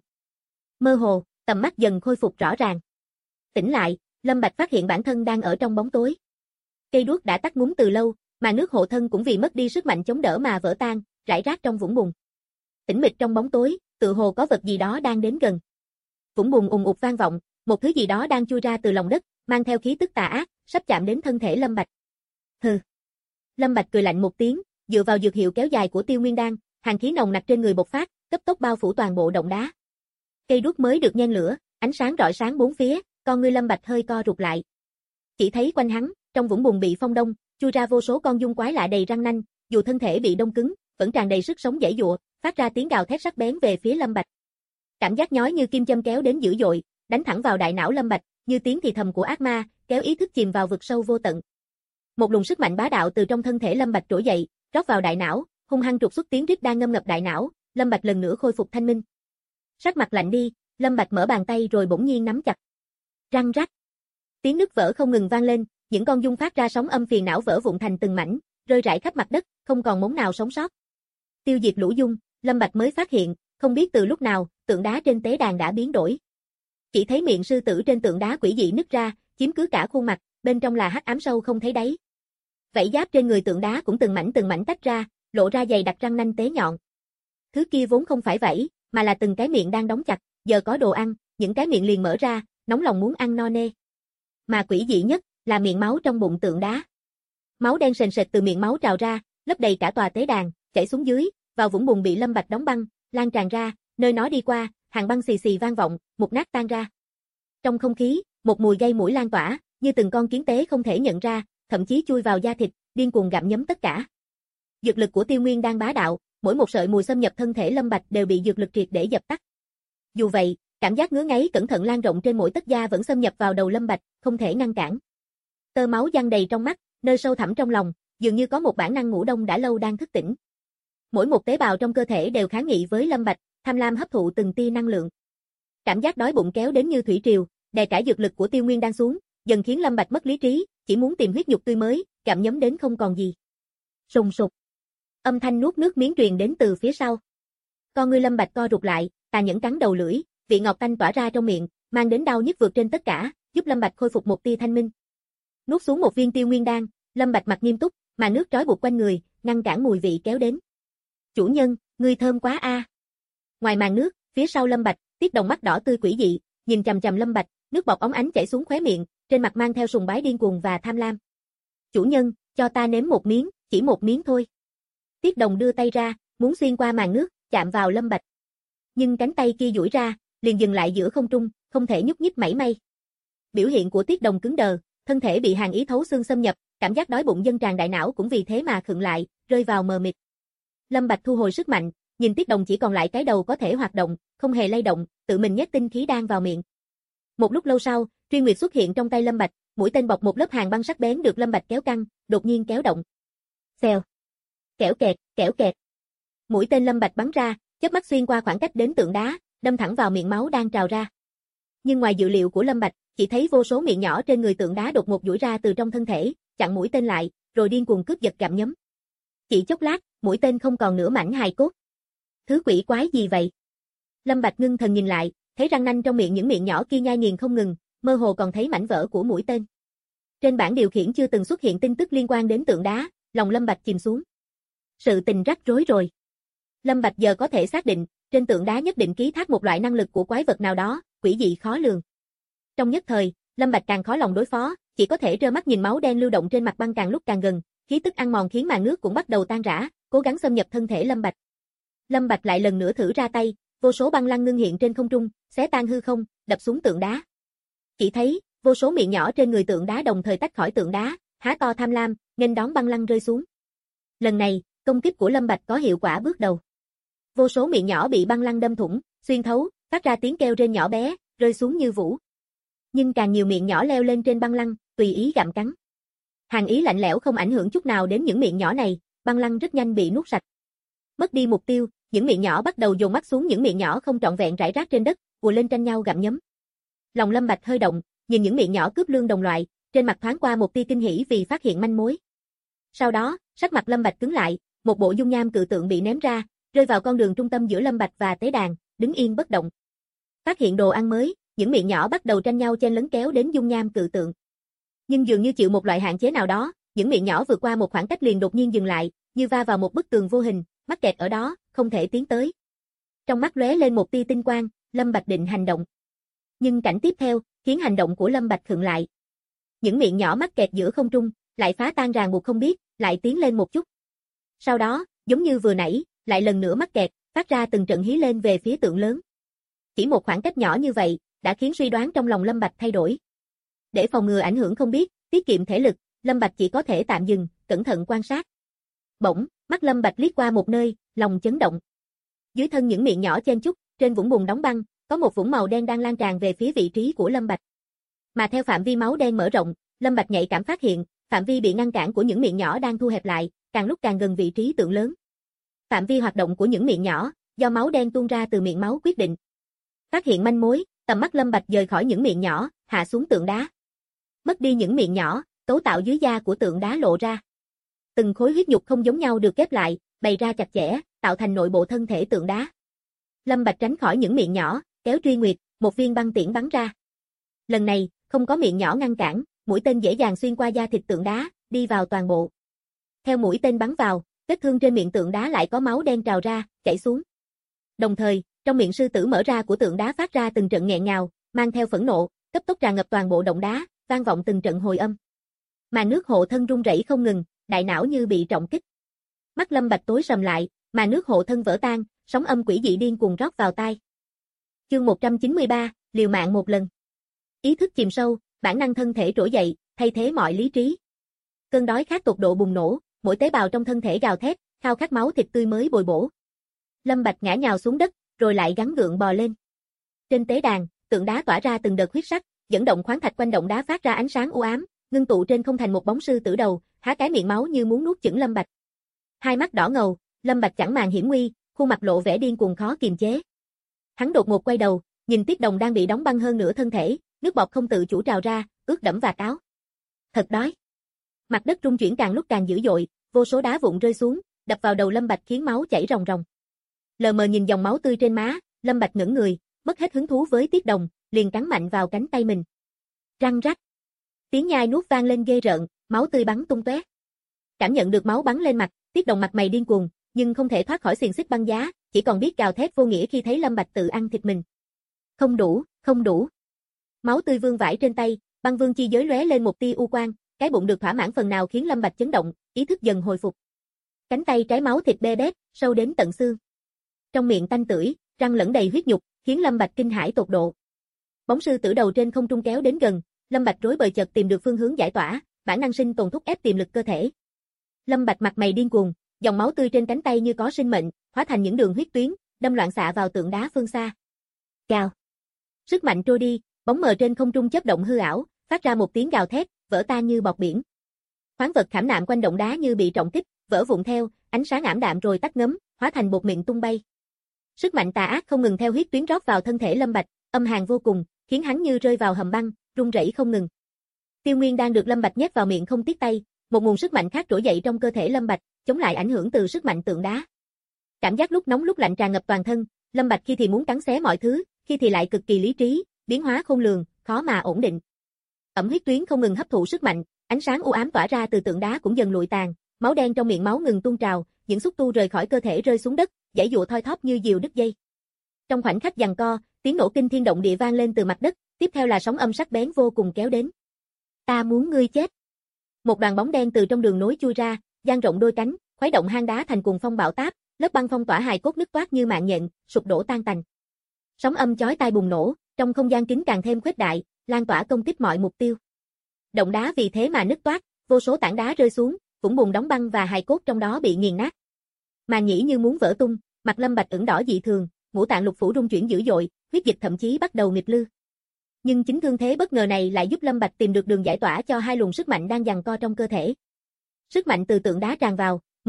Mơ hồ, tầm mắt dần khôi phục rõ ràng. Tỉnh lại, Lâm Bạch phát hiện bản thân đang ở trong bóng tối. Cây đuốc đã tắt ngúm từ lâu, mà nước hộ thân cũng vì mất đi sức mạnh chống đỡ mà vỡ tan, rải rác trong vũng bùn. Tĩnh mịch trong bóng tối, tựa hồ có vật gì đó đang đến gần. Vũng bùn ùng ục vang vọng, một thứ gì đó đang chui ra từ lòng đất, mang theo khí tức tà ác, sắp chạm đến thân thể Lâm Bạch. Hừ. Lâm Bạch cười lạnh một tiếng, dựa vào dược hiệu kéo dài của Tiêu Nguyên Đan, hàn khí nồng nặc trên người bộc phát, cấp tốc bao phủ toàn bộ động đá. Cây đuốc mới được nhen lửa, ánh sáng rọi sáng bốn phía, con ngươi Lâm Bạch hơi co rụt lại. Chỉ thấy quanh hắn, trong vũng bùn bị phong đông, chui ra vô số con giun quái lạ đầy răng nanh, dù thân thể bị đông cứng, vẫn tràn đầy sức sống giãy giụa, phát ra tiếng gào thét sắc bén về phía Lâm Bạch. Cảm giác nhói như kim châm kéo đến dữ dội, đánh thẳng vào đại não Lâm Bạch, như tiếng thì thầm của ác ma, kéo ý thức chìm vào vực sâu vô tận. Một luồng sức mạnh bá đạo từ trong thân thể Lâm Bạch trỗi dậy, rót vào đại não, hung hăng trục xuất tiếng rít đang ngâm ngập đại não, Lâm Bạch lần nữa khôi phục thanh minh. Sắc mặt lạnh đi, Lâm Bạch mở bàn tay rồi bỗng nhiên nắm chặt. Răng rắc. Tiếng nứt vỡ không ngừng vang lên, những con giun phát ra sóng âm phiền não vỡ vụn thành từng mảnh, rơi rải khắp mặt đất, không còn mống nào sống sót. Tiêu diệt lũ giun, Lâm Bạch mới phát hiện, không biết từ lúc nào, tượng đá trên tế đàn đã biến đổi. Chỉ thấy miệng sư tử trên tượng đá quỷ dị nứt ra, chiếm cứ cả khuôn mặt, bên trong là hắc ám sâu không thấy đáy. Vảy giáp trên người tượng đá cũng từng mảnh tách ra, lộ ra dày đặc răng nanh tế nhọn. Thứ kia vốn không phải vảy, mà là từng cái miệng đang đóng chặt, giờ có đồ ăn, những cái miệng liền mở ra, nóng lòng muốn ăn no nê. Mà quỷ dị nhất là miệng máu trong bụng tượng đá. Máu đen sền sệt từ miệng máu trào ra, lấp đầy cả tòa tế đàn, chảy xuống dưới, vào vũng bùn bị Lâm Bạch đóng băng, lan tràn ra, nơi nó đi qua, hàng băng xì xì vang vọng, mục nát tan ra. Trong không khí, một mùi gây mũi lan tỏa, như từng con kiến tế không thể nhận ra, thậm chí chui vào da thịt, điên cuồng gặm nhấm tất cả. Dược lực của Tiêu Nguyên đang bá đạo, mỗi một sợi mùi xâm nhập thân thể Lâm Bạch đều bị dược lực triệt để dập tắt. Dù vậy, cảm giác ngứa ngáy cẩn thận lan rộng trên mỗi tấc da vẫn xâm nhập vào đầu Lâm Bạch, không thể ngăn cản. Tơ máu giăng đầy trong mắt, nơi sâu thẳm trong lòng, dường như có một bản năng ngủ đông đã lâu đang thức tỉnh. Mỗi một tế bào trong cơ thể đều kháng nghị với Lâm Bạch, tham lam hấp thụ từng tia năng lượng. Cảm giác đói bụng kéo đến như thủy triều, đè cả dược lực của Tiêu Nguyên đang xuống, dần khiến Lâm Bạch mất lý trí, chỉ muốn tìm huyết nhục tươi mới, gặm nhấm đến không còn gì. Sùng sục. Âm thanh nuốt nước miếng truyền đến từ phía sau. Con ngươi Lâm Bạch co rụt lại, tà nhẫn cắn đầu lưỡi, vị ngọt tanh tỏa ra trong miệng, mang đến đau nhức vượt trên tất cả, giúp Lâm Bạch khôi phục một tia thanh minh. Nuốt xuống một viên Tiêu Nguyên đan, Lâm Bạch mặt nghiêm túc, mà nước trói buộc quanh người, ngăn cản mùi vị kéo đến. Chủ nhân, ngươi thơm quá a. Ngoài màn nước, phía sau Lâm Bạch, Tiết Đồng mắt đỏ tươi quỷ dị, nhìn chằm chằm Lâm Bạch, nước bọt óng ánh chảy xuống khóe miệng, trên mặt mang theo sùng bái điên cuồng và tham lam. Chủ nhân, cho ta nếm một miếng, chỉ một miếng thôi. Tiết Đồng đưa tay ra, muốn xuyên qua màn nước, chạm vào Lâm Bạch. Nhưng cánh tay kia duỗi ra, liền dừng lại giữa không trung, không thể nhúc nhích mảy may. Biểu hiện của Tiết Đồng cứng đờ, thân thể bị hàn ý thấu xương xâm nhập, cảm giác đói bụng dâng tràn đại não cũng vì thế mà khựng lại, rơi vào mờ mịt. Lâm Bạch thu hồi sức mạnh, nhìn Tiết Đồng chỉ còn lại cái đầu có thể hoạt động, không hề lay động, tự mình nhét tinh khí đan vào miệng. Một lúc lâu sau, Truy Nguyệt xuất hiện trong tay Lâm Bạch, mũi tên bọc một lớp hàn băng sắc bén được Lâm Bạch kéo căng, đột nhiên kéo động. Xèo. Kẽo kẹt, kẽo kẹt. Mũi tên Lâm Bạch bắn ra, chớp mắt xuyên qua khoảng cách đến tượng đá, đâm thẳng vào miệng máu đang trào ra. Nhưng ngoài dự liệu của Lâm Bạch, chỉ thấy vô số miệng nhỏ trên người tượng đá đột ngột duỗi ra từ trong thân thể, chặn mũi tên lại, rồi điên cuồng cướp giật gặm nhấm. Chỉ chốc lát, mũi tên không còn nửa mảnh hài cốt. Thứ quỷ quái gì vậy? Lâm Bạch ngưng thần nhìn lại, thấy răng nanh trong miệng những miệng nhỏ kia nhai nghiền không ngừng, mơ hồ còn thấy mảnh vỡ của mũi tên. Trên bảng điều khiển chưa từng xuất hiện tin tức liên quan đến tượng đá, lòng Lâm Bạch chìm xuống. Sự tình rắc rối rồi. Lâm Bạch giờ có thể xác định, trên tượng đá nhất định ký thác một loại năng lực của quái vật nào đó, quỷ dị khó lường. Trong nhất thời, Lâm Bạch càng khó lòng đối phó, chỉ có thể trơ mắt nhìn máu đen lưu động trên mặt băng càng lúc càng gần, khí tức ăn mòn khiến màn nước cũng bắt đầu tan rã, cố gắng xâm nhập thân thể Lâm Bạch. Lâm Bạch lại lần nữa thử ra tay, vô số băng lăng ngưng hiện trên không trung, xé tan hư không, đập xuống tượng đá. Chỉ thấy, vô số miệng nhỏ trên người tượng đá đồng thời tách khỏi tượng đá, há to tham lam, nghênh đón băng lăng rơi xuống. Lần này, công kích của Lâm Bạch có hiệu quả bước đầu. Vô số miệng nhỏ bị băng lăng đâm thủng, xuyên thấu, phát ra tiếng kêu rên nhỏ bé, rơi xuống như vũ. Nhưng càng nhiều miệng nhỏ leo lên trên băng lăng, tùy ý gặm cắn. Hàn ý lạnh lẽo không ảnh hưởng chút nào đến những miệng nhỏ này, băng lăng rất nhanh bị nuốt sạch. Mất đi mục tiêu, những miệng nhỏ bắt đầu dồn mắt xuống những miệng nhỏ không trọn vẹn rải rác trên đất, ùa lên tranh nhau gặm nhấm. Lòng Lâm Bạch hơi động, nhìn những miệng nhỏ cướp lương đồng loại, trên mặt thoáng qua một tia kinh hỉ vì phát hiện manh mối. Sau đó, sắc mặt Lâm Bạch cứng lại, một bộ dung nham cự tượng bị ném ra, rơi vào con đường trung tâm giữa Lâm Bạch và tế đàn, đứng yên bất động. Phát hiện đồ ăn mới, những miệng nhỏ bắt đầu tranh nhau chen lấn kéo đến dung nham cự tượng. Nhưng dường như chịu một loại hạn chế nào đó, những miệng nhỏ vượt qua một khoảng cách liền đột nhiên dừng lại, như va vào một bức tường vô hình, mắc kẹt ở đó, không thể tiến tới. Trong mắt lóe lên một tia tinh quang, Lâm Bạch định hành động. Nhưng cảnh tiếp theo, khiến hành động của Lâm Bạch khựng lại. Những miệng nhỏ mắc kẹt giữa không trung, lại phá tan ràng buộc không biết, lại tiến lên một chút. Sau đó, giống như vừa nãy, lại lần nữa mắc kẹt, phát ra từng trận hí lên về phía tượng lớn. Chỉ một khoảng cách nhỏ như vậy, đã khiến suy đoán trong lòng Lâm Bạch thay đổi. Để phòng ngừa ảnh hưởng không biết, tiết kiệm thể lực, Lâm Bạch chỉ có thể tạm dừng, cẩn thận quan sát. Bỗng, mắt Lâm Bạch liếc qua một nơi, lòng chấn động. Dưới thân những miệng nhỏ chen chúc, trên vũng bùn đóng băng, có một vũng màu đen đang lan tràn về phía vị trí của Lâm Bạch. Mà theo phạm vi máu đen mở rộng, Lâm Bạch nhạy cảm phát hiện, phạm vi bị ngăn cản của những miệng nhỏ đang thu hẹp lại, càng lúc càng gần vị trí tượng lớn. Phạm vi hoạt động của những miệng nhỏ, do máu đen tuôn ra từ miệng máu quyết định. Phát hiện manh mối, tầm mắt Lâm Bạch dời khỏi những miệng nhỏ, hạ xuống tượng đá. Mất đi những miệng nhỏ, cấu tạo dưới da của tượng đá lộ ra. Từng khối huyết nhục không giống nhau được ghép lại, bày ra chặt chẽ, tạo thành nội bộ thân thể tượng đá. Lâm Bạch tránh khỏi những miệng nhỏ, kéo truy nguyệt, một viên băng tiễn bắn ra. Lần này, không có miệng nhỏ ngăn cản, mũi tên dễ dàng xuyên qua da thịt tượng đá, đi vào toàn bộ. Theo mũi tên bắn vào, vết thương trên miệng tượng đá lại có máu đen trào ra, chảy xuống. Đồng thời, trong miệng sư tử mở ra của tượng đá phát ra từng trận nghẹn ngào, mang theo phẫn nộ, cấp tốc tràn ngập toàn bộ động đá, vang vọng từng trận hồi âm. Mà nước hộ thân rung rẩy không ngừng, đại não như bị trọng kích. Mắt Lâm Bạch tối sầm lại, mà nước hộ thân vỡ tan, sóng âm quỷ dị điên cuồng rót vào tai. Chương 193, liều mạng một lần. Ý thức chìm sâu, bản năng thân thể trỗi dậy, thay thế mọi lý trí. Cơn đói khát tột độ bùng nổ, mỗi tế bào trong thân thể gào thét, khao khát máu thịt tươi mới bồi bổ. Lâm Bạch ngã nhào xuống đất, rồi lại gắng gượng bò lên. Trên tế đàn, tượng đá tỏa ra từng đợt huyết sắc, dẫn động khoáng thạch quanh động đá phát ra ánh sáng u ám, ngưng tụ trên không thành một bóng sư tử đầu, há cái miệng máu như muốn nuốt chửng Lâm Bạch. Hai mắt đỏ ngầu, Lâm Bạch chẳng màng hiểm nguy, khuôn mặt lộ vẻ điên cuồng khó kiềm chế. Hắn đột ngột quay đầu, nhìn Tiết Đồng đang bị đóng băng hơn nửa thân thể, nước bọt không tự chủ trào ra, ướt đẫm vạt áo. Thật đói. Mặt đất rung chuyển càng lúc càng dữ dội, vô số đá vụn rơi xuống, đập vào đầu Lâm Bạch khiến máu chảy ròng ròng. Lờ mờ nhìn dòng máu tươi trên má, Lâm Bạch ngẩng người, mất hết hứng thú với Tiết Đồng, liền cắn mạnh vào cánh tay mình. Răng rắc. Tiếng nhai nuốt vang lên ghê rợn, máu tươi bắn tung tóe. Cảm nhận được máu bắn lên mặt, Tiết Đồng mặt mày điên cuồng, nhưng không thể thoát khỏi xiềng xích băng giá, chỉ còn biết gào thét vô nghĩa khi thấy Lâm Bạch tự ăn thịt mình. Không đủ, không đủ. Máu tươi vương vãi trên tay, băng vương chi giới lóe lên một tia u quang, cái bụng được thỏa mãn phần nào khiến Lâm Bạch chấn động, ý thức dần hồi phục. Cánh tay trái máu thịt bê bết, sâu đến tận xương. Trong miệng tanh tưởi, răng lẫn đầy huyết nhục, khiến Lâm Bạch kinh hãi tột độ. Bóng sư tử đầu trên không trung kéo đến gần, Lâm Bạch rối bời chợt tìm được phương hướng giải tỏa, bản năng sinh tồn thúc ép tiềm lực cơ thể. Lâm Bạch mặt mày điên cuồng, dòng máu tươi trên cánh tay như có sinh mệnh, hóa thành những đường huyết tuyến, đâm loạn xạ vào tượng đá phương xa. Gào. Sức mạnh trôi đi, bóng mờ trên không trung chớp động hư ảo, phát ra một tiếng gào thét, vỡ tan như bọt biển. Khoáng vật khảm nạm quanh động đá như bị trọng kích, vỡ vụn theo, ánh sáng ảm đạm rồi tắt ngấm, hóa thành bột mịn tung bay. Sức mạnh tà ác không ngừng theo huyết tuyến rót vào thân thể Lâm Bạch, âm hàn vô cùng, khiến hắn như rơi vào hầm băng, rung rẩy không ngừng. Tiêu Nguyên đang được Lâm Bạch nhét vào miệng không tiếc tay, một nguồn sức mạnh khác trỗi dậy trong cơ thể Lâm Bạch, chống lại ảnh hưởng từ sức mạnh tượng đá. Cảm giác lúc nóng lúc lạnh tràn ngập toàn thân, Lâm Bạch khi thì muốn cắn xé mọi thứ, khi thì lại cực kỳ lý trí, biến hóa khôn lường, khó mà ổn định. Ẩm huyết tuyến không ngừng hấp thụ sức mạnh, ánh sáng u ám tỏa ra từ tượng đá cũng dần lụi tàn, máu đen trong miệng máu ngừng tuôn trào, những xúc tu rời khỏi cơ thể rơi xuống đất, giãy giụa thoi thóp như diều đứt dây. Trong khoảnh khắc giằng co, tiếng nổ kinh thiên động địa vang lên từ mặt đất, tiếp theo là sóng âm sắc bén vô cùng kéo đến. Ta muốn ngươi chết. Một đoàn bóng đen từ trong đường nối chui ra, dang rộng đôi cánh, khuấy động hang đá thành cuồng phong bão táp, lớp băng phong tỏa hài cốt nứt toát như mạng nhện, sụp đổ tan tành. Sóng âm chói tai bùng nổ, trong không gian kín càng thêm khuếch đại, lan tỏa công kích mọi mục tiêu. Động đá vì thế mà nứt toát, vô số tảng đá rơi xuống, vũng bùn đóng băng và hài cốt trong đó bị nghiền nát. Màn nhĩ như muốn vỡ tung, mặt Lâm Bạch ửng đỏ dị thường, ngũ tạng lục phủ rung chuyển dữ dội, huyết dịch thậm chí bắt đầu nghịch lưu. Nhưng chính thương thế bất ngờ này lại giúp Lâm Bạch tìm được đường giải tỏa cho hai luồng sức mạnh đang giằng co trong cơ thể. Sức mạnh từ tượng đá tràn vào,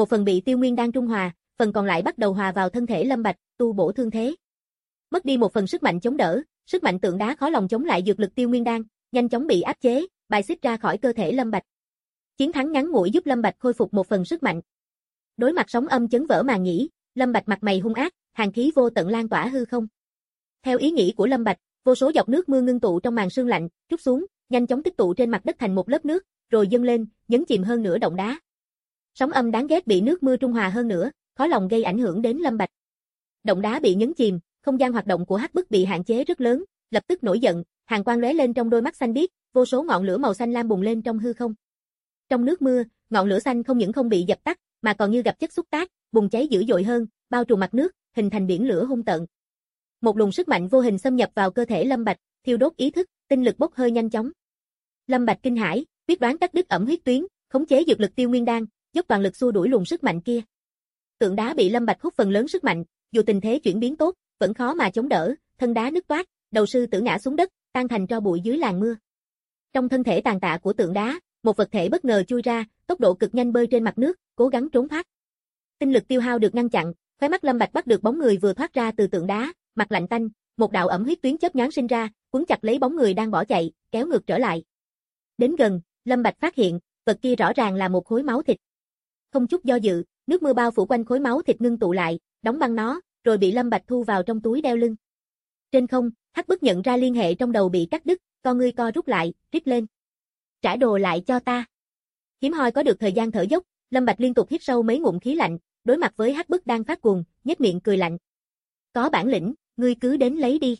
một phần bị Tiêu Nguyên Đan trung hòa, phần còn lại bắt đầu hòa vào thân thể Lâm Bạch, tu bổ thương thế. Mất đi một phần sức mạnh chống đỡ, sức mạnh tượng đá khó lòng chống lại dược lực Tiêu Nguyên Đan, nhanh chóng bị áp chế, bài xích ra khỏi cơ thể Lâm Bạch. Chiến thắng ngắn ngủi giúp Lâm Bạch khôi phục một phần sức mạnh. Đối mặt sóng âm chấn vỡ màn nhĩ, Lâm Bạch mặt mày hung ác, hàn khí vô tận lan tỏa hư không. Theo ý nghĩ của Lâm Bạch, vô số giọt nước mưa ngưng tụ trong màn sương lạnh, trút xuống, nhanh chóng tích tụ trên mặt đất thành một lớp nước, rồi dâng lên, nhấn chìm hơn nửa động đá. Sóng âm đáng ghét bị nước mưa trung hòa hơn nữa, khó lòng gây ảnh hưởng đến Lâm Bạch. Động đá bị nhấn chìm, không gian hoạt động của Hắc Bức bị hạn chế rất lớn, lập tức nổi giận, hàn quang lóe lên trong đôi mắt xanh biếc, vô số ngọn lửa màu xanh lam bùng lên trong hư không. Trong nước mưa, ngọn lửa xanh không những không bị dập tắt, mà còn như gặp chất xúc tác, bùng cháy dữ dội hơn, bao trùm mặt nước, hình thành biển lửa hung tợn. Một luồng sức mạnh vô hình xâm nhập vào cơ thể Lâm Bạch, thiêu đốt ý thức, tinh lực bốc hơi nhanh chóng. Lâm Bạch kinh hãi, quyết đoán cắt đứt ẩm huyết tuyến, khống chế dược lực Tiêu Nguyên Đan, dốc toàn lực xua đuổi luồng sức mạnh kia. Tượng đá bị Lâm Bạch hút phần lớn sức mạnh, dù tình thế chuyển biến tốt, vẫn khó mà chống đỡ, thân đá nứt toác, đầu sư tử ngã xuống đất, tan thành tro bụi dưới làn mưa. Trong thân thể tàn tạ của tượng đá, một vật thể bất ngờ chui ra, tốc độ cực nhanh bơi trên mặt nước, cố gắng trốn thoát. Tinh lực tiêu hao được ngăn chặn, khóe mắt Lâm Bạch bắt được bóng người vừa thoát ra từ tượng đá, mặt lạnh tanh, một đạo ẩm huyết tuyến chớp nhoáng sinh ra, cuốn chặt lấy bóng người đang bỏ chạy, kéo ngược trở lại. Đến gần, Lâm Bạch phát hiện, vật kia rõ ràng là một khối máu thịt. Không chút do dự, nước mưa bao phủ quanh khối máu thịt ngưng tụ lại, đóng băng nó, rồi bị Lâm Bạch thu vào trong túi đeo lưng. Trên không, Hắc Bức nhận ra liên hệ trong đầu bị cắt đứt, con ngươi co rút lại, rít lên. Trả đồ lại cho ta. Hiếm hoi có được thời gian thở dốc, Lâm Bạch liên tục hít sâu mấy ngụm khí lạnh, đối mặt với Hắc Bức đang phát cuồng, nhếch miệng cười lạnh. Có bản lĩnh, ngươi cứ đến lấy đi.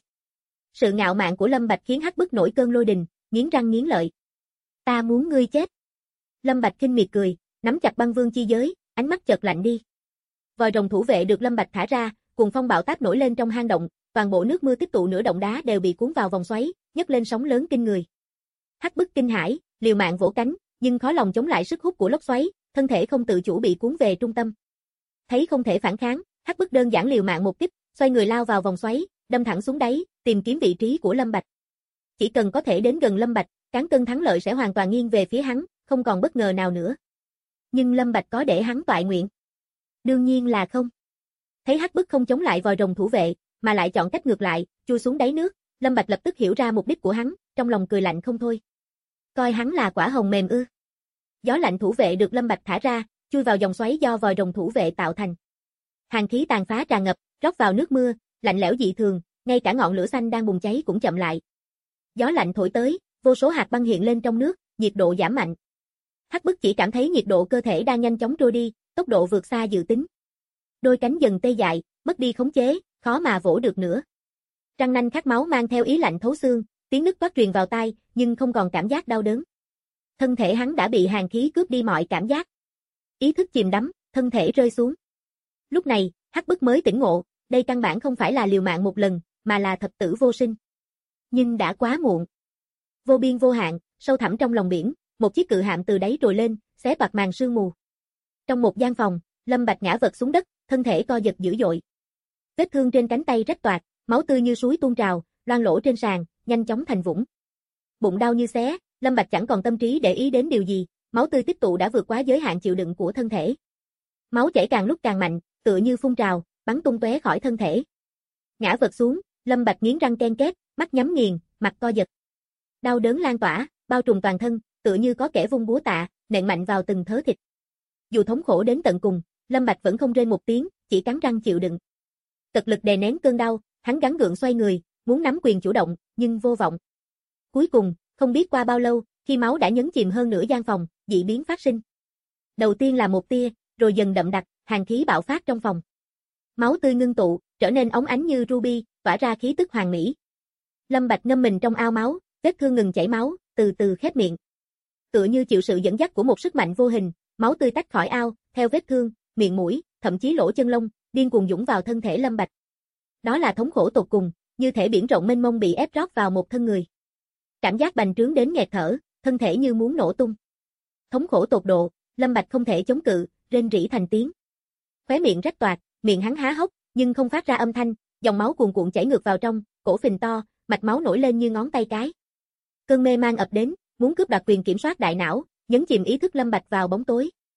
Sự ngạo mạn của Lâm Bạch khiến Hắc Bức nổi cơn lôi đình, nghiến răng nghiến lợi. Ta muốn ngươi chết. Lâm Bạch khinh miệt cười, nắm chặt băng vương chi giới, ánh mắt chợt lạnh đi. Vòi rồng thủ vệ được Lâm Bạch thả ra, cuồng phong bão táp nổi lên trong hang động, toàn bộ nước mưa tích tụ nửa động đá đều bị cuốn vào vòng xoáy, nhấc lên sóng lớn kinh người. Hắc Bức kinh hãi, liều mạng vỗ cánh, nhưng khó lòng chống lại sức hút của lốc xoáy, thân thể không tự chủ bị cuốn về trung tâm. Thấy không thể phản kháng, Hắc Bức đơn giản liều mạng một kích, xoay người lao vào vòng xoáy, đâm thẳng xuống đáy, tìm kiếm vị trí của Lâm Bạch. Chỉ cần có thể đến gần Lâm Bạch, cán cân thắng lợi sẽ hoàn toàn nghiêng về phía hắn, không còn bất ngờ nào nữa. Nhưng Lâm Bạch có để hắn toại nguyện? Đương nhiên là không. Thấy Hắc Bức không chống lại vòi rồng thủ vệ, mà lại chọn cách ngược lại, chui xuống đáy nước, Lâm Bạch lập tức hiểu ra mục đích của hắn, trong lòng cười lạnh không thôi. Coi hắn là quả hồng mềm ư? Gió lạnh thủ vệ được Lâm Bạch thả ra, chui vào dòng xoáy do vòi rồng thủ vệ tạo thành. Hàn khí tàn phá tràn ngập, rót vào nước mưa, lạnh lẽo dị thường, ngay cả ngọn lửa xanh đang bùng cháy cũng chậm lại. Gió lạnh thổi tới, vô số hạt băng hiện lên trong nước, nhiệt độ giảm mạnh. Hắc Bức chỉ cảm thấy nhiệt độ cơ thể đang nhanh chóng trôi đi, tốc độ vượt xa dự tính. Đôi cánh dần tê dại, mất đi khống chế, khó mà vỗ được nữa. Răng nanh khát máu mang theo ý lạnh thấu xương, tiếng nứt toát truyền vào tai, nhưng không còn cảm giác đau đớn. Thân thể hắn đã bị hàn khí cướp đi mọi cảm giác. Ý thức chìm đắm, thân thể rơi xuống. Lúc này, Hắc Bức mới tỉnh ngộ, đây căn bản không phải là liều mạng một lần, mà là thập tử vô sinh. Nhưng đã quá muộn. Vô biên vô hạn, sâu thẳm trong lòng biển, một chiếc cự hạm từ đáy trồi lên, xé toạc màn sương mù. Trong một gian phòng, Lâm Bạch ngã vật xuống đất, thân thể co giật dữ dội. Vết thương trên cánh tay rách toạc, máu tươi như suối tuôn trào, loang lỗ trên sàn, nhanh chóng thành vũng. Bụng đau như xé, Lâm Bạch chẳng còn tâm trí để ý đến điều gì, máu tươi tích tụ đã vượt quá giới hạn chịu đựng của thân thể. Máu chảy càng lúc càng mạnh, tựa như phun trào, bắn tung tóe khỏi thân thể. Ngã vật xuống, Lâm Bạch nghiến răng ken két, mắt nhắm nghiền, mặt co giật. Đau đớn lan tỏa, bao trùm toàn thân, tựa như có kẻ vung búa tạ, nện mạnh vào từng thớ thịt. Dù thống khổ đến tận cùng, Lâm Bạch vẫn không rên một tiếng, chỉ cắn răng chịu đựng. Cật lực đè nén cơn đau, hắn gắng gượng xoay người, muốn nắm quyền chủ động, nhưng vô vọng. Cuối cùng, không biết qua bao lâu, khi máu đã nhấn chìm hơn nửa gian phòng, dị biến phát sinh. Đầu tiên là một tia, rồi dần đậm đặc, hàn khí bạo phát trong phòng. Máu tươi ngưng tụ, trở nên óng ánh như ruby, tỏa ra khí tức hoàn mỹ. Lâm Bạch ngâm mình trong ao máu, vết thương ngừng chảy máu, từ từ khép miệng. Tựa như chịu sự dẫn dắt của một sức mạnh vô hình, máu tươi tách khỏi ao, theo vết thương, miệng mũi, thậm chí lỗ chân lông, điên cuồng dũng vào thân thể Lâm Bạch. Đó là thống khổ tột cùng, như thể biển rộng mênh mông bị ép rót vào một thân người. Cảm giác bành trướng đến nghẹt thở, thân thể như muốn nổ tung. Thống khổ tột độ, Lâm Bạch không thể chống cự, rên rỉ thành tiếng. Khóe miệng rách toạc, miệng hắn há hốc, nhưng không phát ra âm thanh, dòng máu cuồn cuộn chảy ngược vào trong, cổ phình to, mạch máu nổi lên như ngón tay cái. Cơn mê man ập đến, muốn cướp đoạt quyền kiểm soát đại não, nhấn chìm ý thức Lâm Bạch vào bóng tối.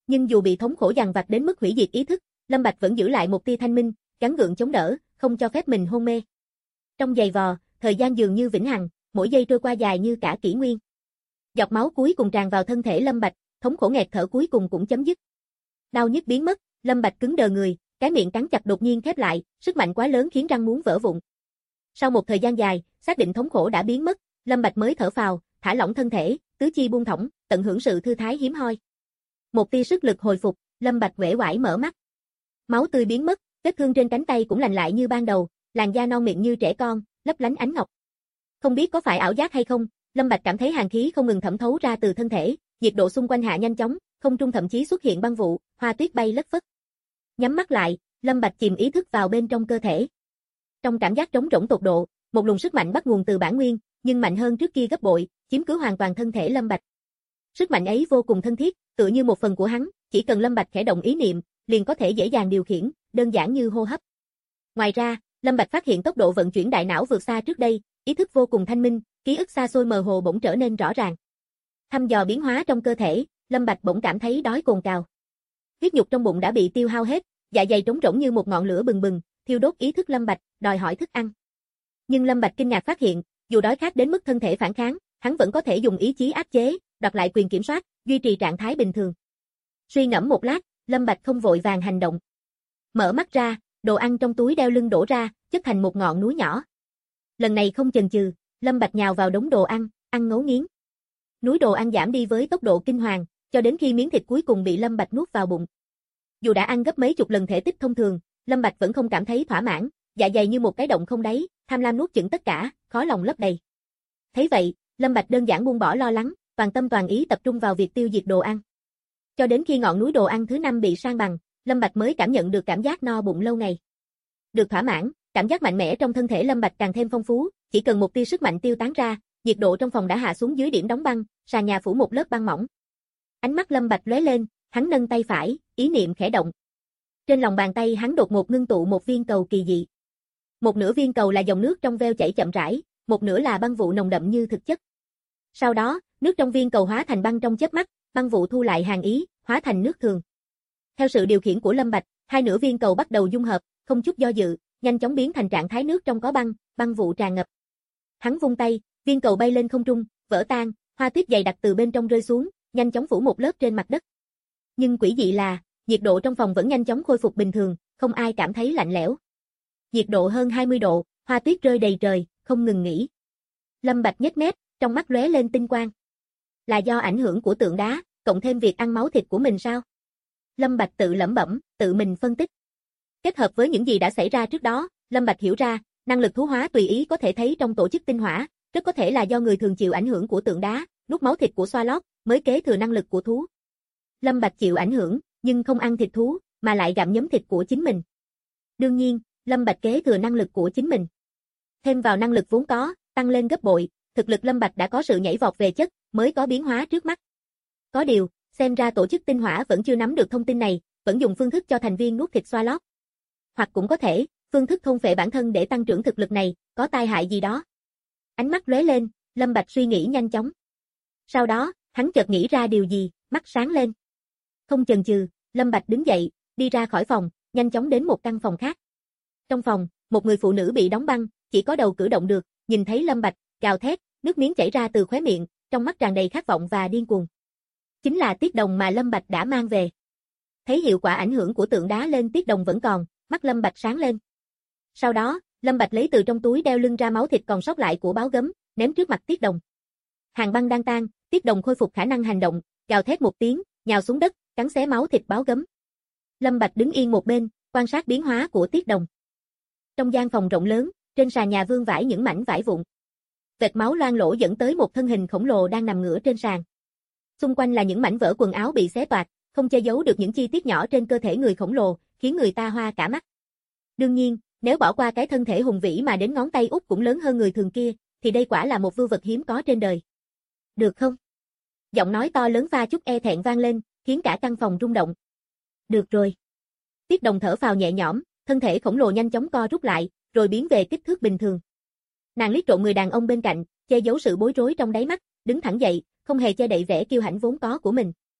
Nhưng dù bị thống khổ dằn vặt đến mức hủy diệt ý thức, Lâm Bạch vẫn giữ lại một tia thanh minh, gắng gượng chống đỡ, không cho phép mình hôn mê. Trong giày vò, thời gian dường như vĩnh hằng, mỗi giây trôi qua dài như cả kỷ nguyên. Giọt máu cuối cùng tràn vào thân thể Lâm Bạch, thống khổ nghẹt thở cuối cùng cũng chấm dứt. Đau nhức biến mất, Lâm Bạch cứng đờ người, cái miệng cắn chặt đột nhiên khép lại, sức mạnh quá lớn khiến răng muốn vỡ vụn. Sau một thời gian dài, xác định thống khổ đã biến mất, Lâm Bạch mới thở phào, thả lỏng thân thể, tứ chi buông thõng, tận hưởng sự thư thái hiếm hoi. Một tia sức lực hồi phục, Lâm Bạch uể oải mở mắt. Máu tươi biến mất, vết thương trên cánh tay cũng lành lại như ban đầu, làn da non mịn như trẻ con, lấp lánh ánh ngọc. Không biết có phải ảo giác hay không, Lâm Bạch cảm thấy hàn khí không ngừng thẩm thấu ra từ thân thể, nhiệt độ xung quanh hạ nhanh chóng, không trung thậm chí xuất hiện băng vụ, hoa tuyết bay lất phất. Nhắm mắt lại, Lâm Bạch chìm ý thức vào bên trong cơ thể. Trong cảm giác trống rỗng tột độ, một luồng sức mạnh bắt nguồn từ bản nguyên, nhưng mạnh hơn trước kia gấp bội, chiếm cứ hoàn toàn thân thể Lâm Bạch. Sức mạnh ấy vô cùng thân thiết, tựa như một phần của hắn, chỉ cần Lâm Bạch khẽ động ý niệm, liền có thể dễ dàng điều khiển, đơn giản như hô hấp. Ngoài ra, Lâm Bạch phát hiện tốc độ vận chuyển đại não vượt xa trước đây, ý thức vô cùng thanh minh, ký ức xa xôi mờ hồ bỗng trở nên rõ ràng. Thăm dò biến hóa trong cơ thể, Lâm Bạch bỗng cảm thấy đói cồn cào. Huyết nhục trong bụng đã bị tiêu hao hết, dạ dày trống rỗng như một ngọn lửa bừng bừng, thiêu đốt ý thức Lâm Bạch, đòi hỏi thức ăn. Nhưng Lâm Bạch kinh ngạc phát hiện, dù đói khát đến mức thân thể phản kháng, hắn vẫn có thể dùng ý chí áp chế, đoạt lại quyền kiểm soát, duy trì trạng thái bình thường. Suy ngẫm một lát, Lâm Bạch không vội vàng hành động. Mở mắt ra, đồ ăn trong túi đeo lưng đổ ra, chất thành một ngọn núi nhỏ. Lần này không chần chừ, Lâm Bạch nhào vào đống đồ ăn, ăn ngấu nghiến. Núi đồ ăn giảm đi với tốc độ kinh hoàng, cho đến khi miếng thịt cuối cùng bị Lâm Bạch nuốt vào bụng. Dù đã ăn gấp mấy chục lần thể tích thông thường, Lâm Bạch vẫn không cảm thấy thỏa mãn, dạ dày như một cái động không đáy, tham lam nuốt chửng tất cả, khó lòng lấp đầy. Thấy vậy, Lâm Bạch đơn giản buông bỏ lo lắng, toàn tâm toàn ý tập trung vào việc tiêu diệt đồ ăn. Cho đến khi ngọn núi đồ ăn thứ 5 bị san bằng, Lâm Bạch mới cảm nhận được cảm giác no bụng lâu ngày. Được thỏa mãn, cảm giác mạnh mẽ trong thân thể Lâm Bạch càng thêm phong phú, chỉ cần một tia sức mạnh tiêu tán ra, nhiệt độ trong phòng đã hạ xuống dưới điểm đóng băng, sàn nhà phủ một lớp băng mỏng. Ánh mắt Lâm Bạch lóe lên, hắn nâng tay phải, ý niệm khẽ động. Trên lòng bàn tay hắn đột ngột ngưng tụ một viên cầu kỳ dị. Một nửa viên cầu là dòng nước trong veo chảy chậm rãi, một nửa là băng vụ nồng đậm như thực chất. Sau đó, nước trong viên cầu hóa thành băng trong chớp mắt, băng vụ thu lại hàn ý, hóa thành nước thường. Theo sự điều khiển của Lâm Bạch, hai nửa viên cầu bắt đầu dung hợp, không chút do dự, nhanh chóng biến thành trạng thái nước trong có băng, băng vụ tràn ngập. Hắn vung tay, viên cầu bay lên không trung, vỡ tan, hoa tuyết dày đặc từ bên trong rơi xuống, nhanh chóng phủ một lớp trên mặt đất. Nhưng quỷ dị là, nhiệt độ trong phòng vẫn nhanh chóng khôi phục bình thường, không ai cảm thấy lạnh lẽo. Nhiệt độ hơn 20 độ, hoa tuyết rơi đầy trời, không ngừng nghỉ. Lâm Bạch nhếch mép, trong mắt lóe lên tinh quang. Là do ảnh hưởng của tượng đá, cộng thêm việc ăn máu thịt của mình sao? Lâm Bạch tự lẩm bẩm, tự mình phân tích. Kết hợp với những gì đã xảy ra trước đó, Lâm Bạch hiểu ra, năng lực thú hóa tùy ý có thể thấy trong tổ chức tinh hỏa, rất có thể là do người thường chịu ảnh hưởng của tượng đá, nuốt máu thịt của xoa lót, mới kế thừa năng lực của thú. Lâm Bạch chịu ảnh hưởng, nhưng không ăn thịt thú, mà lại gặm nhấm thịt của chính mình. Đương nhiên, Lâm Bạch kế thừa năng lực của chính mình. Thêm vào năng lực vốn có, tăng lên gấp bội, thực lực Lâm Bạch đã có sự nhảy vọt về chất, mới có biến hóa trước mắt. Có điều, xem ra tổ chức tinh hỏa vẫn chưa nắm được thông tin này, vẫn dùng phương thức cho thành viên nuốt thịt xoa lót. Hoặc cũng có thể, phương thức thôn phệ bản thân để tăng trưởng thực lực này, có tai hại gì đó. Ánh mắt lóe lên, Lâm Bạch suy nghĩ nhanh chóng. Sau đó, hắn chợt nghĩ ra điều gì, mắt sáng lên. Không chần chừ, Lâm Bạch đứng dậy, đi ra khỏi phòng, nhanh chóng đến một căn phòng khác. Trong phòng, một người phụ nữ bị đóng băng, chỉ có đầu cử động được, nhìn thấy Lâm Bạch, gào thét, nước miếng chảy ra từ khóe miệng, trong mắt tràn đầy khát vọng và điên cuồng. Chính là Tiết Đồng mà Lâm Bạch đã mang về. Thấy hiệu quả ảnh hưởng của tượng đá lên Tiết Đồng vẫn còn, mắt Lâm Bạch sáng lên. Sau đó, Lâm Bạch lấy từ trong túi đeo lưng ra máu thịt còn sót lại của báo gấm, ném trước mặt Tiết Đồng. Hàn băng đang tan, Tiết Đồng khôi phục khả năng hành động, gào thét một tiếng, nhào xuống đất, cắn xé máu thịt báo gấm. Lâm Bạch đứng yên một bên, quan sát biến hóa của Tiết Đồng. Trong gian phòng rộng lớn, trên sàn nhà vương vãi những mảnh vải vụn. Vệt máu loang lổ dẫn tới một thân hình khổng lồ đang nằm ngửa trên sàn. Xung quanh là những mảnh vỡ quần áo bị xé toạc, không che giấu được những chi tiết nhỏ trên cơ thể người khổng lồ, khiến người ta hoa cả mắt. Đương nhiên, nếu bỏ qua cái thân thể hùng vĩ mà đến ngón tay út cũng lớn hơn người thường kia, thì đây quả là một vưu vật hiếm có trên đời. Được không? Giọng nói to lớn pha chút e thẹn vang lên, khiến cả căn phòng rung động. Được rồi. Tiết Đồng thở phào nhẹ nhõm, thân thể khổng lồ nhanh chóng co rút lại, rồi biến về kích thước bình thường. Nàng liếc trộm người đàn ông bên cạnh, che giấu sự bối rối trong đáy mắt, đứng thẳng dậy, không hề che đậy vẻ kiêu hãnh vốn có của mình.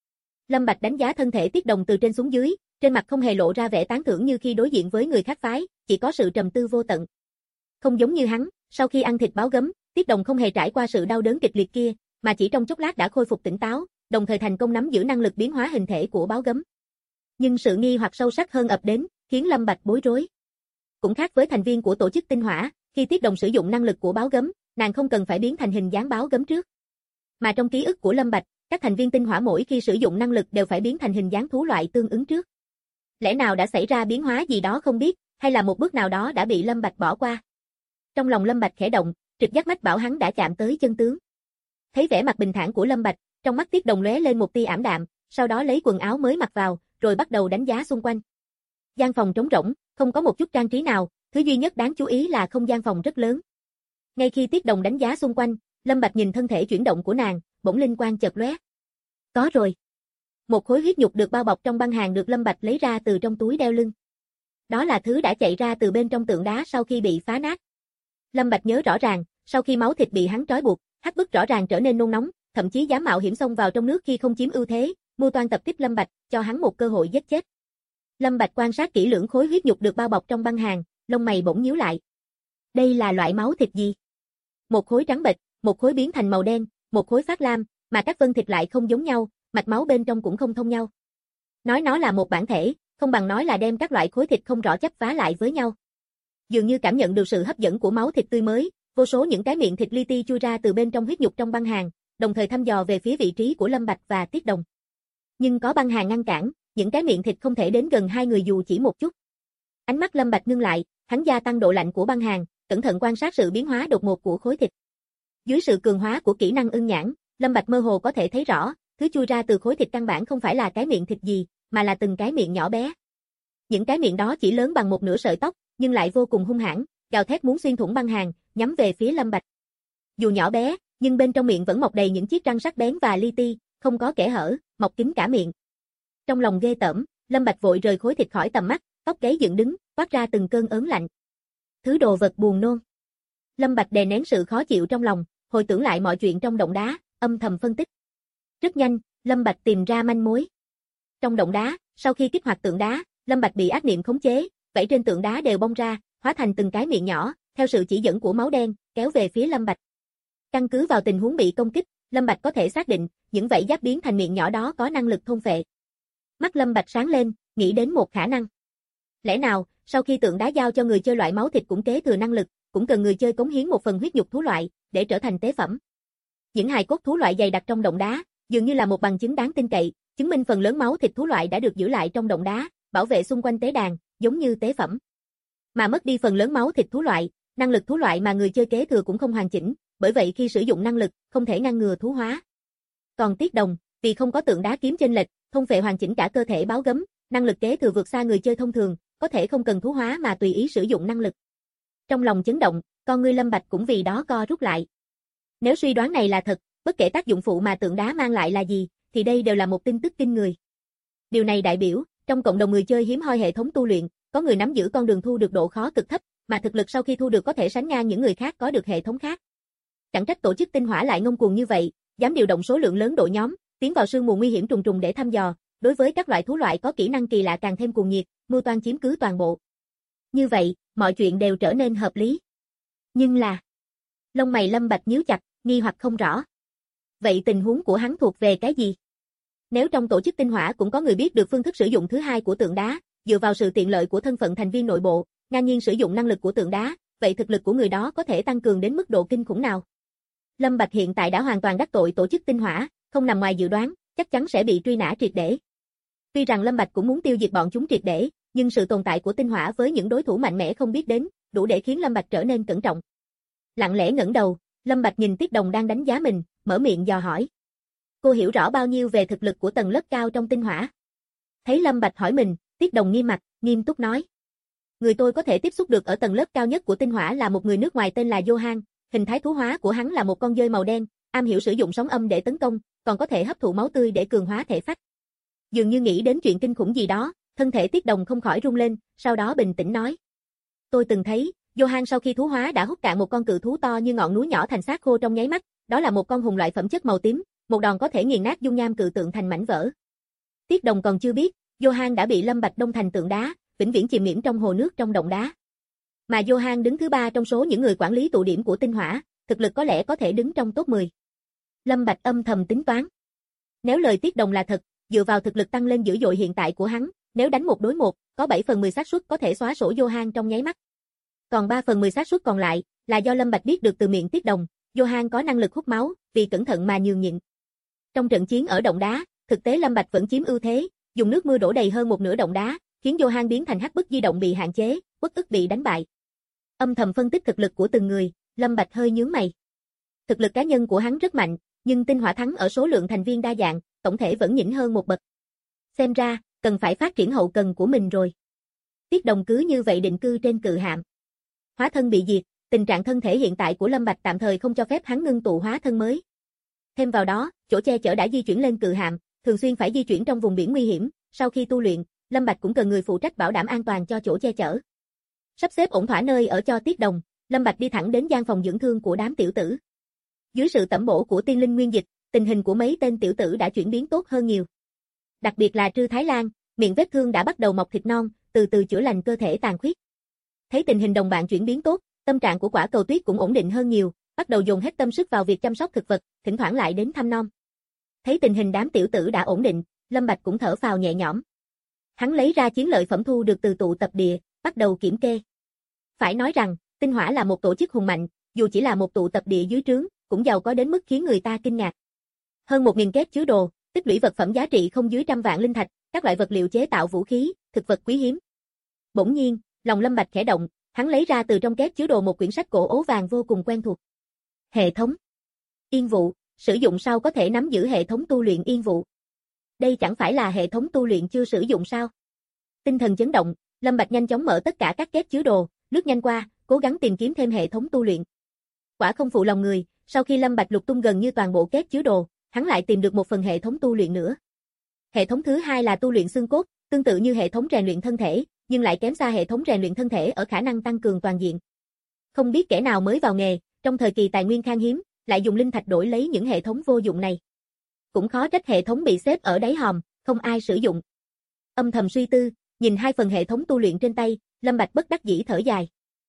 Lâm Bạch đánh giá thân thể Tiết Đồng từ trên xuống dưới, trên mặt không hề lộ ra vẻ tán thưởng như khi đối diện với người khác phái, chỉ có sự trầm tư vô tận. Không giống như hắn, sau khi ăn thịt báo gấm, Tiết Đồng không hề trải qua sự đau đớn kịch liệt kia, mà chỉ trong chốc lát đã khôi phục tỉnh táo, đồng thời thành công nắm giữ năng lực biến hóa hình thể của báo gấm. Nhưng sự nghi hoặc sâu sắc hơn ập đến, khiến Lâm Bạch bối rối. Cũng khác với thành viên của tổ chức tinh hỏa, khi Tiết Đồng sử dụng năng lực của báo gấm, nàng không cần phải biến thành hình dáng báo gấm trước. Mà trong ký ức của Lâm Bạch, các thành viên tinh hỏa mỗi khi sử dụng năng lực đều phải biến thành hình dáng thú loại tương ứng trước. Lẽ nào đã xảy ra biến hóa gì đó không biết, hay là một bước nào đó đã bị Lâm Bạch bỏ qua? Trong lòng Lâm Bạch khẽ động, trực giác mách bảo hắn đã chạm tới chân tướng. Thấy vẻ mặt bình thản của Lâm Bạch, trong mắt Tiết Đồng lóe lên một tia ảm đạm, sau đó lấy quần áo mới mặc vào, rồi bắt đầu đánh giá xung quanh. Gian phòng trống rỗng, không có một chút trang trí nào, thứ duy nhất đáng chú ý là không gian phòng rất lớn. Ngay khi Tiết Đồng đánh giá xung quanh, Lâm Bạch nhìn thân thể chuyển động của nàng, bỗng linh quang chợt lóe. Có rồi. Một khối huyết nhục được bao bọc trong băng hàng được Lâm Bạch lấy ra từ trong túi đeo lưng. Đó là thứ đã chạy ra từ bên trong tượng đá sau khi bị phá nát. Lâm Bạch nhớ rõ ràng, sau khi máu thịt bị hắn trói buộc, Hắc Bức rõ ràng trở nên nôn nóng, thậm chí dám mạo hiểm xông vào trong nước khi không chiếm ưu thế, mưu toan tập kích Lâm Bạch, cho hắn một cơ hội giết chết. Lâm Bạch quan sát kỹ lưỡng khối huyết nhục được bao bọc trong băng hàng, lông mày bỗng nhíu lại. Đây là loại máu thịt gì? Một khối trắng bệch, một khối biến thành màu đen, một khối phát lam, mà các vân thịt lại không giống nhau, mạch máu bên trong cũng không thông nhau. Nói nó là một bản thể, không bằng nói là đem các loại khối thịt không rõ chấp vá lại với nhau. Dường như cảm nhận được sự hấp dẫn của máu thịt tươi mới, vô số những cái miệng thịt li ti chui ra từ bên trong huyết nhục trong băng hàng, đồng thời thăm dò về phía vị trí của Lâm Bạch và Tiết Đồng. Nhưng có băng hàng ngăn cản, những cái miệng thịt không thể đến gần hai người dù chỉ một chút. Ánh mắt Lâm Bạch ngưng lại, hắn gia tăng độ lạnh của băng hàng, cẩn thận quan sát sự biến hóa đột ngột của khối thịt. Dưới sự cường hóa của kỹ năng ưng nhãn, Lâm Bạch mơ hồ có thể thấy rõ, thứ chui ra từ khối thịt căn bản không phải là cái miệng thịt gì, mà là từng cái miệng nhỏ bé. Những cái miệng đó chỉ lớn bằng một nửa sợi tóc, nhưng lại vô cùng hung hãn, gào thét muốn xuyên thủng băng hàng, nhắm về phía Lâm Bạch. Dù nhỏ bé, nhưng bên trong miệng vẫn mọc đầy những chiếc răng sắc bén và li ti, không có kẽ hở, mọc kín cả miệng. Trong lòng ghê tởm, Lâm Bạch vội rời khối thịt khỏi tầm mắt, tóc gáy dựng đứng, toát ra từng cơn ớn lạnh. Thứ đồ vật buồn nôn. Lâm Bạch đè nén sự khó chịu trong lòng, hồi tưởng lại mọi chuyện trong động đá, âm thầm phân tích. Rất nhanh, Lâm Bạch tìm ra manh mối. Trong động đá, sau khi kích hoạt tượng đá, Lâm Bạch bị ác niệm khống chế, vảy trên tượng đá đều bong ra, hóa thành từng cái miệng nhỏ, theo sự chỉ dẫn của máu đen, kéo về phía Lâm Bạch. Căn cứ vào tình huống bị công kích, Lâm Bạch có thể xác định, những vảy giáp biến thành miệng nhỏ đó có năng lực thôn phệ. Mắt Lâm Bạch sáng lên, nghĩ đến một khả năng. Lẽ nào, sau khi tượng đá giao cho người chơi loại máu thịt cũng kế thừa năng lực, cũng cần người chơi cống hiến một phần huyết nhục thú loại, để trở thành tế phẩm. Những hài cốt thú loại dày đặc trong động đá, dường như là một bằng chứng đáng tin cậy, chứng minh phần lớn máu thịt thú loại đã được giữ lại trong động đá, bảo vệ xung quanh tế đàn, giống như tế phẩm. Mà mất đi phần lớn máu thịt thú loại, năng lực thú loại mà người chơi kế thừa cũng không hoàn chỉnh, bởi vậy khi sử dụng năng lực, không thể ngăn ngừa thú hóa. Còn Tiết Đồng, vì không có tượng đá kiếm chênh lệch, thôn phệ hoàn chỉnh cả cơ thể báo gấm, năng lực kế thừa vượt xa người chơi thông thường, có thể không cần thú hóa mà tùy ý sử dụng năng lực. Trong lòng chấn động, con ngươi Lâm Bạch cũng vì đó co rút lại. Nếu suy đoán này là thật, bất kể tác dụng phụ mà tượng đá mang lại là gì, thì đây đều là một tin tức kinh người. Điều này đại biểu, trong cộng đồng người chơi hiếm hoi hệ thống tu luyện, có người nắm giữ con đường thu được độ khó cực thấp, mà thực lực sau khi thu được có thể sánh ngang những người khác có được hệ thống khác. Chẳng trách tổ chức tinh hỏa lại ngông cuồng như vậy, dám điều động số lượng lớn đội nhóm, tiến vào sương mù nguy hiểm trùng trùng để thăm dò, đối với các loại thú loại có kỹ năng kỳ lạ càng thêm cuồng nhiệt, mưu toan chiếm cứ toàn bộ. Như vậy, mọi chuyện đều trở nên hợp lý. Nhưng là, lông mày Lâm Bạch nhíu chặt, nghi hoặc không rõ. Vậy tình huống của hắn thuộc về cái gì? Nếu trong tổ chức tinh hỏa cũng có người biết được phương thức sử dụng thứ hai của tượng đá, dựa vào sự tiện lợi của thân phận thành viên nội bộ, ngang nhiên sử dụng năng lực của tượng đá, vậy thực lực của người đó có thể tăng cường đến mức độ kinh khủng nào? Lâm Bạch hiện tại đã hoàn toàn đắc tội tổ chức tinh hỏa, không nằm ngoài dự đoán, chắc chắn sẽ bị truy nã triệt để. Tuy rằng Lâm Bạch cũng muốn tiêu diệt bọn chúng triệt để, nhưng sự tồn tại của tinh hỏa với những đối thủ mạnh mẽ không biết đến, đủ để khiến Lâm Bạch trở nên cẩn trọng. Lặng lẽ ngẩng đầu, Lâm Bạch nhìn Tiết Đồng đang đánh giá mình, mở miệng dò hỏi. Cô hiểu rõ bao nhiêu về thực lực của tầng lớp cao trong tinh hỏa? Thấy Lâm Bạch hỏi mình, Tiết Đồng nghiêm mặt, nghiêm túc nói. Người tôi có thể tiếp xúc được ở tầng lớp cao nhất của tinh hỏa là một người nước ngoài tên là Johan, hình thái thú hóa của hắn là một con dơi màu đen, am hiểu sử dụng sóng âm để tấn công, còn có thể hấp thụ máu tươi để cường hóa thể phách. Dường như nghĩ đến chuyện kinh khủng gì đó, thân thể Tiết Đồng không khỏi rung lên, sau đó bình tĩnh nói. Tôi từng thấy, Johan sau khi thú hóa đã hút cạn một con cự thú to như ngọn núi nhỏ thành xác khô trong nháy mắt, đó là một con hùng loại phẩm chất màu tím, một đòn có thể nghiền nát dung nham cự tượng thành mảnh vỡ. Tiết Đồng còn chưa biết, Johan đã bị Lâm Bạch đông thành tượng đá, vĩnh viễn chìm nghỉm trong hồ nước trong động đá. Mà Johan đứng thứ 3 trong số những người quản lý tụ điểm của tinh hỏa, thực lực có lẽ có thể đứng trong top 10. Lâm Bạch âm thầm tính toán. Nếu lời Tiết Đồng là thật, dựa vào thực lực tăng lên dữ dội hiện tại của hắn, nếu đánh 1 đối 1, có 7 phần 10 xác suất có thể xóa sổ Johan trong nháy mắt. Còn 3 phần 10 xác suất còn lại là do Lâm Bạch biết được từ miệng Tiết Đồng, Johan có năng lực hút máu, vì cẩn thận mà nhường nhịn. Trong trận chiến ở động đá, thực tế Lâm Bạch vẫn chiếm ưu thế, dùng nước mưa đổ đầy hơn một nửa động đá, khiến Johan biến thành hắc bức di động bị hạn chế, uất ức bị đánh bại. Âm thầm phân tích thực lực của từng người, Lâm Bạch hơi nhướng mày. Thực lực cá nhân của hắn rất mạnh, nhưng tinh hỏa thắng ở số lượng thành viên đa dạng, tổng thể vẫn nhỉnh hơn một bậc. Xem ra, cần phải phát triển hậu cần của mình rồi. Tiết Đồng cứ như vậy định cư trên cự hạm. Hóa thân bị diệt, tình trạng thân thể hiện tại của Lâm Bạch tạm thời không cho phép hắn ngưng tụ hóa thân mới. Thêm vào đó, chỗ che chở đã di chuyển lên cự hạm, thường xuyên phải di chuyển trong vùng biển nguy hiểm, sau khi tu luyện, Lâm Bạch cũng cần người phụ trách bảo đảm an toàn cho chỗ che chở. Sắp xếp ổn thỏa nơi ở cho Tiết Đồng, Lâm Bạch đi thẳng đến gian phòng dưỡng thương của đám tiểu tử. Dưới sự tẩm bổ của tiên linh nguyên dịch, tình hình của mấy tên tiểu tử đã chuyển biến tốt hơn nhiều. Đặc biệt là Trư Thái Lan, miệng vết thương đã bắt đầu mọc thịt non, từ từ chữa lành cơ thể tàn khuyết. Thấy tình hình đồng bạn chuyển biến tốt, tâm trạng của Quả Cầu Tuyết cũng ổn định hơn nhiều, bắt đầu dồn hết tâm sức vào việc chăm sóc thực vật, thỉnh thoảng lại đến thăm nom. Thấy tình hình đám tiểu tử đã ổn định, Lâm Bạch cũng thở phào nhẹ nhõm. Hắn lấy ra chiến lợi phẩm thu được từ tụ tập địa, bắt đầu kiểm kê. Phải nói rằng, tinh hỏa là một tổ chức hùng mạnh, dù chỉ là một tụ tập địa dưới trướng, cũng giàu có đến mức khiến người ta kinh ngạc. Hơn 1000 két chứa đồ, tích lũy vật phẩm giá trị không dưới 100 vạn linh thạch, các loại vật liệu chế tạo vũ khí, thực vật quý hiếm. Bỗng nhiên, lòng Lâm Bạch khẽ động, hắn lấy ra từ trong két chứa đồ một quyển sách cổ ố vàng vô cùng quen thuộc. Hệ thống Yên vụ, sử dụng sau có thể nắm giữ hệ thống tu luyện yên vụ. Đây chẳng phải là hệ thống tu luyện chưa sử dụng sao? Tinh thần chấn động, Lâm Bạch nhanh chóng mở tất cả các két chứa đồ, lướt nhanh qua, cố gắng tìm kiếm thêm hệ thống tu luyện. Quả không phụ lòng người, sau khi Lâm Bạch lục tung gần như toàn bộ két chứa đồ, hắn lại tìm được một phần hệ thống tu luyện nữa. Hệ thống thứ hai là tu luyện xương cốt, tương tự như hệ thống rèn luyện thân thể, nhưng lại kém xa hệ thống rèn luyện thân thể ở khả năng tăng cường toàn diện. Không biết kẻ nào mới vào nghề, trong thời kỳ tài nguyên khan hiếm, lại dùng linh thạch đổi lấy những hệ thống vô dụng này. Cũng khó trách hệ thống bị xếp ở đáy hòm, không ai sử dụng. Âm thầm suy tư, nhìn 2 phần hệ thống tu luyện trên tay, Lâm Bạch bất đắc dĩ thở dài.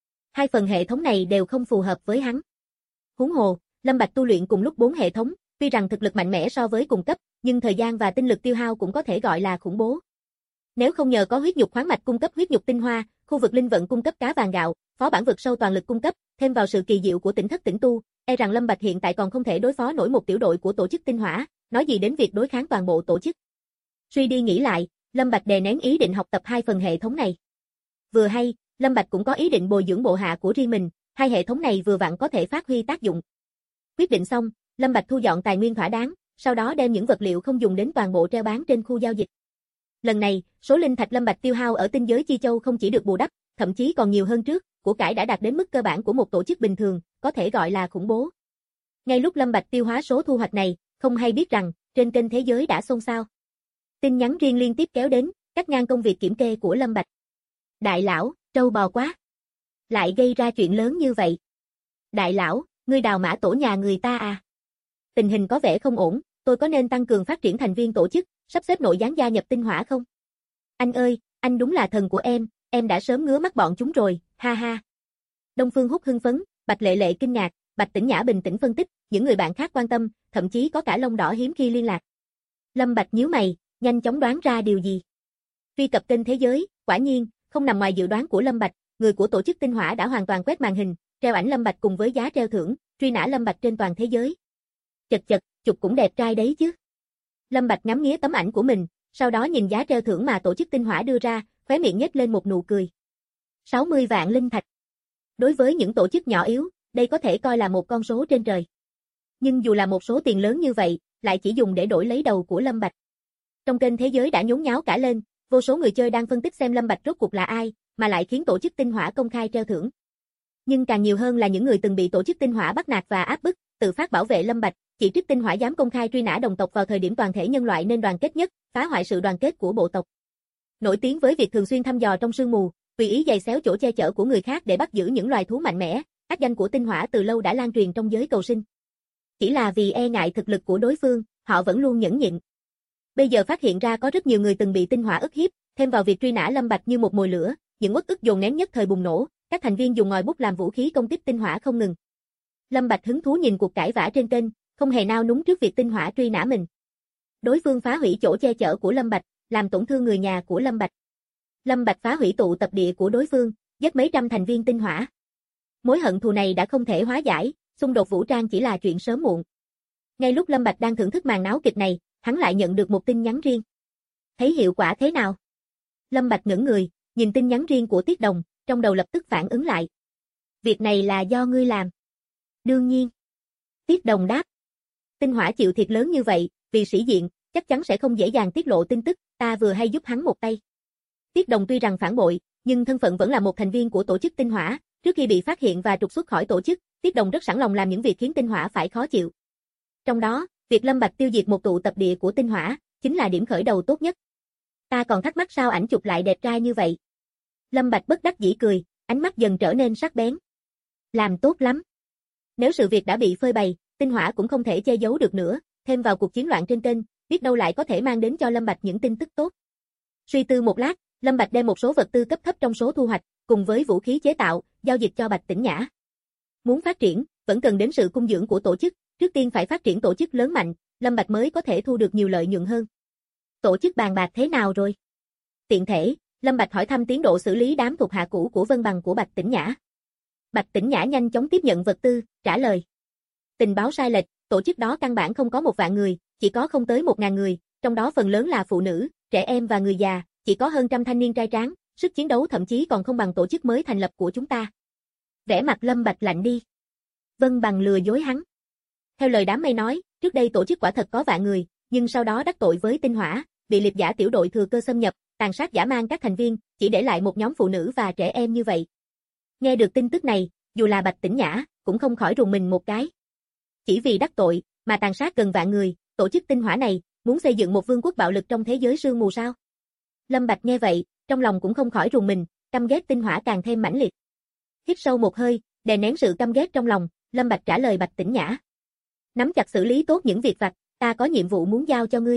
2 phần hệ thống này đều không phù hợp với hắn. Huống hồ, Lâm Bạch tu luyện cùng lúc 4 hệ thống, tuy rằng thực lực mạnh mẽ so với cùng cấp, nhưng thời gian và tinh lực tiêu hao cũng có thể gọi là khủng bố. Nếu không nhờ có huyết nhục khoáng mạch cung cấp huyết nhục tinh hoa, khu vực linh vận cung cấp cá vàng gạo, phó bản vực sâu toàn lực cung cấp, thêm vào sự kỳ diệu của tỉnh thất tỉnh tu, e rằng Lâm Bạch hiện tại còn không thể đối phó nổi một tiểu đội của tổ chức tinh hỏa, nói gì đến việc đối kháng toàn bộ tổ chức. Suy đi nghĩ lại, Lâm Bạch đè nén ý định học tập 2 phần hệ thống này. Vừa hay, Lâm Bạch cũng có ý định bồi dưỡng bộ hạ của riêng mình, 2 hệ thống này vừa vặn có thể phát huy tác dụng. Quyết định xong, Lâm Bạch thu dọn tài nguyên thỏa đáng, sau đó đem những vật liệu không dùng đến toàn bộ treo bán trên khu giao dịch. Lần này, số linh thạch Lâm Bạch tiêu hao ở tinh giới Chi Châu không chỉ được bù đắp, thậm chí còn nhiều hơn trước, của cải đã đạt đến mức cơ bản của một tổ chức bình thường, có thể gọi là khủng bố. Ngay lúc Lâm Bạch tiêu hóa số thu hoạch này, không hay biết rằng, trên kênh thế giới đã xôn xao. Tin nhắn riêng liên tiếp kéo đến, cắt ngang công việc kiểm kê của Lâm Bạch. Đại lão, trâu bò quá. Lại gây ra chuyện lớn như vậy. Đại lão, ngươi đào mã tổ nhà người ta à? Tình hình có vẻ không ổn, tôi có nên tăng cường phát triển thành viên tổ chức, sắp xếp nội gián gia nhập tinh hỏa không? Anh ơi, anh đúng là thần của em đã sớm ngứa mắt bọn chúng rồi, ha ha. Đông Phương Húc hưng phấn, Bạch Lệ Lệ kinh ngạc, Bạch Tĩnh Nhã bình tĩnh phân tích, những người bạn khác quan tâm, thậm chí có cả lông đỏ hiếm khi liên lạc. Lâm Bạch nhíu mày, nhanh chóng đoán ra điều gì. Truy cập kênh thế giới, quả nhiên, không nằm ngoài dự đoán của Lâm Bạch, người của tổ chức tinh hỏa đã hoàn toàn quét màn hình, treo ảnh Lâm Bạch cùng với giá treo thưởng, truy nã Lâm Bạch trên toàn thế giới. Chật, chụp cũng đẹp trai đấy chứ. Lâm Bạch ngắm nghía tấm ảnh của mình, sau đó nhìn giá treo thưởng mà tổ chức tinh hỏa đưa ra, khóe miệng nhếch lên một nụ cười. 60 vạn linh thạch. Đối với những tổ chức nhỏ yếu, đây có thể coi là một con số trên trời. Nhưng dù là một số tiền lớn như vậy, lại chỉ dùng để đổi lấy đầu của Lâm Bạch. Trong kênh thế giới đã nhốn nháo cả lên, vô số người chơi đang phân tích xem Lâm Bạch rốt cuộc là ai, mà lại khiến tổ chức tinh hỏa công khai treo thưởng. Nhưng càng nhiều hơn là những người từng bị tổ chức tinh hỏa bắt nạt và áp bức, tự phát bảo vệ Lâm Bạch, chỉ trích tinh hỏa dám công khai truy nã đồng tộc vào thời điểm toàn thể nhân loại nên đoàn kết nhất, phá hoại sự đoàn kết của bộ tộc. Nổi tiếng với việc thường xuyên thăm dò trong sương mù, tùy ý giày xéo chỗ che chở của người khác để bắt giữ những loài thú mạnh mẽ, ác danh của tinh hỏa từ lâu đã lan truyền trong giới cầu sinh. Chỉ là vì e ngại thực lực của đối phương, họ vẫn luôn nhẫn nhịn. Bây giờ phát hiện ra có rất nhiều người từng bị tinh hỏa ức hiếp, thêm vào việc truy nã Lâm Bạch như một mồi lửa, những uất ức dồn nén nhất thời bùng nổ, các thành viên dùng ngòi bút làm vũ khí công kích tinh hỏa không ngừng. Lâm Bạch hứng thú nhìn cuộc cãi vã trên kênh, không hề nao núng trước việc tinh hỏa truy nã mình. Đối phương phá hủy chỗ che chở của Lâm Bạch, làm tổn thương người nhà của Lâm Bạch. Lâm Bạch phá hủy tụ tập địa của đối phương, giết mấy trăm thành viên tinh hỏa. Mối hận thù này đã không thể hóa giải, xung đột vũ trang chỉ là chuyện sớm muộn. Ngay lúc Lâm Bạch đang thưởng thức màn náo kịch này, hắn lại nhận được một tin nhắn riêng. Thấy hiệu quả thế nào? Lâm Bạch ngẩn người, nhìn tin nhắn riêng của Tiết Đồng, trong đầu lập tức phản ứng lại. Việc này là do ngươi làm. Đương nhiên. Tiết Đồng đáp. Tinh hỏa chịu thiệt lớn như vậy, vì sĩ diện, chắc chắn sẽ không dễ dàng tiết lộ tin tức, ta vừa hay giúp hắn một tay. Tiết Đồng tuy rằng phản bội, nhưng thân phận vẫn là một thành viên của tổ chức tinh hỏa, trước khi bị phát hiện và trục xuất khỏi tổ chức, Tiết Đồng rất sẵn lòng làm những việc khiến tinh hỏa phải khó chịu. Trong đó, việc Lâm Bạch tiêu diệt một tụ tập địa của tinh hỏa, chính là điểm khởi đầu tốt nhất. Ta còn thắc mắc sao ảnh chụp lại đẹp trai như vậy. Lâm Bạch bất đắc dĩ cười, ánh mắt dần trở nên sắc bén. Làm tốt lắm. Nếu sự việc đã bị phơi bày, tinh hỏa cũng không thể che giấu được nữa, thêm vào cuộc chiến loạn trên kênh, biết đâu lại có thể mang đến cho Lâm Bạch những tin tức tốt. Suy tư một lát, Lâm Bạch đem một số vật tư cấp thấp trong số thu hoạch, cùng với vũ khí chế tạo, giao dịch cho Bạch Tĩnh Nhã. Muốn phát triển, vẫn cần đến sự cung dưỡng của tổ chức, trước tiên phải phát triển tổ chức lớn mạnh, Lâm Bạch mới có thể thu được nhiều lợi nhuận hơn. Tổ chức bàn bạc thế nào rồi? Tiện thể, Lâm Bạch hỏi thăm tiến độ xử lý đám thuộc hạ cũ của Vân Bằng của Bạch Tĩnh Nhã. Bạch Tĩnh Nhã nhanh chóng tiếp nhận vật tư, trả lời. Tình báo sai lệch, tổ chức đó căn bản không có 1.000 người, chỉ có không tới 1.000 người, trong đó phần lớn là phụ nữ, trẻ em và người già, chỉ có hơn trăm thanh niên trai tráng, sức chiến đấu thậm chí còn không bằng tổ chức mới thành lập của chúng ta. Vẻ mặt Lâm Bạch lạnh đi. Vân Bằng lừa dối hắn. Theo lời đám mây nói, trước đây tổ chức quả thật có vạn người, nhưng sau đó đắc tội với tinh hỏa, bị liệt giả tiểu đội thừa cơ xâm nhập, tàn sát dã man các thành viên, chỉ để lại một nhóm phụ nữ và trẻ em như vậy. Nghe được tin tức này, dù là Bạch Tĩnh Nhã, cũng không khỏi rùng mình một cái. Chỉ vì đắc tội, mà tàn sát gần vạn người, tổ chức tinh hỏa này, muốn xây dựng một vương quốc bạo lực trong thế giới sương mù sao? Lâm Bạch nghe vậy, trong lòng cũng không khỏi rùng mình, căm ghét tinh hỏa càng thêm mãnh liệt. Hít sâu một hơi, đè nén sự căm ghét trong lòng, Lâm Bạch trả lời Bạch Tĩnh Nhã. Nắm chặt xử lý tốt những việc vặt, ta có nhiệm vụ muốn giao cho ngươi.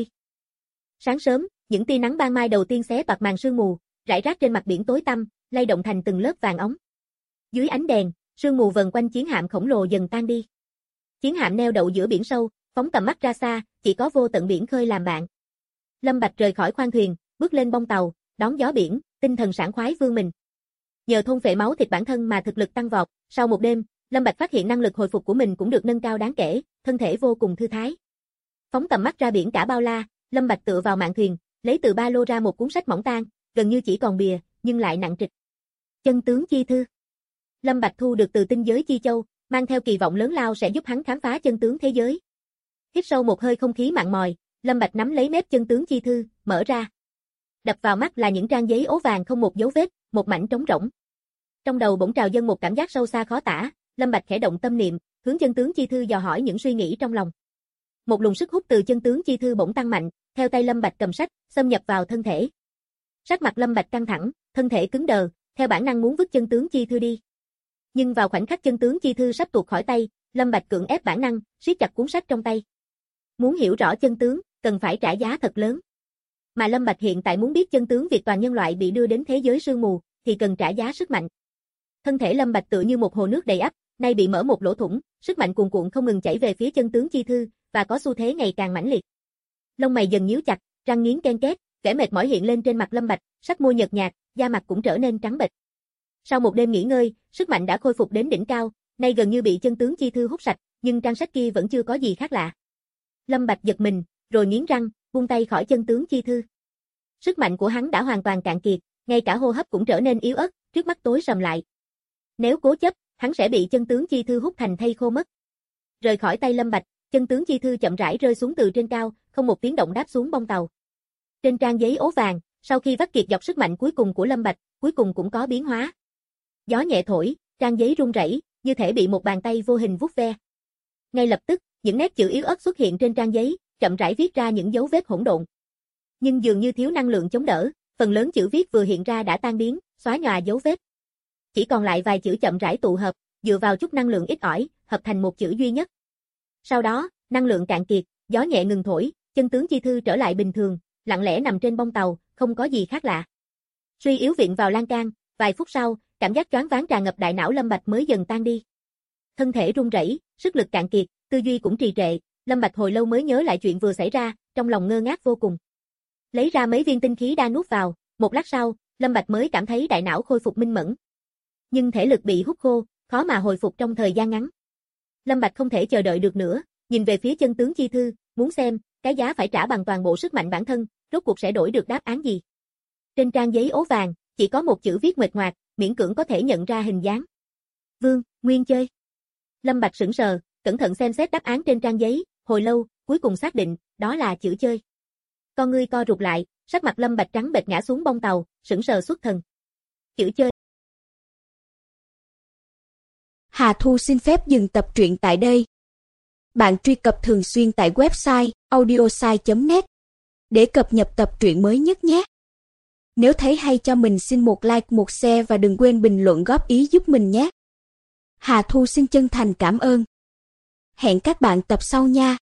Sáng sớm, những tia nắng ban mai đầu tiên xé toạc màn sương mù, rải rác trên mặt biển tối tăm, lay động thành từng lớp vàng óng. Dưới ánh đèn, sương mù vần quanh chiến hạm khổng lồ dần tan đi. Chiến hạm neo đậu giữa biển sâu, phóng tầm mắt ra xa, chỉ có vô tận biển khơi làm bạn. Lâm Bạch rời khỏi khoang thuyền, bước lên bông tàu, đón gió biển, tinh thần sảng khoái vươn mình. Nhờ thôn phệ máu thịt bản thân mà thực lực tăng vọt, sau một đêm, Lâm Bạch phát hiện năng lực hồi phục của mình cũng được nâng cao đáng kể, thân thể vô cùng thư thái. Phóng tầm mắt ra biển cả bao la, Lâm Bạch tựa vào mạn thuyền, lấy từ ba lô ra một cuốn sách mỏng tang, gần như chỉ còn bìa, nhưng lại nặng trịch. Chân tướng chi thư. Lâm Bạch thu được từ tinh giới chi châu, mang theo kỳ vọng lớn lao sẽ giúp hắn khám phá chân tướng thế giới. Hít sâu một hơi không khí mặn mòi, Lâm Bạch nắm lấy mép chân tướng chi thư, mở ra. Đập vào mắt là những trang giấy ố vàng không một dấu vết, một mảnh trống rỗng. Trong đầu bỗng trào dâng một cảm giác sâu xa khó tả, Lâm Bạch khẽ động tâm niệm, hướng chân tướng chi thư dò hỏi những suy nghĩ trong lòng. Một luồng sức hút từ chân tướng chi thư bỗng tăng mạnh, theo tay Lâm Bạch cầm sách, xâm nhập vào thân thể. Sắc mặt Lâm Bạch căng thẳng, thân thể cứng đờ, theo bản năng muốn vứt chân tướng chi thư đi. Nhưng vào khoảnh khắc chân tướng chi thư sắp tuột khỏi tay, Lâm Bạch cưỡng ép bản năng, siết chặt cuốn sách trong tay. Muốn hiểu rõ chân tướng, cần phải trả giá thật lớn. Mà Lâm Bạch hiện tại muốn biết chân tướng việc toàn nhân loại bị đưa đến thế giới sương mù, thì cần trả giá sức mạnh. Thân thể Lâm Bạch tựa như một hồ nước đầy ắp, nay bị mở một lỗ thủng, sức mạnh cuồn cuộn không ngừng chảy về phía chân tướng chi thư, và có xu thế ngày càng mãnh liệt. Lông mày dần nhíu chặt, răng nghiến ken két, vẻ mệt mỏi hiện lên trên mặt Lâm Bạch, sắc môi nhợt nhạt, da mặt cũng trở nên trắng bệch. Sau một đêm nghỉ ngơi, sức mạnh đã khôi phục đến đỉnh cao, nay gần như bị chân tướng chi thư hút sạch, nhưng trang sách kia vẫn chưa có gì khác lạ. Lâm Bạch giật mình, rồi nghiến răng, buông tay khỏi chân tướng chi thư. Sức mạnh của hắn đã hoàn toàn cạn kiệt, ngay cả hô hấp cũng trở nên yếu ớt, trước mắt tối sầm lại. Nếu cố chấp, hắn sẽ bị chân tướng chi thư hút thành thây khô mất. Rời khỏi tay Lâm Bạch, chân tướng chi thư chậm rãi rơi xuống từ trên cao, không một tiếng động đáp xuống bông tàu. Trên trang giấy ố vàng, sau khi vắt kiệt dọc sức mạnh cuối cùng của Lâm Bạch, cuối cùng cũng có biến hóa. Gió nhẹ thổi, trang giấy rung rẩy, như thể bị một bàn tay vô hình vuốt ve. Ngay lập tức, những nét chữ yếu ớt xuất hiện trên trang giấy, chậm rãi viết ra những dấu vết hỗn độn. Nhưng dường như thiếu năng lượng chống đỡ, phần lớn chữ viết vừa hiện ra đã tan biến, xóa nhòa dấu vết. Chỉ còn lại vài chữ chậm rãi tụ hợp, dựa vào chút năng lượng ít ỏi, hợp thành một chữ duy nhất. Sau đó, năng lượng cạn kiệt, gió nhẹ ngừng thổi, chân tướng chi thư trở lại bình thường, lặng lẽ nằm trên bông tàu, không có gì khác lạ. Suy yếu viện vào lan can, vài phút sau, cảm giác choáng váng tràn ngập đại não Lâm Bạch mới dần tan đi. Thân thể run rẩy, sức lực cạn kiệt, tư duy cũng trì trệ, Lâm Bạch hồi lâu mới nhớ lại chuyện vừa xảy ra, trong lòng ngơ ngác vô cùng. Lấy ra mấy viên tinh khí đan nuốt vào, một lát sau, Lâm Bạch mới cảm thấy đại não khôi phục minh mẫn. Nhưng thể lực bị hút khô, khó mà hồi phục trong thời gian ngắn. Lâm Bạch không thể chờ đợi được nữa, nhìn về phía chân tướng chi thư, muốn xem, cái giá phải trả bằng toàn bộ sức mạnh bản thân, rốt cuộc sẽ đổi được đáp án gì. Trên trang giấy ố vàng, chỉ có một chữ viết nguệch ngoạc, miễn cưỡng có thể nhận ra hình dáng. Vương, Nguyên chơi. Lâm Bạch sững sờ, cẩn thận xem xét đáp án trên trang giấy, hồi lâu, cuối cùng xác định, đó là chữ chơi. Con ngươi co rụt lại, sắc mặt Lâm Bạch trắng bệch ngã xuống bông tàu, sững sờ xuất thần. Chữ chơi. Hà Thu xin phép dừng tập truyện tại đây. Bạn truy cập thường xuyên tại website audiosai.net để cập nhật tập truyện mới nhất nhé. Nếu thấy hay cho mình xin một like, một share và đừng quên bình luận góp ý giúp mình nhé. Hà Thu xin chân thành cảm ơn. Hẹn các bạn tập sau nha.